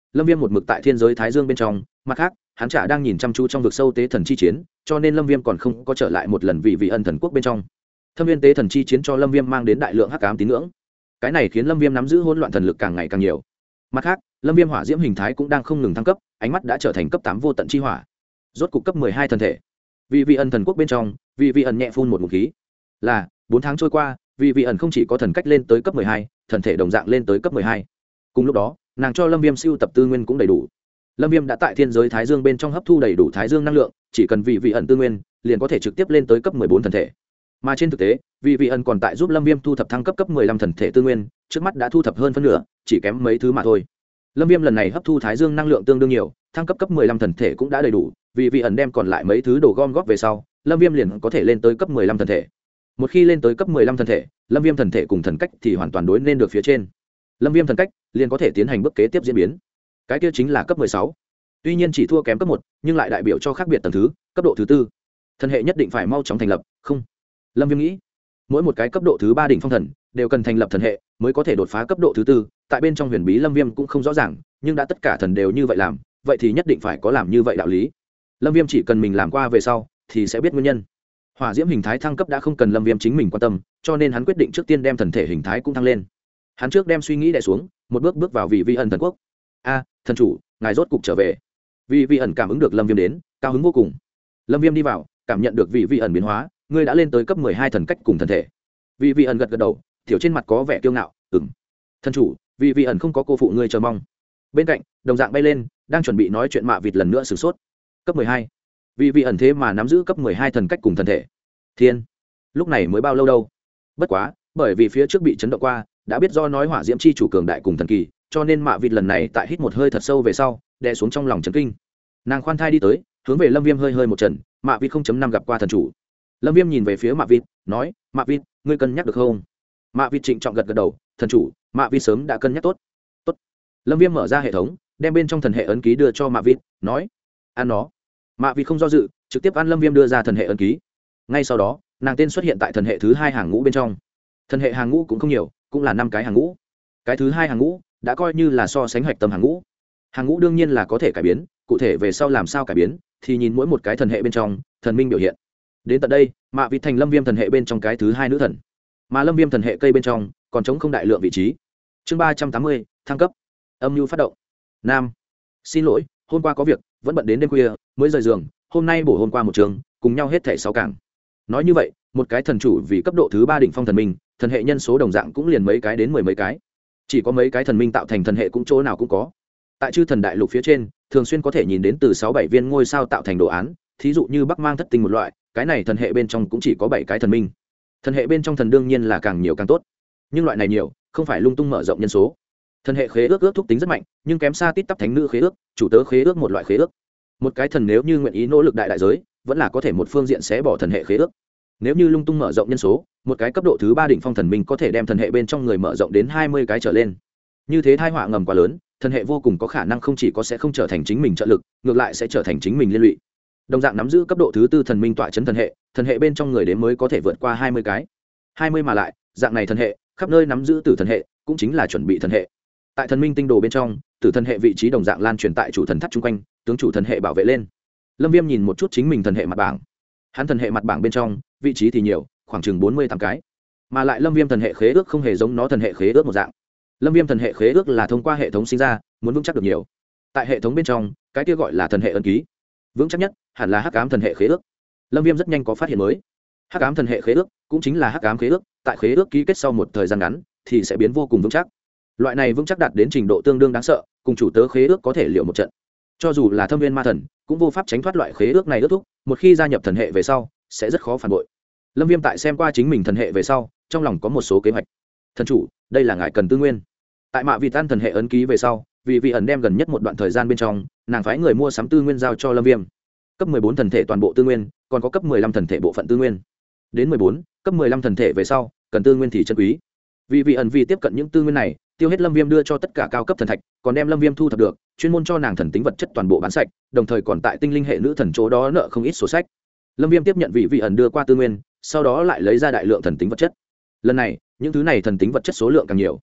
lâm viêm một mực tại thiên giới thái dương bên trong, mặt khác hắn chả đang nhìn chăm chú trong vực sâu tế thần chi chiến, cho nên lâm viêm còn không có trở lại một lần vì ân thần quốc bên trong. Thâm viên tế thần chi chiến cho lâm viêm mang đến đại lượng hắc ám tín ngưỡng, cái này khiến lâm viêm nắm giữ hỗn loạn thần lực càng ngày càng nhiều. Mặt khác lâm viêm hỏa diễm hình thái cũng đang không ngừng thăng cấp, ánh mắt đã trở thành cấp 8 vô tận chi hỏa, rốt cục cấp 12 thần thể. Vì ân thần quốc bên trong, vì ân nhẹ phun một ngụm khí. Là 4 tháng trôi qua, vì ẩn không chỉ có thần cách lên tới cấp 12, thần thể đồng dạng lên tới cấp 12. Cùng lúc đó nàng cho lâm viêm siêu tập tư nguyên cũng đầy đủ. Lâm viêm đã tại thiên giới thái dương bên trong hấp thu đầy đủ thái dương năng lượng, chỉ cần vì ẩn tư nguyên liền có thể trực tiếp lên tới cấp 14 thần thể. Mà trên thực tế vì ẩn còn tại giúp lâm viêm thu thập thăng cấp 15 thần thể tư nguyên, trước mắt đã thu thập hơn phân nửa, chỉ kém mấy thứ mà thôi. Lâm viêm lần này hấp thu thái dương năng lượng tương đương nhiều, thăng cấp 15 thần thể cũng đã đầy đủ, vì ẩn đem còn lại mấy thứ đồ gom góp về sau, lâm viêm liền có thể lên tới cấp 15 thần thể. Một khi lên tới cấp 15 thần thể, lâm viêm thần thể cùng thần cách thì hoàn toàn đối nên được phía trên. Lâm viêm thần cách liền có thể tiến hành bước kế tiếp diễn biến, cái kia chính là cấp 16. Tuy nhiên chỉ thua kém cấp 1, nhưng lại đại biểu cho khác biệt tầng thứ, cấp độ thứ 4. Thần hệ nhất định phải mau chóng thành lập, không? Lâm viêm nghĩ, mỗi một cái cấp độ thứ 3 đỉnh phong thần đều cần thành lập thần hệ mới có thể đột phá cấp độ thứ 4, tại bên trong huyền bí lâm viêm cũng không rõ ràng, nhưng đã tất cả thần đều như vậy làm, vậy thì nhất định phải có làm như vậy đạo lý. Lâm viêm chỉ cần mình làm qua về sau thì sẽ biết nguyên nhân. Hỏa diễm hình thái thăng cấp đã không cần lâm viêm chính mình quan tâm, cho nên hắn quyết định trước tiên đem thần thể hình thái cũng thăng lên. Hắn trước đem suy nghĩ đè xuống, một bước bước vào vì ẩn thần quốc. Thần chủ, ngài rốt cục trở về. Vì ẩn cảm ứng được lâm viêm đến, cao hứng vô cùng. Lâm viêm đi vào, cảm nhận được vì ẩn biến hóa, ngươi đã lên tới cấp 12 thần cách cùng thần thể. Vì ẩn gật gật đầu, tiểu trên mặt có vẻ kiêu ngạo, thần chủ, vì ẩn không có cô phụ ngươi chờ mong. Bên cạnh đồng dạng bay lên, đang chuẩn bị nói chuyện Mạ Vịt lần nữa sửng sốt. Cấp 12, vì ẩn thế mà nắm giữ cấp 12 thần cách cùng thần thể. Thiên, lúc này mới bao lâu đâu? Bất quá bởi vì phía trước bị chấn động qua, đã biết do nói hỏa diễm chi chủ cường đại cùng thần kỳ, cho nên Mạ Vịt lần này tại hít một hơi thật sâu về sau, đè xuống trong lòng chấn kinh. Nàng khoan thai đi tới, hướng về lâm viêm hơi một trận. Mạ Vịt 0.5 gặp qua thần chủ. Lâm viêm nhìn về phía Mạ Vịt, nói, Mạ Vịt, ngươi cân nhắc được không? Mạ Vịt trịnh trọng gật gật đầu, thần chủ, Mạ Vịt sớm đã cân nhắc tốt. Tốt. Lâm viêm mở ra hệ thống, đem bên trong thần hệ ấn ký đưa cho Mạ Vịt, nói, ăn nó. Mạ Vịt không do dự, trực tiếp ăn lâm viêm đưa ra thần hệ ấn ký. Ngay sau đó nàng tên xuất hiện tại thần hệ thứ 2 hàng ngũ bên trong. Thần hệ hàng ngũ cũng không nhiều, cũng là 5 cái hàng ngũ. Cái thứ 2 hàng ngũ đã coi như là so sánh hoạch tâm hàng ngũ. Hàng ngũ đương nhiên là có thể cải biến, cụ thể về sau làm sao cải biến thì nhìn mỗi một cái thần hệ bên trong thần minh biểu hiện. Đến tận đây Mạ Vịt thành lâm viêm thần hệ bên trong cái thứ 2 nữ thần, mà lâm viêm thần hệ cây bên trong còn trống không đại lượng vị trí. Chương 380, thăng cấp. Âm nhu phát động. Nam, xin lỗi, hôm qua có việc, vẫn bận đến đêm khuya mới rời giường, hôm nay bổ hôm qua một trường, cùng nhau hết thảy 6 cảng. Nói như vậy một cái thần chủ vì cấp độ thứ 3 đỉnh phong thần minh, thần hệ nhân số đồng dạng cũng liền mấy cái đến 10 mấy cái, chỉ có mấy cái thần minh tạo thành thần hệ cũng chỗ nào cũng có. Tại chư thần đại lục phía trên thường xuyên có thể nhìn đến từ 6-7 viên ngôi sao tạo thành đồ án, thí dụ như Bắc Mang Thất Tinh một loại, cái này thần hệ bên trong cũng chỉ có 7 cái thần minh. Thần hệ bên trong thần đương nhiên là càng nhiều càng tốt, nhưng loại này nhiều không phải lung tung mở rộng nhân số. Thần hệ khế ước thúc tính rất mạnh, nhưng kém xa tít tắp thánh nữ khế ước, chủ tớ khế ước một loại khế ước. Một cái thần nếu như nguyện ý nỗ lực đại giới, vẫn là có thể một phương diện xé bỏ thần hệ khế ước. Nếu như lung tung mở rộng nhân số, một cái cấp độ thứ 3 đỉnh phong thần minh có thể đem thần hệ bên trong người mở rộng đến 20 cái trở lên. Như thế tai họa ngầm quá lớn, thần hệ vô cùng có khả năng không chỉ có sẽ không trở thành chính mình trợ lực, ngược lại sẽ trở thành chính mình liên lụy. Đồng dạng nắm giữ cấp độ thứ 4 thần minh tọa chấn thần hệ bên trong người đến mới có thể vượt qua 20 cái. 20 mà lại, dạng này thần hệ, khắp nơi nắm giữ tử thần hệ, cũng chính là chuẩn bị thần hệ. Tại thần minh tinh đồ bên trong, tử thần hệ vị trí đồng dạng lan truyền tại chủ thần thắt chung quanh, tướng chủ thần hệ bảo vệ lên. Lâm Viêm nhìn một chút chính mình thần hệ mặt bảng. Hắn thần hệ mặt bảng bên trong, vị trí thì nhiều, khoảng chừng 48 cái. Mà lại Lâm Viêm thần hệ khế ước không hề giống nó thần hệ khế ước một dạng. Lâm Viêm thần hệ khế ước là thông qua hệ thống sinh ra, muốn vững chắc được nhiều. Tại hệ thống bên trong, cái kia gọi là thần hệ ấn ký. Vững chắc nhất hẳn là Hắc ám thần hệ khế ước. Lâm Viêm rất nhanh có phát hiện mới. Hắc ám thần hệ khế ước cũng chính là Hắc ám khế ước, tại khế ước ký kết sau một thời gian ngắn thì sẽ biến vô cùng vững chắc. Loại này vững chắc đạt đến trình độ tương đương đáng sợ, cùng chủ tớ khế ước có thể liệu một trận. Cho dù là Thâm Viên Ma Thần, cũng vô pháp tránh thoát loại khế ước này ước thúc, một khi gia nhập thần hệ về sau, sẽ rất khó phản bội. Lâm Viêm tại xem qua chính mình thần hệ về sau, trong lòng có một số kế hoạch. Thần chủ, đây là ngài cần tư nguyên. Tại Mạ Vịt tan thần hệ ấn ký về sau, vì ẩn đem gần nhất một đoạn thời gian bên trong, nàng phái người mua sắm tư nguyên giao cho Lâm Viêm. Cấp 14 thần thể toàn bộ tư nguyên, còn có cấp 15 thần thể bộ phận tư nguyên. Đến 14, cấp 15 thần thể về sau, cần tư nguyên thì chân quý. Vì ẩn vì tiếp cận những tư nguyên này, tiêu hết Lâm Viêm đưa cho tất cả cao cấp thần thạch, còn đem Lâm Viêm thu thập được, chuyên môn cho nàng thần tính vật chất toàn bộ bán sạch, đồng thời còn tại tinh linh hệ nữ thần chỗ đó nợ không ít sổ sách. Lâm Viêm tiếp nhận vì ẩn đưa qua tư nguyên, sau đó lại lấy ra đại lượng thần tính vật chất. Lần này, những thứ này thần tính vật chất số lượng càng nhiều.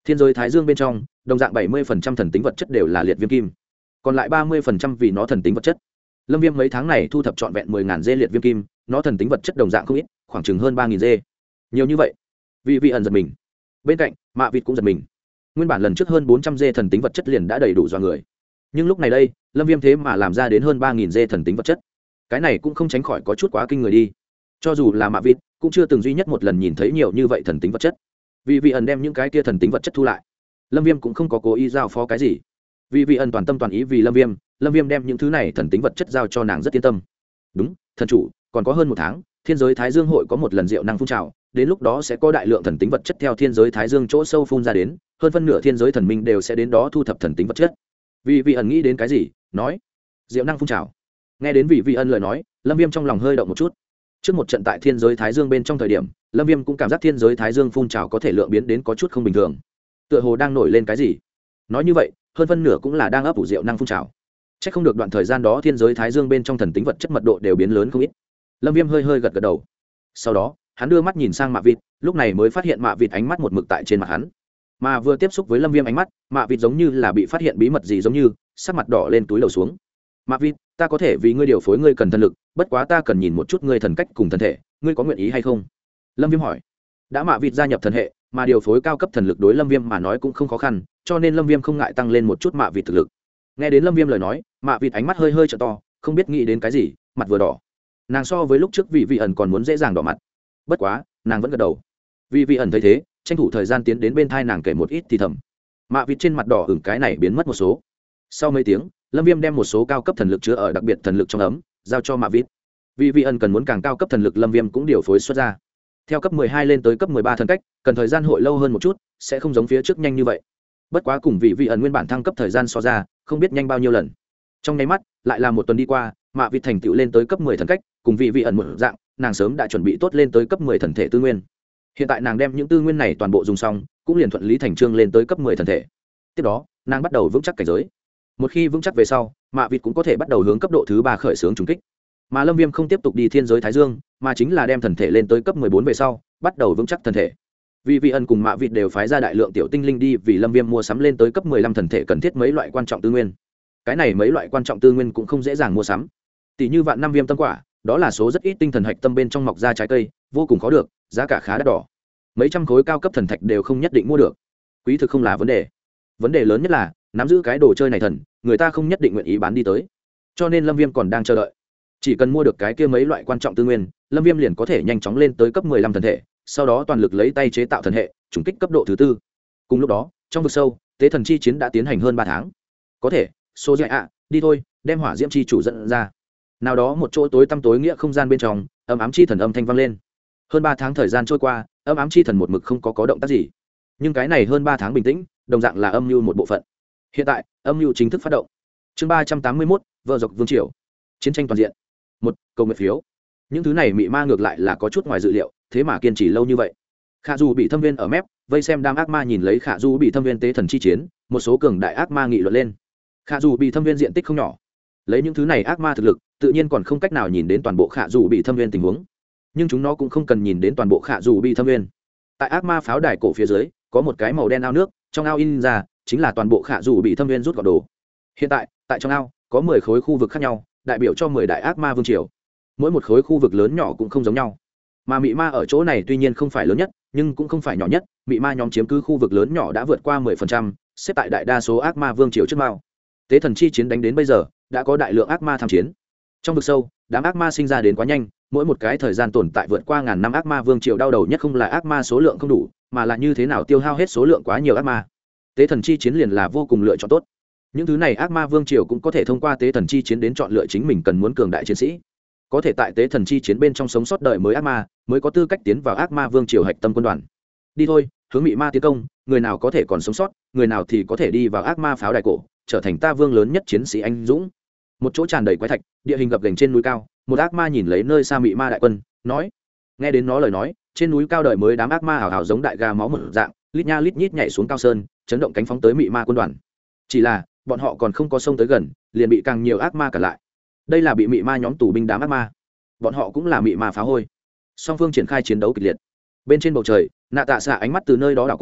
Thiên giới thái dương bên trong đồng dạng 70% thần tính vật chất đều là liệt viêm kim, còn lại 30% vì nó thần tính vật chất. Lâm Viêm mấy tháng này thu thập trọn vẹn 10.000 dê liệt viêm kim, nó thần tính vật chất đồng dạng không ít, khoảng chừng hơn 3.000 dê. Nhiều như vậy. Vị ẩn giật mình. Bên cạnh, Mạ Vịt cũng giật mình. Nguyên bản lần trước hơn 400 dê thần tính vật chất liền đã đầy đủ do người. Nhưng lúc này đây, Lâm Viêm thế mà làm ra đến hơn 3.000 dê thần tính vật chất. Cái này cũng không tránh khỏi có chút quá kinh người đi. Cho dù là Mạ Vịt, cũng chưa từng duy nhất một lần nhìn thấy nhiều như vậy thần tính vật chất. Vị ẩn đem những cái kia thần tính vật chất thu lại. Lâm Viêm cũng không có cố ý giao phó cái gì. Vị ẩn toàn tâm toàn ý vì Lâm Viêm đem những thứ này thần tính vật chất giao cho nàng rất yên tâm. Đúng, thần chủ, còn có hơn 1 tháng, Thiên giới Thái Dương hội có một lần diệu năng phun trào, đến lúc đó sẽ có đại lượng thần tính vật chất theo Thiên giới Thái Dương chỗ sâu phun ra đến, hơn phân nửa thiên giới thần minh đều sẽ đến đó thu thập thần tính vật chất. Vị ẩn nghĩ đến cái gì, nói: "Diệu năng phun trào." Nghe đến Vị ẩn lời nói, Lâm Viêm trong lòng hơi động một chút. Trước một trận tại Thiên giới Thái Dương bên trong thời điểm, Lâm Viêm cũng cảm giác Thiên giới Thái Dương phun trào có thể lượng biến đến có chút không bình thường. Tựa hồ đang nổi lên cái gì. Nói như vậy, hơn phân nửa cũng là đang ấp ủ diệu năng phun trào. Chắc không được đoạn thời gian đó Thiên giới Thái Dương bên trong thần tính vật chất mật độ đều biến lớn không ít. Lâm Viêm hơi gật đầu. Sau đó, hắn đưa mắt nhìn sang Mạ Vịt, lúc này mới phát hiện Mạ Vịt ánh mắt một mực tại trên mặt hắn. Mà vừa tiếp xúc với Lâm Viêm ánh mắt, Mạ Vịt giống như là bị phát hiện bí mật gì giống như, sắc mặt đỏ lên túi lầu xuống. "Mạ Vịt, ta có thể vì ngươi điều phối ngươi cần thần lực, bất quá ta cần nhìn một chút ngươi thần cách cùng thần thể, ngươi có nguyện ý hay không?" Lâm Viêm hỏi. Đã Mạ Vịt gia nhập thần hệ, mà điều phối cao cấp thần lực đối Lâm Viêm mà nói cũng không khó khăn, cho nên Lâm Viêm không ngại tăng lên một chút Mạ Vịt thực lực. Nghe đến Lâm Viêm lời nói, Mạ Vịt ánh mắt hơi trợ to, không biết nghĩ đến cái gì, mặt vừa đỏ. Nàng so với lúc trước Vị ẩn còn muốn dễ dàng đỏ mặt. Bất quá, nàng vẫn gật đầu. Vị ẩn thấy thế, tranh thủ thời gian tiến đến bên thai nàng kể một ít thì thầm. Mạ Vịt trên mặt đỏ ửng cái này biến mất một số. Sau mấy tiếng, Lâm Viêm đem một số cao cấp thần lực chứa ở đặc biệt thần lực trong ấm, giao cho Mạ Vịt. Vị ẩn cần muốn càng cao cấp thần lực, Lâm Viêm cũng điều phối xuất ra. Theo cấp 12 lên tới cấp 13 thần cách, cần thời gian hội lâu hơn một chút, sẽ không giống phía trước nhanh như vậy. Bất quá cùng vị ẩn nguyên bản thăng cấp thời gian so ra, không biết nhanh bao nhiêu lần. Trong nháy mắt, lại là một tuần đi qua, Mạ Vịt thành tựu lên tới cấp 10 thần cách, cùng vị ẩn một dạng, nàng sớm đã chuẩn bị tốt lên tới cấp 10 thần thể tư nguyên. Hiện tại nàng đem những tư nguyên này toàn bộ dùng xong, cũng liền thuận lý thành chương lên tới cấp 10 thần thể. Tiếp đó, nàng bắt đầu vững chắc cảnh giới. Một khi vững chắc về sau, Mạ Vịt cũng có thể bắt đầu hướng cấp độ thứ 3 khởi xướng trùng kích. Mà Lâm Viêm không tiếp tục đi thiên giới Thái Dương, mà chính là đem thần thể lên tới cấp 14 về sau, bắt đầu vững chắc thần thể. Vị ẩn cùng Mạ Vịt đều phái ra đại lượng tiểu tinh linh đi vì Lâm Viêm mua sắm lên tới cấp 15 thần thể cần thiết mấy loại quan trọng tư nguyên. Cái này mấy loại quan trọng tư nguyên cũng không dễ dàng mua sắm. Tỷ như vạn năm viêm tâm quả, đó là số rất ít tinh thần hạch tâm bên trong mọc ra trái cây, vô cùng khó được, giá cả khá đắt đỏ. Mấy trăm khối cao cấp thần thạch đều không nhất định mua được. Quý thực không là vấn đề. Vấn đề lớn nhất là, nắm giữ cái đồ chơi này thần, người ta không nhất định nguyện ý bán đi tới. Cho nên Lâm Viêm còn đang chờ đợi. Chỉ cần mua được cái kia mấy loại quan trọng tư nguyên, Lâm Viêm liền có thể nhanh chóng lên tới cấp 15 thần thể, sau đó toàn lực lấy tay chế tạo thần hệ, trùng kích cấp độ thứ 4. Cùng lúc đó, trong vực sâu, tế thần chi chiến đã tiến hành hơn 3 tháng. Có thể, số dạy ạ, đi thôi, đem hỏa diễm chi chủ dẫn ra. Nào đó một chỗ tối tăm tối nghĩa không gian bên trong, âm ám chi thần âm thanh vang lên. Hơn 3 tháng thời gian trôi qua, âm ám chi thần một mực không có động tác gì. Nhưng cái này hơn 3 tháng bình tĩnh, đồng dạng là âm mưu một bộ phận. Hiện tại, âm mưu chính thức phát động. Chương 381, vợ dọc vương triều. Chiến tranh toàn diện. Một, cầu nguyện phiếu. Những thứ này mị ma ngược lại là có chút ngoài dự liệu, thế mà kiên trì lâu như vậy. Khả dù bị thâm viên ở mép, vây xem đám ác ma nhìn lấy Khả dù bị thâm viên tế thần chi chiến, một số cường đại ác ma nghị luận lên. Khả dù bị thâm viên diện tích không nhỏ, lấy những thứ này ác ma thực lực, tự nhiên còn không cách nào nhìn đến toàn bộ Khả dù bị thâm viên tình huống, nhưng chúng nó cũng không cần nhìn đến toàn bộ Khả dù bị thâm viên. Tại ác ma pháo đài cổ phía dưới, có một cái màu đen ao nước, trong ao in ra chính là toàn bộ Khả dù bị thâm viên rút gọn đồ. Hiện tại, tại trong ao có 10 khối khu vực khác nhau, đại biểu cho 10 đại ác ma vương triều. Mỗi một khối khu vực lớn nhỏ cũng không giống nhau, mà mị ma ở chỗ này tuy nhiên không phải lớn nhất, nhưng cũng không phải nhỏ nhất. Mị ma nhóm chiếm cứ khu vực lớn nhỏ đã vượt qua 10%, xếp tại đại đa số ác ma vương triều trước mao. Tế thần chi chiến đánh đến bây giờ, đã có đại lượng ác ma tham chiến. Trong vực sâu, đám ác ma sinh ra đến quá nhanh, mỗi một cái thời gian tồn tại vượt qua ngàn năm ác ma vương triều đau đầu nhất không là ác ma số lượng không đủ, mà là như thế nào tiêu hao hết số lượng quá nhiều ác ma. Tế thần chi chiến liền là vô cùng lựa chọn tốt. Những thứ này ác ma vương triều cũng có thể thông qua tế thần chi chiến đến chọn lựa chính mình cần muốn cường đại chiến sĩ. Có thể tại tế thần chi chiến bên trong sống sót đời mới ác ma, mới có tư cách tiến vào ác ma vương triều hạch tâm quân đoàn. Đi thôi, hướng mị ma tiến công, người nào có thể còn sống sót, người nào thì có thể đi vào ác ma pháo đài cổ, trở thành ta vương lớn nhất chiến sĩ anh dũng. Một chỗ tràn đầy quái thạch, địa hình gập ghềnh trên núi cao, một ác ma nhìn lấy nơi xa mị ma đại quân, nói. Nghe đến nó lời nói, trên núi cao đời mới đám ác ma hào hào giống đại gà máu một dạng, lít nha lít nhít nhảy xuống cao sơn, chấn động cánh phóng tới mị ma quân đoàn. Chỉ là, bọn họ còn không có sông tới gần, liền bị càng nhiều ác ma cản lại. Đây là bị mị ma nhóm tù binh đám ác ma, bọn họ cũng là mị ma phá hôi. Song phương triển khai chiến đấu kịch liệt. Bên trên bầu trời, nạ tạ xạ ánh mắt từ nơi đó đảo qua,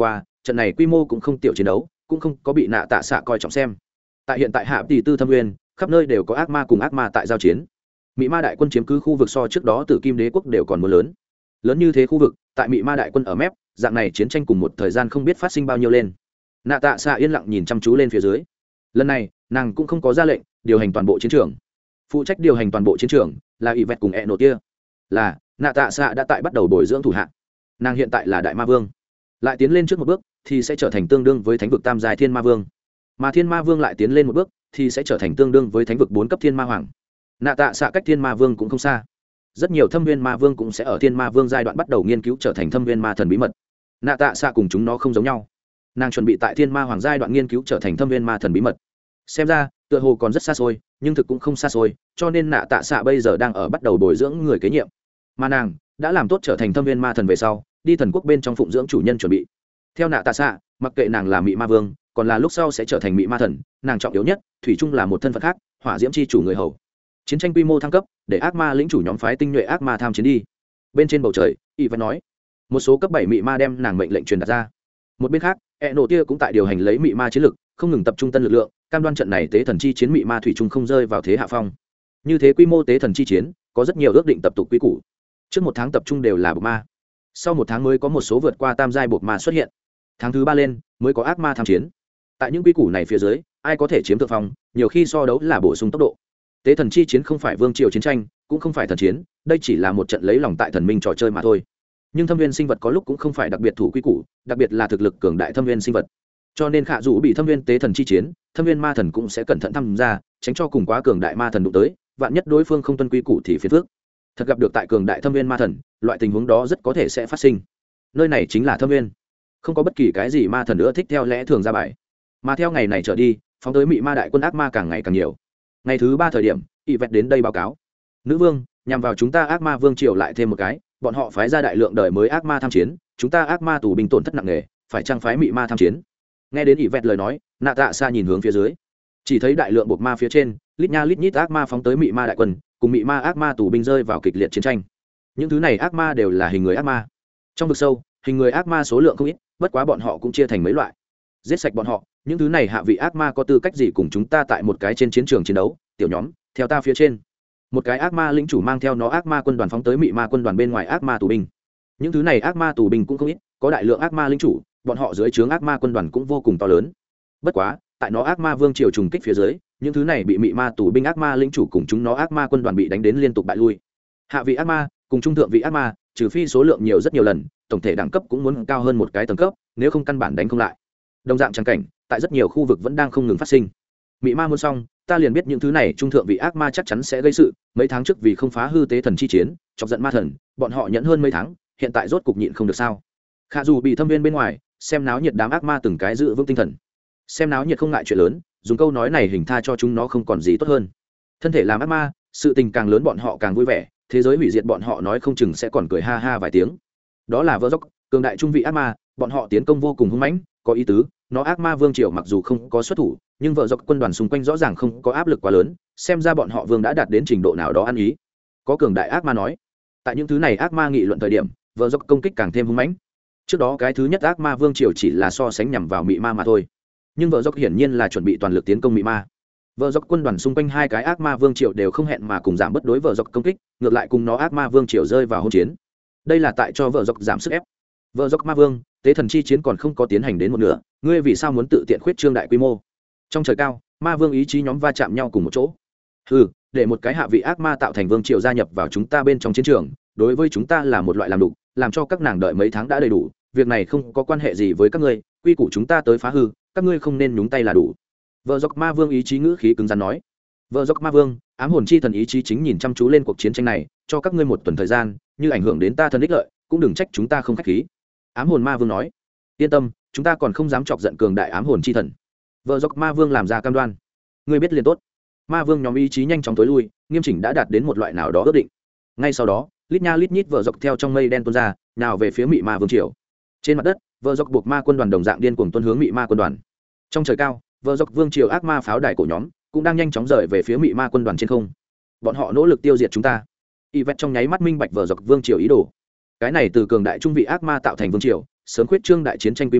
trận này quy mô cũng không tiểu chiến đấu, cũng không có bị nạ tạ xạ coi trọng xem. Tại hiện tại hạ tỷ tư thâm nguyên, khắp nơi đều có ác ma cùng ác ma tại giao chiến. Mị ma đại quân chiếm cứ khu vực so trước đó Tử Kim Đế quốc đều còn muốn lớn như thế khu vực, tại Mị ma đại quân ở mép, dạng này chiến tranh cùng một thời gian không biết phát sinh bao nhiêu lên. Nạ tạ xạ yên lặng nhìn chăm chú lên phía dưới. Lần này nàng cũng không có ra lệnh điều hành toàn bộ chiến trường, phụ trách điều hành toàn bộ chiến trường là ỷ vẹt cùng e nổ tia. Là nạ tạ xạ đã tại bắt đầu bồi dưỡng thủ hạ. Nàng hiện tại là đại ma vương, lại tiến lên trước một bước thì sẽ trở thành tương đương với thánh vực tam giai thiên ma vương, mà thiên ma vương lại tiến lên một bước thì sẽ trở thành tương đương với thánh vực 4 cấp thiên ma hoàng. Nạ tạ xạ cách thiên ma vương cũng không xa, rất nhiều thâm viên ma vương cũng sẽ ở thiên ma vương giai đoạn bắt đầu nghiên cứu trở thành thâm viên ma thần bí mật. Nạ tạ xạ cùng chúng nó không giống nhau, nàng chuẩn bị tại thiên ma hoàng giai đoạn nghiên cứu trở thành thâm viên ma thần bí mật. Xem ra tựa hồ còn rất xa xôi, nhưng thực cũng không xa xôi, cho nên nạ tạ xạ bây giờ đang ở bắt đầu bồi dưỡng người kế nhiệm, mà nàng đã làm tốt trở thành thâm viên ma thần về sau đi thần quốc bên trong phụng dưỡng chủ nhân chuẩn bị. Theo nạ tạ xạ, mặc kệ nàng là mị ma vương còn là lúc sau sẽ trở thành mị ma thần, nàng trọng yếu nhất thủy chung là một thân phận khác, hỏa diễm chi chủ người hầu. Chiến tranh quy mô thăng cấp, để ác ma lĩnh chủ nhóm phái tinh nhuệ ác ma tham chiến đi. Bên trên bầu trời y vẫn nói, một số cấp 7 mị ma đem nàng mệnh lệnh truyền đạt ra. Một bên khác e nổ tia cũng tại điều hành lấy mị ma chiến lực, không ngừng tập trung tân lực lượng, cam đoan trận này tế thần chi chiến mị ma thủy chung không rơi vào thế hạ phong. Như thế quy mô tế thần chi chiến có rất nhiều ước định tập tục quy củ. Trước một tháng tập trung đều là bộc ma, sau một tháng mới có một số vượt qua tam giai bộc ma xuất hiện, tháng thứ 3 lên mới có ác ma tham chiến. Tại những quy củ này phía dưới, ai có thể chiếm thượng phong, nhiều khi so đấu là bổ sung tốc độ. Tế thần chi chiến không phải vương triều chiến tranh, cũng không phải thần chiến, đây chỉ là một trận lấy lòng tại thần minh trò chơi mà thôi. Nhưng thâm viên sinh vật có lúc cũng không phải đặc biệt thủ quy củ, đặc biệt là thực lực cường đại thâm viên sinh vật. Cho nên khả dụ bị thâm viên tế thần chi chiến, thâm viên ma thần cũng sẽ cẩn thận tham gia, tránh cho cùng quá cường đại ma thần đụng tới, vạn nhất đối phương không tuân quy củ thì phiền phức. Thật gặp được tại cường đại thâm viên ma thần, loại tình huống đó rất có thể sẽ phát sinh. Nơi này chính là thâm viên, không có bất kỳ cái gì ma thần nữa thích theo lẽ thường ra bài, mà theo ngày này trở đi, phóng tới mị ma đại quân ác ma càng ngày càng nhiều. Ngày thứ 3 thời điểm y vẹt đến đây báo cáo, nữ vương, nhằm vào chúng ta ác ma vương triều lại thêm một cái, bọn họ phái ra đại lượng đời mới ác ma tham chiến, chúng ta ác ma tù binh tổn thất nặng nề, phải trang phái mị ma tham chiến. Nghe đến y vẹt lời nói, nạ tạ xa nhìn hướng phía dưới, chỉ thấy đại lượng buộc ma phía trên lít nha lít nhít ác ma phóng tới mị ma đại quân, cùng mị ma ác ma tù binh rơi vào kịch liệt chiến tranh. Những thứ này ác ma đều là hình người ác ma. Trong vực sâu, hình người ác ma số lượng không ít, bất quá bọn họ cũng chia thành mấy loại. Giết sạch bọn họ, những thứ này hạ vị ác ma có tư cách gì cùng chúng ta tại một cái trên chiến trường chiến đấu? Tiểu nhóm, theo ta phía trên. Một cái ác ma lĩnh chủ mang theo nó ác ma quân đoàn phóng tới mị ma quân đoàn bên ngoài ác ma tù binh. Những thứ này ác ma tù binh cũng không ít, có đại lượng ác ma lĩnh chủ, bọn họ dưới trướng ác ma quân đoàn cũng vô cùng to lớn. Bất quá, tại nó ác ma vương triều trùng kích phía dưới, những thứ này bị mị ma tù binh ác ma lĩnh chủ cùng chúng nó ác ma quân đoàn bị đánh đến liên tục bại lui. Hạ vị ác ma cùng trung thượng vị ác ma, trừ phi số lượng nhiều rất nhiều lần, tổng thể đẳng cấp cũng muốn cao hơn một cái tầng cấp, nếu không căn bản đánh không lại. Đồng dạng trang cảnh tại rất nhiều khu vực vẫn đang không ngừng phát sinh. Mị ma muốn xong, ta liền biết những thứ này trung thượng vị ác ma chắc chắn sẽ gây sự. Mấy tháng trước vì không phá hư tế thần chi chiến, chọc giận ma thần, bọn họ nhẫn hơn mấy tháng, hiện tại rốt cục nhịn không được sao? Khả dù bị thâm viên bên ngoài, xem náo nhiệt đám ác ma từng cái giữ vững tinh thần. Xem náo nhiệt không ngại chuyện lớn, dùng câu nói này hình tha cho chúng nó không còn gì tốt hơn. Thân thể làm ác ma, sự tình càng lớn bọn họ càng vui vẻ, thế giới hủy diệt bọn họ nói không chừng sẽ còn cười ha ha vài tiếng. Đó là vỡ dốc, cường đại trung vị ác ma, bọn họ tiến công vô cùng hung mãnh, có ý tứ. Nó ác ma vương triều mặc dù không có xuất thủ, nhưng vợ dọc quân đoàn xung quanh rõ ràng không có áp lực quá lớn, xem ra bọn họ vương đã đạt đến trình độ nào đó ăn ý. Có cường đại ác ma nói, tại những thứ này ác ma nghị luận thời điểm, vợ dọc công kích càng thêm hung mãnh. Trước đó cái thứ nhất ác ma vương triều chỉ là so sánh nhằm vào mị ma mà thôi, nhưng vợ dọc hiển nhiên là chuẩn bị toàn lực tiến công mị ma. Vợ dọc quân đoàn xung quanh hai cái ác ma vương triều đều không hẹn mà cùng giảm bất đối vợ dọc công kích, ngược lại cùng nó ác ma vương triều rơi vào hỗn chiến. Đây là tại cho vợ dọc giảm sức ép. Vợ dọc ma vương, tế thần chi chiến còn không có tiến hành đến một nửa, ngươi vì sao muốn tự tiện khuyết trương đại quy mô? Trong trời cao, ma vương ý chí nhóm va chạm nhau cùng một chỗ. Hừ, để một cái hạ vị ác ma tạo thành vương triều gia nhập vào chúng ta bên trong chiến trường, đối với chúng ta là một loại làm đủ, làm cho các nàng đợi mấy tháng đã đầy đủ, việc này không có quan hệ gì với các ngươi, quy củ chúng ta tới phá hư, các ngươi không nên nhúng tay là đủ. Vợ dọc ma vương ý chí ngữ khí cứng rắn nói. Vợ dọc ma vương, ám hồn chi thần ý chí chính nhìn chăm chú lên cuộc chiến tranh này, cho các ngươi một tuần thời gian, như ảnh hưởng đến ta thần ích lợi, cũng đừng trách chúng ta không khách khí. Ám hồn ma vương nói. Yên tâm, chúng ta còn không dám chọc giận cường đại ám hồn chi thần. Vợ dọc ma vương làm ra cam đoan. Ngươi biết liền tốt. Ma vương nhóm ý chí nhanh chóng tối lui, nghiêm chỉnh đã đạt đến một loại nào đó ước định. Ngay sau đó, lít nha lít nhít vợ dọc theo trong mây đen tuôn ra, nào về phía mị ma vương triều. Trên mặt đất, vợ dọc buộc ma quân đoàn đồng dạng điên cuồng tuôn hướng mị ma quân đoàn. Trong trời cao, vợ dọc vương triều ác ma pháo đài cổ nhóm cũng đang nhanh chóng rời về phía mị ma quân đoàn trên không. Bọn họ nỗ lực tiêu diệt chúng ta. Y vẹt trong nháy mắt minh bạch vợ dọc vương triều ý đồ. Cái này từ cường đại trung vị ác ma tạo thành vương triều, sớm khuyết trương đại chiến tranh quy mô,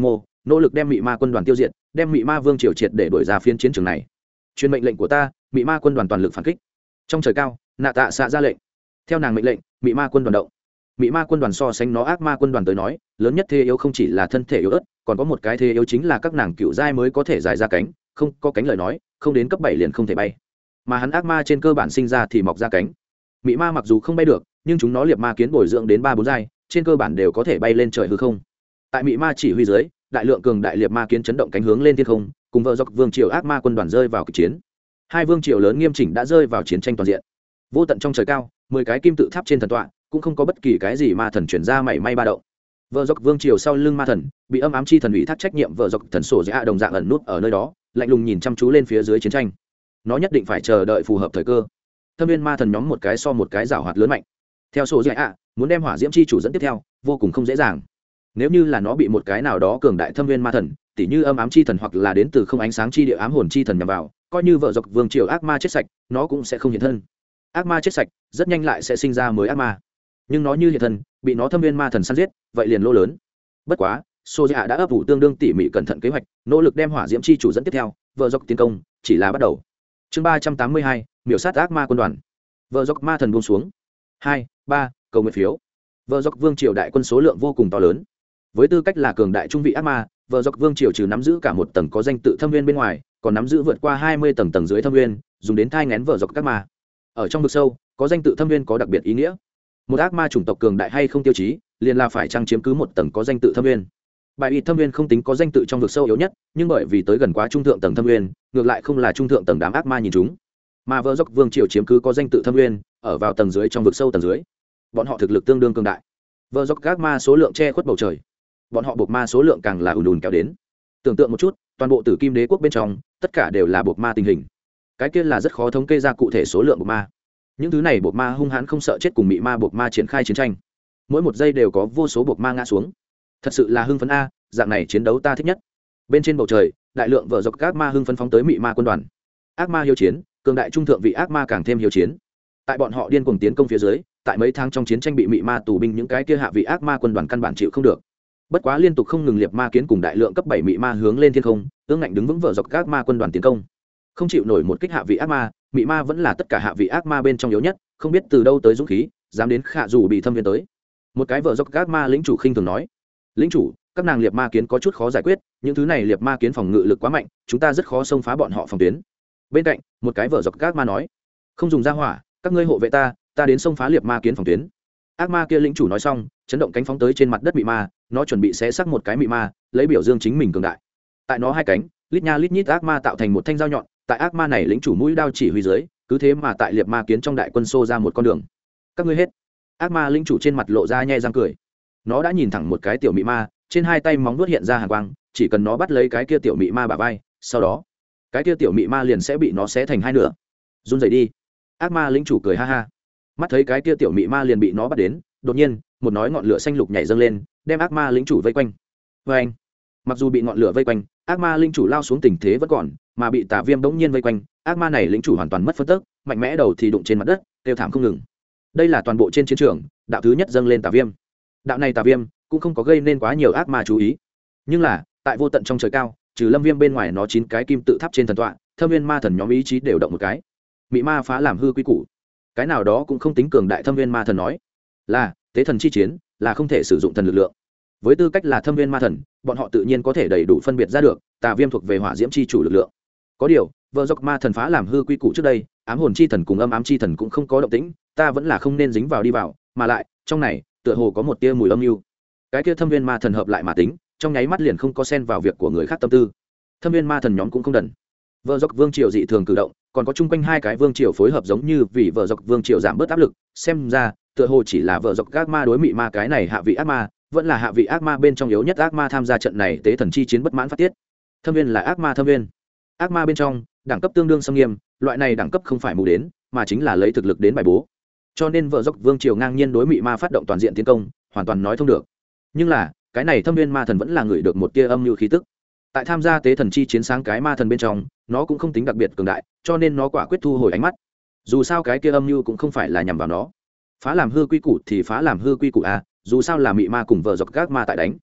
nỗ lực đem mị ma quân đoàn tiêu diệt, đem mị ma vương triều triệt để đuổi ra phiên chiến trường này. Truyền mệnh lệnh của ta, mị ma quân đoàn toàn lực phản kích. Trong trời cao, nạ tạ xạ ra lệnh. Theo nàng mệnh lệnh, mị ma quân đoàn động. Mị ma quân đoàn so sánh nó ác ma quân đoàn tới nói, lớn nhất thế yếu không chỉ là thân thể yếu ớt, còn có một cái thế yếu chính là các nàng cựu giai mới có thể dài ra cánh, không có cánh lời nói, không đến cấp 7 liền không thể bay. Mà hắn ác ma trên cơ bản sinh ra thì mọc ra cánh. Mị ma mặc dù không bay được, nhưng chúng nó liệt ma kiến bồi dưỡng đến 3-4 giai, trên cơ bản đều có thể bay lên trời hư không. Tại mị ma chỉ huy dưới, đại lượng cường đại liệt ma kiến chấn động cánh hướng lên thiên không, cùng vợ dọc vương triều ác ma quân đoàn rơi vào kịch chiến. Hai vương triều lớn nghiêm chỉnh đã rơi vào chiến tranh toàn diện. Vô tận trong trời cao, 10 cái kim tự tháp trên thần tọa, cũng không có bất kỳ cái gì ma thần chuyển ra mảy may ba động. Vợ dọc vương triều sau lưng ma thần, bị âm ám chi thần ủy thác trách nhiệm vợ dọc thần sổ dạ đồng dạng ẩn nút ở nơi đó, lạnh lùng nhìn chăm chú lên phía dưới chiến tranh. Nó nhất định phải chờ đợi phù hợp thời cơ. Thâm viên ma thần nhóm một cái so một cái giảo hoạt lớn mạnh. Theo sổ dạ, muốn đem hỏa diễm chi chủ dẫn tiếp theo, vô cùng không dễ dàng. Nếu như là nó bị một cái nào đó cường đại thâm viên ma thần, tỉ như âm ám chi thần hoặc là đến từ không ánh sáng chi địa ám hồn chi thần nhằm vào, coi như vợ dọc vương triều ác ma chết sạch, nó cũng sẽ không hiện thân. Ác ma chết sạch, rất nhanh lại sẽ sinh ra mới ác ma. Nhưng nó như hiện thân, bị nó thâm viên ma thần săn giết, vậy liền lỗ lớn. Bất quá, sổ dạ đã ấp ủ tương đương tỉ mỉ cẩn thận kế hoạch, nỗ lực đem hỏa diễm chi chủ dẫn tiếp theo, vợ dọc tiến công chỉ là bắt đầu. Chương 382, miểu sát ác ma quân đoàn. Vợ dọc ma thần buông xuống. 2, 3, cầu nguyện phiếu. Vợ dọc vương triều đại quân số lượng vô cùng to lớn. Với tư cách là cường đại trung vị ác ma, vợ dọc vương triều trừ nắm giữ cả một tầng có danh tự thâm viên bên ngoài, còn nắm giữ vượt qua 20 tầng tầng dưới thâm viên, dùng đến thai nghén vợ dọc các ma. Ở trong vực sâu, có danh tự thâm viên có đặc biệt ý nghĩa. Một ác ma chủng tộc cường đại hay không tiêu chí, liền là phải trang chiếm cứ một tầng có danh tự thâm viên. Bài ít thâm viên không tính có danh tự trong vực sâu yếu nhất, nhưng bởi vì tới gần quá trung thượng tầng thâm viên, ngược lại không là trung thượng tầng đám ác ma nhìn chúng. Mà vợ dọc vương triều chiếm cứ có danh tự thâm viên, ở vào tầng dưới trong vực sâu tầng dưới. Bọn họ thực lực tương đương cường đại. Vợ dọc ác ma số lượng che khuất bầu trời. Bọn họ buộc ma số lượng càng là ùn ùn kéo đến. Tưởng tượng một chút, toàn bộ Tử Kim Đế quốc bên trong, tất cả đều là buộc ma tình hình. Cái kia là rất khó thống kê ra cụ thể số lượng buộc ma. Những thứ này buộc ma hung hãn không sợ chết cùng mị ma buộc ma triển khai chiến tranh. Mỗi một giây đều có vô số buộc ma ngã xuống. Thật sự là hưng phấn a, dạng này chiến đấu ta thích nhất. Bên trên bầu trời, đại lượng vợ dọc ác ma hưng phấn phóng tới mị ma quân đoàn. Ác ma hiếu chiến, cường đại trung thượng vị ác ma càng thêm hiếu chiến. Tại bọn họ điên cuồng tiến công phía dưới, tại mấy tháng trong chiến tranh bị mị ma tù binh những cái kia hạ vị ác ma quân đoàn căn bản chịu không được. Bất quá liên tục không ngừng liệt ma kiến cùng đại lượng cấp 7 mị ma hướng lên thiên không, ương ngạnh đứng vững vợ dọc các ma quân đoàn tiến công. Không chịu nổi một kích hạ vị ác ma, mị ma vẫn là tất cả hạ vị ác ma bên trong yếu nhất, không biết từ đâu tới dũng khí, dám đến khạ dù bị thâm viên tới. Một cái vợ dọc các ma lĩnh chủ khinh thường nói: "Lĩnh chủ, các nàng liệt ma kiến có chút khó giải quyết, những thứ này liệt ma kiến phòng ngự lực quá mạnh, chúng ta rất khó xông phá bọn họ phòng tuyến." Bên cạnh, một cái vợ dọc các ma nói: "Không dùng ra hỏa, các ngươi hộ vệ ta, ta đến xông phá liệt ma kiến phòng tuyến." Ác ma kia lĩnh chủ nói xong, chấn động cánh phóng tới trên mặt đất mị ma, nó chuẩn bị xé xác một cái mị ma, lấy biểu dương chính mình cường đại. Tại nó hai cánh, lít nha lít nhít ác ma tạo thành một thanh dao nhọn, tại ác ma này lĩnh chủ mũi đao chỉ huy dưới, cứ thế mà tại liệt ma kiến trong đại quân xô ra một con đường. Các ngươi hết. Ác ma lĩnh chủ trên mặt lộ ra nhe răng cười. Nó đã nhìn thẳng một cái tiểu mị ma, trên hai tay móng vuốt hiện ra hàn quang, chỉ cần nó bắt lấy cái kia tiểu mị ma bả vai, sau đó, cái kia tiểu mị ma liền sẽ bị nó xé thành hai nửa. Run rẩy đi. Ác ma lĩnh chủ cười ha ha. Mắt thấy cái kia tiểu mị ma liền bị nó bắt đến, đột nhiên một nói ngọn lửa xanh lục nhảy dâng lên, đem ác ma lĩnh chủ vây quanh. Vây anh. Mặc dù bị ngọn lửa vây quanh, ác ma lĩnh chủ lao xuống tình thế vẫn còn, mà bị tà viêm bỗng nhiên vây quanh, ác ma này lĩnh chủ hoàn toàn mất phân tức, mạnh mẽ đầu thì đụng trên mặt đất, kêu thảm không ngừng. Đây là toàn bộ trên chiến trường, đạo thứ nhất dâng lên tà viêm. Đạo này tà viêm cũng không có gây nên quá nhiều ác ma chú ý, nhưng là tại vô tận trong trời cao, trừ lâm viêm bên ngoài nó 9 cái kim tự tháp trên thần tọa, thâm viên ma thần nhóm ý chí đều động một cái. Mị ma phá làm hư quy củ. Cái nào đó cũng không tính cường đại thâm viên ma thần nói là tế thần chi chiến là không thể sử dụng thần lực lượng. Với tư cách là thâm viên ma thần, bọn họ tự nhiên có thể đầy đủ phân biệt ra được tà viêm thuộc về hỏa diễm chi chủ lực lượng. Có điều vợ dọc ma thần phá làm hư quy củ trước đây, ám hồn chi thần cùng âm ám chi thần cũng không có động tĩnh, ta vẫn là không nên dính vào đi vào, mà lại trong này tựa hồ có một tia mùi âm mưu. Cái kia thâm viên ma thần hợp lại mà tính, trong nháy mắt liền không có xen vào việc của người khác tâm tư. Thâm viên ma thần nhóm cũng không đần. Vợ dọc vương triều dị thường cử động, còn có chung quanh hai cái vương triều phối hợp giống như vì vợ dọc vương triều giảm bớt áp lực, xem ra tựa hồ chỉ là vợ dọc ác ma đối mị ma cái này hạ vị ác ma, vẫn là hạ vị ác ma bên trong yếu nhất ác ma tham gia trận này tế thần chi chiến bất mãn phát tiết. Thâm viên là ác ma thâm viên. Ác ma bên trong, đẳng cấp tương đương xâm nghiêm, loại này đẳng cấp không phải mù đến, mà chính là lấy thực lực đến bài bố. Cho nên vợ dọc vương triều ngang nhiên đối mị ma phát động toàn diện tiến công, hoàn toàn nói thông được. Nhưng là, cái này thâm viên ma thần vẫn là người được một tia âm mưu khí tức. Tại tham gia tế thần chi chiến sáng cái ma thần bên trong, nó cũng không tính đặc biệt cường đại, cho nên nó quả quyết thu hồi ánh mắt. Dù sao cái kia âm mưu cũng không phải là nhằm vào nó. Phá làm hư quy củ thì phá làm hư quy củ a, dù sao là mị ma cùng vợ dọc các ma tại đánh.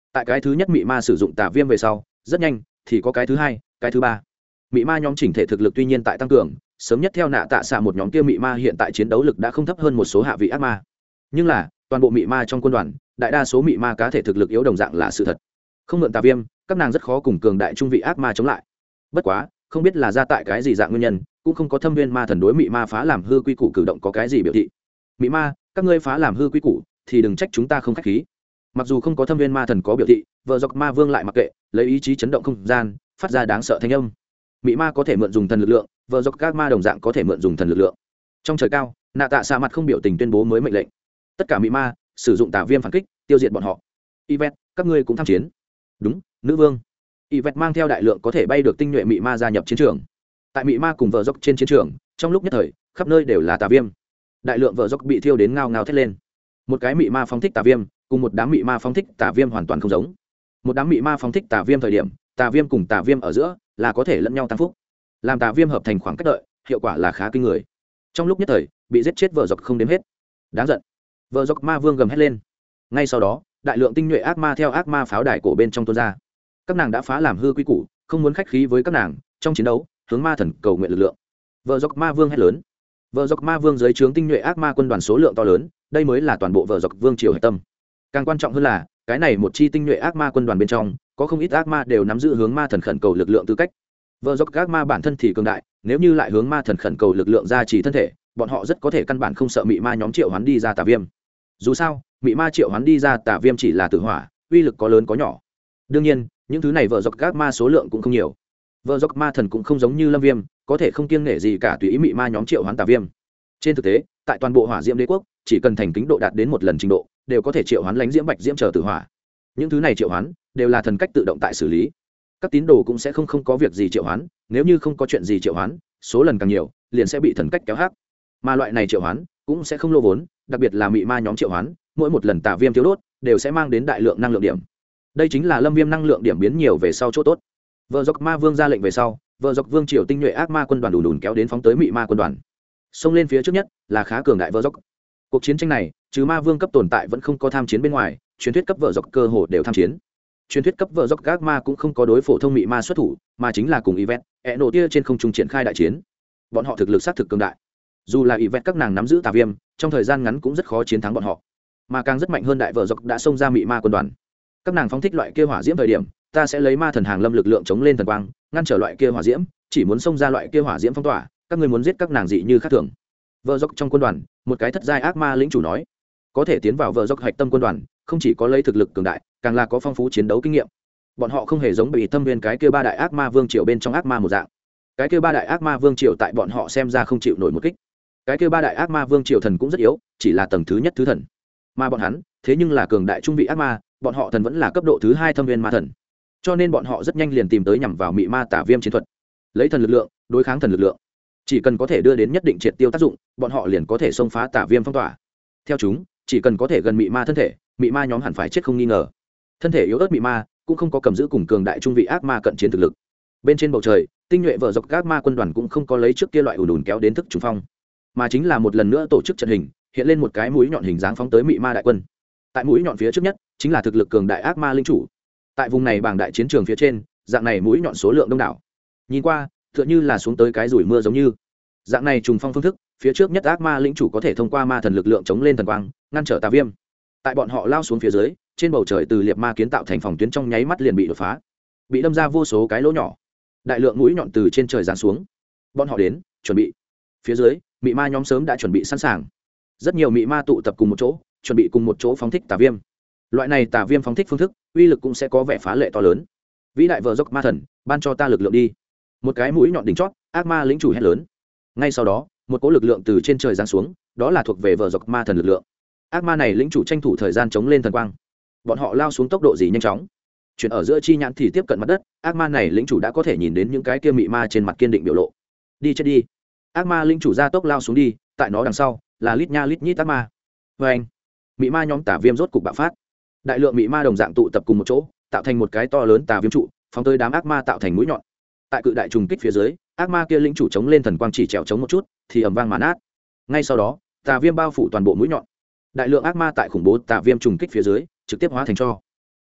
tại cái thứ nhất mị ma sử dụng tà viêm về sau rất nhanh thì có cái thứ hai cái thứ ba. Mị ma nhóm chỉnh thể thực lực tuy nhiên tại tăng cường, sớm nhất theo nạ tạ xạ một nhóm kia mị ma hiện tại chiến đấu lực đã không thấp hơn một số hạ vị ác ma, nhưng là toàn bộ mị ma trong quân đoàn đại đa số mị ma cá thể thực lực yếu đồng dạng là sự thật. Không mượn tà viêm, các nàng rất khó cùng cường đại trung vị ác ma chống lại. Bất quá không biết là ra tại cái gì dạng nguyên nhân, cũng không có thâm viên ma thần đối mị ma phá làm hư quy củ cử động có cái gì biểu thị. Mị ma, các ngươi phá làm hư quy củ thì đừng trách chúng ta không khách khí. Mặc dù không có thâm viên ma thần có biểu thị, vợ dọc ma vương lại mặc kệ, lấy ý chí chấn động không gian, phát ra đáng sợ thanh âm. Mị ma có thể mượn dùng thần lực lượng, vợ dọc các ma đồng dạng có thể mượn dùng thần lực lượng. Trong trời cao, nạ tạ xạ mặt không biểu tình tuyên bố mới mệnh lệnh, tất cả mị ma sử dụng tà viêm phản kích, tiêu diệt bọn họ. Yvette, các ngươi cũng tham chiến. Đúng, nữ vương. Yvette mang theo đại lượng có thể bay được tinh nhuệ mị ma gia nhập chiến trường. Tại mị ma cùng vợ dọc trên chiến trường, trong lúc nhất thời khắp nơi đều là tà viêm, đại lượng vợ dọc bị thiêu đến ngao ngao thét lên. Một cái mị ma phóng thích tà viêm cùng một đám mị ma phóng thích tà viêm hoàn toàn không giống. Một đám mị ma phóng thích tà viêm thời điểm, tà viêm cùng tà viêm ở giữa là có thể lẫn nhau tăng phúc, làm tà viêm hợp thành khoảng cách đợi, hiệu quả là khá kinh người. Trong lúc nhất thời bị giết chết vợ dọc không đếm hết. Đáng giận. Vợ dọc ma vương gầm hét lên. Ngay sau đó đại lượng tinh nhuệ ác ma theo ác ma pháo đài cổ bên trong tuôn ra. Các nàng đã phá làm hư quy củ, không muốn khách khí với các nàng, trong chiến đấu hướng ma thần cầu nguyện lực lượng. Vợ dọc ma vương hét lớn. Vợ dọc ma vương dưới trướng tinh nhuệ ác ma quân đoàn số lượng to lớn, đây mới là toàn bộ vợ dọc vương triều hệ tâm. Càng quan trọng hơn là cái này một chi tinh nhuệ ác ma quân đoàn bên trong có không ít ác ma đều nắm giữ hướng ma thần khẩn cầu lực lượng tư cách. Vợ dọc ác ma bản thân thì cường đại, nếu như lại hướng ma thần khẩn cầu lực lượng ra chỉ thân thể, bọn họ rất có thể căn bản không sợ mị ma nhóm triệu hoán đi ra tà viêm. Dù sao mị ma triệu hoán đi ra tà viêm chỉ là tử hỏa, uy lực có lớn có nhỏ. Đương nhiên những thứ này vợ dọc ác ma số lượng cũng không nhiều. Vợ dọc ma thần cũng không giống như lâm viêm, có thể không kiêng nể gì cả tùy ý mị ma nhóm triệu hoán tà viêm. Trên thực tế tại toàn bộ hỏa diễm đế quốc, chỉ cần thành kính độ đạt đến một lần trình độ, đều có thể triệu hoán lãnh diễm bạch diễm chờ tử hỏa. Những thứ này triệu hoán đều là thần cách tự động tại xử lý, các tín đồ cũng sẽ không có việc gì triệu hoán, nếu như không có chuyện gì triệu hoán, số lần càng nhiều liền sẽ bị thần cách kéo hắc. Mà loại này triệu hoán cũng sẽ không lô vốn, đặc biệt là mị ma nhóm triệu hoán, mỗi một lần tà viêm tiêu đốt đều sẽ mang đến đại lượng năng lượng điểm. Đây chính là lâm viêm năng lượng điểm biến nhiều về sau chỗ tốt. Vợ dọc ma vương ra lệnh về sau, vợ dọc vương triều tinh nhuệ ác ma quân đoàn đùn đùn kéo đến phóng tới mị ma quân đoàn. Xông lên phía trước nhất là khá cường đại vợ dọc. Cuộc chiến tranh này trừ ma vương cấp tồn tại vẫn không có tham chiến bên ngoài, truyền thuyết cấp vợ dọc cơ hồ đều tham chiến. Truyền thuyết cấp vợ dọc các ma cũng không có đối phổ thông mị ma xuất thủ, mà chính là cùng Yvette, nổ tia trên không trung triển khai đại chiến. Bọn họ thực lực sát thực cường đại, dù là Yvette các nàng nắm giữ tà viêm, trong thời gian ngắn cũng rất khó chiến thắng bọn họ. Mà càng rất mạnh hơn đại vợ dọc đã xông ra mị ma quân đoàn. Các nàng phóng thích loại kia hỏa diễm thời điểm, ta sẽ lấy ma thần hàng lâm lực lượng chống lên thần quang, ngăn trở loại kia hỏa diễm, chỉ muốn xông ra loại kia hỏa diễm phong tỏa, các ngươi muốn giết các nàng dị như khác thường. Vợ dọc trong quân đoàn, một cái thất giai ác ma lĩnh chủ nói, có thể tiến vào vợ dọc hạch tâm quân đoàn, không chỉ có lấy thực lực cường đại, càng là có phong phú chiến đấu kinh nghiệm. Bọn họ không hề giống bị thâm viên cái kia ba đại ác ma vương triều bên trong ác ma một dạng. Cái kia ba đại ác ma vương triều tại bọn họ xem ra không chịu nổi một kích. Cái kia ba đại ác ma vương triều thần cũng rất yếu, chỉ là tầng thứ nhất thứ thần. Mà bọn hắn, thế nhưng là cường đại trung vị ác ma, bọn họ thần vẫn là cấp độ thứ hai thâm viên ma thần. Cho nên bọn họ rất nhanh liền tìm tới nhằm vào mị ma tả viêm chiến thuật, lấy thần lực lượng đối kháng thần lực lượng. Chỉ cần có thể đưa đến nhất định triệt tiêu tác dụng, bọn họ liền có thể xông phá tả viêm phong tỏa. Theo chúng, chỉ cần có thể gần mị ma thân thể, mị ma nhóm hẳn phải chết không nghi ngờ. Thân thể yếu ớt mị ma cũng không có cầm giữ cùng cường đại trung vị ác ma cận chiến thực lực. Bên trên bầu trời, tinh nhuệ vợ dọc ác ma quân đoàn cũng không có lấy trước kia loại ùn ùn kéo đến thức trùng phong, mà chính là một lần nữa tổ chức trận hình, hiện lên một cái mũi nhọn hình dáng phóng tới mị ma đại quân. Tại mũi nhọn phía trước nhất chính là thực lực cường đại ác ma linh chủ. Tại vùng này bảng đại chiến trường phía trên, dạng này mũi nhọn số lượng đông đảo, nhìn qua tựa như là xuống tới cái rủi mưa giống như. Dạng này trùng phong phương thức, phía trước nhất ác ma lĩnh chủ có thể thông qua ma thần lực lượng chống lên thần quang, ngăn trở tà viêm. Tại bọn họ lao xuống phía dưới, trên bầu trời từ liệt ma kiến tạo thành phòng tuyến trong nháy mắt liền bị đột phá, bị đâm ra vô số cái lỗ nhỏ, đại lượng mũi nhọn từ trên trời giáng xuống. Bọn họ đến, chuẩn bị. Phía dưới, mị ma nhóm sớm đã chuẩn bị sẵn sàng. Rất nhiều mị ma tụ tập cùng một chỗ, chuẩn bị cùng một chỗ phóng thích tà viêm. Loại này tà viêm phóng thích phương thức, uy lực cũng sẽ có vẻ phá lệ to lớn. Vĩ đại vợ dốc ma thần, ban cho ta lực lượng đi. Một cái mũi nhọn đỉnh chót, ác ma lĩnh chủ hét lớn. Ngay sau đó, một cỗ lực lượng từ trên trời giáng xuống, đó là thuộc về vợ dốc ma thần lực lượng. Ác ma này lĩnh chủ tranh thủ thời gian chống lên thần quang. Bọn họ lao xuống tốc độ gì nhanh chóng, chuyển ở giữa chi nhãn thì tiếp cận mặt đất. Ác ma này lĩnh chủ đã có thể nhìn đến những cái kia mị ma trên mặt kiên định biểu lộ. Đi chết đi. Ác ma lĩnh chủ ra tốc lao xuống đi, tại nó đằng sau là lít nha lít nhít ác ma. Vê anh, mị ma nhóm tà viêm rốt cục bạo phát. Đại lượng mị ma đồng dạng tụ tập cùng một chỗ, tạo thành một cái to lớn tà viêm trụ, phóng tới đám ác ma tạo thành mũi nhọn. Tại cự đại trùng kích phía dưới, ác ma kia lĩnh chủ chống lên thần quang chỉ trèo chống một chút thì ầm vang mà nát. Ngay sau đó, tà viêm bao phủ toàn bộ mũi nhọn. Đại lượng ác ma tại khủng bố tà viêm trùng kích phía dưới trực tiếp hóa thành tro.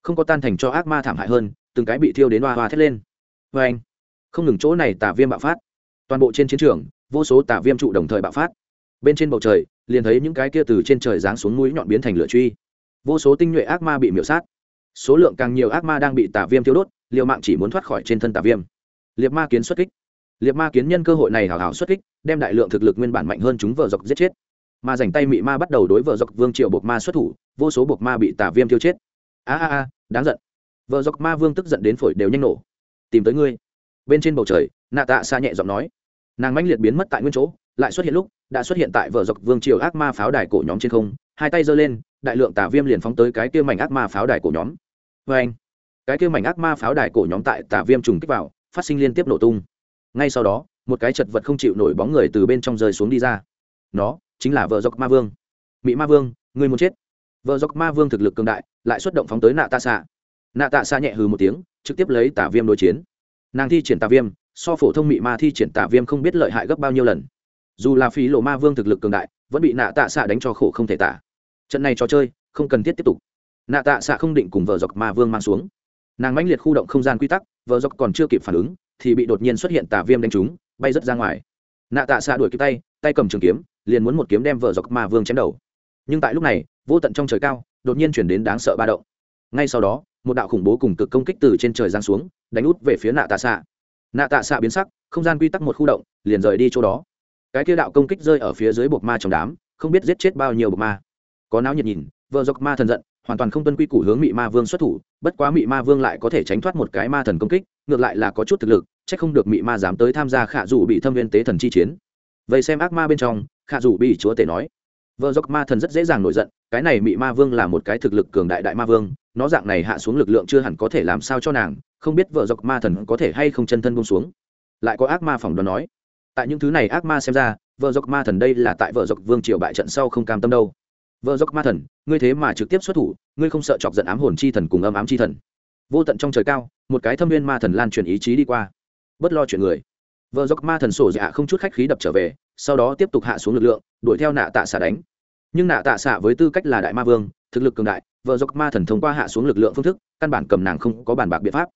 không có tan thành cho ác ma thảm hại hơn, từng cái bị thiêu đến hoa hoa thét lên. Vê anh, không ngừng chỗ này tà viêm bạo phát, toàn bộ trên chiến trường vô số tà viêm trụ đồng thời bạo phát. Bên trên bầu trời liền thấy những cái kia từ trên trời giáng xuống mũi nhọn biến thành lửa truy, vô số tinh nhuệ ác ma bị miểu sát, số lượng càng nhiều ác ma đang bị tà viêm thiêu đốt, liều mạng chỉ muốn thoát khỏi trên thân tà viêm. Liệt ma kiến xuất kích, liệt ma kiến nhân cơ hội này hào hào xuất kích, đem đại lượng thực lực nguyên bản mạnh hơn chúng vợ dọc giết chết. Mà rảnh tay mị ma bắt đầu đối vợ dọc vương triều buộc ma xuất thủ, vô số buộc ma bị tà viêm thiêu chết. A đáng giận. Vợ dọc ma vương tức giận đến phổi đều nhanh nổ. Tìm tới ngươi. Bên trên bầu trời, nạ tạ xa nhẹ giọng nói. Nàng mãnh liệt biến mất tại nguyên chỗ, lại xuất hiện lúc đã xuất hiện tại vợ dọc vương triều ác ma pháo đài cổ nhóm trên không, hai tay giơ lên, đại lượng tà viêm liền phóng tới cái kia mảnh ác ma pháo đài cổ nhóm. Vê anh, cái kia mảnh ác ma pháo đài cổ nhóm tại tà viêm trùng kích vào, phát sinh liên tiếp nổ tung. Ngay sau đó, một cái chật vật không chịu nổi bóng người từ bên trong rơi xuống đi ra. Nó chính là vợ dọc ma vương. Mị ma vương, ngươi muốn chết. Vợ dọc ma vương thực lực cường đại, lại xuất động phóng tới nạ tạ xạ. Nạ tạ xạ nhẹ hừ một tiếng, trực tiếp lấy tà viêm đối chiến. Nàng thi triển tà viêm, so phổ thông mị ma thi triển tà viêm không biết lợi hại gấp bao nhiêu lần. Dù là phí lộ ma vương thực lực cường đại, vẫn bị nạ tạ xạ đánh cho khổ không thể tả. Trận này trò chơi không cần thiết tiếp tục. Nạ tạ xạ không định cùng vợ dọc ma vương mang xuống. Nàng mãnh liệt khu động không gian quy tắc, vợ dọc còn chưa kịp phản ứng thì bị đột nhiên xuất hiện tà viêm đánh trúng, bay rất ra ngoài. Nạ tạ xạ đuổi kịp tay cầm trường kiếm, liền muốn một kiếm đem vợ dọc ma vương chém đầu. Nhưng tại lúc này, vô tận trong trời cao đột nhiên chuyển đến đáng sợ ba động. Ngay sau đó, một đạo khủng bố cùng cực công kích từ trên trời giáng xuống, đánh út về phía nạ tạ xạ. Nạ tạ xạ biến sắc, không gian quy tắc một khu động, liền rời đi chỗ đó. Cái kia đạo công kích rơi ở phía dưới buộc ma trong đám, không biết giết chết bao nhiêu buộc ma. Có náo nhiệt nhìn, vợ dọc ma thần giận, hoàn toàn không tuân quy củ hướng mị ma vương xuất thủ, bất quá mị ma vương lại có thể tránh thoát một cái ma thần công kích, ngược lại là có chút thực lực, chắc không được mị ma dám tới tham gia khả dụ bị thâm viên tế thần chi chiến. Vậy xem ác ma bên trong, khả dụ bị chúa tể nói, vợ dọc ma thần rất dễ dàng nổi giận, cái này mị ma vương là một cái thực lực cường đại đại ma vương, nó dạng này hạ xuống lực lượng chưa hẳn có thể làm sao cho nàng, không biết vợ dọc ma thần có thể hay không chân thân buông xuống. Lại có ác ma phỏng đoán nói, tại những thứ này ác ma xem ra, vợ dọc ma thần đây là tại vợ dọc vương triều bại trận sau không cam tâm đâu. Vợ dọc ma thần, ngươi thế mà trực tiếp xuất thủ, ngươi không sợ chọc giận ám hồn chi thần cùng âm ám chi thần. Vô tận trong trời cao, một cái thâm viên ma thần lan truyền ý chí đi qua, bất lo chuyện người. Vợ dọc ma thần sổ dạ không chút khách khí đập trở về, sau đó tiếp tục hạ xuống lực lượng, đuổi theo nạ tạ xạ đánh. Nhưng nạ tạ xạ với tư cách là đại ma vương, thực lực cường đại, vợ dọc ma thần thông qua hạ xuống lực lượng phương thức, căn bản cầm nàng không có bàn bạc biện pháp.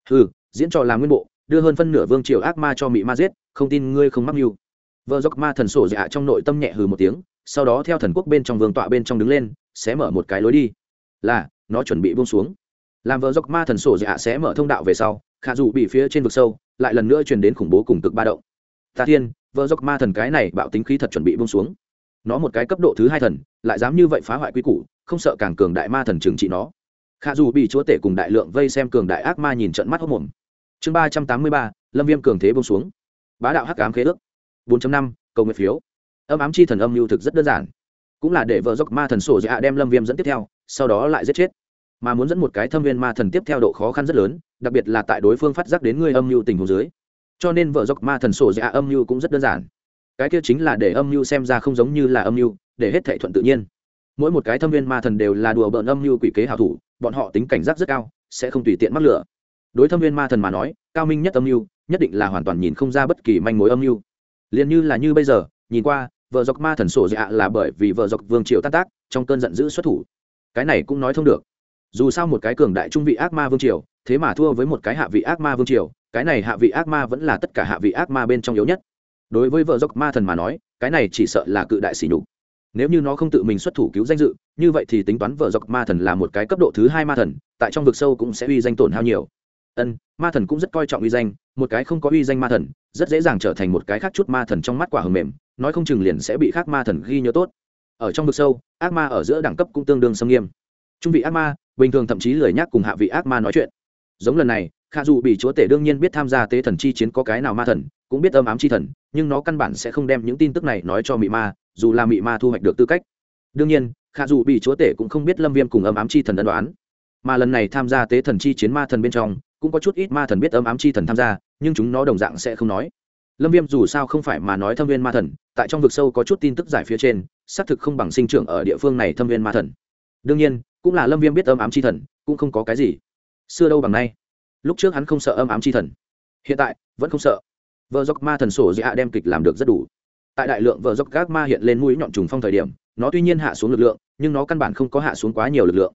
Diễn trò làm nguyên bộ, đưa hơn phân nửa vương triều ác ma cho mị ma giết, không tin ngươi không mắc mưu. Vợ dọc ma thần sổ dạ trong nội tâm nhẹ hừ một tiếng, sau đó theo thần quốc bên trong vương tọa bên trong đứng lên, sẽ mở một cái lối đi. Là, nó chuẩn bị buông xuống. Làm vợ dọc ma thần sổ dạ sẽ mở thông đạo về sau, khả dụ bị phía trên vực sâu, lại lần nữa truyền đến khủng bố cùng cực ba động. Ta thiên, vợ dọc ma thần cái này bạo tính khí thật chuẩn bị buông xuống. Nó một cái cấp độ thứ 2 thần, lại dám như vậy phá hoại quy củ, không sợ càng cường đại ma thần trừng trị nó. Khả dù bị chúa tể cùng đại lượng vây xem cường đại ác ma nhìn trận mắt hốt mồm. Chương 383, Lâm Viêm cường thế buông xuống. Bá đạo hắc ám khế ước. 4.5, cầu nguyện phiếu. Âm ám chi thần âm lưu thực rất đơn giản, cũng là để vợ dốc ma thần sổ dạ đem Lâm Viêm dẫn tiếp theo, sau đó lại giết chết. Mà muốn dẫn một cái thâm viên ma thần tiếp theo độ khó khăn rất lớn, đặc biệt là tại đối phương phát giác đến người âm lưu tình huống dưới. Cho nên vợ dốc ma thần sổ dạ âm lưu cũng rất đơn giản. Cái kia chính là để âm lưu xem ra không giống như là âm lưu, để hết thảy thuận tự nhiên. Mỗi một cái thâm viên ma thần đều là đùa bỡn âm lưu quỷ kế hảo thủ, bọn họ tính cảnh giác rất cao, sẽ không tùy tiện mắc lửa. Đối thâm viên ma thần mà nói, cao minh nhất âm lưu, nhất định là hoàn toàn nhìn không ra bất kỳ manh mối âm lưu. Liên như là như bây giờ, nhìn qua, vợ dọc ma thần sổ dạ là bởi vì vợ dọc vương triều tan tác, trong cơn giận dữ xuất thủ. Cái này cũng nói thông được. Dù sao một cái cường đại trung vị ác ma vương triều, thế mà thua với một cái hạ vị ác ma vương triều, cái này hạ vị ác ma vẫn là tất cả hạ vị ác ma bên trong yếu nhất. Đối với vợ dọc ma thần mà nói, cái này chỉ sợ là cự đại sỉ nhục. Nếu như nó không tự mình xuất thủ cứu danh dự, như vậy thì tính toán vợ dọc ma thần là một cái cấp độ thứ 2 ma thần, tại trong vực sâu cũng sẽ uy danh tổn hao nhiều. Ma thần cũng rất coi trọng uy danh, một cái không có uy danh ma thần, rất dễ dàng trở thành một cái khác chút ma thần trong mắt quả hờm mềm, nói không chừng liền sẽ bị khác ma thần ghi nhớ tốt. Ở trong vực sâu, ác ma ở giữa đẳng cấp cũng tương đương xâm nghiêm. Trung vị ác ma, bình thường thậm chí lười nhác cùng hạ vị ác ma nói chuyện. Giống lần này, Khả Dụ bị chúa tể đương nhiên biết tham gia tế thần chi chiến có cái nào ma thần, cũng biết âm ám chi thần, nhưng nó căn bản sẽ không đem những tin tức này nói cho mị ma, dù là mị ma thu hoạch được tư cách. Đương nhiên, Khả Dụ bị chúa tể cũng không biết Lâm Viêm cùng âm ám chi thần ân đoán. Mà lần này tham gia tế thần chi chiến ma thần bên trong, cũng có chút ít ma thần biết âm ám chi thần tham gia, nhưng chúng nó đồng dạng sẽ không nói. Lâm Viêm dù sao không phải mà nói thâm viên ma thần, tại trong vực sâu có chút tin tức giải phía trên, xác thực không bằng sinh trưởng ở địa phương này thâm viên ma thần. Đương nhiên, cũng là Lâm Viêm biết âm ám chi thần, cũng không có cái gì. Xưa đâu bằng nay. Lúc trước hắn không sợ âm ám chi thần, hiện tại vẫn không sợ. Vợ dốc ma thần sổ dạ đem kịch làm được rất đủ. Tại đại lượng vợ dốc các ma hiện lên mũi nhọn trùng phong thời điểm, nó tuy nhiên hạ xuống lực lượng, nhưng nó căn bản không có hạ xuống quá nhiều lực lượng.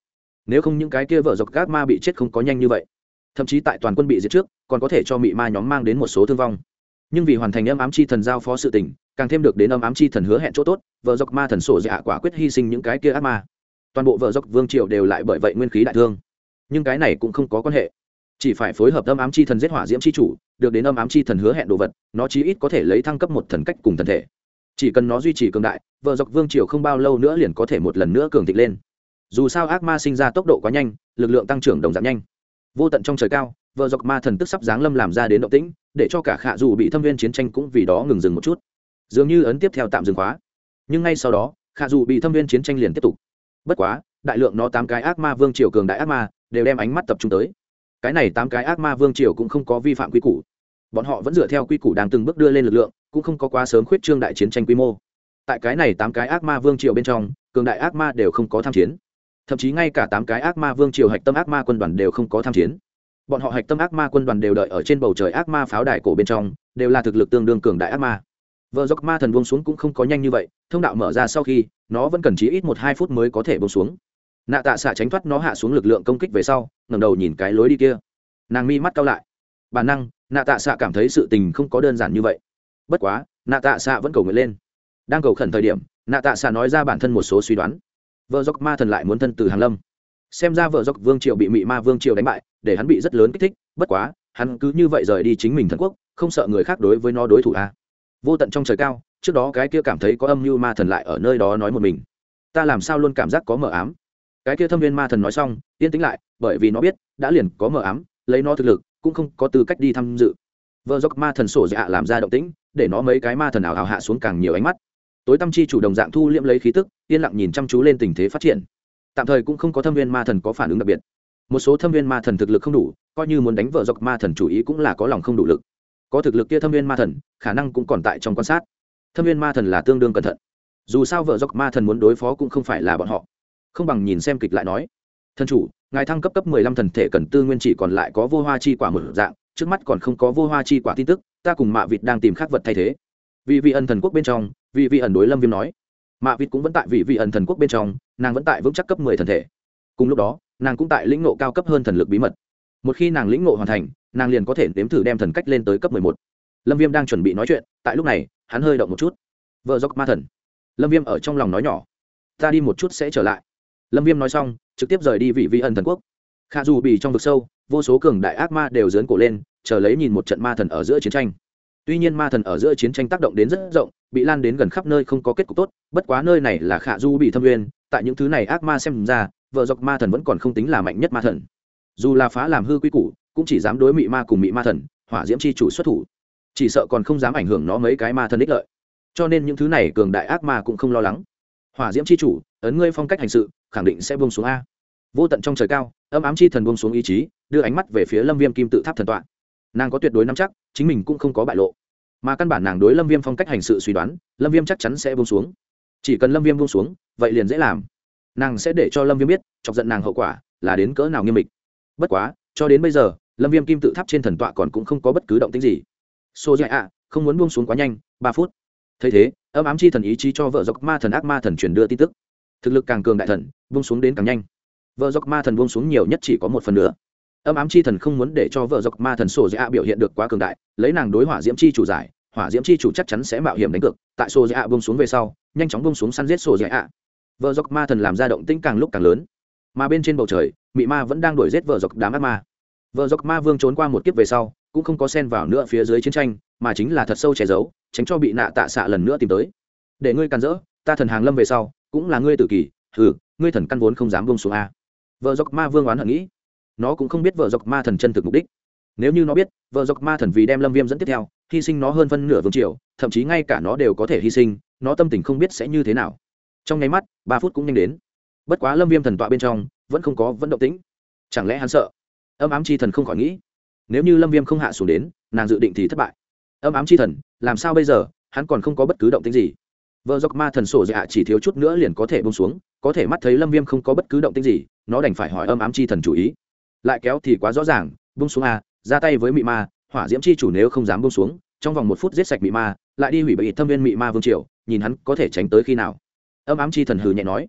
nếu không những cái kia vợ dọc ác ma bị chết không có nhanh như vậy, thậm chí tại toàn quân bị diệt trước còn có thể cho mị ma nhóm mang đến một số thương vong. Nhưng vì hoàn thành âm ám chi thần giao phó sự tình, càng thêm được đến âm ám chi thần hứa hẹn chỗ tốt, vợ dọc ma thần sổ dạ quả quyết hy sinh những cái kia ác ma. Toàn bộ vợ dọc vương triều đều lại bởi vậy nguyên khí đại thương. Nhưng cái này cũng không có quan hệ, chỉ phải phối hợp âm ám chi thần giết hỏa diễm chi chủ, được đến âm ám chi thần hứa hẹn đồ vật, nó chí ít có thể lấy thăng cấp một thần cách cùng thần thể. Chỉ cần nó duy trì cường đại, vợ dọc vương triều không bao lâu nữa liền có thể một lần nữa cường thịnh lên. Dù sao ác ma sinh ra tốc độ quá nhanh, lực lượng tăng trưởng đồng dạng nhanh. Vô tận trong trời cao, vợ dọc ma thần tức sắp giáng lâm làm ra đến động tĩnh, để cho cả khạ dù bị thâm viên chiến tranh cũng vì đó ngừng dừng một chút, dường như ấn tiếp theo tạm dừng khóa. Nhưng ngay sau đó khạ dù bị thâm viên chiến tranh liền tiếp tục. Bất quá đại lượng nó 8 cái ác ma vương triều cường đại ác ma đều đem ánh mắt tập trung tới cái này 8 cái ác ma vương triều cũng không có vi phạm quy củ, bọn họ vẫn dựa theo quy củ đang từng bước đưa lên lực lượng, cũng không có quá sớm khuyết trương đại chiến tranh quy mô. Tại cái này 8 cái ác ma vương triều bên trong, cường đại ác ma đều không có tham chiến, thậm chí ngay cả 8 cái ác ma vương triều hạch tâm ác ma quân đoàn đều không có tham chiến. Bọn họ hạch tâm ác ma quân đoàn đều đợi ở trên bầu trời ác ma pháo đài cổ bên trong, đều là thực lực tương đương cường đại ác ma. Vợ dọc ma thần buông xuống cũng không có nhanh như vậy, thông đạo mở ra sau khi nó vẫn cần chí ít 1-2 phút mới có thể buông xuống. Nạ tạ xạ tránh thoát nó hạ xuống lực lượng công kích về sau, ngẩng đầu nhìn cái lối đi kia, nàng mi mắt cau lại. Bản năng nạ tạ xạ cảm thấy sự tình không có đơn giản như vậy. Bất quá nạ tạ xạ vẫn cầu nguyện lên. Đang cầu khẩn thời điểm, nạ tạ xạ nói ra bản thân một số suy đoán. Vợ dọc ma thần lại muốn thân từ hàng lâm, xem ra vợ dọc vương triều bị mị ma vương triều đánh bại, để hắn bị rất lớn kích thích. Bất quá hắn cứ như vậy rời đi chính mình thần quốc, không sợ người khác đối với nó đối thủ à? Vô tận trong trời cao, trước đó cái kia cảm thấy có âm mưu ma thần lại ở nơi đó nói một mình, ta làm sao luôn cảm giác có mờ ám. Cái kia thâm viên ma thần nói xong yên tĩnh lại, bởi vì nó biết đã liền có mờ ám, lấy nó thực lực cũng không có tư cách đi tham dự. Vợ dọc ma thần sổ dạ làm ra động tĩnh, để nó mấy cái ma thần ảo ảo hạ xuống càng nhiều ánh mắt. Tối tâm chi chủ đồng dạng thu liễm lấy khí tức, yên lặng nhìn chăm chú lên tình thế phát triển. Tạm thời cũng không có thâm viên ma thần có phản ứng đặc biệt. Một số thâm viên ma thần thực lực không đủ, coi như muốn đánh vợ dọc ma thần chủ ý cũng là có lòng không đủ lực. Có thực lực kia thâm viên ma thần khả năng cũng còn tại trong quan sát. Thâm viên ma thần là tương đương cẩn thận, dù sao vợ dọc ma thần muốn đối phó cũng không phải là bọn họ, không bằng nhìn xem kịch lại nói. Thần chủ, ngài thăng cấp 15 thần thể cần tư nguyên chỉ còn lại có vô hoa chi quả một dạng, trước mắt còn không có vô hoa chi quả tin tức, ta cùng mạ vịt đang tìm khác vật thay thế. Vì vị ẩn thần quốc bên trong, vì vị ẩn đối Lâm Viêm nói, mạ vịt cũng vẫn tại vì vị ẩn thần quốc bên trong, nàng vẫn tại vững chắc cấp 10 thần thể. Cùng lúc đó nàng cũng tại lĩnh ngộ cao cấp hơn thần lực bí mật, một khi nàng lĩnh ngộ hoàn thành, nàng liền có thể nếm thử đem thần cách lên tới cấp 11. Lâm Viêm đang chuẩn bị nói chuyện, tại lúc này hắn hơi động một chút. Vợ dọc ma thần. Lâm Viêm ở trong lòng nói nhỏ, ta đi một chút sẽ trở lại. Lâm Viêm nói xong trực tiếp rời đi vị vị ẩn thần quốc. Khả dù bị trong vực sâu, vô số cường đại ác ma đều giớn cổ lên, chờ lấy nhìn một trận ma thần ở giữa chiến tranh. Tuy nhiên ma thần ở giữa chiến tranh tác động đến rất rộng, bị lan đến gần khắp nơi không có kết cục tốt, bất quá nơi này là Khả Du bị thâm nguyên, tại những thứ này ác ma xem ra, vợ dọc ma thần vẫn còn không tính là mạnh nhất ma thần. Dù là phá làm hư quy củ, cũng chỉ dám đối mị ma cùng mị ma thần, hỏa diễm chi chủ xuất thủ, chỉ sợ còn không dám ảnh hưởng nó mấy cái ma thần ích lợi. Cho nên những thứ này cường đại ác ma cũng không lo lắng. Hỏa diễm chi chủ, ấn ngươi phong cách hành sự, khẳng định sẽ buông xuống a. Vô tận trong trời cao, âm ám chi thần buông xuống ý chí, đưa ánh mắt về phía Lâm Viêm kim tự tháp thần tọa. Nàng có tuyệt đối nắm chắc, chính mình cũng không có bại lộ. Mà căn bản nàng đối Lâm Viêm phong cách hành sự suy đoán, Lâm Viêm chắc chắn sẽ buông xuống. Chỉ cần Lâm Viêm buông xuống, vậy liền dễ làm. Nàng sẽ để cho Lâm Viêm biết, chọc giận nàng hậu quả là đến cỡ nào nghiêm mịch. Bất quá, cho đến bây giờ, Lâm Viêm kim tự tháp trên thần tọa còn cũng không có bất cứ động tĩnh gì. Sô Dạ ạ, không muốn buông xuống quá nhanh, 3 phút. Thấy thế, âm ám chi thần ý chí cho vợ dọc ma thần ác ma thần truyền đưa tin tức. Thực lực càng cường đại thần, buông xuống đến càng nhanh. Vợ dọc ma thần buông xuống nhiều nhất chỉ có 1/4. Âm ám chi thần không muốn để cho vợ dọc ma thần Sô Dạ biểu hiện được quá cường đại, lấy nàng đối hỏa diễm chi chủ giải, hỏa diễm chi chủ chắc chắn sẽ mạo hiểm đánh cược. Tại Sô Dạ buông xuống về sau, nhanh chóng buông xuống săn giết Sô Dạ. Vợ dọc ma thần làm ra động tĩnh càng lúc càng lớn, mà bên trên bầu trời, mị ma vẫn đang đuổi giết vợ dọc đám ác ma. Vợ dọc ma vương trốn qua một kiếp về sau, cũng không có xen vào nữa phía dưới chiến tranh, mà chính là thật sâu che giấu, tránh cho bị nạ tạ xạ lần nữa tìm tới. Để ngươi càn rỡ, ta thần hàng lâm về sau, cũng là ngươi tử kỳ, ngươi thần căn vốn không dám buông xuống a. Vợ dọc ma vương oán hận nghĩ, nó cũng không biết vợ dọc ma thần chân thực mục đích. Nếu như nó biết, vợ dọc ma thần vì đem Lâm Viêm dẫn tiếp theo, hy sinh nó hơn phân nửa vương triều, thậm chí ngay cả nó đều có thể hy sinh, nó tâm tình không biết sẽ như thế nào. Trong nháy mắt, 3 phút cũng nhanh đến. Bất quá Lâm Viêm thần tọa bên trong vẫn không có vận động tĩnh. Chẳng lẽ hắn sợ? Âm ám chi thần không khỏi nghĩ, nếu như Lâm Viêm không hạ xuống đến, nàng dự định thì thất bại. Âm ám chi thần, làm sao bây giờ, hắn còn không có bất cứ động tĩnh gì. Vợ dọc ma thần Sổ Dạ chỉ thiếu chút nữa liền có thể buông xuống, có thể mắt thấy Lâm Viêm không có bất cứ động tĩnh gì, nó đành phải hỏi âm ám chi thần chủ ý. Lại kéo thì quá rõ ràng, buông xuống a, ra tay với mị ma, hỏa diễm chi chủ nếu không dám buông xuống, trong vòng 1 phút giết sạch mị ma, lại đi hủy bại thâm viên mị ma vương triều, nhìn hắn có thể tránh tới khi nào. Âm ám chi thần hừ nhẹ nói,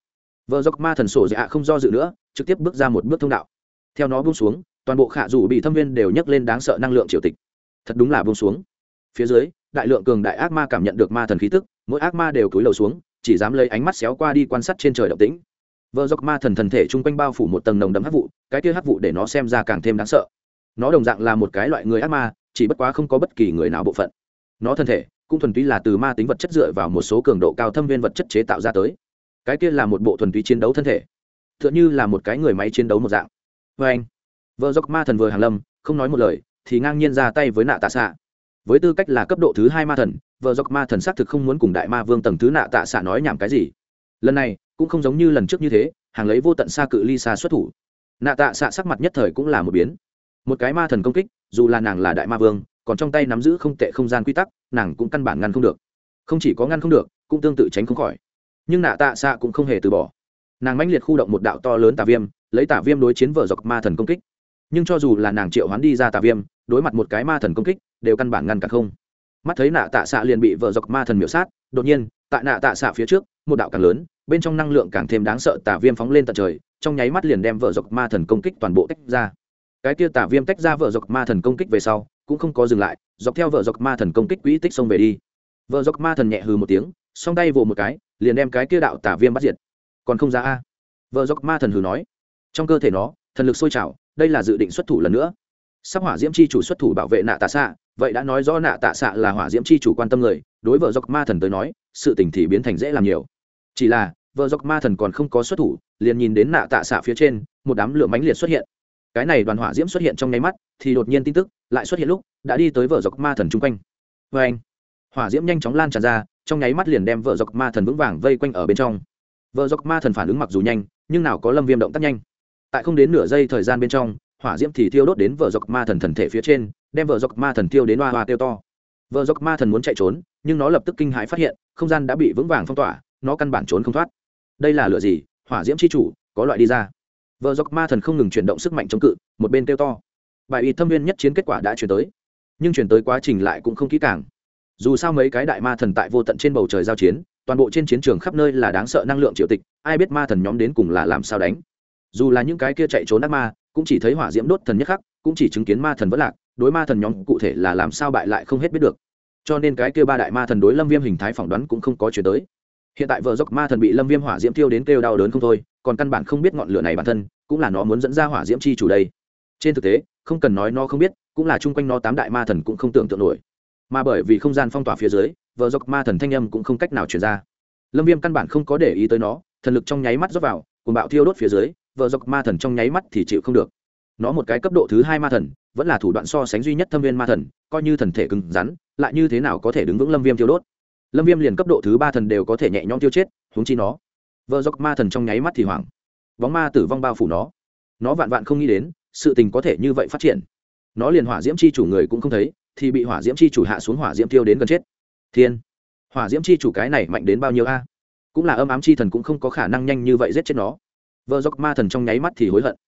vợ dọc ma thần sổ dạ không do dự nữa, trực tiếp bước ra một bước thông đạo. Theo nó buông xuống, toàn bộ khả dù bị thâm viên đều nhấc lên đáng sợ năng lượng triều tịch. Thật đúng là buông xuống. Phía dưới, đại lượng cường đại ác ma cảm nhận được ma thần khí tức, mỗi ác ma đều cúi đầu xuống, chỉ dám lấy ánh mắt xéo qua đi quan sát trên trời động tĩnh. Vợ dọc ma thần thần thể trung quanh bao phủ một tầng nồng đậm hắc vụ, cái kia hắc vụ để nó xem ra càng thêm đáng sợ. Nó đồng dạng là một cái loại người ác ma, chỉ bất quá không có bất kỳ người nào bộ phận. Nó thân thể cũng thuần túy là từ ma tính vật chất dựa vào một số cường độ cao thâm viên vật chất chế tạo ra tới. Cái kia là một bộ thuần túy chiến đấu thân thể, tựa như là một cái người máy chiến đấu một dạng. Và anh, vợ dọc ma thần vừa hàng lâm, không nói một lời, thì ngang nhiên ra tay với nạ tạ xạ. Với tư cách là cấp độ thứ 2 ma thần, vợ dọc ma thần xác thực không muốn cùng đại ma vương tầng thứ nạ tạ xạ nói nhảm cái gì. Lần này cũng không giống như lần trước như thế, hàng lấy vô tận xa cự ly xa xuất thủ. Nạ tạ xạ sắc mặt nhất thời cũng là một biến. Một cái ma thần công kích, dù là nàng là đại ma vương, còn trong tay nắm giữ không tệ không gian quy tắc, nàng cũng căn bản ngăn không được. Không chỉ có ngăn không được, cũng tương tự tránh không khỏi. Nhưng nạ tạ xạ cũng không hề từ bỏ. Nàng mãnh liệt khu động một đạo to lớn tà viêm, lấy tà viêm đối chiến vợ dọc ma thần công kích. Nhưng cho dù là nàng triệu hoán đi ra tà viêm, đối mặt một cái ma thần công kích, đều căn bản ngăn cản không. Mắt thấy nạ tạ xạ liền bị vợ dọc ma thần miểu sát, đột nhiên, tại nạ tạ xạ phía trước, một đạo càng lớn, bên trong năng lượng càng thêm đáng sợ tà viêm phóng lên tận trời, trong nháy mắt liền đem vợ dọc ma thần công kích toàn bộ tách ra. Cái kia tà viêm tách ra vợ dọc ma thần công kích về sau, cũng không có dừng lại, dọc theo vợ dọc ma thần công kích quỹ tích xông về đi. Vợ dọc ma thần nhẹ hừ một tiếng, song tay vồ một cái, liền đem cái kia đạo tà viêm bắt diệt. Còn không ra a? Vợ dọc ma thần hừ nói. Trong cơ thể nó, thần lực sôi trào, đây là dự định xuất thủ lần nữa. Sắp hỏa diễm chi chủ xuất thủ bảo vệ nạ tạ xạ, vậy đã nói rõ nạ tạ xạ là hỏa diễm chi chủ quan tâm người, đối vợ dọc ma thần tới nói, sự tình thì biến thành dễ làm nhiều. Chỉ là, vợ dọc ma thần còn không có xuất thủ, liền nhìn đến nạ tạ xạ phía trên, một đám lửa mãnh liệt xuất hiện. Cái này đoàn hỏa diễm xuất hiện trong nháy mắt, thì đột nhiên tin tức lại xuất hiện lúc đã đi tới vợ dọc ma thần chung quanh. Vê anh, hỏa diễm nhanh chóng lan tràn ra, trong nháy mắt liền đem vợ dọc ma thần vững vàng vây quanh ở bên trong. Vợ dọc ma thần phản ứng mặc dù nhanh, nhưng nào có Lâm Viêm động tác nhanh. Tại không đến nửa giây thời gian bên trong, hỏa diễm thì thiêu đốt đến vợ dọc ma thần thần thể phía trên, đem vợ dọc ma thần thiêu đến hoa hoa tiêu to. Vợ dọc ma thần muốn chạy trốn, nhưng nó lập tức kinh hãi phát hiện, không gian đã bị vững vàng phong tỏa, nó căn bản trốn không thoát. Đây là lửa gì? Hỏa diễm chi chủ, có loại đi ra. Vợ dọc ma thần không ngừng chuyển động sức mạnh chống cự, một bên kêu to. Bài y thâm viên nhất chiến kết quả đã chuyển tới, nhưng chuyển tới quá trình lại cũng không kỹ càng. Dù sao mấy cái đại ma thần tại vô tận trên bầu trời giao chiến, toàn bộ trên chiến trường khắp nơi là đáng sợ năng lượng triệu tịch, ai biết ma thần nhóm đến cùng là làm sao đánh. Dù là những cái kia chạy trốn ác ma, cũng chỉ thấy hỏa diễm đốt thần nhất khắc, cũng chỉ chứng kiến ma thần vẫn lạc, đối ma thần nhóm cụ thể là làm sao bại lại không hết biết được. Cho nên cái kia ba đại ma thần đối Lâm Viêm hình thái phỏng đoán cũng không có chuyển tới. Hiện tại vợ dọc ma thần bị Lâm Viêm hỏa diễm thiêu đến kêu đau đớn không thôi, còn căn bản không biết ngọn lửa này bản thân cũng là nó muốn dẫn ra hỏa diễm chi chủ đây. Trên thực tế, không cần nói nó không biết, cũng là chung quanh nó 8 đại ma thần cũng không tưởng tượng nổi. Mà bởi vì không gian phong tỏa phía dưới, vợ dọc ma thần thanh âm cũng không cách nào truyền ra. Lâm Viêm căn bản không có để ý tới nó, thần lực trong nháy mắt rót vào, cuồng bạo thiêu đốt phía dưới, vợ dọc ma thần trong nháy mắt thì chịu không được. Nó một cái cấp độ thứ 2 ma thần, vẫn là thủ đoạn so sánh duy nhất thâm viên ma thần, coi như thần thể cứng rắn, lại như thế nào có thể đứng vững Lâm Viêm thiêu đốt. Lâm Viêm liền cấp độ thứ 3 thần đều có thể nhẹ nhõm tiêu chết, huống chi nó. Vợ dọc ma thần trong nháy mắt thì hoảng. Bóng ma tử vong bao phủ nó. Nó vạn vạn không nghĩ đến, sự tình có thể như vậy phát triển. Nó liền hỏa diễm chi chủ người cũng không thấy, thì bị hỏa diễm chi chủ hạ xuống hỏa diễm tiêu đến gần chết. Thiên, hỏa diễm chi chủ cái này mạnh đến bao nhiêu a? Cũng là âm ám chi thần cũng không có khả năng nhanh như vậy giết chết nó. Vợ dọc ma thần trong nháy mắt thì hối hận.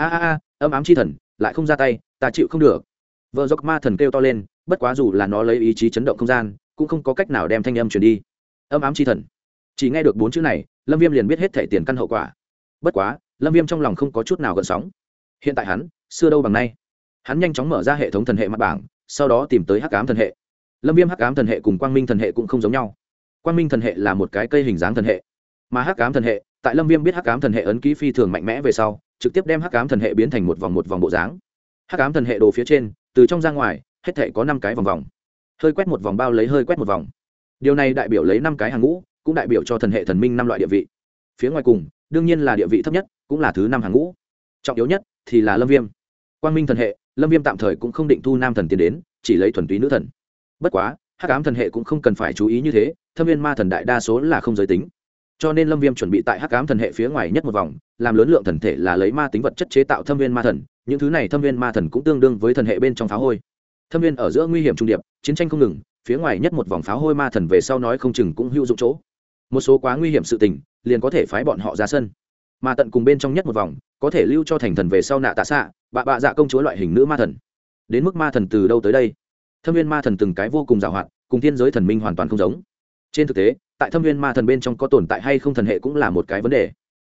Âm ám chi thần lại không ra tay, ta chịu không được. Vợ dọc ma thần kêu to lên, bất quá dù là nó lấy ý chí chấn động không gian, cũng không có cách nào đem thanh âm truyền đi. Âm ám chi thần, chỉ nghe được 4 chữ này, Lâm Viêm liền biết hết thảy tiền căn hậu quả. Bất quá, Lâm Viêm trong lòng không có chút nào gợn sóng. Hiện tại hắn, xưa đâu bằng nay. Hắn nhanh chóng mở ra hệ thống thần hệ mặt bảng, sau đó tìm tới Hắc Ám thần hệ. Lâm Viêm Hắc Ám thần hệ cùng Quang Minh thần hệ cũng không giống nhau. Quang Minh thần hệ là một cái cây hình dáng thần hệ, mà Hắc Ám thần hệ, tại Lâm Viêm biết Hắc Ám thần hệ ấn ký phi thường mạnh mẽ về sau, trực tiếp đem Hắc Ám thần hệ biến thành một vòng bộ dáng. Hắc Ám thần hệ đồ phía trên, từ trong ra ngoài, hết thảy có 5 cái vòng vòng. Hơi quét một vòng bao lấy hơi quét một vòng. Điều này đại biểu lấy 5 cái hàng ngũ, cũng đại biểu cho thần hệ thần minh 5 loại địa vị. Phía ngoài cùng, đương nhiên là địa vị thấp nhất, cũng là thứ 5 hàng ngũ. Trọng yếu nhất thì là Lâm Viêm. Quang Minh thần hệ, Lâm Viêm tạm thời cũng không định thu nam thần tiến đến, chỉ lấy thuần túy nữ thần. Bất quá, Hắc Ám thần hệ cũng không cần phải chú ý như thế, thâm viên ma thần đại đa số là không giới tính. Cho nên Lâm Viêm chuẩn bị tại Hắc Ám thần hệ phía ngoài nhất một vòng, làm lớn lượng thần thể là lấy ma tính vật chất chế tạo thâm viên ma thần, những thứ này thâm viên ma thần cũng tương đương với thần hệ bên trong pháo hôi. Thâm viên ở giữa nguy hiểm trung điệp, chiến tranh không ngừng, phía ngoài nhất một vòng pháo hôi ma thần về sau nói không chừng cũng hữu dụng chỗ. Một số quá nguy hiểm sự tình, liền có thể phái bọn họ ra sân. Mà tận cùng bên trong nhất một vòng, có thể lưu cho thành thần về sau nạ tạ xạ, bạ dạ công chúa loại hình nữ ma thần. Đến mức ma thần từ đâu tới đây? Thâm viên ma thần từng cái vô cùng giàu hoạt, cùng thiên giới thần minh hoàn toàn không giống. Trên thực tế, tại thâm viên ma thần bên trong có tồn tại hay không thần hệ cũng là một cái vấn đề.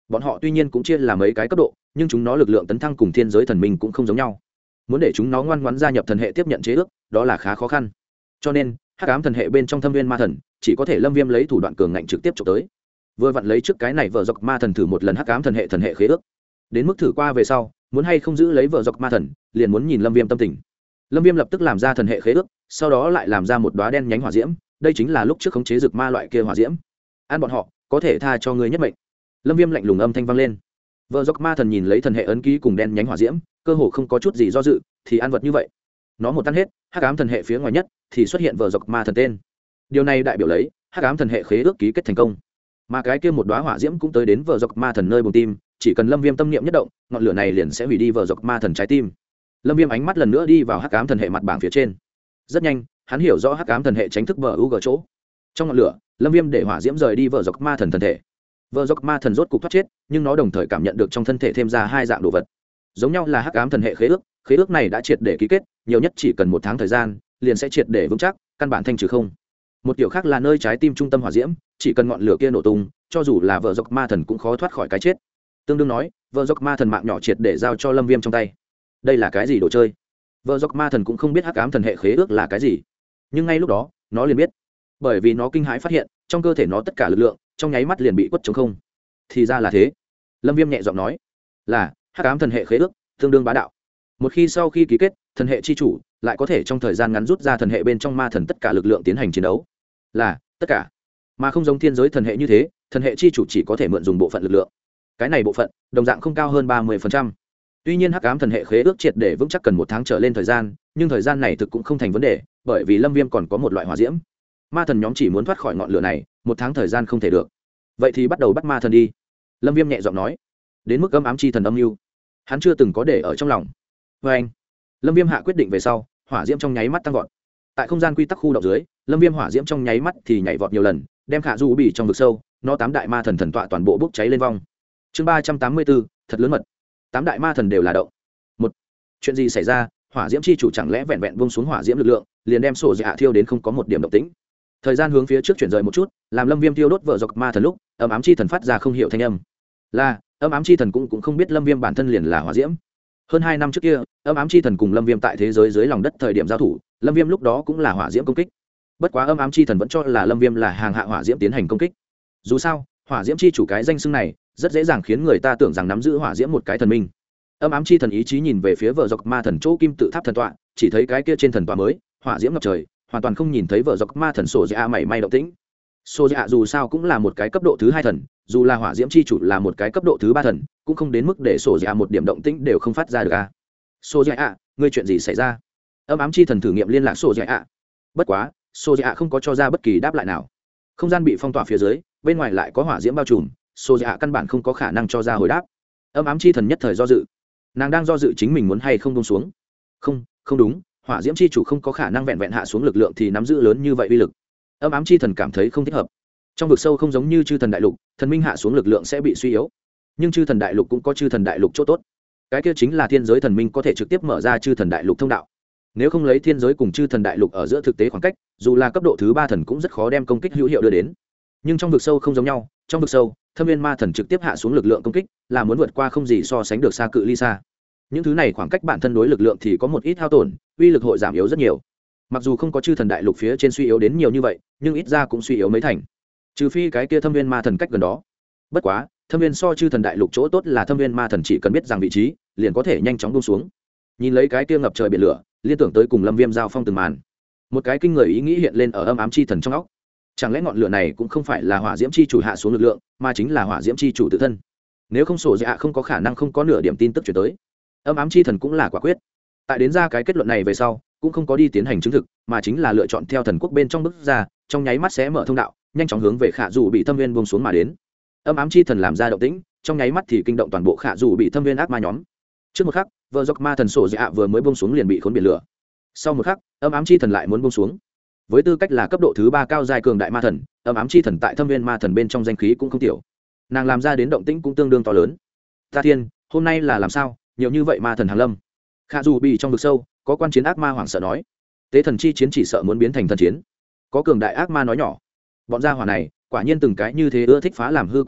bọn họ tuy nhiên cũng chia là mấy cái cấp độ, nhưng chúng nó lực lượng tấn thăng cùng thiên giới thần minh cũng không giống nhau. Muốn để chúng nó ngoan ngoãn gia nhập thần hệ tiếp nhận chế ước, đó là khá khó khăn. Cho nên hắc ám thần hệ bên trong thâm viên ma thần chỉ có thể Lâm Viêm lấy thủ đoạn cường ngạnh trực tiếp chụp tới. Vừa vặn lấy trước cái này vợ dọc ma thần thử một lần hắc ám thần hệ khế ước. Đến mức thử qua về sau, muốn hay không giữ lấy vợ dọc ma thần, liền muốn nhìn Lâm Viêm tâm tình. Lâm Viêm lập tức làm ra thần hệ khế ước, sau đó lại làm ra một đóa đen nhánh hỏa diễm, đây chính là lúc trước khống chế dược ma loại kia hỏa diễm. Ăn bọn họ, có thể tha cho ngươi nhất mệnh. Lâm Viêm lạnh lùng âm thanh vang lên. Vợ dọc ma thần nhìn lấy thần hệ ấn ký cùng đen nhánh hỏa diễm, cơ hồ không có chút gì do dự, thì ăn vật như vậy. Nó một tan hết, hắc ám thần hệ phía ngoài nhất thì xuất hiện vợ dọc ma thần tên. Điều này đại biểu lấy hắc ám thần hệ khế ước ký kết thành công. Mà cái kia một đóa hỏa diễm cũng tới đến vợ dọc ma thần nơi bùng tim, chỉ cần Lâm Viêm tâm niệm nhất động, ngọn lửa này liền sẽ hủy đi vợ dọc ma thần trái tim. Lâm Viêm ánh mắt lần nữa đi vào hắc ám thần hệ mặt bảng phía trên. Rất nhanh, hắn hiểu rõ hắc ám thần hệ tránh thức bug chỗ. Trong ngọn lửa, Lâm Viêm để hỏa diễm rời đi vợ dọc ma thần thân thể. Vợ dọc ma thần rốt cục thoát chết, nhưng nó đồng thời cảm nhận được trong thân thể thêm ra hai dạng đồ vật. Giống nhau là hắc ám thần hệ khế ước này đã triệt để ký kết, nhiều nhất chỉ cần 1 tháng thời gian, liền sẽ triệt để vững chắc, căn bản thanh trừ không. Một kiểu khác là nơi trái tim trung tâm hỏa diễm, chỉ cần ngọn lửa kia nổ tung, cho dù là vợ dọc ma thần cũng khó thoát khỏi cái chết. Tương đương nói, vợ dọc ma thần mạng nhỏ triệt để giao cho Lâm Viêm trong tay. Đây là cái gì đồ chơi? Vợ dọc ma thần cũng không biết hắc ám thần hệ khế ước là cái gì, nhưng ngay lúc đó nó liền biết, bởi vì nó kinh hãi phát hiện trong cơ thể nó tất cả lực lượng trong nháy mắt liền bị quất trống không. Thì ra là thế. Lâm Viêm nhẹ giọng nói, là hắc ám thần hệ khế ước tương đương bá đạo. Một khi sau khi ký kết, thần hệ chi chủ lại có thể trong thời gian ngắn rút ra thần hệ bên trong ma thần tất cả lực lượng tiến hành chiến đấu. Là tất cả, mà không giống thiên giới thần hệ như thế, thần hệ chi chủ chỉ có thể mượn dùng bộ phận lực lượng. Cái này bộ phận đồng dạng không cao hơn 30%. Tuy nhiên hắc ám thần hệ khế ước triệt để vững chắc cần 1 tháng trở lên thời gian, nhưng thời gian này thực cũng không thành vấn đề, bởi vì Lâm Viêm còn có một loại hỏa diễm. Ma thần nhóm chỉ muốn thoát khỏi ngọn lửa này, 1 tháng thời gian không thể được. Vậy thì bắt đầu bắt ma thần đi. Lâm Viêm nhẹ giọng nói. Đến mức ám chi thần âm mưu, hắn chưa từng có để ở trong lòng. Và anh, Lâm Viêm hạ quyết định về sau, hỏa diễm trong nháy mắt tăng vọt. Tại không gian quy tắc khu động dưới, Lâm Viêm hỏa diễm trong nháy mắt thì nhảy vọt nhiều lần, đem Khả Du bị trong vực sâu, nó 8 đại ma thần thần tọa toàn bộ bốc cháy lên vong. Chương 384, thật lớn mật. 8 đại ma thần đều là động. Một, chuyện gì xảy ra? Hỏa diễm chi chủ chẳng lẽ vẹn vẹn buông xuống hỏa diễm lực lượng, liền đem sổ dạ thiêu đến không có một điểm động tĩnh. Thời gian hướng phía trước chuyển rời một chút, làm Lâm Viêm thiêu đốt vợ dọc ma thần lúc, ám chi thần phát ra không hiểu thanh âm. Là, ám chi thần cũng không biết Lâm Viêm bản thân liền là hỏa diễm. Hơn 2 năm trước kia, ám chi thần cùng Lâm Viêm tại thế giới dưới lòng đất thời điểm giao thủ, Lâm Viêm lúc đó cũng là hỏa diễm công kích. Bất quá ám chi thần vẫn cho là Lâm Viêm là hàng hạ hỏa diễm tiến hành công kích. Dù sao, hỏa diễm chi chủ cái danh xưng này rất dễ dàng khiến người ta tưởng rằng nắm giữ hỏa diễm một cái thần minh. Ám chi thần ý chí nhìn về phía vợ dọc ma thần chỗ kim tự tháp thần tọa, chỉ thấy cái kia trên thần tọa mới hỏa diễm ngập trời, hoàn toàn không nhìn thấy vợ dọc ma thần sổ dạ mảy may động tĩnh. Sổ dạ dù sao cũng là một cái cấp độ thứ 2 thần, dù là hỏa diễm chi chủ là một cái cấp độ thứ 3 thần, cũng không đến mức để sổ dạ một điểm động tĩnh đều không phát ra được a. Sổ dạ, ngươi chuyện gì xảy ra? Ám chi thần thử nghiệm liên lạc sổ dạ. Bất quá, sổ dạ không có cho ra bất kỳ đáp lại nào. Không gian bị phong tỏa phía dưới, bên ngoài lại có hỏa diễm bao trùm, sổ dạ căn bản không có khả năng cho ra hồi đáp. Ám chi thần nhất thời do dự. Nàng đang do dự chính mình muốn hay không buông xuống. Không đúng, hỏa diễm chi chủ không có khả năng vẹn vẹn hạ xuống lực lượng thì nắm giữ lớn như vậy uy lực. Ám chi thần cảm thấy không thích hợp. Trong vực sâu không giống như chư thần đại lục, thần minh hạ xuống lực lượng sẽ bị suy yếu, nhưng chư thần đại lục cũng có chư thần đại lục chỗ tốt. Cái kia chính là thiên giới thần minh có thể trực tiếp mở ra chư thần đại lục thông đạo. Nếu không lấy thiên giới cùng chư thần đại lục ở giữa thực tế khoảng cách, dù là cấp độ thứ 3 thần cũng rất khó đem công kích hữu hiệu đưa đến. Nhưng trong vực sâu không giống nhau, trong vực sâu thâm viên ma thần trực tiếp hạ xuống lực lượng công kích là muốn vượt qua không gì so sánh được xa cự ly xa. Những thứ này khoảng cách bản thân đối lực lượng thì có một ít hao tổn, uy lực hội giảm yếu rất nhiều. Mặc dù không có chư thần đại lục phía trên suy yếu đến nhiều như vậy, nhưng ít ra cũng suy yếu mấy thành, trừ phi cái kia thâm viên ma thần cách gần đó. Bất quá thâm viên so chư thần đại lục chỗ tốt là thâm viên ma thần chỉ cần biết rằng vị trí liền có thể nhanh chóng buông xuống. Nhìn lấy cái kia ngập trời biển lửa, liên tưởng tới cùng Lâm Viêm giao phong từng màn, một cái kinh người ý nghĩ hiện lên ở ám chi thần trong óc. Chẳng lẽ ngọn lửa này cũng không phải là hỏa diễm chi chủ hạ xuống lực lượng, mà chính là hỏa diễm chi chủ tự thân? Nếu không sổ dạ không có khả năng không có nửa điểm tin tức chuyển tới. Ám chi thần cũng là quả quyết. Tại đến ra cái kết luận này về sau, cũng không có đi tiến hành chứng thực, mà chính là lựa chọn theo thần quốc bên trong bước ra, trong nháy mắt sẽ mở thông đạo, nhanh chóng hướng về Khả Dụ bị thâm viên buông xuống mà đến. Ám chi thần làm ra động tĩnh, trong nháy mắt thì kinh động toàn bộ Khả Dụ bị thâm viên ác ma nhóm. Trước một khắc, vợ dọc ma thần sổ dạ vừa mới buông xuống liền bị khốn biển lửa. Sau một khắc, ám chi thần lại muốn buông xuống. Với tư cách là cấp độ thứ 3 cao giai cường đại ma thần, ám chi thần tại thâm viên ma thần bên trong danh khí cũng không tiểu. Nàng làm ra đến động tĩnh cũng tương đương to lớn. Ta thiên, hôm nay là làm sao, nhiều như vậy ma thần hàng lâm. Khả Dù bị trong vực sâu, có quan chiến ác ma hoảng sợ nói, tế thần chi chiến chỉ sợ muốn biến thành thần chiến. Có cường đại ác ma nói nhỏ, bọn gia hỏa này quả nhiên từng cái như thế ưa thích phá làm hư quý củ,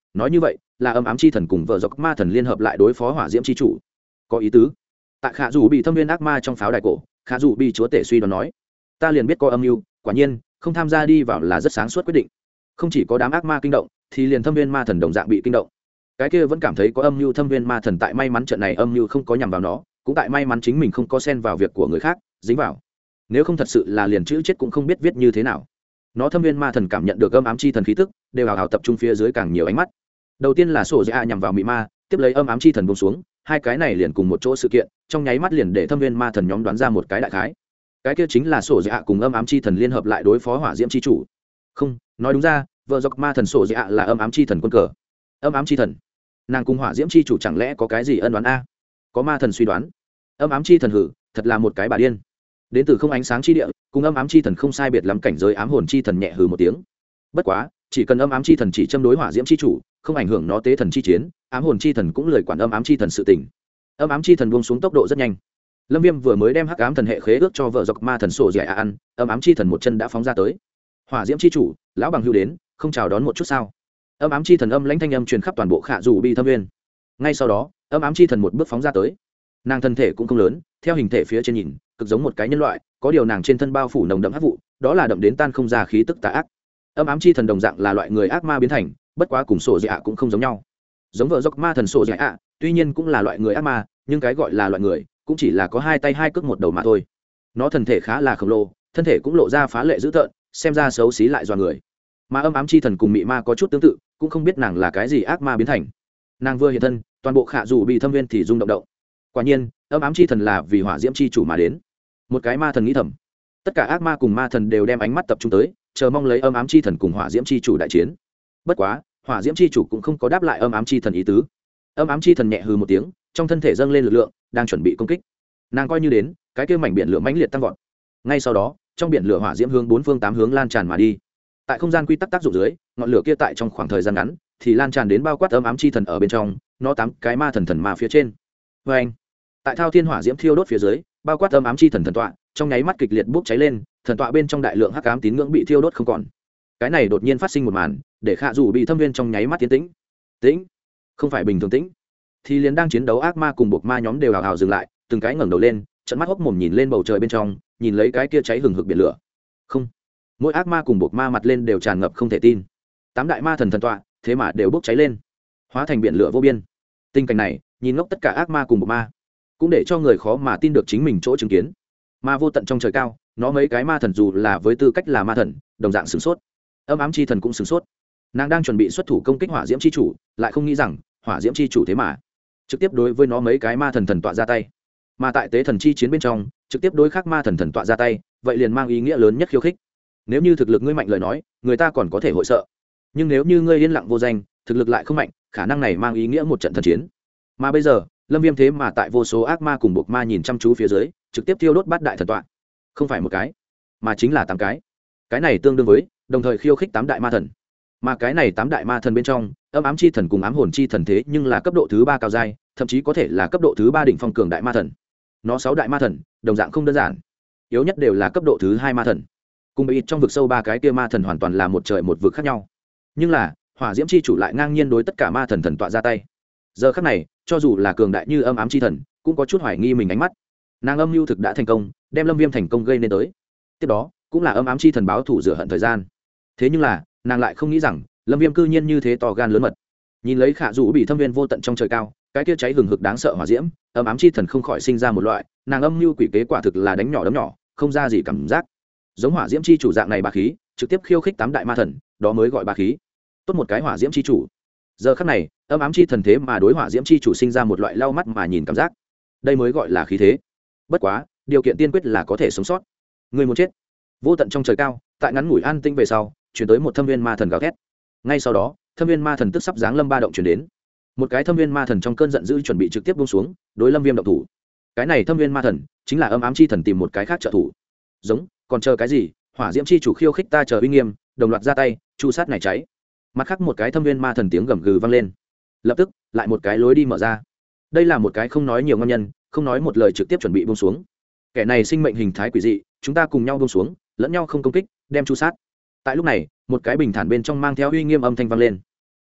nói như vậy là âm ám chi thần cùng vợ dọc ma thần liên hợp lại đối phó hỏa diễm chi chủ. Có ý tứ. Tại khả dù bị thâm viên ác ma trong pháo đài cổ, khả dù bị chúa tể suy đoán nói, ta liền biết có âm mưu, quả nhiên không tham gia đi vào là rất sáng suốt quyết định. Không chỉ có đám ác ma kinh động, thì liền thâm viên ma thần đồng dạng bị kinh động. Cái kia vẫn cảm thấy có âm mưu thâm viên ma thần tại may mắn trận này âm mưu không có nhằm vào nó, cũng tại may mắn chính mình không có xen vào việc của người khác dính vào, nếu không thật sự là liền chữ chết cũng không biết viết như thế nào. Nó thâm viên ma thần cảm nhận được âm ám chi thần khí tức, đều hào hào tập trung phía dưới càng nhiều ánh mắt. Đầu tiên là sổ dạ nhằm vào mị ma, tiếp lấy âm ám chi thần buông xuống, hai cái này liền cùng một chỗ sự kiện, trong nháy mắt liền để thâm viên ma thần nhóm đoán ra một cái đại khái. Cái kia chính là sổ dạ cùng âm ám chi thần liên hợp lại đối phó hỏa diễm chi chủ. Không, nói đúng ra, vợ dọc ma thần sổ dạ là âm ám chi thần quân cờ. Âm ám chi thần, nàng cùng hỏa diễm chi chủ chẳng lẽ có cái gì ân đoán a? Có ma thần suy đoán. Âm ám chi thần hử, thật là một cái bà điên. Đến từ không ánh sáng chi địa, cùng âm ám chi thần không sai biệt lắm cảnh giới ám hồn chi thần nhẹ hừ một tiếng. Bất quá, chỉ cần âm ám chi thần chỉ châm đối hỏa diễm chi chủ, không ảnh hưởng nó tế thần chi chiến, ám hồn chi thần cũng lười quản âm ám chi thần sự tình. Âm ám chi thần buông xuống tốc độ rất nhanh. Lâm Viêm vừa mới đem hắc ám thần hệ khế ước cho vợ dọc ma thần sổ dẻ ăn, âm ám chi thần một chân đã phóng ra tới. Hỏa diễm chi chủ, lão bằng hữu đến, không chào đón một chút sao? Âm ám chi thần âm lãnh thanh âm truyền khắp toàn bộ khả dù bi thâm viên. Ngay sau đó, âm ám chi thần một bước phóng ra tới. Nàng thân thể cũng không lớn, theo hình thể phía trên nhìn, cực giống một cái nhân loại, có điều nàng trên thân bao phủ nồng đậm hắc vụ, đó là đậm đến tan không ra khí tức tà ác. Âm ám chi thần đồng dạng là loại người ác ma biến thành, bất quá cùng sổ dạ cũng không giống nhau. Giống vợ dọc ma thần sổ dạ, tuy nhiên cũng là loại người ác ma, nhưng cái gọi là loại người, cũng chỉ là có hai tay hai cước một đầu mà thôi. Nó thân thể khá là khổng lồ, thân thể cũng lộ ra phá lệ dữ tợn, xem ra xấu xí lại dọa người. Mà âm ám chi thần cùng mị ma có chút tương tự, cũng không biết nàng là cái gì ác ma biến thành. Nàng vừa hiện thân, toàn bộ khả dù bị thâm viên thì rung động động. Quả nhiên, âm ám chi thần là vì hỏa diễm chi chủ mà đến. Một cái ma thần nghĩ thầm, tất cả ác ma cùng ma thần đều đem ánh mắt tập trung tới, chờ mong lấy âm ám chi thần cùng hỏa diễm chi chủ đại chiến. Bất quá, hỏa diễm chi chủ cũng không có đáp lại âm ám chi thần ý tứ. Âm ám chi thần nhẹ hừ một tiếng, trong thân thể dâng lên lực lượng, đang chuẩn bị công kích. Nàng coi như đến, cái kia mảnh biển lửa mãnh liệt tăng vọt. Ngay sau đó, trong biển lửa hỏa diễm hướng bốn phương tám hướng lan tràn mà đi. Tại không gian quy tắc tác dụng dưới, ngọn lửa kia tại trong khoảng thời gian ngắn thì lan tràn đến bao quát âm ám chi thần ở bên trong, nó tám cái ma thần thần ma phía trên. Và anh, tại thao thiên hỏa diễm thiêu đốt phía dưới, bao quát âm ám chi thần thần tọa, trong nháy mắt kịch liệt bốc cháy lên, thần tọa bên trong đại lượng hắc ám tín ngưỡng bị thiêu đốt không còn. Cái này đột nhiên phát sinh một màn, để Khả Dù bị thâm viên trong nháy mắt tiến tĩnh. Tĩnh, không phải bình thường tĩnh. Thì liền đang chiến đấu ác ma cùng buộc ma nhóm đều hào hào dừng lại, từng cái ngẩng đầu lên, trợn mắt hốc mồm nhìn lên bầu trời bên trong, nhìn lấy cái kia cháy hừng hực biển lửa. Không, mỗi ác ma cùng buộc ma mặt lên đều tràn ngập không thể tin. Tám đại ma thần thần tọa, thế mà đều bốc cháy lên, hóa thành biển lửa vô biên. Tình cảnh này, nhìn ngốc tất cả ác ma cùng buộc ma, cũng để cho người khó mà tin được chính mình chỗ chứng kiến. Ma vô tận trong trời cao, nó mấy cái ma thần dù là với tư cách là ma thần, đồng dạng sửng sốt. Âm ám chi thần cũng sửng sốt. Nàng đang chuẩn bị xuất thủ công kích hỏa diễm chi chủ, lại không nghĩ rằng hỏa diễm chi chủ thế mà trực tiếp đối với nó mấy cái ma thần thần tọa ra tay. Mà tại tế thần chi chiến bên trong, trực tiếp đối khắc ma thần thần tọa ra tay, vậy liền mang ý nghĩa lớn nhất khiêu khích. Nếu như thực lực ngươi mạnh lời nói, người ta còn có thể hội sợ. Nhưng nếu như ngươi yên lặng vô danh, thực lực lại không mạnh, khả năng này mang ý nghĩa một trận thần chiến. Mà bây giờ, Lâm Viêm thế mà tại vô số ác ma cùng buộc ma nhìn chăm chú phía dưới, trực tiếp thiêu đốt bát đại thần tọa. Không phải một cái, mà chính là 8 cái. Cái này tương đương với đồng thời khiêu khích 8 đại ma thần. Mà cái này 8 đại ma thần bên trong, âm ám chi thần cùng ám hồn chi thần thế nhưng là cấp độ thứ 3 cao giai, thậm chí có thể là cấp độ thứ 3 đỉnh phong cường đại ma thần. Nó 6 đại ma thần, đồng dạng không đơn giản. Yếu nhất đều là cấp độ thứ 2 ma thần. Cùng bị trong vực sâu 3 cái kia ma thần hoàn toàn là một trời một vực khác nhau. Nhưng là, hỏa diễm chi chủ lại ngang nhiên đối tất cả ma thần thần tọa ra tay. Giờ khắc này, cho dù là cường đại như âm ám chi thần, cũng có chút hoài nghi mình ánh mắt. Nàng âm mưu thực đã thành công, đem Lâm Viêm thành công gây nên tới. Tiếp đó, cũng là âm ám chi thần báo thủ rửa hận thời gian. Thế nhưng là, nàng lại không nghĩ rằng, Lâm Viêm cư nhiên như thế to gan lớn mật. Nhìn lấy Khả Dụ bị thâm viên vô tận trong trời cao, cái kia cháy hừng hực đáng sợ hỏa diễm, âm ám chi thần không khỏi sinh ra một loại, nàng âm mưu quỷ kế quả thực là đánh nhỏ đấm nhỏ, không ra gì cảm giác. Giống hỏa diễm chi chủ dạng này bá khí, trực tiếp khiêu khích 8 đại ma thần, đó mới gọi bá khí. Tốt một cái hỏa diễm chi chủ. Giờ khắc này, âm ám chi thần thế mà đối hỏa diễm chi chủ sinh ra một loại lau mắt mà nhìn cảm giác. Đây mới gọi là khí thế. Bất quá, điều kiện tiên quyết là có thể sống sót. Người muốn chết. Vô tận trong trời cao, tại ngắn ngủi an tĩnh về sau, chuyển tới một thâm viên ma thần gào thét. Ngay sau đó, thâm viên ma thần tức sắp giáng lâm ba động chuyển đến. Một cái thâm viên ma thần trong cơn giận dữ chuẩn bị trực tiếp buông xuống, đối Lâm Viêm động thủ. Cái này thâm viên ma thần chính là âm ám chi thần tìm một cái khác trợ thủ. Giống, còn chờ cái gì? Hỏa diễm chi chủ khiêu khích ta chờ uy nghiêm, đồng loạt ra tay, chu sát này cháy. Mặt khác một cái thâm viên ma thần tiếng gầm gừ vang lên. Lập tức, lại một cái lối đi mở ra. Đây là một cái không nói nhiều ngon nhân, không nói một lời trực tiếp chuẩn bị buông xuống. Kẻ này sinh mệnh hình thái quỷ dị, chúng ta cùng nhau buông xuống, lẫn nhau không công kích, đem chu sát. Tại lúc này, một cái bình thản bên trong mang theo uy nghiêm âm thanh vang lên.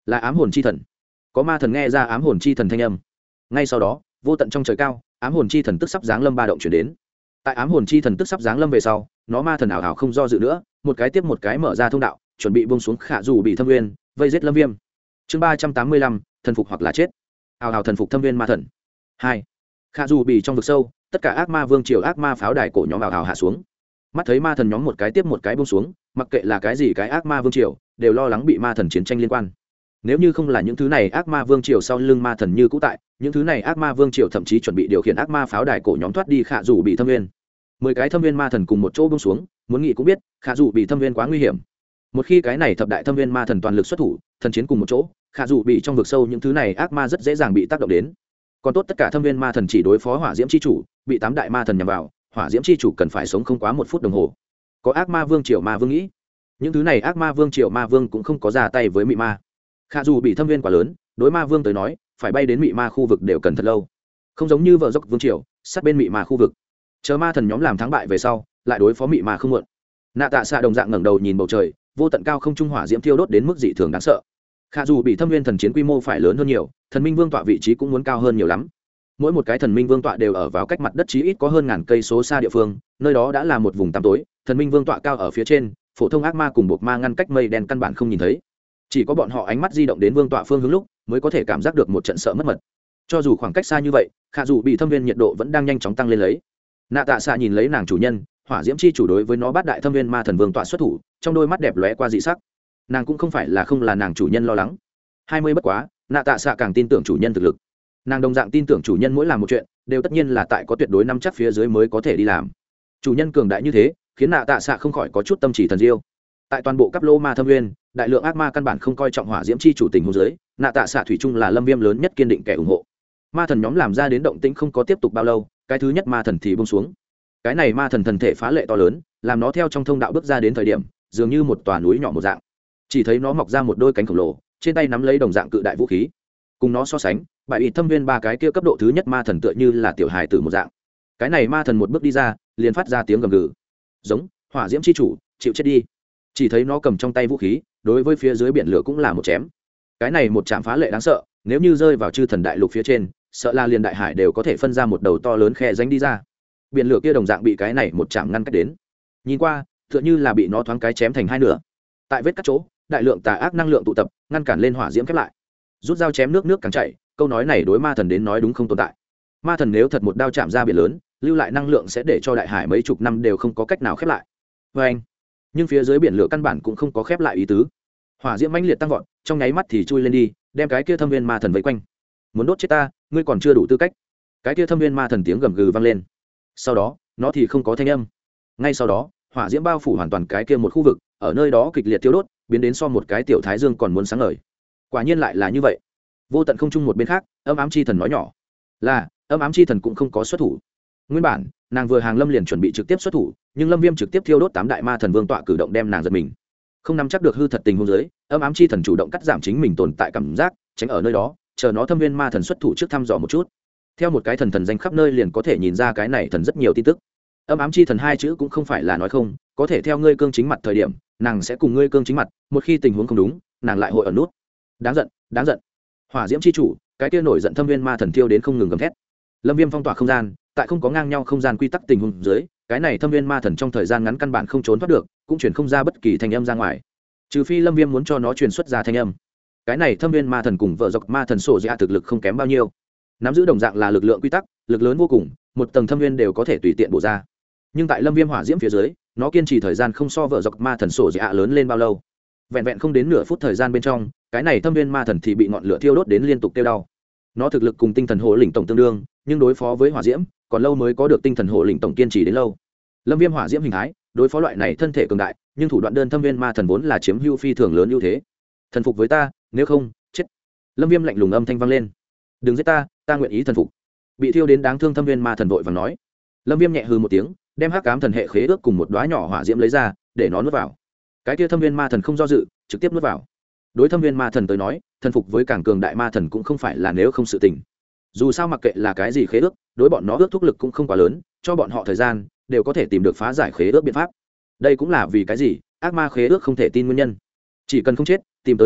là ám hồn chi thần. Có ma thần nghe ra ám hồn chi thần thanh âm. Ngay sau đó, vô tận trong trời cao, ám hồn chi thần tức sắp giáng lâm ba động chuyển đến. Tại ám hồn chi thần tức sắp giáng lâm về sau, nó ma thần ảo ảo không do dự nữa, một cái tiếp một cái mở ra thông đạo, chuẩn bị buông xuống khả dù bị thâm nguyên, vây giết Lâm Viêm. Chương 385, thần phục hoặc là chết. Ảo ảo thần phục thâm nguyên ma thần. 2. Khả dù bị trong vực sâu, tất cả ác ma vương triều ác ma pháo đài cổ nhóm ảo ảo hạ xuống. Mắt thấy ma thần nhóm một cái tiếp một cái buông xuống, mặc kệ là cái gì cái ác ma vương triều, đều lo lắng bị ma thần chiến tranh liên quan. Nếu như không là những thứ này ác ma vương triều sau lưng ma thần như cũ tại, những thứ này ác ma vương triều thậm chí chuẩn bị điều khiển ác ma pháo đài cổ nhóm thoát đi khả dù bị thâm nguyên. 10 cái thâm viên ma thần cùng một chỗ buông xuống, muốn nghĩ cũng biết, khả dù bị thâm viên quá nguy hiểm. Một khi cái này thập đại thâm viên ma thần toàn lực xuất thủ, thần chiến cùng một chỗ, khả dù bị trong vực sâu những thứ này ác ma rất dễ dàng bị tác động đến. Còn tốt tất cả thâm viên ma thần chỉ đối phó hỏa diễm chi chủ, bị 8 đại ma thần nhằm vào, hỏa diễm chi chủ cần phải sống không quá 1 phút đồng hồ. Có ác ma vương triều ma vương nghĩ, những thứ này ác ma vương triều ma vương cũng không có ra tay với mị ma. Khả dù bị thâm viên quá lớn, đối ma vương tới nói, phải bay đến mị ma khu vực đều cần thật lâu. Không giống như vợ dốc vương triều, sát bên mị ma khu vực. Chờ ma thần nhóm làm thắng bại về sau, lại đối phó mị ma không muộn. Nạ Tạ Xạ đồng dạng ngẩng đầu nhìn bầu trời, vô tận cao không trung hỏa diễm thiêu đốt đến mức dị thường đáng sợ. Khả dù bị thâm viên thần chiến quy mô phải lớn hơn nhiều, thần minh vương tọa vị trí cũng muốn cao hơn nhiều lắm. Mỗi một cái thần minh vương tọa đều ở vào cách mặt đất chí ít có hơn ngàn cây số xa địa phương, nơi đó đã là một vùng tăm tối, thần minh vương tọa cao ở phía trên, phổ thông ác ma cùng buộc ma ngăn cách mây đen căn bản không nhìn thấy. Chỉ có bọn họ ánh mắt di động đến vương tọa phương hướng lúc, mới có thể cảm giác được một trận sợ mất mật. Cho dù khoảng cách xa như vậy, khả dù bị thâm viên nhiệt độ vẫn đang nhanh chóng tăng lên lấy. Nạ Tạ Xạ nhìn lấy nàng chủ nhân, hỏa diễm chi chủ đối với nó bát đại thâm viên ma thần vương tọa xuất thủ, trong đôi mắt đẹp lóe qua dị sắc. Nàng cũng không phải là không là nàng chủ nhân lo lắng. 20 bất quá, Nạ Tạ Xạ càng tin tưởng chủ nhân thực lực. Nàng đồng dạng tin tưởng chủ nhân mỗi làm một chuyện, đều tất nhiên là tại có tuyệt đối nắm chắc phía dưới mới có thể đi làm. Chủ nhân cường đại như thế, khiến Nạ Tạ Xạ không khỏi có chút tâm chỉ thần diêu. Tại toàn bộ cấp lô ma thâm nguyên, đại lượng ác ma căn bản không coi trọng hỏa diễm chi chủ tình huống dưới, Nạ Tạ Xạ thủy chung là Lâm Viêm lớn nhất kiên định kẻ ủng hộ. Ma thần nhóm làm ra đến động tĩnh không có tiếp tục bao lâu, cái thứ nhất ma thần thì buông xuống. Cái này ma thần thần thể phá lệ to lớn, làm nó theo trong thông đạo bước ra đến thời điểm, dường như một tòa núi nhỏ một dạng. Chỉ thấy nó mọc ra một đôi cánh khổng lồ, trên tay nắm lấy đồng dạng cự đại vũ khí. Cùng nó so sánh, bại ủy thâm viên ba cái kia cấp độ thứ nhất ma thần tựa như là tiểu hài tử một dạng. Cái này ma thần một bước đi ra, liền phát ra tiếng gầm gừ. Giống, hỏa diễm chi chủ, chịu chết đi. Chỉ thấy nó cầm trong tay vũ khí, đối với phía dưới biển lửa cũng là một chém. Cái này một chạm phá lệ đáng sợ, nếu như rơi vào chư thần đại lục phía trên, sợ là liền đại hải đều có thể phân ra một đầu to lớn khe rãnh đi ra. Biển lửa kia đồng dạng bị cái này một chạm ngăn cách đến. Nhìn qua, tựa như là bị nó thoáng cái chém thành hai nửa. Tại vết cắt chỗ, đại lượng tà ác năng lượng tụ tập, ngăn cản lên hỏa diễm khép lại. Rút dao chém nước càng chảy, câu nói này đối ma thần đến nói đúng không tồn tại. Ma thần nếu thật một đao chạm ra biển lớn, lưu lại năng lượng sẽ để cho đại hải mấy chục năm đều không có cách nào khép lại. Anh, nhưng phía dưới biển lửa căn bản cũng không có khép lại ý tứ. Hỏa diễm mãnh liệt tăng vọt, trong nháy mắt thì chui lên đi, đem cái kia thâm viên ma thần vây quanh. Muốn đốt chết ta, ngươi còn chưa đủ tư cách. Cái kia thâm viên ma thần tiếng gầm gừ vang lên. Sau đó, nó thì không có thanh âm. Ngay sau đó, hỏa diễm bao phủ hoàn toàn cái kia một khu vực, ở nơi đó kịch liệt thiêu đốt, biến đến so một cái tiểu thái dương còn muốn sáng ngời. Quả nhiên lại là như vậy. Vô tận không trung một bên khác, âm ám chi thần nói nhỏ. Là, âm ám chi thần cũng không có xuất thủ. Nguyên bản, nàng vừa hàng lâm liền chuẩn bị trực tiếp xuất thủ, nhưng Lâm Viêm trực tiếp thiêu đốt 8 đại ma thần vương tọa cử động đem nàng giật mình. Không nắm chắc được hư thật tình huống dưới, âm ám chi thần chủ động cắt giảm chính mình tồn tại cảm giác, tránh ở nơi đó, chờ nó thâm viên ma thần xuất thủ trước thăm dò một chút. Theo một cái thần danh khắp nơi liền có thể nhìn ra cái này thần rất nhiều tin tức. Âm ám chi thần hai chữ cũng không phải là nói không, có thể theo ngươi cương chính mặt thời điểm, nàng sẽ cùng ngươi cương chính mặt, một khi tình huống không đúng, nàng lại hội ở nút. Đáng giận, đáng giận. Hỏa diễm chi chủ, cái kia nổi giận thâm viên ma thần thiêu đến không ngừng gầm thét. Lâm Viêm phong tỏa không gian, tại không có ngang nhau không gian quy tắc tình huống dưới, cái này thâm viên ma thần trong thời gian ngắn căn bản không trốn thoát được, cũng truyền không ra bất kỳ thanh âm ra ngoài. Trừ phi Lâm Viêm muốn cho nó truyền xuất ra thanh âm. Cái này thâm viên ma thần cùng vợ dọc ma thần sổ dạ thực lực không kém bao nhiêu. Nắm giữ đồng dạng là lực lượng quy tắc, lực lớn vô cùng, một tầng thâm viên đều có thể tùy tiện bổ ra. Nhưng tại Lâm Viêm hỏa diễm phía dưới, nó kiên trì thời gian không so vợ dọc ma thần sổ dạ lớn lên bao lâu. Vẹn vẹn không đến nửa phút thời gian bên trong, cái này thâm viên ma thần thì bị ngọn lửa thiêu đốt đến liên tục tiêu đau. Nó thực lực cùng tinh thần hồ lĩnh tổng tương đương, nhưng đối phó với hỏa diễm, còn lâu mới có được tinh thần hồ lĩnh tổng kiên trì đến lâu. Lâm Viêm hỏa diễm hình thái, đối phó loại này thân thể cường đại, nhưng thủ đoạn đơn thâm viên ma thần vốn là chiếm ưu phi thường lớn ưu thế. Thần phục với ta, nếu không, chết. Lâm Viêm lạnh lùng âm thanh vang lên. Đừng giết ta, ta nguyện ý thần phục. Bị thiêu đến đáng thương thâm viên ma thần vội vàng nói. Lâm Viêm nhẹ hừ một tiếng, đem hắc ám thần hệ khế ước cùng một đóa nhỏ hỏa diễm lấy ra, để nó nuốt vào. Cái kia thâm viên ma thần không do dự, trực tiếp nuốt vào. Đối thâm viên ma thần tới nói, thần phục với càng cường đại ma thần cũng không phải là nếu không sự tình. Dù sao mặc kệ là cái gì khế ước, đối bọn nó ước thúc lực cũng không quá lớn, cho bọn họ thời gian, đều có thể tìm được phá giải khế ước biện pháp. Đây cũng là vì cái gì ác ma khế ước không thể tin nguyên nhân. Chỉ cần không chết, tìm tới cơ hội,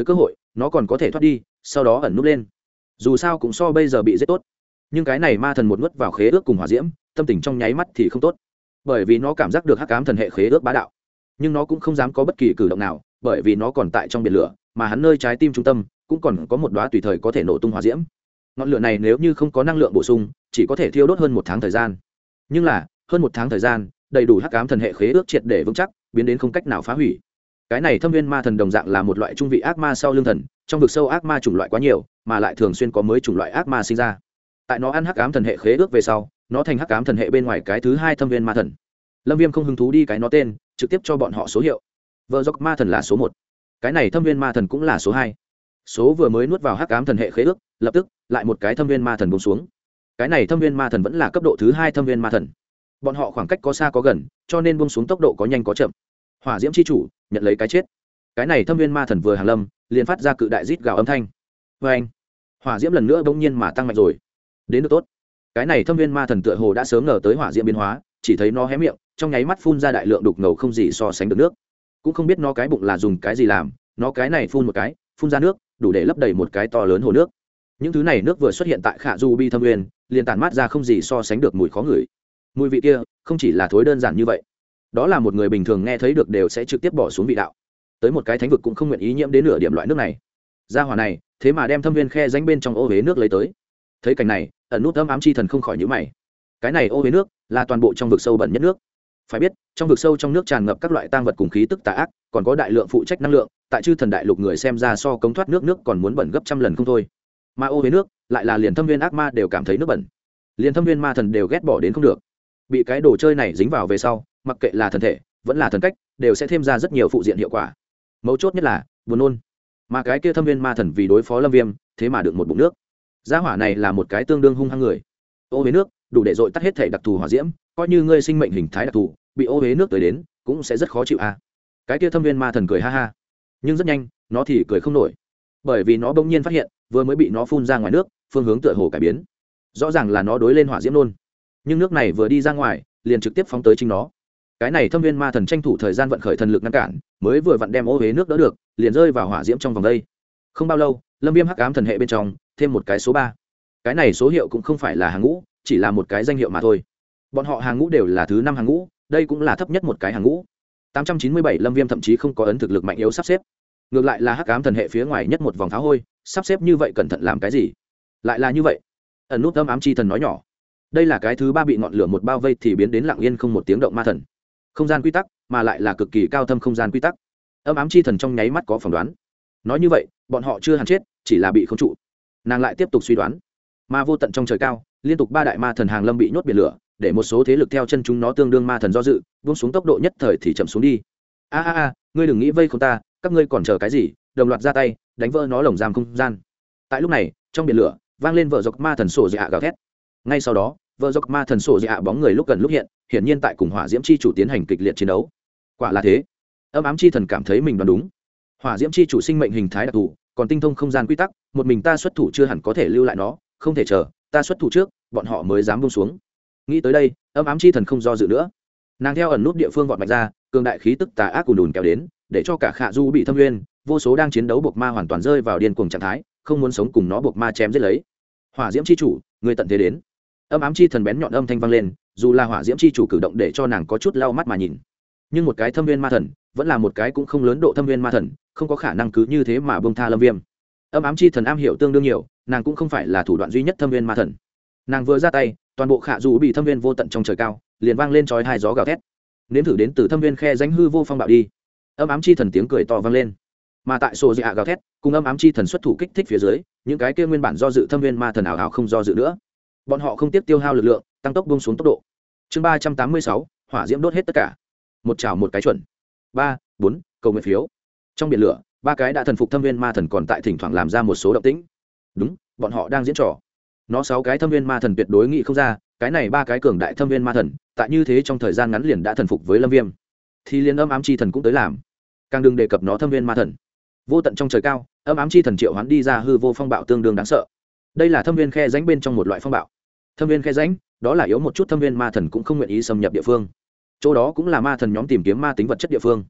nó còn có thể thoát đi sau đó ẩn núp lên, dù sao cũng so bây giờ bị giết tốt. Nhưng cái này ma thần một nuốt vào khế ước cùng hỏa diễm, tâm tình trong nháy mắt thì không tốt, bởi vì nó cảm giác được hắc ám thần hệ khế ước bá đạo, nhưng nó cũng không dám có bất kỳ cử động nào, bởi vì nó còn tại trong biển lửa, mà hắn nơi trái tim trung tâm cũng còn có một đóa tùy thời có thể nổ tung hỏa diễm. Ngọn lửa này nếu như không có năng lượng bổ sung, chỉ có thể thiêu đốt hơn 1 tháng thời gian. Nhưng là hơn 1 tháng thời gian đầy đủ hắc ám thần hệ khế ước triệt để vững chắc, biến đến không cách nào phá hủy. Cái này thâm viên ma thần đồng dạng là một loại trung vị ác ma sau lưng thần, trong vực sâu ác ma chủng loại quá nhiều, mà lại thường xuyên có mới chủng loại ác ma sinh ra. Tại nó ăn hắc ám thần hệ khế ước về sau, nó thành hắc ám thần hệ bên ngoài cái thứ hai thâm viên ma thần. Lâm Viêm không hứng thú đi cái nó tên, trực tiếp cho bọn họ số hiệu. Vợ dốc ma thần là số 1, cái này thâm viên ma thần cũng là số 2. Số vừa mới nuốt vào hắc ám thần hệ khế ước, lập tức lại một cái thâm viên ma thần buông xuống. Cái này thâm viên ma thần vẫn là cấp độ thứ 2 thâm viên ma thần. Bọn họ khoảng cách có xa có gần, cho nên buông xuống tốc độ có nhanh có chậm. Hỏa diễm chi chủ nhận lấy cái chết. Cái này thâm viên ma thần vừa hàng lâm, liền phát ra cự đại rít gào âm thanh. Oeng! Hỏa diễm lần nữa bỗng nhiên mà tăng mạnh rồi. Đến được tốt. Cái này thâm viên ma thần tựa hồ đã sớm ngờ tới hỏa diễm biến hóa, chỉ thấy nó hé miệng, trong nháy mắt phun ra đại lượng đục ngầu không gì so sánh được nước. Cũng không biết nó cái bụng là dùng cái gì làm, nó cái này phun một cái, phun ra nước, đủ để lấp đầy một cái to lớn hồ nước. Những thứ này nước vừa xuất hiện tại Khả Du Bi Thâm Nguyên, liền tản mát ra không gì so sánh được mùi khó ngửi. Mùi vị kia, không chỉ là thối đơn giản như vậy, đó là một người bình thường nghe thấy được đều sẽ trực tiếp bỏ xuống vị đạo. Tới một cái thánh vực cũng không nguyện ý nhiễm đến nửa điểm loại nước này. Gia hỏa này, thế mà đem thâm viên khe danh bên trong ô huế nước lấy tới. Thấy cảnh này, ẩn nút âm ám chi thần không khỏi nhíu mày. Cái này ô huế nước là toàn bộ trong vực sâu bẩn nhất nước. Phải biết, trong vực sâu trong nước tràn ngập các loại tang vật cùng khí tức tà ác, còn có đại lượng phụ trách năng lượng, tại chư thần đại lục người xem ra so cống thoát nước còn muốn bẩn gấp trăm lần không thôi. Mà ô huế nước lại là liền thâm viên ác ma đều cảm thấy nước bẩn, liền thâm viên ma thần đều ghét bỏ đến không được. Bị cái đồ chơi này dính vào về sau, mặc kệ là thần thể vẫn là thần cách, đều sẽ thêm ra rất nhiều phụ diện hiệu quả. Mấu chốt nhất là buồn nôn. Mà cái kia thâm viên ma thần vì đối phó Lâm Viêm, thế mà được một bụng nước. Gia hỏa này là một cái tương đương hung hăng người. Ô huế nước đủ để dội tắt hết thể đặc thù hỏa diễm, coi như ngươi sinh mệnh hình thái đặc thù, bị ô huế nước tới đến cũng sẽ rất khó chịu a. Cái kia thâm viên ma thần cười ha ha, nhưng rất nhanh nó thì cười không nổi, bởi vì nó bỗng nhiên phát hiện vừa mới bị nó phun ra ngoài nước phương hướng tựa hồ cải biến. Rõ ràng là nó đối lên hỏa diễm luôn, nhưng nước này vừa đi ra ngoài liền trực tiếp phóng tới chính nó. Cái này thâm viên ma thần tranh thủ thời gian vận khởi thần lực ngăn cản, mới vừa vặn đem ô huế nước đỡ được, liền rơi vào hỏa diễm trong vòng đây. Không bao lâu, Lâm Viêm hắc ám thần hệ bên trong thêm một cái số 3. Cái này số hiệu cũng không phải là hàng ngũ, chỉ là một cái danh hiệu mà thôi. Bọn họ hàng ngũ đều là thứ 5 hàng ngũ, đây cũng là thấp nhất một cái hàng ngũ. 897 Lâm Viêm thậm chí không có ấn thực lực mạnh yếu sắp xếp. Ngược lại là hắc ám thần hệ phía ngoài nhất một vòng pháo hôi, sắp xếp như vậy cẩn thận làm cái gì? Lại là như vậy. Ẩn nút âm ám chi thần nói nhỏ. Đây là cái thứ 3 bị ngọn lửa một bao vây thì biến đến lặng yên không một tiếng động ma thần. Không gian quy tắc, mà lại là cực kỳ cao thâm không gian quy tắc. Âm ám chi thần trong nháy mắt có phỏng đoán. Nói như vậy, bọn họ chưa hẳn chết, chỉ là bị khống trụ. Nàng lại tiếp tục suy đoán. Mà vô tận trong trời cao, liên tục 3 đại ma thần hàng lâm bị nhốt biển lửa, để một số thế lực theo chân chúng nó tương đương ma thần do dự, buông xuống tốc độ nhất thời thì chậm xuống đi. A, ngươi đừng nghĩ vây khốn ta, các ngươi còn chờ cái gì? Đồng loạt ra tay, đánh vỡ nó lồng giam không gian. Tại lúc này, trong biển lửa, vang lên vợ dọc ma thần sổ dạ gào thét. Ngay sau đó, vợ dọc ma thần sổ dạ bóng người lúc gần lúc hiện, hiển nhiên tại cùng hỏa diễm chi chủ tiến hành kịch liệt chiến đấu. Quả là thế. Âm ám chi thần cảm thấy mình đoán đúng. Hỏa diễm chi chủ sinh mệnh hình thái đặc thù, còn tinh thông không gian quy tắc, một mình ta xuất thủ chưa hẳn có thể lưu lại nó, không thể chờ ta xuất thủ trước, bọn họ mới dám buông xuống. Nghĩ tới đây, âm ám chi thần không do dự nữa. Nàng theo ẩn nút địa phương vọt mạnh ra, cường đại khí tức tà ác ùn ùn kéo đến, để cho cả Khả Du bị thâm nguyên, vô số đang chiến đấu buộc ma hoàn toàn rơi vào điên cuồng trạng thái, không muốn sống cùng nó buộc ma chém giết lấy. Hỏa diễm chi chủ, người tận thế đến. Âm ám chi thần bén nhọn âm thanh vang lên, dù là hỏa diễm chi chủ cử động để cho nàng có chút lau mắt mà nhìn, nhưng một cái thâm viên ma thần vẫn là một cái cũng không lớn độ thâm viên ma thần, không có khả năng cứ như thế mà buông tha Lâm Viêm. Âm ám chi thần am hiểu tương đương nhiều, nàng cũng không phải là thủ đoạn duy nhất thâm viên ma thần. Nàng vừa ra tay, toàn bộ Khả Du bị thâm viên vô tận trong trời cao liền vang lên chói tai gió gào thét. Nếm thử đến từ thâm viên khe danh hư vô phong bạo đi. Âm ám chi thần tiếng cười to vang lên. Mà tại sổ dạ gào thét cùng âm ám chi thần xuất thủ kích thích phía dưới, những cái kia nguyên bản do dự thâm viên ma thần ảo ảo không do dự nữa. Bọn họ không tiếp tiêu hao lực lượng, tăng tốc buông xuống tốc độ. Chương 386, hỏa diễm đốt hết tất cả. Một chảo một cái chuẩn. 3, 4, cầu nguyện phiếu. Trong biển lửa, 3 cái đã thần phục thâm viên ma thần còn tại thỉnh thoảng làm ra một số động tĩnh. Đúng, bọn họ đang diễn trò. Nó 6 cái thâm viên ma thần tuyệt đối nghĩ không ra, cái này 3 cái cường đại thâm viên ma thần, tại như thế trong thời gian ngắn liền đã thần phục với Lâm Viêm. Thì liên âm ám chi thần cũng tới làm. Càng đừng đề cập nó thâm viên ma thần. Vô tận trong trời cao, âm ám chi thần triệu hoán đi ra hư vô phong bạo tương đương đáng sợ. Đây là thâm viên khe rãnh bên trong một loại phong bạo. Thâm viên khe rãnh, đó là yếu một chút thâm viên ma thần cũng không nguyện ý xâm nhập địa phương. Chỗ đó cũng là ma thần nhóm tìm kiếm ma tính vật chất địa phương.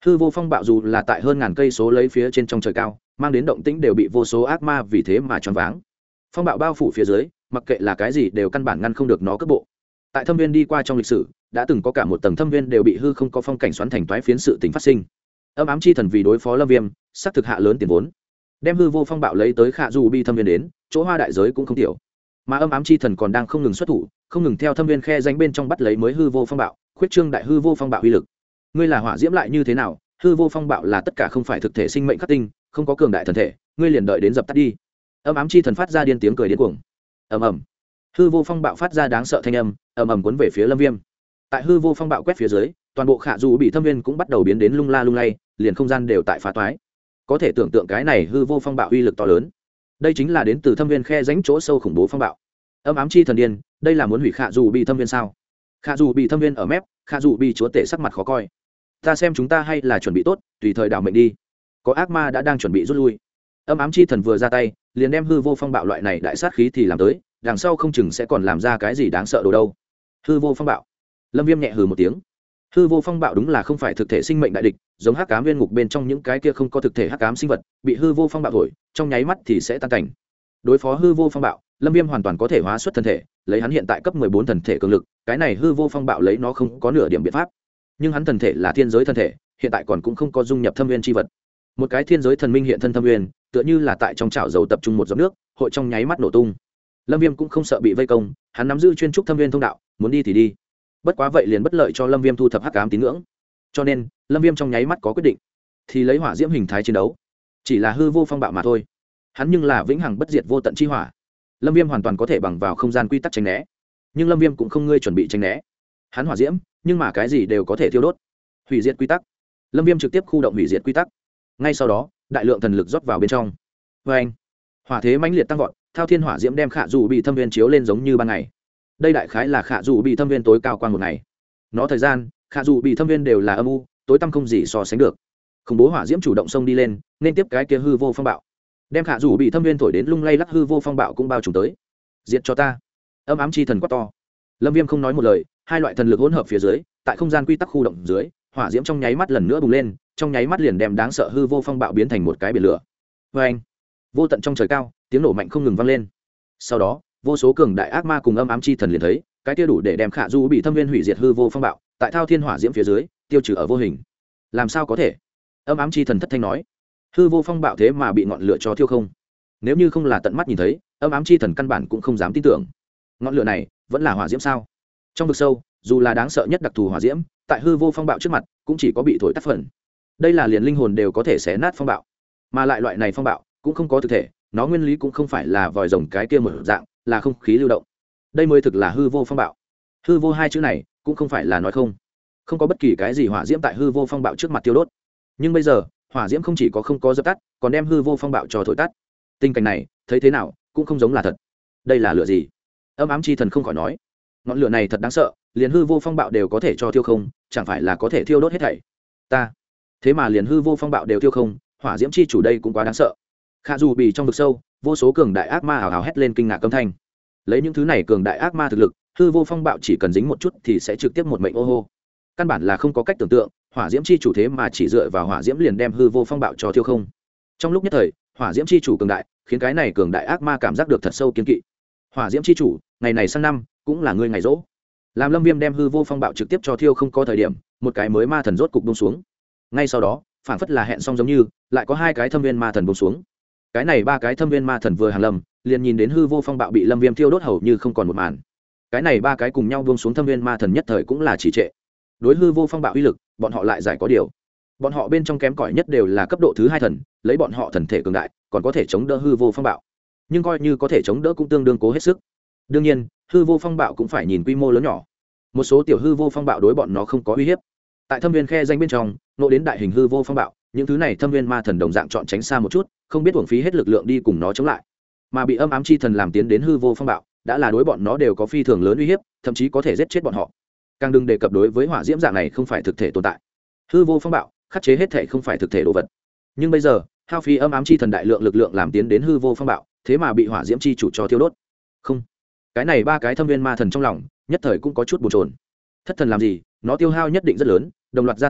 hư vô phong bạo dù là tại hơn ngàn cây số lấy phía trên trong trời cao mang đến động tĩnh đều bị vô số ác ma vì thế mà choáng váng. Phong bạo bao phủ phía dưới, mặc kệ là cái gì đều căn bản ngăn không được nó cướp bộ. Tại thâm viên đi qua trong lịch sử, đã từng có cả một tầng thâm viên đều bị hư không có phong cảnh xoắn thành toái phiến, sự tình phát sinh. Âm ám chi thần vì đối phó Lâm Viêm, sắp thực hạ lớn tiền vốn, đem hư vô phong bạo lấy tới Khả Dù Bi thâm viên đến, chỗ hoa đại giới cũng không tiểu. Mà âm ám chi thần còn đang không ngừng xuất thủ, không ngừng theo thâm viên khe danh bên trong bắt lấy mới hư vô phong bạo, khuyết trương đại hư vô phong bạo uy lực. Ngươi là hỏa diễm lại như thế nào, hư vô phong bạo là tất cả không phải thực thể sinh mệnh khắc tinh, không có cường đại thần thể, ngươi liền đợi đến dập tắt đi. Âm ám chi thần phát ra điên tiếng cười điên cuồng. Ầm ầm. Hư vô phong bạo phát ra đáng sợ thanh âm, ầm ầm cuốn về phía Lâm Viêm. Tại hư vô phong bạo quét phía dưới, toàn bộ Khả Dù Bị thâm viên cũng bắt đầu biến đến lung la lung lay, liền không gian đều tại phá toái. Có thể tưởng tượng cái này hư vô phong bạo uy lực to lớn. Đây chính là đến từ thâm viên khe rãnh chỗ sâu khủng bố phong bạo. Âm ám chi thần điên, đây là muốn hủy Khả Dù Bị thâm viên sao? Khả Dù Bị thâm viên ở mép, Khả Dù Bị chúa tể sắc mặt khó coi. Ta xem chúng ta hay là chuẩn bị tốt, tùy thời đảo mệnh đi. Có ác ma đã đang chuẩn bị rút lui. Âm ám chi thần vừa ra tay, liền đem hư vô phong bạo loại này đại sát khí thì làm tới, đằng sau không chừng sẽ còn làm ra cái gì đáng sợ đồ đâu. Hư vô phong bạo. Lâm Viêm nhẹ hừ một tiếng. Hư vô phong bạo đúng là không phải thực thể sinh mệnh đại địch, giống hắc ám viên ngục bên trong những cái kia không có thực thể hắc ám sinh vật, bị hư vô phong bạo thổi, trong nháy mắt thì sẽ tan cảnh. Đối phó hư vô phong bạo, Lâm Viêm hoàn toàn có thể hóa xuất thân thể, lấy hắn hiện tại cấp 14 thần thể cường lực, cái này hư vô phong bạo lấy nó không có nửa điểm biện pháp. Nhưng hắn thần thể là thiên giới thân thể, hiện tại còn cũng không có dung nhập thâm viên chi vật. Một cái thiên giới thần minh hiện thân thâm viên, tựa như là tại trong chảo dầu tập trung một giọt nước, hội trong nháy mắt nổ tung. Lâm Viêm cũng không sợ bị vây công, hắn nắm giữ chuyên trúc thâm viên thông đạo, muốn đi thì đi. Bất quá vậy liền bất lợi cho Lâm Viêm thu thập hắc ám tín ngưỡng. Cho nên, Lâm Viêm trong nháy mắt có quyết định, thì lấy hỏa diễm hình thái chiến đấu. Chỉ là hư vô phong bạo mà thôi. Hắn nhưng là vĩnh hằng bất diệt vô tận chi hỏa. Lâm Viêm hoàn toàn có thể bằng vào không gian quy tắc tránh né. Nhưng Lâm Viêm cũng không ngươi chuẩn bị tránh né. Hắn hỏa diễm, nhưng mà cái gì đều có thể thiêu đốt. Hủy diệt quy tắc. Lâm Viêm trực tiếp khu động hủy diệt quy tắc. Ngay sau đó, đại lượng thần lực rót vào bên trong. Oeng! Hỏa thế mãnh liệt tăng vọt, thao thiên hỏa diễm đem Khả Dù Bị thâm viên chiếu lên giống như ban ngày. Đây đại khái là Khả Dù Bị thâm viên tối cao quang một ngày. Nó thời gian, Khả Dù Bị thâm viên đều là âm u, tối tăm không gì so sánh được. Khủng bố hỏa diễm chủ động xông đi lên, nên tiếp cái kia hư vô phong bạo. Đem Khả Dù Bị thâm viên thổi đến lung lay lắc, hư vô phong bạo cũng bao trùm tới. Diệt cho ta! Âm ám chi thần quát to. Lâm Viêm không nói một lời, hai loại thần lực hỗn hợp phía dưới, tại không gian quy tắc khu động dưới, hỏa diễm trong nháy mắt lần nữa bùng lên, trong nháy mắt liền đem đáng sợ hư vô phong bạo biến thành một cái biển lửa. Oeng! Vô tận trong trời cao, tiếng nổ mạnh không ngừng vang lên. Sau đó, vô số cường đại ác ma cùng âm ám chi thần liền thấy, cái kia đủ để đem Khả Dù Bị thâm viên hủy diệt hư vô phong bạo, tại thao thiên hỏa diễm phía dưới, tiêu trừ ở vô hình. Làm sao có thể? Âm ám chi thần thất thanh nói. Hư vô phong bạo thế mà bị ngọn lửa cho thiêu không. Nếu như không là tận mắt nhìn thấy, âm ám chi thần căn bản cũng không dám tin tưởng. Ngọn lửa này vẫn là hỏa diễm sao? Trong vực sâu, dù là đáng sợ nhất đặc thù hỏa diễm, tại hư vô phong bạo trước mặt, cũng chỉ có bị thổi tắt phần. Đây là liền linh hồn đều có thể xé nát phong bạo, mà lại loại này phong bạo cũng không có thực thể, nó nguyên lý cũng không phải là vòi rồng cái kia một dạng, là không khí lưu động. Đây mới thực là hư vô phong bạo. Hư vô hai chữ này cũng không phải là nói không, không có bất kỳ cái gì hỏa diễm tại hư vô phong bạo trước mặt tiêu đốt. Nhưng bây giờ, hỏa diễm không chỉ không có dập tắt, còn đem hư vô phong bạo cho thổi tắt. Tình cảnh này, thấy thế nào cũng không giống là thật. Đây là lửa gì? Âm ám chi thần không khỏi nói. Ngọn lửa này thật đáng sợ, liền hư vô phong bạo đều có thể cho thiêu không, chẳng phải là có thể thiêu đốt hết thảy. Ta, thế mà liền hư vô phong bạo đều thiêu không, hỏa diễm chi chủ đây cũng quá đáng sợ. Khả Dù Bị trong vực sâu, vô số cường đại ác ma hào hào hét lên kinh ngạc âm thanh. Lấy những thứ này cường đại ác ma thực lực, hư vô phong bạo chỉ cần dính một chút thì sẽ trực tiếp một mệnh ô hô. Căn bản là không có cách tưởng tượng, hỏa diễm chi chủ thế mà chỉ dựa vào hỏa diễm liền đem hư vô phong bạo cho thiêu không. Trong lúc nhất thời, hỏa diễm chi chủ cường đại, khiến cái này cường đại ác ma cảm giác được thật sâu kiên kỵ. Hỏa diễm chi chủ, ngày này sang năm cũng là ngươi ngày rỗ. Làm Lâm Viêm đem hư vô phong bạo trực tiếp cho thiêu không có thời điểm, một cái mới ma thần rốt cục buông xuống. Ngay sau đó, phản phất là hẹn xong giống như, lại có hai cái thâm viên ma thần buông xuống. Cái này ba cái thâm viên ma thần vừa hàng lâm, liền nhìn đến hư vô phong bạo bị Lâm Viêm thiêu đốt hầu như không còn một màn. Cái này ba cái cùng nhau buông xuống thâm viên ma thần nhất thời cũng là trì trệ. Đối hư vô phong bạo uy lực, bọn họ lại giải có điều. Bọn họ bên trong kém cỏi nhất đều là cấp độ thứ 2 thần, lấy bọn họ thần thể cường đại, còn có thể chống đỡ hư vô phong bạo. Nhưng coi như có thể chống đỡ cũng tương đương cố hết sức. Đương nhiên, hư vô phong bạo cũng phải nhìn quy mô lớn nhỏ. Một số tiểu hư vô phong bạo đối bọn nó không có uy hiếp. Tại thâm viên khe danh bên trong, nộ đến đại hình hư vô phong bạo, những thứ này thâm viên ma thần đồng dạng chọn tránh xa một chút, không biết uổng phí hết lực lượng đi cùng nó chống lại. Mà bị âm ám chi thần làm tiến đến hư vô phong bạo, đã là đối bọn nó đều có phi thường lớn uy hiếp, thậm chí có thể giết chết bọn họ. Càng đừng đề cập đối với hỏa diễm dạng này không phải thực thể tồn tại. Hư vô phong bạo khắc chế hết thể không phải thực thể đồ vật. Nhưng bây giờ, hao phí âm ám chi thần đại lượng lực lượng làm tiến đến hư vô phong bạo, thế mà bị hỏa diễm chi chủ cho thiêu đốt. Không, cái này ba cái thâm viên ma thần trong lòng nhất thời cũng có chút bồn chồn. Thất thần làm gì, nó tiêu hao nhất định rất lớn, đồng loạt ra tay,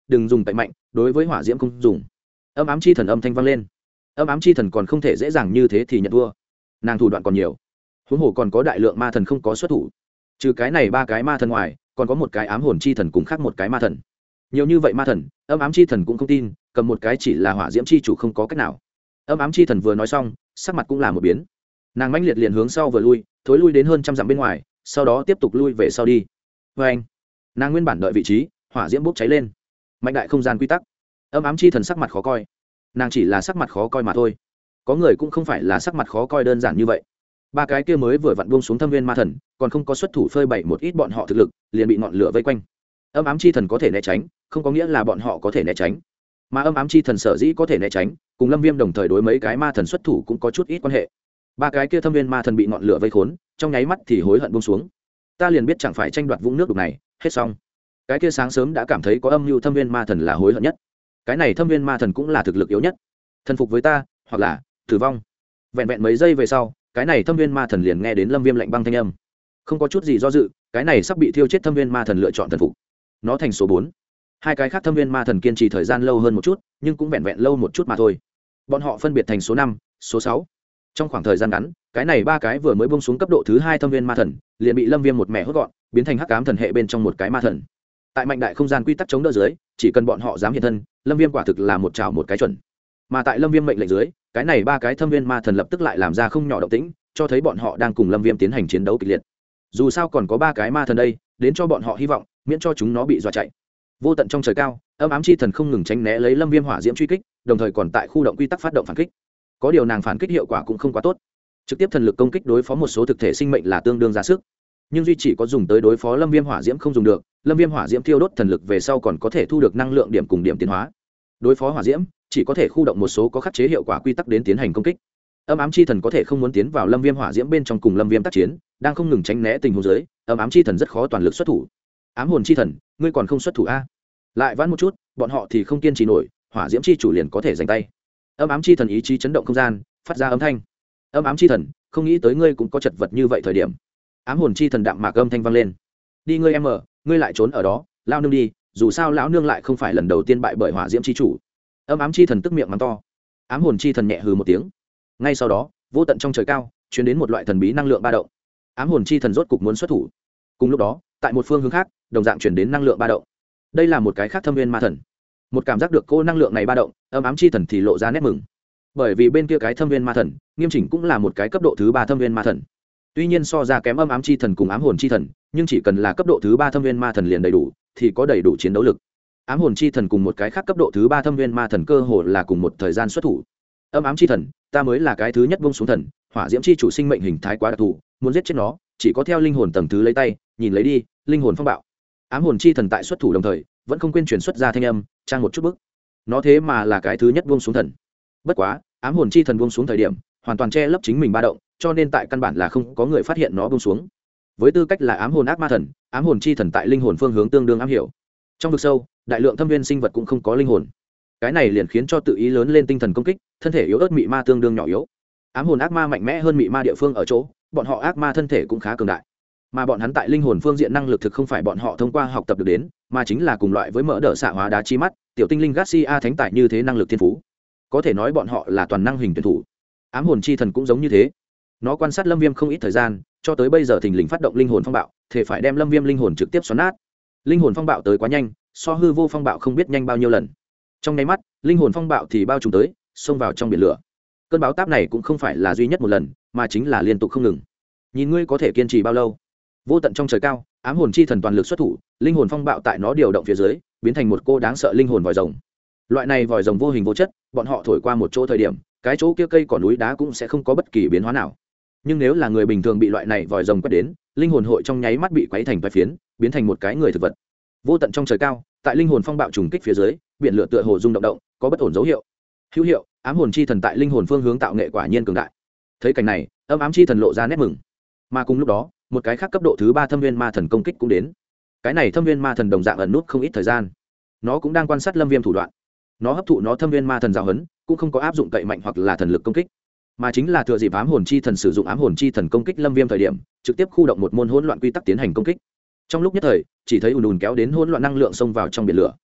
đừng dùng tẩy mạnh, đối với hỏa diễm không dùng. Âm ám chi thần âm thanh vang lên. Âm ám chi thần còn không thể dễ dàng như thế thì nhận thua, nàng thủ đoạn còn nhiều, huống hồ còn có đại lượng ma thần không có xuất thủ. Trừ cái này 3 cái ma thần ngoài, còn có một cái ám hồn chi thần cùng khác một cái ma thần. Nhiều như vậy ma thần, âm ám chi thần cũng không tin, cầm một cái chỉ là hỏa diễm chi chủ không có cách nào. Âm ám chi thần vừa nói xong, sắc mặt cũng là một biến. Nàng mãnh liệt liền hướng sau vừa lui, thối lui đến hơn trăm dặm bên ngoài, sau đó tiếp tục lui về sau đi. Với anh, nàng nguyên bản đợi vị trí, hỏa diễm bốc cháy lên. Mạnh đại không gian quy tắc. Âm ám chi thần sắc mặt khó coi. Nàng chỉ là sắc mặt khó coi mà thôi. Có người cũng không phải là sắc mặt khó coi đơn giản như vậy. 3 cái kia mới vừa vặn buông xuống thâm viên ma thần, còn không có xuất thủ phơi bày một ít bọn họ thực lực, liền bị ngọn lửa vây quanh. Âm ám chi thần có thể né tránh, không có nghĩa là bọn họ có thể né tránh. Mà âm ám chi thần sở dĩ có thể né tránh, cùng Lâm Viêm đồng thời đối mấy cái ma thần xuất thủ cũng có chút ít quan hệ. 3 cái kia thâm viên ma thần bị ngọn lửa vây khốn, trong nháy mắt thì hối hận buông xuống. Ta liền biết chẳng phải tranh đoạt vũng nước đục này, hết xong. Cái kia sáng sớm đã cảm thấy có âm mưu thâm viên ma thần là hối hận nhất. Cái này thâm viên ma thần cũng là thực lực yếu nhất. Thần phục với ta, hoặc là tử vong. Vẹn vẹn mấy giây về sau, cái này thâm viên ma thần liền nghe đến Lâm Viêm lạnh băng thanh âm. Không có chút gì do dự, cái này sắp bị thiêu chết thâm viên ma thần lựa chọn thần phục. Nó thành số 4. 2 cái khác thâm viên ma thần kiên trì thời gian lâu hơn một chút, nhưng cũng vẹn vẹn lâu một chút mà thôi. Bọn họ phân biệt thành số 5, số 6. Trong khoảng thời gian ngắn, cái này 3 cái vừa mới buông xuống cấp độ thứ 2 thâm viên ma thần, liền bị Lâm Viêm một mẻ hốt gọn, biến thành hắc ám thần hệ bên trong một cái ma thần. Tại mạnh đại không gian quy tắc chống đỡ dưới, chỉ cần bọn họ dám hiện thân, Lâm Viêm quả thực là một trảo một cái chuẩn. Mà tại Lâm Viêm mệnh lệnh dưới, cái này 3 cái thâm viên ma thần lập tức lại làm ra không nhỏ động tĩnh, cho thấy bọn họ đang cùng Lâm Viêm tiến hành chiến đấu kịch liệt. Dù sao còn có 3 cái ma thần đây, đến cho bọn họ hy vọng, miễn cho chúng nó bị dọa chạy. Vô tận trong trời cao, âm ám chi thần không ngừng tránh né lấy Lâm Viêm hỏa diễm truy kích, đồng thời còn tại khu động quy tắc phát động phản kích. Có điều nàng phản kích hiệu quả cũng không quá tốt. Trực tiếp thần lực công kích đối phó một số thực thể sinh mệnh là tương đương ra sức, nhưng duy chỉ có dùng tới đối phó Lâm Viêm hỏa diễm không dùng được. Lâm Viêm hỏa diễm thiêu đốt thần lực về sau còn có thể thu được năng lượng điểm cùng điểm tiến hóa. Đối phó hỏa diễm, chỉ có thể khu động một số có khắc chế hiệu quả quy tắc đến tiến hành công kích. Âm ám chi thần có thể không muốn tiến vào Lâm Viêm hỏa diễm bên trong cùng Lâm Viêm tác chiến, đang không ngừng tránh né tình huống dưới, âm ám chi thần rất khó toàn lực xuất thủ. Ám hồn chi thần, ngươi còn không xuất thủ a? Lại vãn một chút, bọn họ thì không kiên trì nổi, hỏa diễm chi chủ liền có thể giành tay. Âm ám chi thần ý chí chấn động không gian, phát ra âm thanh. Âm ám chi thần, không nghĩ tới ngươi cũng có chật vật như vậy thời điểm. Ám hồn chi thần đạm mạc âm thanh vang lên. Đi ngươi em ở, ngươi lại trốn ở đó, lao nương đi, dù sao lão nương lại không phải lần đầu tiên bại bởi hỏa diễm chi chủ. Âm ám chi thần tức miệng mắng to. Ám hồn chi thần nhẹ hừ một tiếng. Ngay sau đó, vô tận trong trời cao truyền đến một loại thần bí năng lượng ba động. Ám hồn chi thần rốt cục muốn xuất thủ. Cùng lúc đó, tại một phương hướng khác, đồng dạng truyền đến năng lượng ba động. Đây là một cái khác thâm viên ma thần. Một cảm giác được cô năng lượng này ba động, âm ám chi thần thì lộ ra nét mừng. Bởi vì bên kia cái thâm viên ma thần, nghiêm chỉnh cũng là một cái cấp độ thứ 3 thâm viên ma thần. Tuy nhiên so ra kém âm ám chi thần cùng ám hồn chi thần, nhưng chỉ cần là cấp độ thứ 3 thâm viên ma thần liền đầy đủ, thì có đầy đủ chiến đấu lực. Ám hồn chi thần cùng một cái khác cấp độ thứ 3 thâm viên ma thần cơ hồ là cùng một thời gian xuất thủ. Âm ám chi thần, ta mới là cái thứ nhất buông xuống thần, hỏa diễm chi chủ sinh mệnh hình thái quá đặc thù, muốn giết chết nó, chỉ có theo linh hồn tầng thứ lấy tay, nhìn lấy đi, linh hồn phong bạo. Ám hồn chi thần tại xuất thủ đồng thời, vẫn không quên truyền xuất ra thanh âm, trang một chút bức. Nó thế mà là cái thứ nhất buông xuống thần. Bất quá, ám hồn chi thần buông xuống thời điểm, hoàn toàn che lấp chính mình ba động, cho nên tại căn bản là không có người phát hiện nó buông xuống. Với tư cách là ám hồn ác ma thần, ám hồn chi thần tại linh hồn phương hướng tương đương am hiểu. Trong vực sâu, đại lượng thâm viên sinh vật cũng không có linh hồn. Cái này liền khiến cho tự ý lớn lên tinh thần công kích, thân thể yếu ớt mị ma tương đương nhỏ yếu. Ám hồn ác ma mạnh mẽ hơn mị ma địa phương ở chỗ, bọn họ ác ma thân thể cũng khá cường đại. Mà bọn hắn tại linh hồn phương diện năng lực thực không phải bọn họ thông qua học tập được đến, mà chính là cùng loại với mỡ đỡ xạ hóa đá chi mắt, tiểu tinh linh Garcia thánh tài như thế năng lực thiên phú. Có thể nói bọn họ là toàn năng hình tuyển thủ. Ám hồn chi thần cũng giống như thế. Nó quan sát Lâm Viêm không ít thời gian, cho tới bây giờ thình lình phát động linh hồn phong bạo, thể phải đem Lâm Viêm linh hồn trực tiếp xoắn nát. Linh hồn phong bạo tới quá nhanh, so hư vô phong bạo không biết nhanh bao nhiêu lần. Trong nháy mắt, linh hồn phong bạo thì bao trùm tới, xông vào trong biển lửa. Cơn bão táp này cũng không phải là duy nhất một lần, mà chính là liên tục không ngừng. Nhìn ngươi có thể kiên trì bao lâu? Vô tận trong trời cao, ám hồn chi thần toàn lực xuất thủ, linh hồn phong bạo tại nó điều động phía dưới, biến thành một cô đáng sợ linh hồn vòi rồng. Loại này vòi rồng vô hình vô chất, bọn họ thổi qua một chỗ thời điểm, cái chỗ kia cây cỏ núi đá cũng sẽ không có bất kỳ biến hóa nào. Nhưng nếu là người bình thường bị loại này vòi rồng quét đến, linh hồn hội trong nháy mắt bị quấy thành vài phiến, biến thành một cái người thực vật. Vô tận trong trời cao, tại linh hồn phong bạo trùng kích phía dưới, biển lửa tựa hồ rung động động, có bất ổn dấu hiệu. Hữu hiệu, ám hồn chi thần tại linh hồn phương hướng tạo nghệ quả nhiên cường đại. Thấy cảnh này, âm ám chi thần lộ ra nét mừng. Mà cùng lúc đó, một cái khác cấp độ thứ 3 thâm viên ma thần công kích cũng đến. Cái này thâm viên ma thần đồng dạng ẩn nút không ít thời gian. Nó cũng đang quan sát Lâm Viêm thủ đoạn. Nó hấp thụ nó thâm viên ma thần giáo huấn, cũng không có áp dụng cậy mạnh hoặc là thần lực công kích, mà chính là thừa dịp ám hồn chi thần sử dụng ám hồn chi thần công kích Lâm Viêm thời điểm, trực tiếp khu động một môn hỗn loạn quy tắc tiến hành công kích. Trong lúc nhất thời, chỉ thấy ùn ùn kéo đến hỗn loạn năng lượng xông vào trong biển lửa.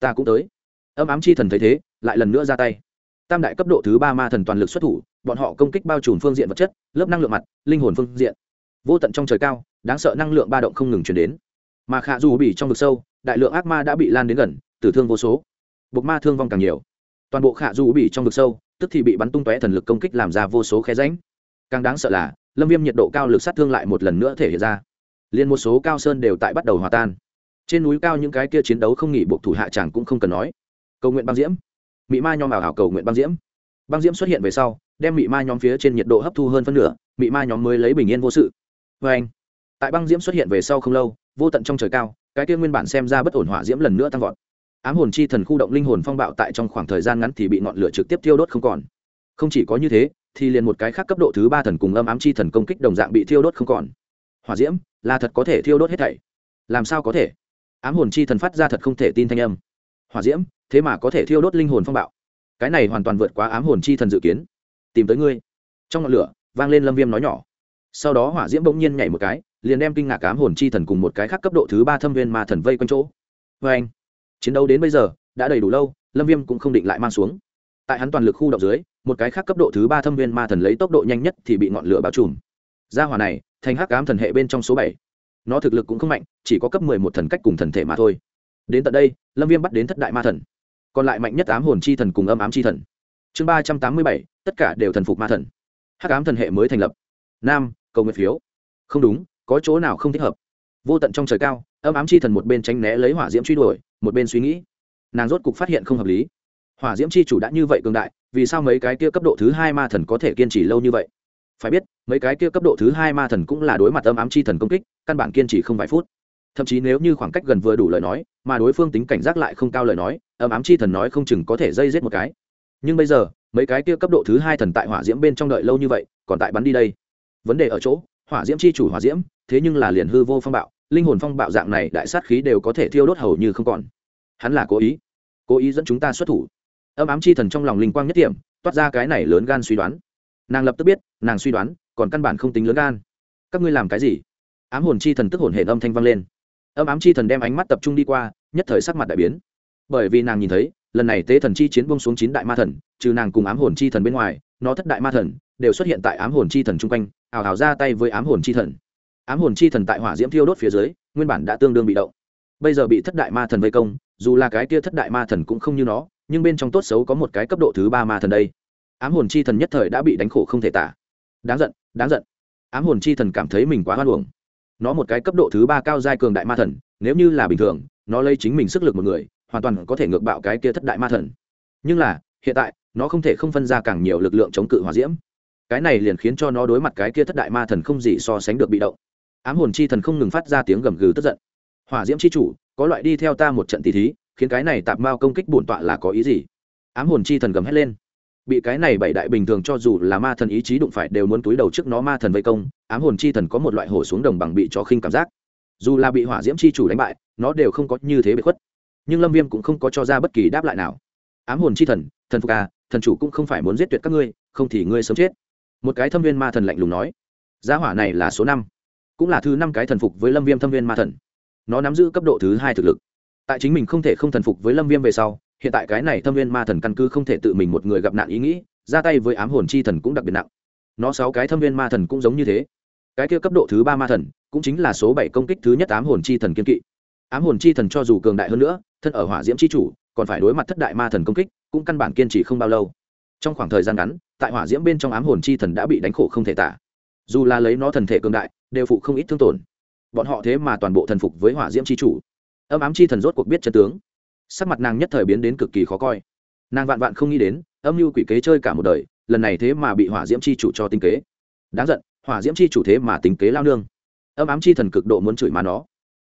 ta cũng tới. Âm ám chi thần thấy thế lại lần nữa ra tay. Tam đại cấp độ thứ 3 ma thần toàn lực xuất thủ, bọn họ công kích bao trùm phương diện vật chất, lớp năng lượng mặt, linh hồn phương diện. Vô tận trong trời cao, đáng sợ năng lượng ba động không ngừng truyền đến. Mà Khả Dù bị trong vực sâu, đại lượng ác ma đã bị lan đến gần, tử thương vô số. Bộc ma thương vong càng nhiều. Toàn bộ Khả Dù bị trong vực sâu, tức thì bị bắn tung tóe thần lực công kích làm ra vô số khe rãnh. Càng đáng sợ là, Lâm Viêm nhiệt độ cao lực sát thương lại một lần nữa thể hiện ra. Liên một số cao sơn đều tại bắt đầu hòa tan. Trên núi cao những cái kia chiến đấu không nghỉ, buộc thủ hạ chẳng cũng không cần nói. Cầu nguyện băng diễm, mị ma nhóm ảo cầu nguyện băng diễm. Băng diễm xuất hiện về sau, đem mị ma nhóm phía trên nhiệt độ hấp thu hơn phân nửa, mị ma nhóm mới lấy bình yên vô sự. Anh, tại băng diễm xuất hiện về sau không lâu, vô tận trong trời cao, cái kia nguyên bản xem ra bất ổn hỏa diễm lần nữa tăng vọt. Ám hồn chi thần khu động linh hồn phong bạo tại trong khoảng thời gian ngắn thì bị ngọn lửa trực tiếp thiêu đốt không còn. Không chỉ có như thế, thì liền một cái khác cấp độ thứ 3 thần cùng âm ám chi thần công kích đồng dạng bị thiêu đốt không còn. Hỏa diễm là thật có thể thiêu đốt hết thảy. Làm sao có thể? Ám hồn chi thần phát ra thật không thể tin thanh âm. Hỏa diễm thế mà có thể thiêu đốt linh hồn phong bạo, cái này hoàn toàn vượt quá ám hồn chi thần dự kiến. Tìm tới ngươi. Trong ngọn lửa vang lên Lâm Viêm nói nhỏ. Sau đó hỏa diễm bỗng nhiên nhảy một cái, liền đem kinh ngạc ám hồn chi thần cùng một cái khác cấp độ thứ 3 thâm viên ma thần vây quanh chỗ. Anh, chiến đấu đến bây giờ đã đầy đủ lâu, Lâm Viêm cũng không định lại mang xuống. Tại hắn toàn lực khu động dưới, một cái khác cấp độ thứ 3 thâm viên ma thần lấy tốc độ nhanh nhất thì bị ngọn lửa bao trùm. Gia hỏa này thành hắc ám thần hệ bên trong số 7. Nó thực lực cũng không mạnh, chỉ có cấp 11 thần cách cùng thần thể mà thôi. Đến tận đây, Lâm Viêm bắt đến thất đại ma thần, còn lại mạnh nhất ám hồn chi thần cùng âm ám chi thần. Chương 387, tất cả đều thần phục ma thần. Hắc ám thần hệ mới thành lập. Nam, cầu nguyện phiếu. Không đúng, có chỗ nào không thích hợp. Vô tận trong trời cao, âm ám chi thần một bên tránh né lấy hỏa diễm truy đuổi, một bên suy nghĩ. Nàng rốt cục phát hiện không hợp lý. Hỏa diễm chi chủ đã như vậy cường đại, vì sao mấy cái kia cấp độ thứ 2 ma thần có thể kiên trì lâu như vậy? Phải biết, mấy cái kia cấp độ thứ 2 ma thần cũng là đối mặt âm ám chi thần công kích, căn bản kiên trì không vài phút. Thậm chí nếu như khoảng cách gần vừa đủ lời nói, mà đối phương tính cảnh giác lại không cao lời nói, âm ám chi thần nói không chừng có thể dây giết một cái. Nhưng bây giờ, mấy cái kia cấp độ thứ 2 thần tại hỏa diễm bên trong đợi lâu như vậy, còn tại bắn đi đây. Vấn đề ở chỗ, hỏa diễm chi chủ hỏa diễm, thế nhưng là liền hư vô phong bạo, linh hồn phong bạo dạng này đại sát khí đều có thể thiêu đốt hầu như không còn. Hắn là cố ý dẫn chúng ta xuất thủ. Âm ám chi thần trong lòng linh quang nhất điểm, toát ra cái này lớn gan suy đoán. Nàng lập tức biết, nàng suy đoán, còn căn bản không tính lớn gan. Các ngươi làm cái gì? Ám hồn chi thần tức hồn hển âm thanh vang lên. Âm ám chi thần đem ánh mắt tập trung đi qua, nhất thời sắc mặt đại biến. Bởi vì nàng nhìn thấy, lần này tế thần chi chiến buông xuống 9 đại ma thần, trừ nàng cùng ám hồn chi thần bên ngoài, nó thất đại ma thần đều xuất hiện tại ám hồn chi thần chung quanh, ảo ảo ra tay với ám hồn chi thần. Ám hồn chi thần tại hỏa diễm thiêu đốt phía dưới, nguyên bản đã tương đương bị động. Bây giờ bị thất đại ma thần vây công, dù là cái kia thất đại ma thần cũng không như nó, nhưng bên trong tốt xấu có một cái cấp độ thứ 3 ma thần đây. Ám hồn chi thần nhất thời đã bị đánh khổ không thể tả. Đáng giận, đáng giận. Ám hồn chi thần cảm thấy mình quá hoan uổng. Nó một cái cấp độ thứ 3 cao giai cường đại ma thần, nếu như là bình thường, nó lấy chính mình sức lực một người, hoàn toàn có thể ngược bạo cái kia thất đại ma thần. Nhưng là, hiện tại, nó không thể không phân ra càng nhiều lực lượng chống cự hỏa diễm. Cái này liền khiến cho nó đối mặt cái kia thất đại ma thần không gì so sánh được bị động. Ám hồn chi thần không ngừng phát ra tiếng gầm gừ tức giận. Hỏa diễm chi chủ, có loại đi theo ta một trận tỷ thí, khiến cái này tạp mao công kích bổn tọa là có ý gì? Ám hồn chi thần gầm hét lên. Bị cái này bảy đại bình thường cho dù là ma thần ý chí đụng phải đều muốn túi đầu trước nó ma thần vây công, ám hồn chi thần có một loại hổ xuống đồng bằng bị chó khinh cảm giác. Dù là bị hỏa diễm chi chủ đánh bại, nó đều không có như thế bị khuất. Nhưng Lâm Viêm cũng không có cho ra bất kỳ đáp lại nào. Ám hồn chi thần, thần phục à, thần chủ cũng không phải muốn giết tuyệt các ngươi, không thì ngươi sớm chết. Một cái thâm viên ma thần lạnh lùng nói. Giá hỏa này là số 5, cũng là thứ 5 cái thần phục với Lâm Viêm thâm viên ma thần. Nó nắm giữ cấp độ thứ 2 thực lực. Tại chính mình không thể không thần phục với Lâm Viêm về sau, hiện tại cái này thâm viên ma thần căn cứ không thể tự mình một người gặp nạn ý nghĩ, ra tay với ám hồn chi thần cũng đặc biệt nặng. Nó 6 cái thâm viên ma thần cũng giống như thế. Cái kia cấp độ thứ 3 ma thần, cũng chính là số 7 công kích thứ nhất ám hồn chi thần kiên kỵ. Ám hồn chi thần cho dù cường đại hơn nữa, thân ở hỏa diễm chi chủ, còn phải đối mặt thất đại ma thần công kích, cũng căn bản kiên trì không bao lâu. Trong khoảng thời gian ngắn, tại hỏa diễm bên trong ám hồn chi thần đã bị đánh khổ không thể tả. Dù là lấy nó thần thể cường đại, đều phụ không ít thương tổn. Bọn họ thế mà toàn bộ thần phục với hỏa diễm chi chủ. Âm ám chi thần rốt cuộc biết chân tướng, sắc mặt nàng nhất thời biến đến cực kỳ khó coi. Nàng vạn vạn không nghĩ đến, âm mưu quỷ kế chơi cả một đời, lần này thế mà bị hỏa diễm chi chủ cho tính kế. Đáng giận, hỏa diễm chi chủ thế mà tính kế lao nương. Âm ám chi thần cực độ muốn chửi má nó.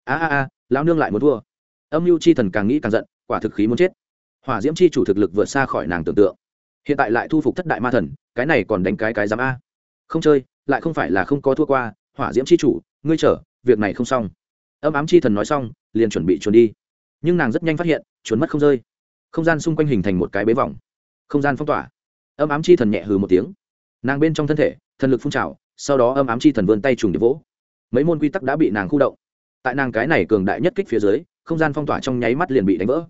A lao nương lại muốn thua. Âm mưu chi thần càng nghĩ càng giận, quả thực khí muốn chết. Hỏa diễm chi chủ thực lực vượt xa khỏi nàng tưởng tượng, hiện tại lại thu phục thất đại ma thần, cái này còn đánh cái dám a? Không chơi, lại không phải là không có thua qua. Hỏa diễm chi chủ, ngươi chờ, việc này không xong. Âm ám chi thần nói xong, liền chuẩn bị trốn đi. Nhưng nàng rất nhanh phát hiện, trốn mất không rơi. Không gian xung quanh hình thành một cái bế vòng, không gian phong tỏa. Âm ám chi thần nhẹ hừ một tiếng, nàng bên trong thân thể thần lực phun trào, sau đó âm ám chi thần vươn tay trùng để vỗ. Mấy môn quy tắc đã bị nàng khu động. Tại nàng cái này cường đại nhất kích phía dưới, không gian phong tỏa trong nháy mắt liền bị đánh vỡ.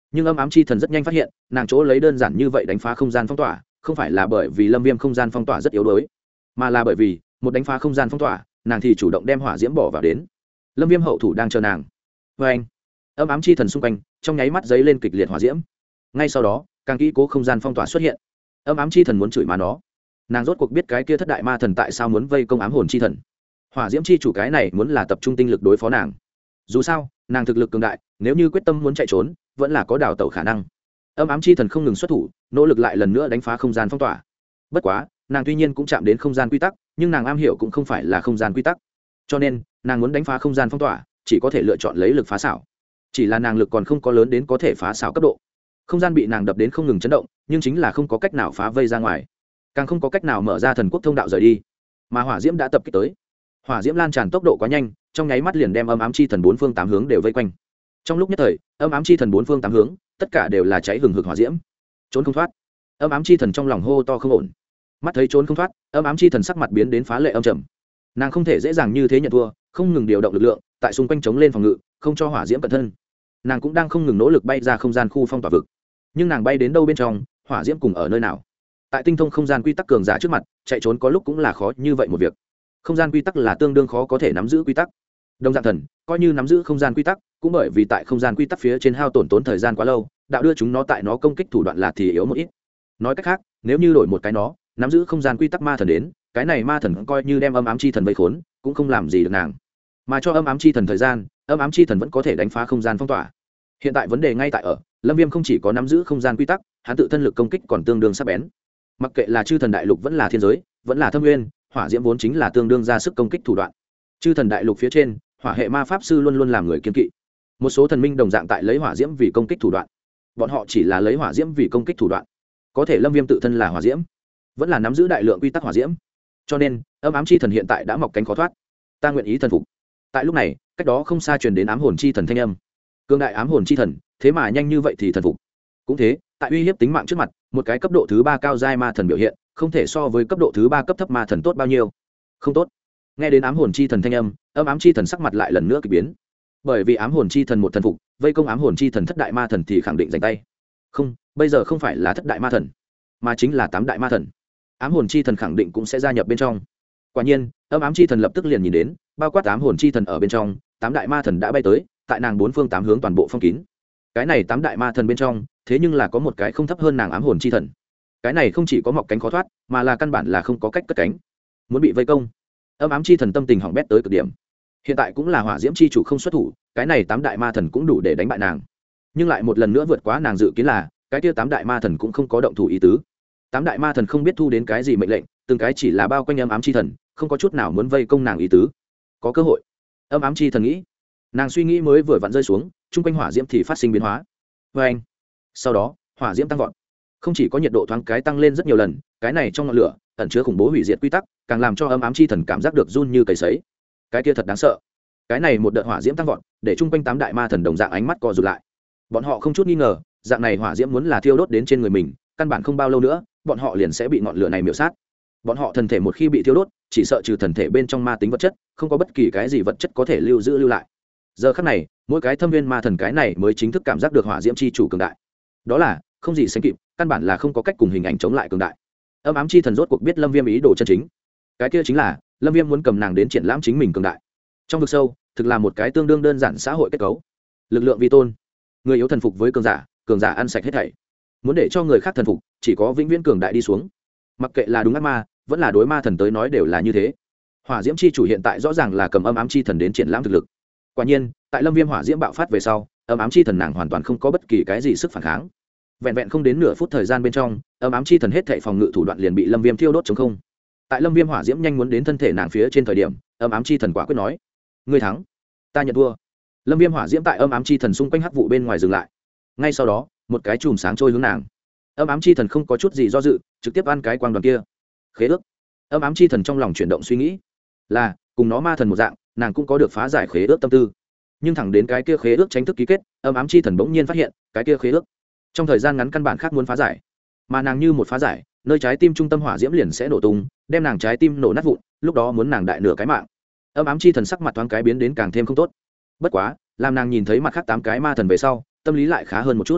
nhưng âm ám chi thần rất nhanh phát hiện nàng chỗ lấy đơn giản như vậy đánh phá không gian phong tỏa không phải là bởi vì lâm viêm không gian phong tỏa rất yếu đuối, mà là bởi vì một đánh phá không gian phong tỏa nàng thì chủ động đem hỏa diễm bỏ vào đến. Lâm viêm hậu thủ đang chờ nàng. Vê anh, âm ám chi thần xung quanh trong nháy mắt dấy lên kịch liệt hỏa diễm. Ngay sau đó càng kỹ cố không gian phong tỏa xuất hiện. Âm ám chi thần muốn chửi má nó, nàng rốt cuộc biết cái kia thất đại ma thần tại sao muốn vây công ám hồn chi thần. Hỏa diễm chi chủ cái này muốn là tập trung tinh lực đối phó nàng, dù sao nàng thực lực cường đại, nếu như quyết tâm muốn chạy trốn vẫn là có đào tẩu khả năng. Âm ám chi thần không ngừng xuất thủ, nỗ lực lại lần nữa đánh phá không gian phong tỏa. Bất quá nàng tuy nhiên cũng chạm đến không gian quy tắc, nhưng nàng am hiểu cũng không phải là không gian quy tắc, cho nên nàng muốn đánh phá không gian phong tỏa chỉ có thể lựa chọn lấy lực phá xảo. Chỉ là nàng lực còn không có lớn đến có thể phá xảo cấp độ, không gian bị nàng đập đến không ngừng chấn động, nhưng chính là không có cách nào phá vây ra ngoài, càng không có cách nào mở ra thần quốc thông đạo rời đi. Mà hỏa diễm đã tập kích tới, hỏa diễm lan tràn tốc độ quá nhanh, trong nháy mắt liền đem âm ám chi thần bốn phương tám hướng đều vây quanh. Trong lúc nhất thời âm ám chi thần bốn phương tám hướng tất cả đều là cháy hừng hực hỏa diễm, trốn không thoát. Âm ám chi thần trong lòng hô to không ổn, mắt thấy trốn không thoát, âm ám chi thần sắc mặt biến đến phá lệ âm trầm. Nàng không thể dễ dàng như thế nhận thua, không ngừng điều động lực lượng tại xung quanh chống lên phòng ngự, không cho hỏa diễm cận thân. Nàng cũng đang không ngừng nỗ lực bay ra không gian khu phong tỏa vực, nhưng nàng bay đến đâu bên trong, hỏa diễm cùng ở nơi nào. Tại tinh thông không gian quy tắc cường giả trước mặt, chạy trốn có lúc cũng là khó như vậy một việc. Không gian quy tắc là tương đương khó có thể nắm giữ quy tắc. Đồng dạng thần coi như nắm giữ không gian quy tắc, cũng bởi vì tại không gian quy tắc phía trên hao tổn tốn thời gian quá lâu, đạo đưa chúng nó tại nó công kích thủ đoạn là thì yếu một ít. Nói cách khác, nếu như đổi một cái nó nắm giữ không gian quy tắc ma thần đến, cái này ma thần coi như đem âm ám chi thần vây khốn cũng không làm gì được nàng, mà cho âm ám chi thần thời gian, âm ám chi thần vẫn có thể đánh phá không gian phong tỏa. Hiện tại vấn đề ngay tại ở lâm viêm không chỉ có nắm giữ không gian quy tắc, hắn tự thân lực công kích còn tương đương sắc bén. Mặc kệ là chư thần đại lục vẫn là thiên giới vẫn là thâm nguyên, hỏa diễm vốn chính là tương đương ra sức công kích thủ đoạn. Chư thần đại lục phía trên, hỏa hệ ma pháp sư luôn luôn làm người kiên kỵ. Một số thần minh đồng dạng tại lấy hỏa diễm vì công kích thủ đoạn, bọn họ chỉ là lấy hỏa diễm vì công kích thủ đoạn. Có thể lâm viêm tự thân là hỏa diễm, vẫn là nắm giữ đại lượng quy tắc hỏa diễm, cho nên âm ám chi thần hiện tại đã mọc cánh khó thoát. Ta nguyện ý thần phục. Tại lúc này cách đó không xa truyền đến ám hồn chi thần thanh âm. Cương đại ám hồn chi thần thế mà nhanh như vậy thì thần phục. Cũng thế, tại uy hiếp tính mạng trước mặt, một cái cấp độ thứ 3 cao giai ma thần biểu hiện không thể so với cấp độ thứ 3 cấp thấp ma thần tốt bao nhiêu. Không tốt. Nghe đến ám hồn chi thần thanh âm, âm ám chi thần sắc mặt lại lần nữa kỳ biến. Bởi vì ám hồn chi thần một thần phục, vây công ám hồn chi thần thất đại ma thần thì khẳng định giành tay. Không, bây giờ không phải là thất đại ma thần, mà chính là 8 đại ma thần. Ám hồn chi thần khẳng định cũng sẽ gia nhập bên trong. Quả nhiên, âm ám chi thần lập tức liền nhìn đến, bao quát ám hồn chi thần ở bên trong, 8 đại ma thần đã bay tới, tại nàng bốn phương tám hướng toàn bộ phong kín. Cái này 8 đại ma thần bên trong, thế nhưng là có một cái không thấp hơn nàng ám hồn chi thần. Cái này không chỉ có mọc cánh khó thoát, mà là căn bản là không có cách cất cánh. Muốn bị vây công. Âm ám chi thần tâm tình hỏng bét tới cực điểm. Hiện tại cũng là hỏa diễm chi chủ không xuất thủ, cái này 8 đại ma thần cũng đủ để đánh bại nàng. Nhưng lại một lần nữa vượt quá nàng dự kiến là, cái kia 8 đại ma thần cũng không có động thủ ý tứ. 8 đại ma thần không biết thu đến cái gì mệnh lệnh, từng cái chỉ là bao quanh âm ám chi thần, không có chút nào muốn vây công nàng ý tứ. Có cơ hội. Âm ám chi thần nghĩ. Nàng suy nghĩ mới vừa vặn rơi xuống, trung quanh hỏa diễm thì phát sinh biến hóa. Và anh. Sau đó, hỏa diễm tăng vọt. Không chỉ có nhiệt độ thoáng cái tăng lên rất nhiều lần, cái này trong ngọn lửa ẩn chứa khủng bố hủy diệt quy tắc, càng làm cho âm ám chi thần cảm giác được run như cầy sấy. Cái kia thật đáng sợ. Cái này một đợt hỏa diễm tăng vọt, để trung quanh 8 đại ma thần đồng dạng ánh mắt co rụt lại. Bọn họ không chút nghi ngờ, dạng này hỏa diễm muốn là thiêu đốt đến trên người mình, căn bản không bao lâu nữa, bọn họ liền sẽ bị ngọn lửa này miểu sát. Bọn họ thần thể một khi bị thiêu đốt, chỉ sợ trừ thần thể bên trong ma tính vật chất, không có bất kỳ cái gì vật chất có thể lưu giữ lưu lại. Giờ khắc này, mỗi cái thâm viên ma thần cái này mới chính thức cảm giác được hỏa diễm chi chủ cường đại. Đó là không gì sánh kịp, căn bản là không có cách cùng hình ảnh chống lại cường đại. Âm ám chi thần rốt cuộc biết lâm viêm ý đồ chân chính. Cái kia chính là lâm viêm muốn cầm nàng đến triển lãm chính mình cường đại. Trong vực sâu thực là một cái tương đương đơn giản xã hội kết cấu. Lực lượng vi tôn, người yếu thần phục với cường giả ăn sạch hết thảy. Muốn để cho người khác thần phục, chỉ có vĩnh viễn cường đại đi xuống. Mặc kệ là đúng ác ma vẫn là đối ma thần tới nói đều là như thế. Hỏa diễm chi chủ hiện tại rõ ràng là cầm âm ám chi thần đến triển lãm thực lực. Quả nhiên, tại lâm viêm hỏa diễm bạo phát về sau, âm ám chi thần nàng hoàn toàn không có bất kỳ cái gì sức phản kháng. Vẹn vẹn không đến nửa phút thời gian bên trong, âm ám chi thần hết thảy phòng ngự thủ đoạn liền bị lâm viêm thiêu đốt trống không. Tại lâm viêm hỏa diễm nhanh muốn đến thân thể nàng phía trên thời điểm, âm ám chi thần quả quyết nói: "Ngươi thắng, ta nhận thua." Lâm viêm hỏa diễm tại âm ám chi thần xung quanh hắc vụ bên ngoài dừng lại. Ngay sau đó, một cái chùm sáng trôi hướng nàng. Âm ám chi thần không có chút gì do dự, trực tiếp ăn cái quang đoàn kia. Khế ước. Âm ám chi thần trong lòng chuyển động suy nghĩ, là cùng nó ma thần một dạng, nàng cũng có được phá giải khế ước tâm tư. Nhưng thẳng đến cái kia khế ước chính thức ký kết, âm ám chi thần bỗng nhiên phát hiện, cái kia khế ước trong thời gian ngắn căn bản khác muốn phá giải, mà nàng như một phá giải, nơi trái tim trung tâm hỏa diễm liền sẽ nổ tung, đem nàng trái tim nổ nát vụn, lúc đó muốn nàng đại nửa cái mạng. Âm ám chi thần sắc mặt thoáng cái biến đến càng thêm không tốt. Bất quá, làm nàng nhìn thấy mặt khác 8 cái ma thần về sau, tâm lý lại khá hơn một chút.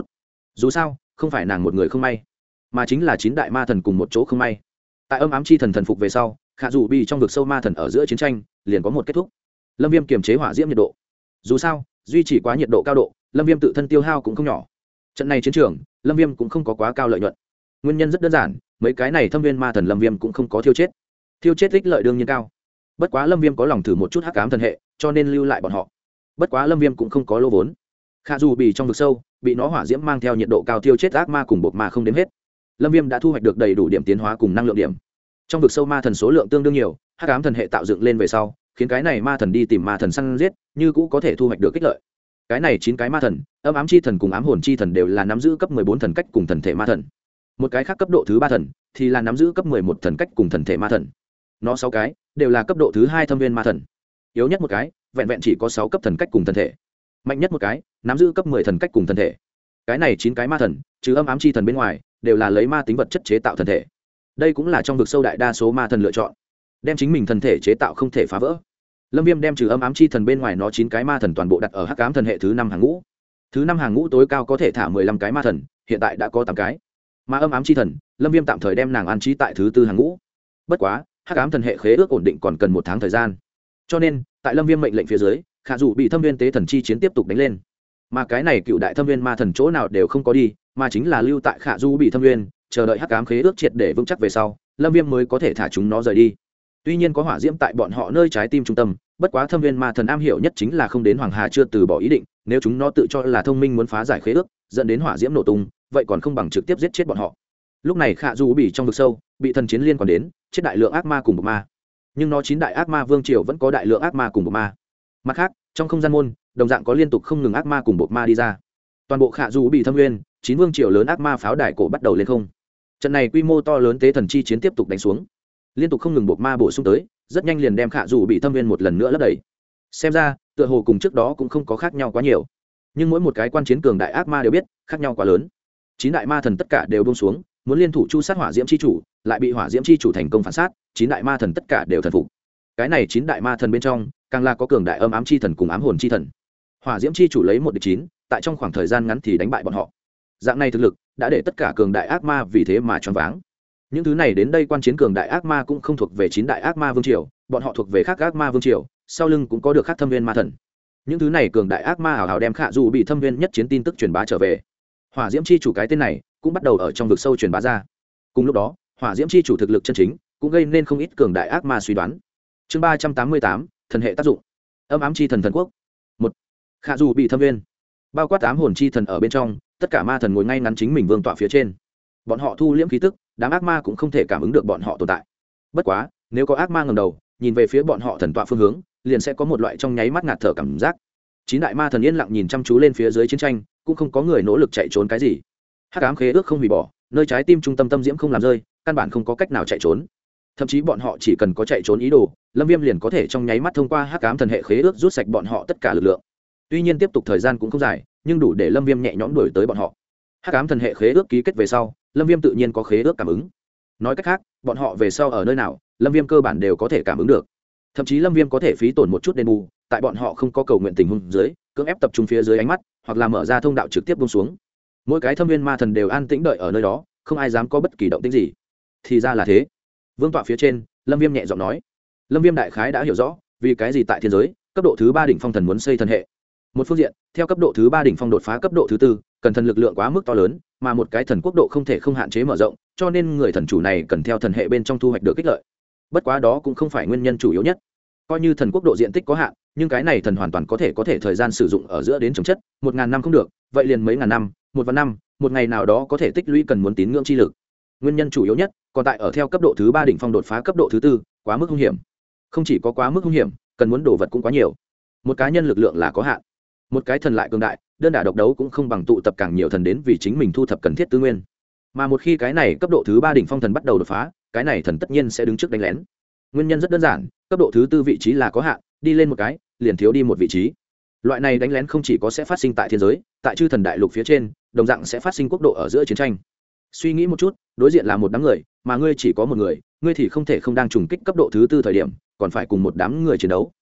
dù sao không phải nàng một người không may, mà chính là 9 đại ma thần cùng một chỗ không may. Tại âm ám chi thần thần phục về sau, khả dù bị trong vực sâu ma thần ở giữa chiến tranh liền có một kết thúc. Lâm Viêm kiềm chế hỏa diễm nhiệt độ, dù sao duy trì quá nhiệt độ cao độ, Lâm Viêm tự thân tiêu hao cũng không nhỏ. Trận này chiến trường Lâm Viêm cũng không có quá cao lợi nhuận, nguyên nhân rất đơn giản, mấy cái này thâm viên ma thần Lâm Viêm cũng không có thiêu chết ích lợi đương nhiên cao. Bất quá Lâm Viêm có lòng thử một chút hắc ám thần hệ, cho nên lưu lại bọn họ. Bất quá Lâm Viêm cũng không có lỗ vốn. Khả dù bị trong vực sâu, bị nó hỏa diễm mang theo nhiệt độ cao tiêu chết ác ma cùng bột ma không đếm hết. Lâm Viêm đã thu hoạch được đầy đủ điểm tiến hóa cùng năng lượng điểm. Trong vực sâu ma thần số lượng tương đương nhiều, hắc ám thần hệ tạo dựng lên về sau, khiến cái này ma thần đi tìm ma thần săn giết, như cũ có thể thu hoạch được kích lợi. Cái này 9 cái ma thần, âm ám chi thần cùng ám hồn chi thần đều là nắm giữ cấp 14 thần cách cùng thần thể ma thần. Một cái khác cấp độ thứ 3 thần thì là nắm giữ cấp 11 thần cách cùng thần thể ma thần. Nó 6 cái đều là cấp độ thứ 2 thâm viên ma thần. Yếu nhất một cái, vẹn vẹn chỉ có 6 cấp thần cách cùng thần thể. Mạnh nhất một cái, nắm giữ cấp 10 thần cách cùng thần thể. Cái này 9 cái ma thần, trừ âm ám chi thần bên ngoài, đều là lấy ma tính vật chất chế tạo thần thể. Đây cũng là trong vực sâu đại đa số ma thần lựa chọn, đem chính mình thần thể chế tạo không thể phá vỡ. Lâm Viêm đem trừ âm ám chi thần bên ngoài nó 9 cái ma thần toàn bộ đặt ở hắc ám thần hệ thứ 5 hàng ngũ. Thứ 5 hàng ngũ tối cao có thể thả 15 cái ma thần, hiện tại đã có 8 cái. Mà âm ám chi thần, Lâm Viêm tạm thời đem nàng an trí tại thứ 4 hàng ngũ. Bất quá, hắc ám thần hệ khế ước ổn định còn cần 1 tháng thời gian. Cho nên, tại Lâm Viêm mệnh lệnh phía dưới, khả dù bị thâm viên tế thần chi chiến tiếp tục đánh lên. Mà cái này cựu đại thâm viên ma thần chỗ nào đều không có đi, mà chính là lưu tại khả du bị thâm viên, chờ đợi hắc ám khế ước triệt để vững chắc về sau, Lâm Viêm mới có thể thả chúng nó rời đi. Tuy nhiên có hỏa diễm tại bọn họ nơi trái tim trung tâm, bất quá thâm viên ma thần am hiểu nhất chính là không đến hoàng hà chưa từ bỏ ý định, nếu chúng nó tự cho là thông minh muốn phá giải khế ước, dẫn đến hỏa diễm nổ tung, vậy còn không bằng trực tiếp giết chết bọn họ. Lúc này khả du bị trong vực sâu, bị thần chiến liên còn đến, chết đại lượng ác ma cùng bộc ma. Nhưng nó 9 đại ác ma vương triều vẫn có đại lượng ác ma cùng bộc ma. Mặt khác, trong không gian môn, đồng dạng có liên tục không ngừng ác ma cùng bộc ma đi ra. Toàn bộ khả du bị thâm nguyên, 9 vương triều lớn ác ma pháo đài cổ bắt đầu lên không. Trận này quy mô to lớn tế thần chi chiến tiếp tục đánh xuống, liên tục không ngừng bộc ma bổ sung tới, rất nhanh liền đem khả dù bị thâm viên một lần nữa lấp đầy. Xem ra tựa hồ cùng trước đó cũng không có khác nhau quá nhiều, nhưng mỗi một cái quan chiến cường đại ác ma đều biết khác nhau quá lớn. 9 đại ma thần tất cả đều buông xuống, muốn liên thủ chu sát hỏa diễm chi chủ, lại bị hỏa diễm chi chủ thành công phản sát. 9 đại ma thần tất cả đều thần phục. Cái này 9 đại ma thần bên trong càng là có cường đại âm ám chi thần cùng ám hồn chi thần. Hỏa diễm chi chủ lấy 1 địch 9, tại trong khoảng thời gian ngắn thì đánh bại bọn họ. Dạng này thực lực đã để tất cả cường đại ác ma vì thế mà choáng váng. Những thứ này đến đây quan chiến cường đại ác ma cũng không thuộc về 9 đại ác ma vương triều, bọn họ thuộc về khác ác ma vương triều, sau lưng cũng có được khác thâm viên ma thần. Những thứ này cường đại ác ma hào hào đem khả dù bị thâm viên nhất chiến tin tức truyền bá trở về. Hỏa diễm chi chủ cái tên này cũng bắt đầu ở trong vực sâu truyền bá ra. Cùng lúc đó, hỏa diễm chi chủ thực lực chân chính cũng gây nên không ít cường đại ác ma suy đoán. Chương 388, thần hệ tác dụng. Âm ám chi thần thần quốc. 1. Khả dù bị thâm viên. Bao quát ám hồn chi thần ở bên trong, tất cả ma thần ngồi ngay ngắn chính mình vương tọa phía trên. Bọn họ thu liễm khí tức, đám ác ma cũng không thể cảm ứng được bọn họ tồn tại. Bất quá, nếu có ác ma ngẩng đầu, nhìn về phía bọn họ thần tọa phương hướng, liền sẽ có một loại trong nháy mắt ngạt thở cảm giác. 9 đại ma thần yên lặng nhìn chăm chú lên phía dưới chiến tranh, cũng không có người nỗ lực chạy trốn cái gì. Hắc ám khế ước không hủy bỏ, nơi trái tim trung tâm tâm diễm không làm rơi, căn bản không có cách nào chạy trốn. Thậm chí bọn họ chỉ cần có chạy trốn ý đồ, Lâm Viêm liền có thể trong nháy mắt thông qua hắc ám thần hệ khế ước rút sạch bọn họ tất cả lực lượng. Tuy nhiên tiếp tục thời gian cũng không dài, nhưng đủ để Lâm Viêm nhẹ nhõm đuổi tới bọn họ. Hắc ám thần hệ khế ước ký kết về sau, Lâm Viêm tự nhiên có khế ước cảm ứng. Nói cách khác, bọn họ về sau ở nơi nào, Lâm Viêm cơ bản đều có thể cảm ứng được. Thậm chí Lâm Viêm có thể phí tổn một chút đền bù, tại bọn họ không có cầu nguyện tình huống dưới, cưỡng ép tập trung phía dưới ánh mắt, hoặc là mở ra thông đạo trực tiếp buông xuống. Mỗi cái thâm viên ma thần đều an tĩnh đợi ở nơi đó, không ai dám có bất kỳ động tĩnh gì. Thì ra là thế. Vương tọa phía trên, Lâm Viêm nhẹ giọng nói. Lâm Viêm đại khái đã hiểu rõ, vì cái gì tại thiên giới, cấp độ thứ 3 đỉnh phong thần muốn xây thần hệ. Một phương diện, theo cấp độ thứ 3 đỉnh phong đột phá cấp độ thứ 4, cần thần lực lượng quá mức to lớn, mà một cái thần quốc độ không thể không hạn chế mở rộng, cho nên người thần chủ này cần theo thần hệ bên trong thu hoạch được kích lợi. Bất quá đó cũng không phải nguyên nhân chủ yếu nhất. Coi như thần quốc độ diện tích có hạn, nhưng cái này thần hoàn toàn có thể thời gian sử dụng ở giữa đến chống chất, 1000 năm không được, vậy liền mấy ngàn năm, 1 vạn năm, một ngày nào đó có thể tích lũy cần muốn tín ngưỡng chi lực. Nguyên nhân chủ yếu nhất, còn tại ở theo cấp độ thứ 3 đỉnh phong đột phá cấp độ thứ 4, quá mức hung hiểm. Không chỉ có quá mức hung hiểm, cần muốn đồ vật cũng quá nhiều. Một cá nhân lực lượng là có hạn, một cái thần lại cường đại, đơn đả độc đấu cũng không bằng tụ tập càng nhiều thần đến vì chính mình thu thập cần thiết tư nguyên. Mà một khi cái này cấp độ thứ 3 đỉnh phong thần bắt đầu đột phá, cái này thần tất nhiên sẽ đứng trước đánh lén. Nguyên nhân rất đơn giản, cấp độ thứ 4 vị trí là có hạn, đi lên một cái, liền thiếu đi một vị trí. Loại này đánh lén không chỉ có sẽ phát sinh tại thiên giới, tại chư thần đại lục phía trên, đồng dạng sẽ phát sinh quốc độ ở giữa chiến tranh. Suy nghĩ một chút, đối diện là một đám người, mà ngươi chỉ có một người, ngươi thì không thể không đang trùng kích cấp độ thứ 4 thời điểm, còn phải cùng một đám người chiến đấu.